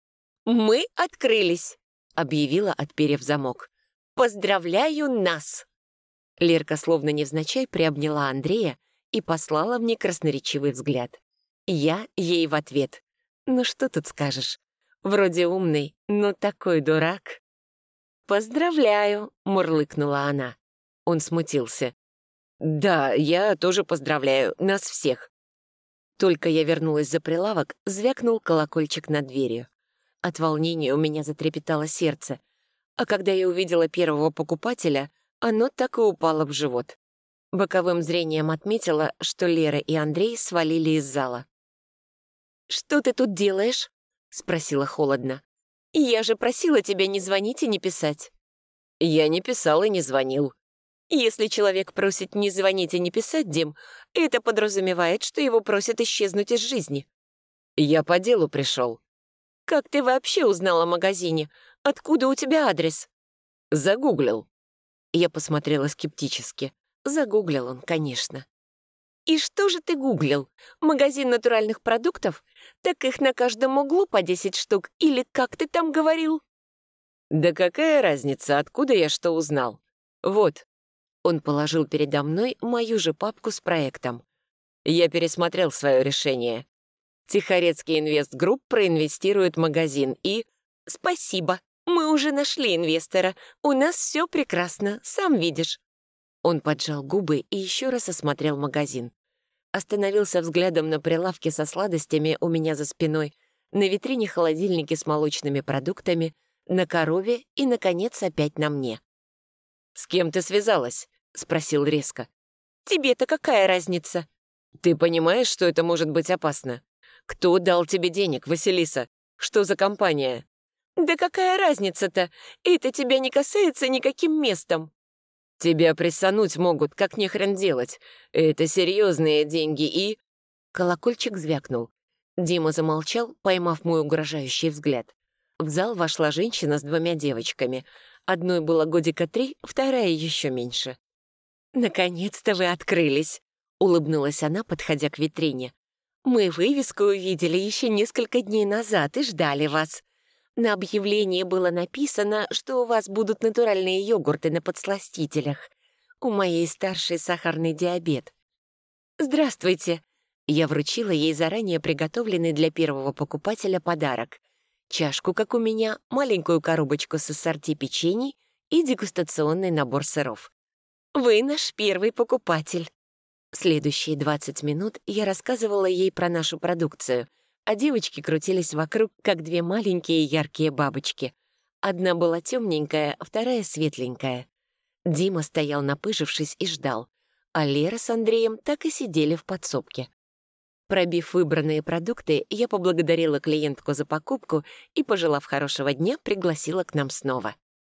S1: «Мы открылись», — объявила, отперев замок. «Поздравляю нас!» Лерка словно невзначай приобняла Андрея и послала мне красноречивый взгляд. Я ей в ответ. Ну что тут скажешь? Вроде умный, но такой дурак.
S3: «Поздравляю», — мурлыкнула она. Он смутился. «Да, я тоже поздравляю, нас всех». Только я вернулась за прилавок, звякнул колокольчик над дверью. От волнения у меня затрепетало сердце, а когда я увидела первого покупателя, оно так и упало в живот. Боковым зрением отметила, что Лера и Андрей свалили из зала. «Что ты тут делаешь?» — спросила холодно. «Я же просила тебя не звонить и не писать». «Я не писал и не звонил». «Если человек просит не звонить и не писать, Дим, это подразумевает, что его просят исчезнуть из жизни». «Я по делу пришел». «Как ты вообще узнал о магазине? Откуда у тебя адрес?» «Загуглил». Я посмотрела скептически. Загуглил он, конечно. «И что же ты гуглил? Магазин натуральных продуктов? Так их на каждом углу по 10 штук, или как ты там говорил?» «Да какая разница, откуда я что узнал? Вот». Он положил передо мной мою же папку с проектом. Я пересмотрел свое решение. Тихорецкий инвестгрупп проинвестирует в магазин и... «Спасибо, мы уже нашли инвестора. У нас все прекрасно, сам видишь». Он поджал губы и еще раз осмотрел магазин. Остановился взглядом на прилавке со сладостями у меня за спиной, на витрине холодильники с молочными продуктами, на корове и, наконец, опять на мне. «С кем ты связалась?» — спросил резко. «Тебе-то какая разница?» «Ты понимаешь, что это может быть опасно? Кто дал тебе денег, Василиса? Что за компания?» «Да какая разница-то? Это тебя не касается никаким местом». «Тебя прессануть могут, как нехрен делать. Это серьезные деньги и...» Колокольчик звякнул. Дима замолчал, поймав мой угрожающий взгляд. В зал вошла женщина с 2 девочками. Одной было годика 3, вторая еще меньше. «Наконец-то вы открылись», — улыбнулась она, подходя к витрине. «Мы вывеску увидели еще несколько дней назад и ждали вас. На объявлении было написано, что у вас будут натуральные йогурты на подсластителях. У моей старшей сахарный диабет». «Здравствуйте!» Я вручила ей заранее приготовленный для первого покупателя подарок. Чашку, как у меня, маленькую коробочку с ассорти печений и дегустационный набор сыров. «Вы наш первый покупатель». Следующие 20 минут я рассказывала ей про нашу продукцию, а девочки крутились вокруг, как 2 маленькие яркие бабочки. Одна была темненькая, вторая светленькая. Дима стоял напыжившись и ждал, а Лера с Андреем так и сидели в подсобке. Пробив выбранные продукты, я поблагодарила клиентку за покупку и, пожелав хорошего дня, пригласила к нам снова.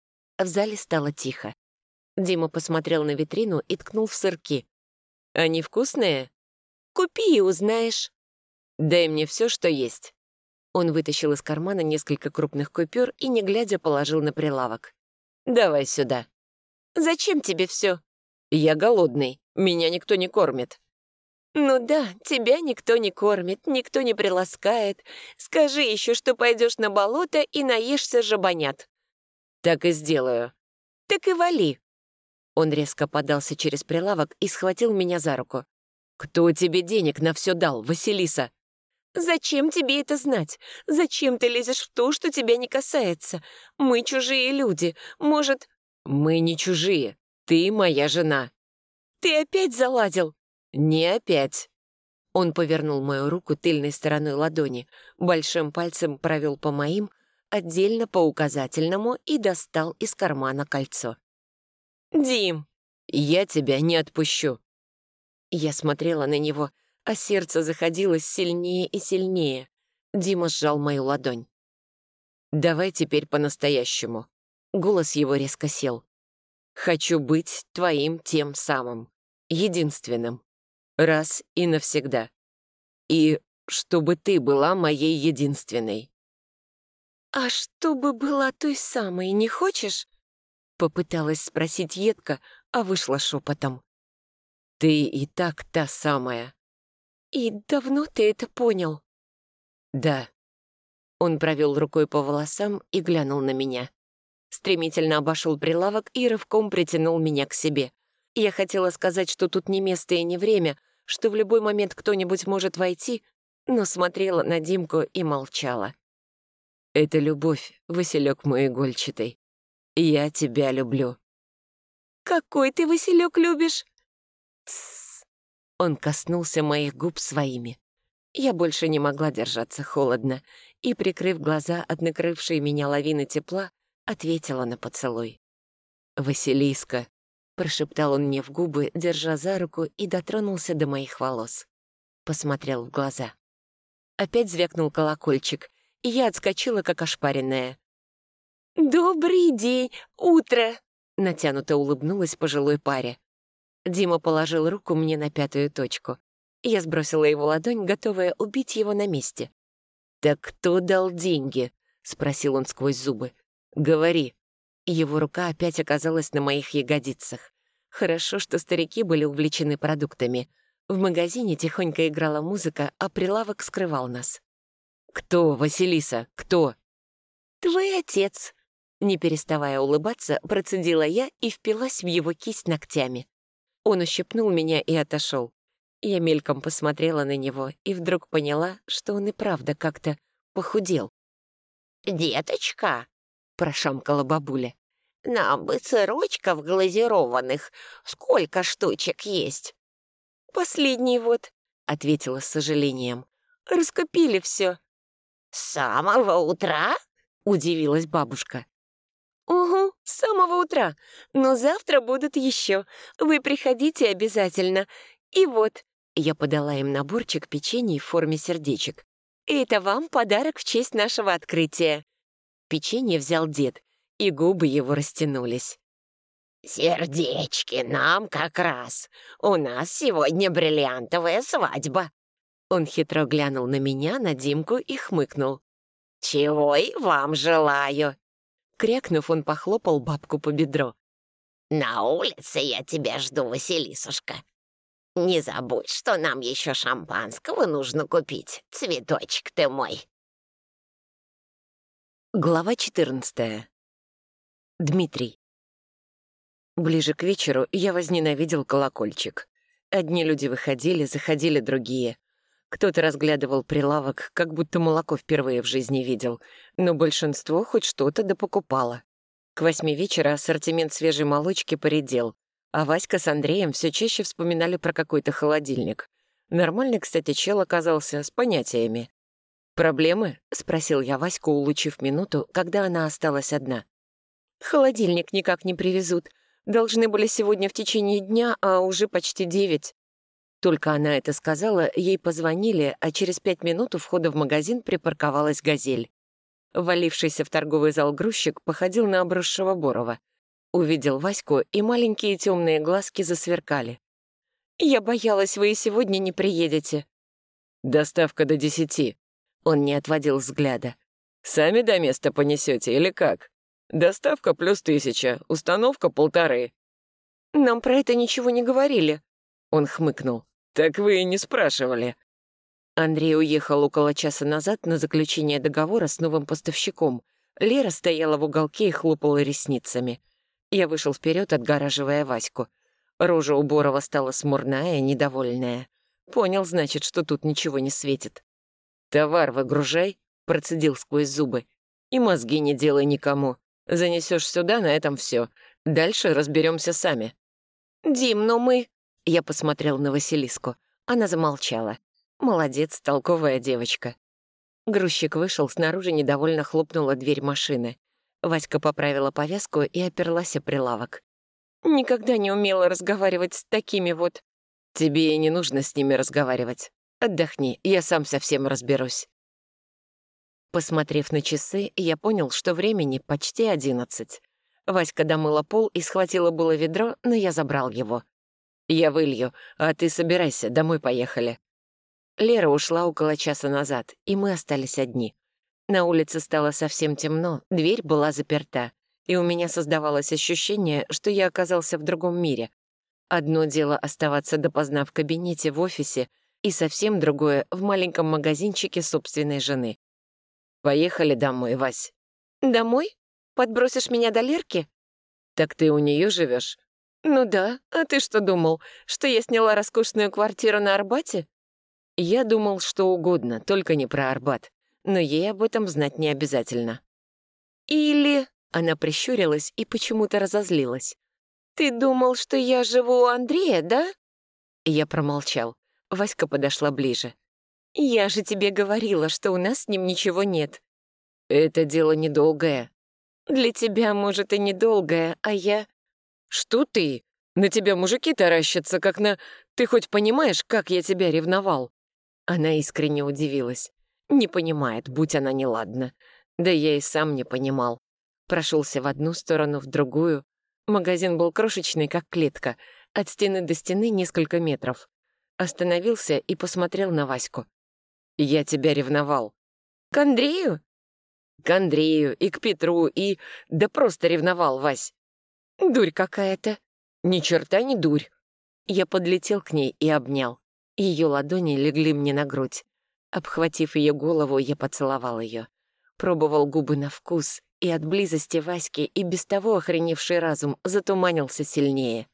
S3: В зале стало тихо. Дима посмотрел на витрину и ткнул в сырки. «Они вкусные?» «Купи и узнаешь». «Дай мне все, что есть». Он вытащил из кармана несколько крупных купюр и, не глядя, положил на прилавок. «Давай сюда». «Зачем тебе все?» «Я голодный, меня никто не кормит». «Ну да, тебя никто не кормит, никто не приласкает. Скажи еще, что пойдешь на болото и наешься жабонят». «Так и сделаю». «Так и вали». Он резко подался через прилавок и схватил меня за руку. «Кто тебе денег на все дал, Василиса?» «Зачем тебе это знать? Зачем ты лезешь в то, что тебя не касается? Мы чужие люди, может...» «Мы не чужие, ты моя жена». «Ты опять заладил?» «Не опять». Он повернул мою руку тыльной стороной ладони, большим пальцем провел по моим, отдельно по указательному и достал из кармана кольцо. «Дим!» «Я тебя не отпущу». Я смотрела на него, а сердце заходилось сильнее и сильнее. Дима сжал мою ладонь. «Давай теперь по-настоящему». Голос его резко сел. «Хочу быть твоим тем самым, единственным. Раз и навсегда. И чтобы ты была моей единственной». «А чтобы была той самой, не хочешь?» Попыталась спросить едко, а вышла шепотом. «Ты и так та самая». «И давно ты это понял?» «Да». Он провел рукой по волосам и глянул на меня. Стремительно обошел прилавок и рывком притянул меня к себе. Я хотела сказать, что тут не место и не время, что в любой момент кто-нибудь может войти, но смотрела на Димку и молчала. «Это любовь, Василек мой игольчатый».
S1: Я тебя люблю».
S4: «Какой ты, Василек, любишь?»
S1: Тссс. Он коснулся моих губ своими. Я больше не могла держаться холодно и, прикрыв глаза от накрывшей меня лавины тепла, ответила на поцелуй. «Василиска», — прошептал он мне в губы, держа за руку, и дотронулся до моих волос. Посмотрел в глаза. Опять звякнул колокольчик, и я отскочила, как ошпаренная.
S4: «Добрый день, утро!»
S1: — натянуто улыбнулась пожилой паре. Дима положил руку мне на пятую точку. Я сбросила его ладонь, готовая убить его на месте. «Так кто дал деньги?» — спросил он сквозь зубы. «Говори». Его рука опять оказалась на моих ягодицах. Хорошо, что старики были увлечены продуктами. В магазине тихонько играла музыка, а прилавок скрывал нас. «Кто, Василиса, кто?»
S4: «Твой отец», —
S1: не переставая улыбаться, процедила я и впилась в его кисть ногтями. Он ущипнул меня и отошел. Я мельком посмотрела на него и вдруг поняла, что он и правда как-то похудел.
S2: «Деточка»,
S1: — прошамкала бабуля.
S2: «нам бы сырочков глазированных. Сколько штучек есть?»
S4: «Последний вот»,
S1: — ответила с сожалением.
S4: «раскупили все».
S2: «С самого утра?»
S1: — удивилась бабушка.
S4: «Угу, с самого утра. Но завтра будут еще. Вы приходите обязательно. И вот», — я подала им наборчик печенья в форме сердечек. «Это вам подарок в честь нашего открытия».
S1: Печенье взял дед, и губы его растянулись.
S2: «Сердечки нам как раз. У нас сегодня бриллиантовая свадьба».
S1: Он хитро глянул на меня, на Димку и хмыкнул.
S2: «Чего и вам желаю».
S1: Крякнув, он похлопал бабку по бедру.
S2: «На улице я тебя жду, Василисушка. Не забудь, что нам еще шампанского нужно купить, цветочек ты мой».
S1: Глава 14. Дмитрий. Ближе к вечеру я возненавидел колокольчик. Одни люди выходили, заходили другие. Кто-то разглядывал прилавок, как будто молоко впервые в жизни видел, но большинство хоть что-то допокупало. К 8 вечера ассортимент свежей молочки поредел, а Васька с Андреем все чаще вспоминали про какой-то холодильник. Нормальный, кстати, чел оказался с понятиями. «Проблемы?» — спросил я Ваську, улучив минуту, когда она осталась одна.
S4: «Холодильник никак не привезут. Должны были сегодня в течение дня, а уже почти 9».
S1: Только она это сказала, ей позвонили, а через 5 минут у входа в магазин припарковалась «Газель». Валившийся в торговый зал грузчик походил на обросшего Борова. Увидел Ваську, и маленькие темные глазки засверкали.
S4: «Я боялась, вы и сегодня не приедете».
S1: «Доставка до 10». Он не отводил взгляда. «Сами до места понесете или как? Доставка плюс 1000, установка 1,5».
S4: «Нам про это ничего не говорили».
S1: Он хмыкнул. «Так вы и не спрашивали». Андрей уехал около часа назад на заключение договора с новым поставщиком. Лера стояла в уголке и хлопала ресницами. Я вышел вперед, отгораживая Ваську. Рожа у Борова стала смурная, недовольная. Понял, значит, что тут ничего не светит. «Товар выгружай», — процедил сквозь зубы. «И мозги не делай никому. Занесешь сюда, на этом все. Дальше разберемся сами».
S4: «Дим, но мы...»
S1: Я посмотрел на Василиску. Она замолчала. Молодец, толковая девочка. Грузчик вышел, снаружи недовольно хлопнула дверь машины. Васька поправила повязку и оперлась о прилавок.
S4: «Никогда не умела разговаривать с такими вот...»
S1: «Тебе и не нужно с ними разговаривать. Отдохни, я сам со всем разберусь». Посмотрев на часы, я понял, что времени почти 11. Васька домыла пол и схватила было ведро, но я забрал его. «Я вылью, а ты собирайся, домой поехали». Лера ушла около часа назад, и мы остались одни. На улице стало совсем темно, дверь была заперта, и у меня создавалось ощущение, что я оказался в другом мире. Одно дело оставаться допоздна в кабинете в офисе, и совсем другое — в маленьком магазинчике собственной жены. «Поехали домой, Вась».
S4: «Домой? Подбросишь меня до Лерки?»
S1: «Так ты у нее живешь?
S4: «Ну да, а ты что думал, что я сняла роскошную квартиру на Арбате?»
S1: Я думал, что угодно, только не про Арбат, но ей об этом знать не обязательно.
S4: «Или...» Она прищурилась и почему-то разозлилась. «Ты думал, что я живу у Андрея, да?» Я промолчал. Васька подошла ближе. «Я же тебе говорила, что у нас с ним ничего нет».
S1: «Это дело недолгое».
S4: «Для тебя, может, и недолгое, а я...»
S1: «Что ты? На тебя мужики таращатся, как на... Ты хоть понимаешь, как я тебя ревновал?»
S4: Она искренне удивилась. Не понимает, будь она неладна. Да я и сам не понимал. Прошелся в одну сторону, в другую. Магазин был крошечный, как клетка. От стены до стены несколько метров. Остановился и посмотрел на Ваську.
S1: «Я тебя ревновал».
S4: «К Андрею?»
S1: «К Андрею и к Петру, и... Да просто ревновал, Вась».
S4: «Дурь какая-то».
S1: «Ни черта не дурь».
S4: Я подлетел к ней и обнял. Ее ладони легли мне на грудь. Обхватив ее голову, я поцеловал ее. Пробовал губы на вкус, и от близости Васьки и без того охреневший разум затуманился сильнее.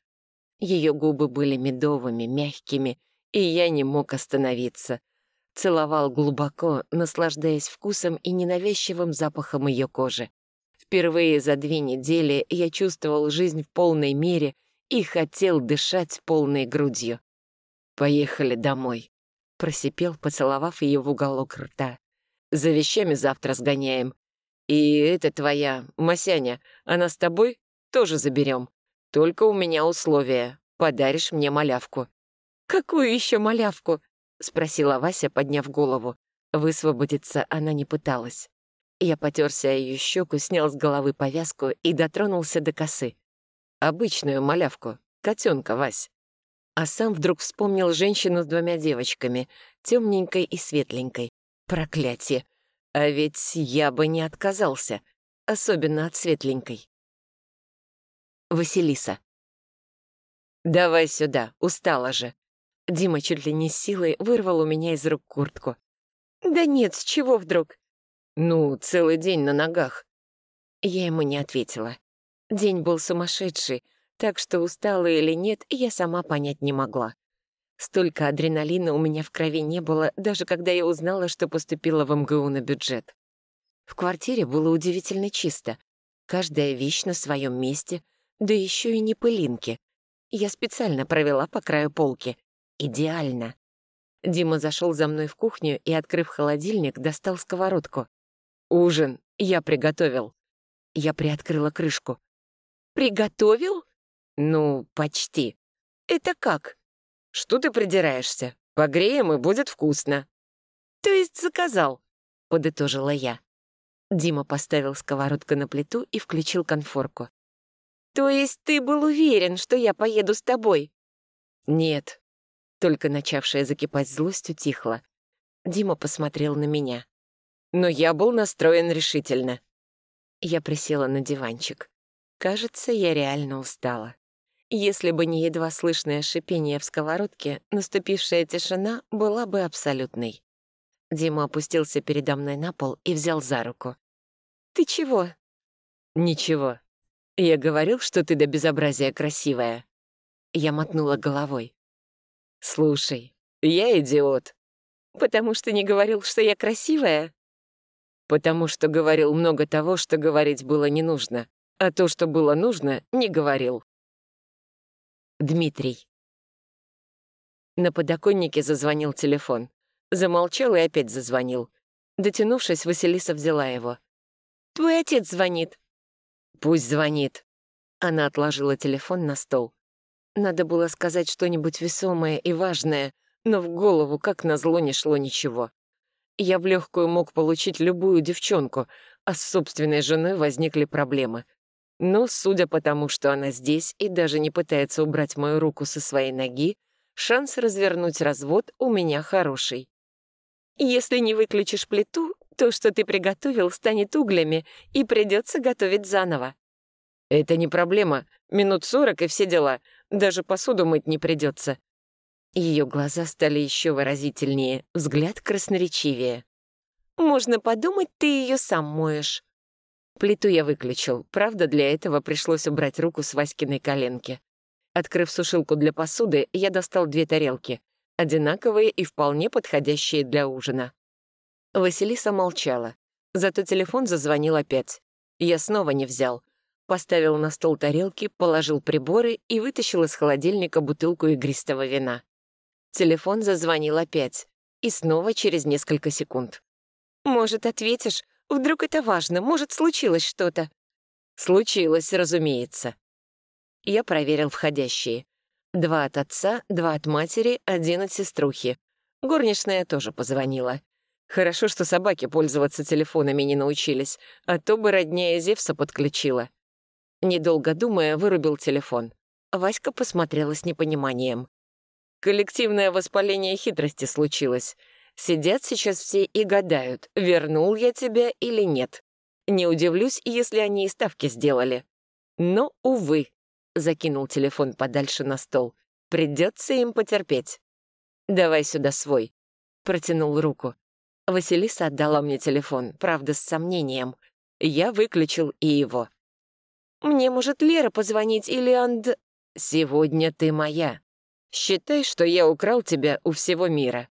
S4: Ее губы были медовыми, мягкими, и я не мог остановиться. Целовал глубоко, наслаждаясь вкусом и ненавязчивым запахом ее кожи. Впервые за 2 недели я чувствовал жизнь в полной мере и хотел дышать полной грудью.
S1: «Поехали домой»,
S4: — просипел, поцеловав ее в уголок рта.
S1: «За вещами завтра сгоняем. И это твоя, Масяня, она с тобой? Тоже заберем. Только у меня условие. Подаришь мне малявку».
S4: «Какую еще малявку?» — спросила Вася, подняв голову. Высвободиться она не пыталась. Я потерся о ее щеку, снял с головы повязку и дотронулся до косы.
S1: «Обычную малявку. Котенка, Вась».
S4: А сам вдруг вспомнил женщину с 2 девочками, темненькой и светленькой. Проклятие! А ведь я бы не отказался, особенно от светленькой. Василиса.
S1: «Давай сюда, устала же».
S4: Дима чуть ли не с силой вырвал у меня из рук куртку. «Да нет, с чего вдруг?»
S1: «Ну, целый день на ногах».
S4: Я ему не ответила. День был сумасшедший, так что устала или нет, я сама понять не могла. Столько адреналина у меня в крови не было, даже когда я узнала, что поступила в МГУ на бюджет. В квартире было удивительно чисто. Каждая вещь на своем месте, да еще и не пылинки. Я специально провела по краю полки. Идеально. Дима зашел за мной в кухню и, открыв холодильник, достал сковородку.
S1: «Ужин я приготовил».
S4: Я приоткрыла крышку. «Приготовил?»
S1: «Ну, почти».
S4: «Это как?»
S1: «Что ты придираешься? Погреем, и будет вкусно».
S4: «То есть заказал?» — подытожила я. Дима поставил сковородку на плиту и включил конфорку. «То есть ты был уверен, что я поеду с тобой?»
S1: «Нет».
S4: Только начавшая закипать злость утихла. Дима посмотрел на меня.
S1: Но я был настроен решительно.
S4: Я присела на диванчик. Кажется, я реально устала. Если бы не едва слышное шипение в сковородке, наступившая тишина была бы абсолютной. Дима опустился передо мной на пол и взял за руку. «Ты чего?»
S1: «Ничего. Я говорил, что ты до безобразия красивая».
S4: Я мотнула головой.
S1: «Слушай, я идиот».
S4: «Потому что не говорил, что я красивая?»
S1: «Потому что говорил много того, что говорить было не нужно, а то, что было нужно, не говорил».
S4: Дмитрий.
S1: На подоконнике зазвонил телефон. Замолчал и опять зазвонил. Дотянувшись, Василиса взяла его.
S4: «Твой отец звонит».
S1: «Пусть звонит».
S4: Она отложила телефон на стол. Надо было сказать что-нибудь весомое и важное, но в голову, как назло, не шло ничего. Я в легкую мог получить любую девчонку, а с собственной женой возникли проблемы. Но, судя по тому, что она здесь и даже не пытается убрать мою руку со своей ноги, шанс развернуть развод у меня хороший. «Если не выключишь плиту, то, что ты приготовил, станет углями, и придется готовить заново».
S1: «Это не проблема. Минут 40 и все дела. Даже посуду мыть не придется».
S4: Ее глаза стали еще выразительнее, взгляд красноречивее. «Можно подумать, ты ее сам моешь». Плиту я выключил. Правда, для этого пришлось убрать руку с Васькиной коленки. Открыв сушилку для посуды, я достал 2 тарелки, одинаковые и вполне подходящие для ужина. Василиса молчала. Зато телефон зазвонил опять.
S1: Я снова не взял. Поставил на стол тарелки, положил приборы и вытащил из холодильника бутылку игристого вина. Телефон зазвонил опять. И снова через несколько секунд.
S4: «Может, ответишь? Вдруг это важно? Может, случилось что-то?»
S1: Случилось, разумеется. Я проверил входящие. 2 от отца, 2 от матери, 1 от сеструхи. Горничная тоже позвонила. Хорошо, что собаки пользоваться телефонами не научились, а то бы родня Зевса подключила. Недолго думая, вырубил телефон. Васька посмотрела с непониманием. Коллективное воспаление хитрости случилось. Сидят сейчас все и гадают, вернул я тебя или нет. Не удивлюсь, если они и ставки сделали. Но, увы, закинул телефон подальше на стол. Придется им потерпеть. «Давай сюда свой», — протянул руку. Василиса отдала мне телефон, правда, с сомнением. Я выключил и его.
S4: «Мне, может, Лера позвонить или
S1: «Сегодня ты моя. Считай, что я украл тебя у всего мира».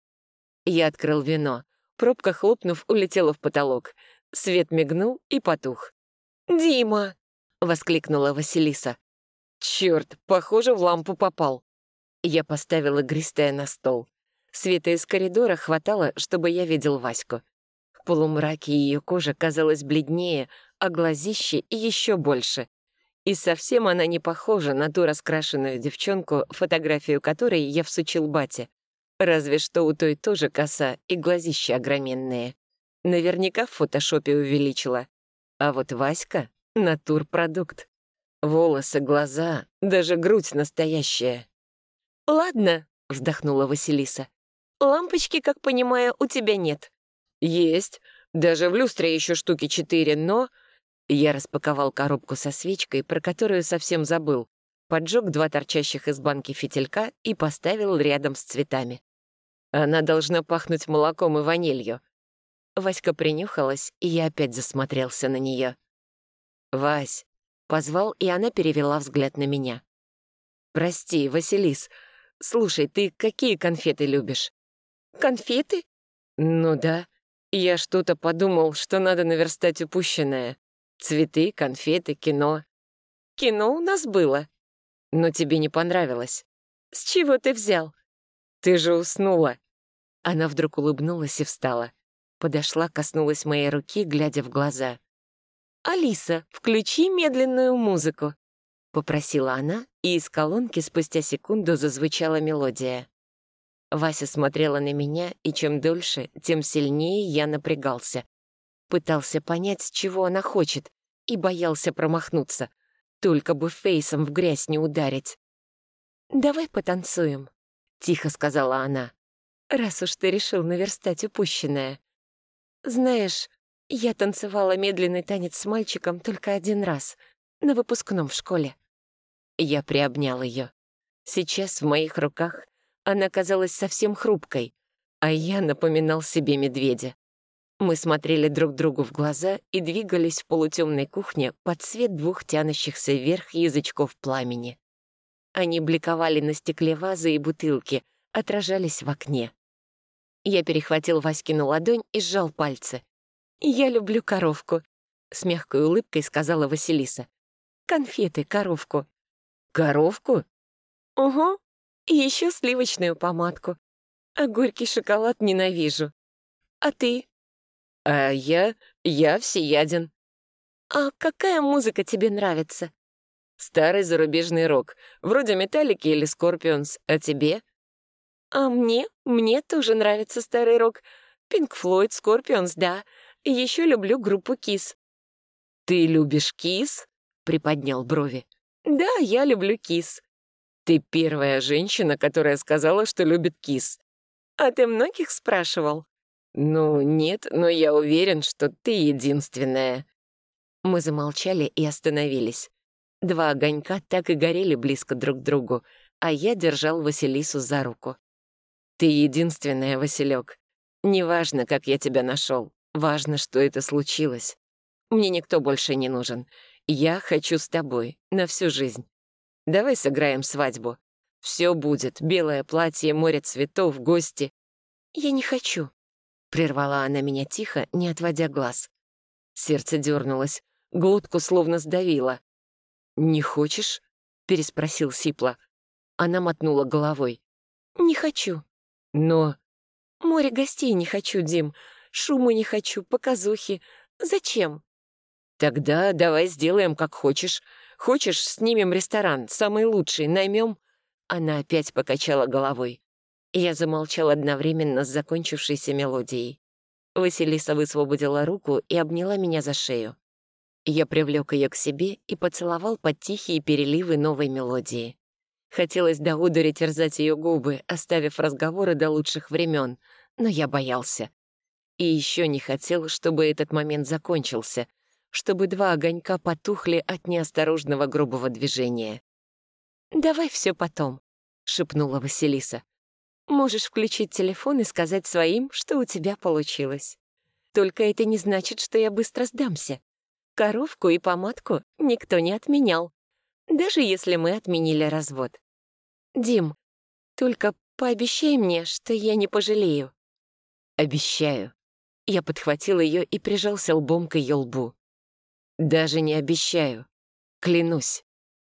S1: Я открыл вино. Пробка, хлопнув, улетела в потолок. Свет мигнул и потух.
S4: «Дима!»
S1: — воскликнула Василиса. «Чёрт, похоже, в лампу попал». Я поставила игристое на стол. Света из коридора хватало, чтобы я видел Ваську. В полумраке ее кожа казалась бледнее, а глазище еще больше. И совсем она не похожа на ту раскрашенную девчонку, фотографию которой я всучил бате. Разве что у той тоже коса и глазища огроменные. Наверняка в фотошопе увеличила. А вот Васька — натурпродукт. Волосы, глаза, даже грудь настоящая.
S4: «Ладно», —
S1: вздохнула Василиса.
S4: «Лампочки, как понимаю, у тебя нет».
S1: «Есть. Даже в люстре еще штуки 4, но...» Я распаковал коробку со свечкой, про которую совсем забыл, поджег 2 торчащих из банки фитилька и поставил рядом с цветами. Она должна пахнуть молоком и ванилью. Васька принюхалась, и я опять засмотрелся на нее. «Вась», — позвал, и она перевела взгляд на меня. «Прости, Василис, слушай, ты какие конфеты любишь?»
S4: «Конфеты?»
S1: «Ну да. Я что-то подумал, что надо наверстать упущенное. Цветы, конфеты, кино».
S4: «Кино у нас было».
S1: «Но тебе не понравилось».
S4: «С чего ты взял?»
S1: «Ты же уснула». Она вдруг улыбнулась и встала. Подошла, коснулась моей руки, глядя в глаза.
S4: «Алиса, включи медленную музыку»,
S1: — попросила она, и из колонки спустя секунду зазвучала мелодия. Вася смотрела на меня, и чем дольше, тем сильнее я напрягался. Пытался понять, чего она хочет, и боялся промахнуться. Только бы фейсом в грязь не ударить.
S4: «Давай потанцуем»,
S1: — тихо сказала она.
S4: «раз уж ты решил наверстать упущенное. Знаешь, я танцевала медленный танец с мальчиком только 1 раз, на выпускном в школе».
S1: Я приобнял ее. Сейчас в моих руках она казалась совсем хрупкой, а я напоминал себе медведя. Мы смотрели друг другу в глаза и двигались в полутемной кухне под свет 2 тянущихся вверх язычков пламени. Они бликовали на стекле вазы и бутылки, отражались в окне. Я перехватил Васькину ладонь и сжал пальцы.
S4: «Я люблю коровку»,
S1: — с мягкой улыбкой сказала Василиса.
S4: «Конфеты, коровку».
S1: «Коровку?»
S4: «Угу. И еще сливочную помадку. А горький шоколад ненавижу. А ты?»
S1: «А я всеяден».
S4: «А какая музыка тебе нравится?»
S1: «Старый зарубежный рок, вроде Металлики или Скорпионс. А тебе?»
S4: «А мне тоже нравится старый рок. Пинк Флойд, Скорпионс, да. Еще люблю группу Кис».
S1: «Ты любишь Кис?» — приподнял брови.
S4: «Да, я люблю Кис».
S1: «Ты первая женщина, которая сказала, что любит Кис».
S4: «А ты многих спрашивал?»
S1: «Ну, нет, но я уверен, что ты единственная». Мы замолчали и остановились. 2 огонька так и горели близко друг к другу, а я держал Василису за руку. «Ты единственная, Василек. Неважно, как я тебя нашел, важно, что это случилось. Мне никто больше не нужен. Я хочу с тобой на всю жизнь. Давай сыграем свадьбу. Все будет, белое платье, море цветов, гости».
S4: «Я не хочу»,
S1: — прервала она меня тихо, не отводя глаз. Сердце дернулось, Глотку словно сдавило. «Не хочешь?» — переспросил сипло. Она мотнула головой.
S4: «Не хочу».
S1: «Но...»
S4: «Море гостей не хочу, Дим. Шума не хочу, показухи. Зачем?»
S1: «Тогда давай сделаем, как хочешь. Хочешь, снимем ресторан, самый лучший, наймем?» Она опять покачала головой. Я замолчал одновременно с закончившейся мелодией. Василиса высвободила руку и обняла меня за шею. Я привлек ее к себе и поцеловал под тихие переливы новой мелодии. Хотелось до одури терзать ее губы, оставив разговоры до лучших времен, но я боялся. И еще не хотел, чтобы этот момент закончился, чтобы два огонька потухли от неосторожного грубого движения.
S4: «Давай все потом», — шепнула Василиса. «Можешь включить телефон и сказать своим, что у тебя получилось. Только это не значит, что я быстро сдамся. Коровку и помадку никто не отменял, даже если мы отменили развод. Дим, только пообещай мне, что я не пожалею».
S1: «Обещаю». Я подхватил ее и прижался лбом к ее лбу. «Даже не обещаю. Клянусь».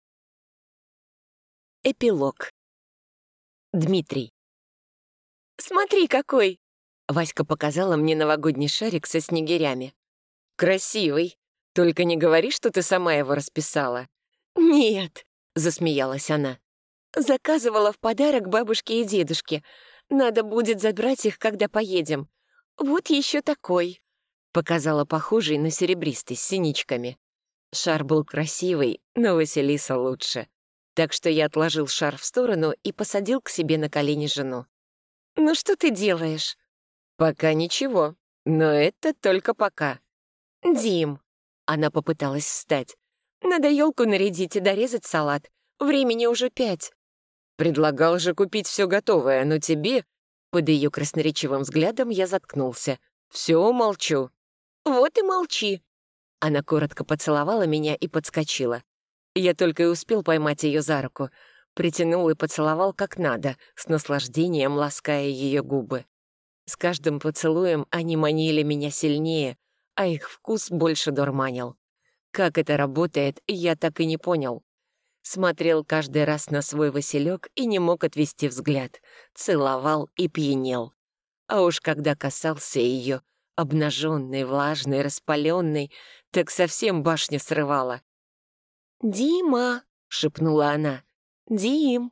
S1: Эпилог. Дмитрий.
S4: «Смотри, какой!»
S1: Васька показала мне новогодний шарик со снегирями. «Красивый. Только не говори, что ты сама его расписала».
S4: «Нет»,
S1: — засмеялась она.
S4: «заказывала в подарок бабушке и дедушке. Надо будет забрать их, когда поедем. Вот еще такой»,
S1: — показала похожий, но серебристый, с синичками. Шар был красивый, но Василиса лучше. Так что я отложил шар в сторону и посадил к себе на колени жену.
S4: «Ну что ты делаешь?»
S1: «Пока ничего, но это только пока».
S4: «Дим»,
S1: — она попыталась встать.
S4: «надо елку нарядить и дорезать салат. Времени уже 5».
S1: «Предлагал же купить все готовое, но тебе...» Под ее красноречивым взглядом я заткнулся. «Все, молчу».
S4: «Вот и молчи».
S1: Она коротко поцеловала меня и подскочила. Я только и успел поймать ее за руку. Притянул и поцеловал как надо, с наслаждением лаская ее губы. С каждым поцелуем они манили меня сильнее, а их вкус больше дурманил. Как это работает, я так и не понял. Смотрел каждый раз на свой василек и не мог отвести взгляд. Целовал и пьянел. А уж когда касался ее, обнаженной, влажной, распаленной, так совсем башня срывала.
S4: «Дима», — шепнула она, — «Дим».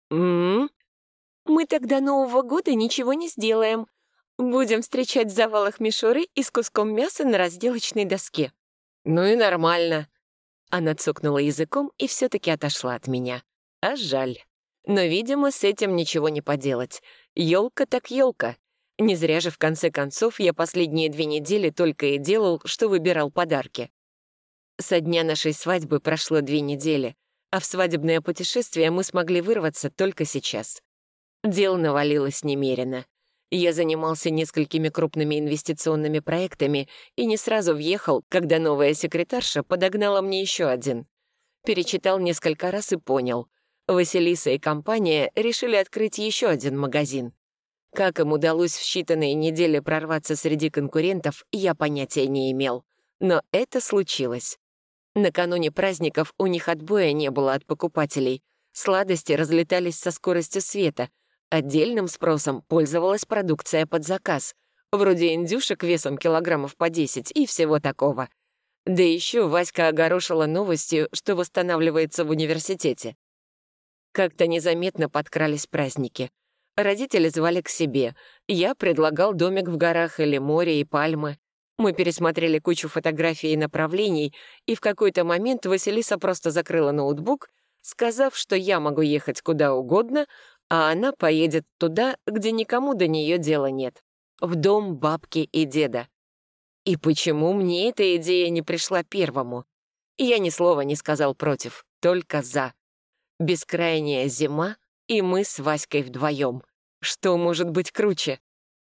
S4: «Мы тогда Нового года ничего не сделаем. Будем встречать в завалах мишуры и с куском мяса на разделочной доске».
S1: «Ну и нормально». Она цокнула языком и все-таки отошла от меня. А жаль. Но, видимо, с этим ничего не поделать. Ёлка так ёлка. Не зря же, в конце концов, я последние 2 недели только и делал, что выбирал подарки. Со дня нашей свадьбы прошло 2 недели, а в свадебное путешествие мы смогли вырваться только сейчас. Дел навалилось немерено. Я занимался несколькими крупными инвестиционными проектами и не сразу въехал, когда новая секретарша подогнала мне еще один. Перечитал несколько раз и понял. Василиса и компания решили открыть еще один магазин. Как им удалось в считанные недели прорваться среди конкурентов, я понятия не имел. Но это случилось. Накануне праздников у них отбоя не было от покупателей. Сладости разлетались со скоростью света. Отдельным спросом пользовалась продукция под заказ, вроде индюшек весом килограммов по 10 и всего такого. Да еще Васька огорошила новостью, что восстанавливается в университете. Как-то незаметно подкрались праздники. Родители звали к себе. Я предлагал домик в горах или море и пальмы. Мы пересмотрели кучу фотографий и направлений, и в какой-то момент Василиса просто закрыла ноутбук, сказав, что я могу ехать куда угодно, а она поедет туда, где никому до нее дела нет. В дом бабки и деда. И почему мне эта идея не пришла первому? Я ни слова не сказал против, только за. Бескрайняя зима, и мы с Васькой вдвоем. Что может быть круче?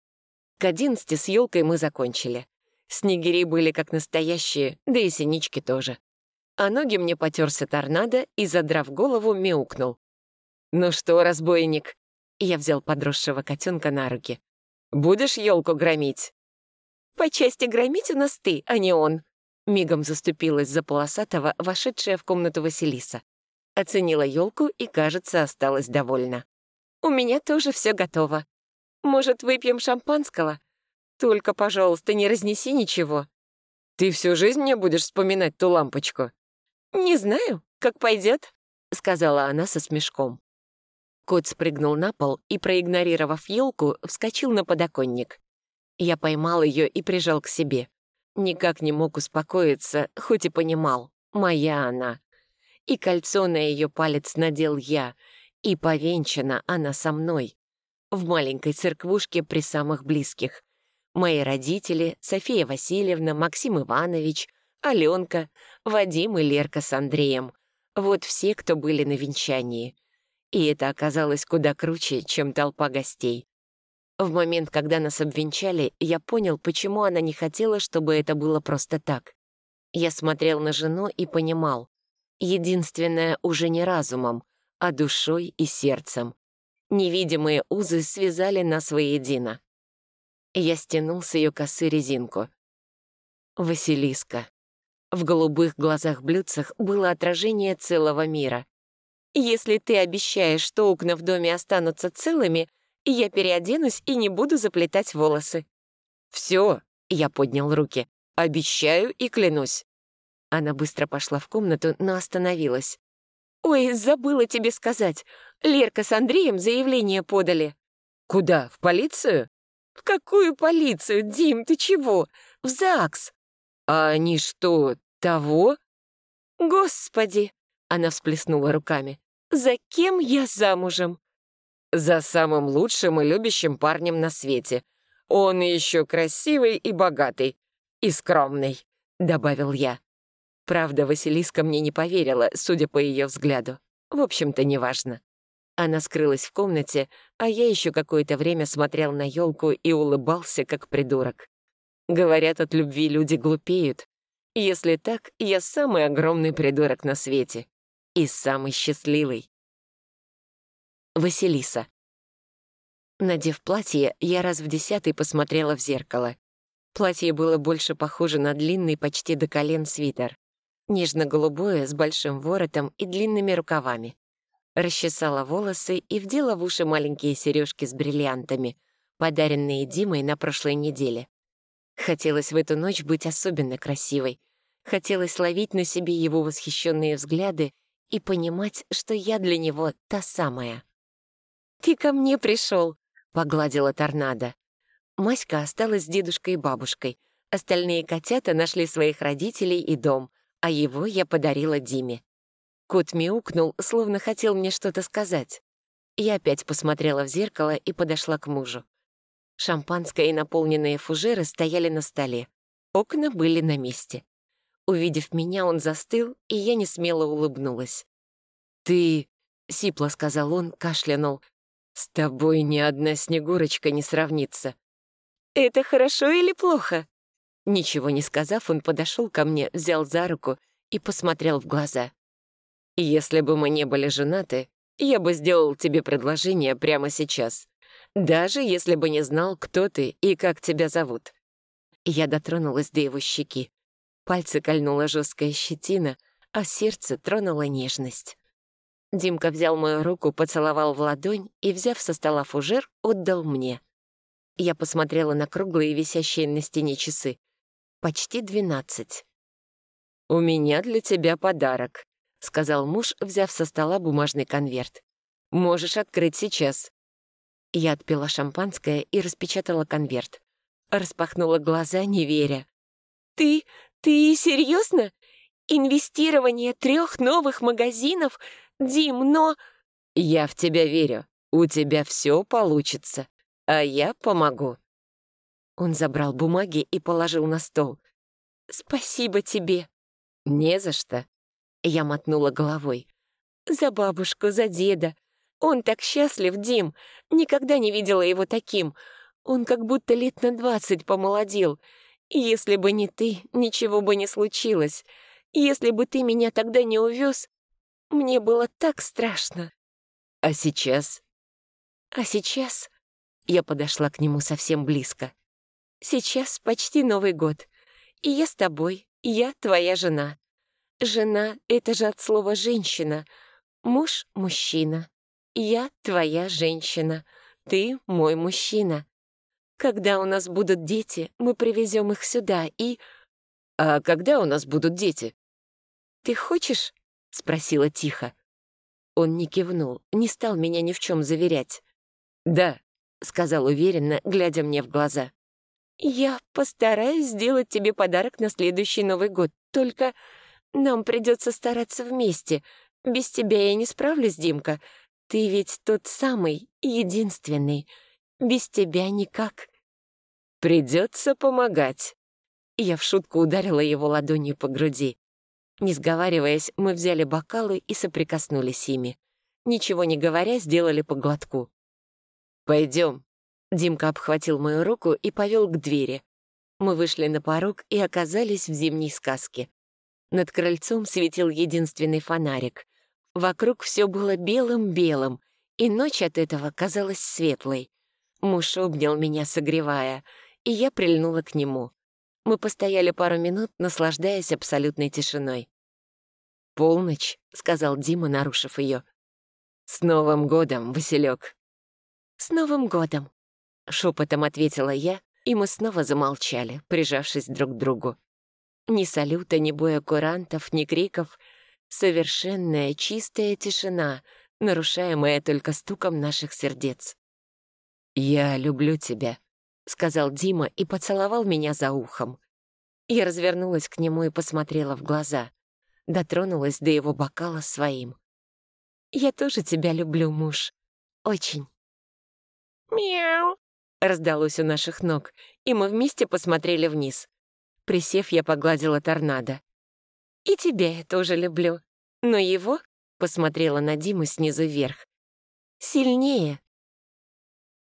S1: К 11 с елкой мы закончили. Снегири были как настоящие, да и синички тоже. А ноги мне потерся торнадо и, задрав голову, мяукнул. «Ну что, разбойник?» Я взял подросшего котенка на руки. «Будешь елку громить?»
S4: «По части громить у нас ты, а не он».
S3: Мигом заступилась за полосатого, вошедшая в комнату Василиса. Оценила елку и, кажется, осталась довольна.
S4: «У меня тоже все готово. Может, выпьем шампанского? Только, пожалуйста, не разнеси ничего».
S3: «Ты всю жизнь мне будешь вспоминать ту лампочку?»
S4: «Не знаю, как пойдет», — сказала она со смешком.
S3: Кот спрыгнул на пол и, проигнорировав елку, вскочил на подоконник. Я поймал ее и прижал к себе. Никак не мог успокоиться, хоть и понимал, моя она. И кольцо на ее палец надел я, и повенчана она со мной. В маленькой церквушке при самых близких. Мои родители, София Васильевна, Максим Иванович, Аленка, Вадим и Лерка с Андреем. Вот все, кто были на венчании. И это оказалось куда круче, чем толпа гостей. В момент, когда нас обвенчали, я понял, почему она не хотела, чтобы это было просто так. Я смотрел на жену и понимал. Единственное уже не разумом, а душой и сердцем. Невидимые узы связали нас воедино. Я стянул с ее косы резинку. Василиска. В голубых глазах-блюдцах было отражение целого мира.
S4: «Если ты обещаешь, что окна в доме останутся целыми, я переоденусь и не буду заплетать волосы».
S3: «Все», — я поднял руки, — «обещаю и клянусь». Она быстро пошла в комнату, но остановилась.
S4: «Ой, забыла тебе сказать. Лерка с Андреем заявление подали».
S3: «Куда? В полицию?»
S4: «В какую полицию, Дим, ты чего? В ЗАГС».
S3: «А они что, того?»
S4: «Господи!» — она всплеснула руками. «За кем я замужем?»
S3: «За самым лучшим и любящим парнем на свете. Он еще красивый и богатый. И скромный», — добавил я. Правда, Василиска мне не поверила, судя по ее взгляду. В общем-то, неважно. Она скрылась в комнате, а я еще какое-то время смотрел на елку и улыбался, как придурок. Говорят, от любви люди глупеют. Если так, я самый огромный придурок на свете. И самый счастливый. Василиса. Надев платье, я раз в 10 посмотрела в зеркало. Платье было больше похоже на длинный почти до колен свитер. Нежно-голубое, с большим воротом и длинными рукавами. Расчесала волосы и вдела в уши маленькие сережки с бриллиантами, подаренные Димой на прошлой неделе. Хотелось в эту ночь быть особенно красивой. Хотелось ловить на себе его восхищенные взгляды и понимать, что я для него та самая.
S4: «Ты ко мне пришел»,
S3: — погладила торнадо. Маська осталась с дедушкой и бабушкой. Остальные котята нашли своих родителей и дом, а его я подарила Диме. Кот мяукнул, словно хотел мне что-то сказать. Я опять посмотрела в зеркало и подошла к мужу. Шампанское и наполненные фужеры стояли на столе. Окна были на месте. Увидев меня, он застыл, и я несмело улыбнулась. «Ты...» — сипло сказал он, кашлянул. «С тобой ни одна Снегурочка не сравнится».
S4: «Это хорошо или плохо?»
S3: Ничего не сказав, он подошел ко мне, взял за руку и посмотрел в глаза. «Если бы мы не были женаты, я бы сделал тебе предложение прямо сейчас, даже если бы не знал, кто ты и как тебя зовут». Я дотронулась до его щеки. Пальцы кольнула жесткая щетина, а сердце тронула нежность. Димка взял мою руку, поцеловал в ладонь и, взяв со стола фужер, отдал мне. Я посмотрела на круглые, висящие на стене часы. Почти 12. «У меня для тебя подарок», — сказал муж, взяв со стола бумажный конверт. «Можешь открыть сейчас». Я отпила шампанское и распечатала конверт. Распахнула глаза, не веря.
S4: Ты серьезно? Инвестирование 3 новых магазинов? Дим, но...»
S3: «Я в тебя верю. У тебя все получится. А я помогу». Он забрал бумаги и положил на стол.
S4: «Спасибо тебе».
S3: «Не за что». Я мотнула головой.
S4: «За бабушку, за деда. Он так счастлив, Дим. Никогда не видела его таким. Он как будто лет на 20 помолодел. Если бы не ты, ничего бы не случилось. Если бы ты меня тогда не увез, мне было так страшно».
S3: «А сейчас?»
S4: «А сейчас...»
S3: Я подошла к нему совсем близко.
S4: «Сейчас почти Новый год. И я с тобой, я твоя жена. Жена — это же от слова «женщина». Муж — мужчина. Я твоя женщина. Ты мой мужчина. Когда у нас будут дети, мы привезем их сюда и...
S1: «А когда у нас будут дети?»
S4: «Ты хочешь?» — спросила тихо. Он не кивнул, не стал меня ни в чем заверять.
S1: «Да»,
S4: — сказал уверенно, глядя мне в глаза. «Я постараюсь сделать тебе подарок на следующий Новый год, только нам придется стараться вместе. Без тебя я не справлюсь, Димка. Ты ведь тот самый, единственный. Без тебя никак».
S1: «Придется помогать».
S4: Я в шутку ударила его ладонью по груди. Не сговариваясь, мы взяли бокалы и соприкоснулись ими. Ничего не говоря, сделали по глотку.
S1: «Пойдем».
S4: Димка обхватил мою руку и повел к двери. Мы вышли на порог и оказались в зимней сказке. Над крыльцом светил единственный фонарик. Вокруг все было белым-белым, и ночь от этого казалась светлой. Муж обнял меня, согревая, и я прильнула к нему. Мы постояли пару минут, наслаждаясь абсолютной тишиной.
S1: «Полночь»,
S4: — сказал Дима, нарушив ее.
S1: «С Новым годом, Василек!»
S4: «С Новым годом!» — шепотом ответила я, и мы снова замолчали, прижавшись друг к другу. Ни салюта, ни боя курантов, ни криков. Совершенная чистая тишина, нарушаемая только стуком наших сердец.
S1: «Я люблю тебя»,
S4: — сказал Дима и поцеловал меня за ухом. Я развернулась к нему и посмотрела в глаза. Дотронулась до его бокала своим. «Я тоже тебя люблю, муж. Очень».
S3: «Мяу!»
S4: — раздалось у наших ног, и мы вместе посмотрели вниз. Присев, я погладила торнадо. «И тебя я тоже люблю. Но его...» — посмотрела на Диму снизу вверх. «Сильнее».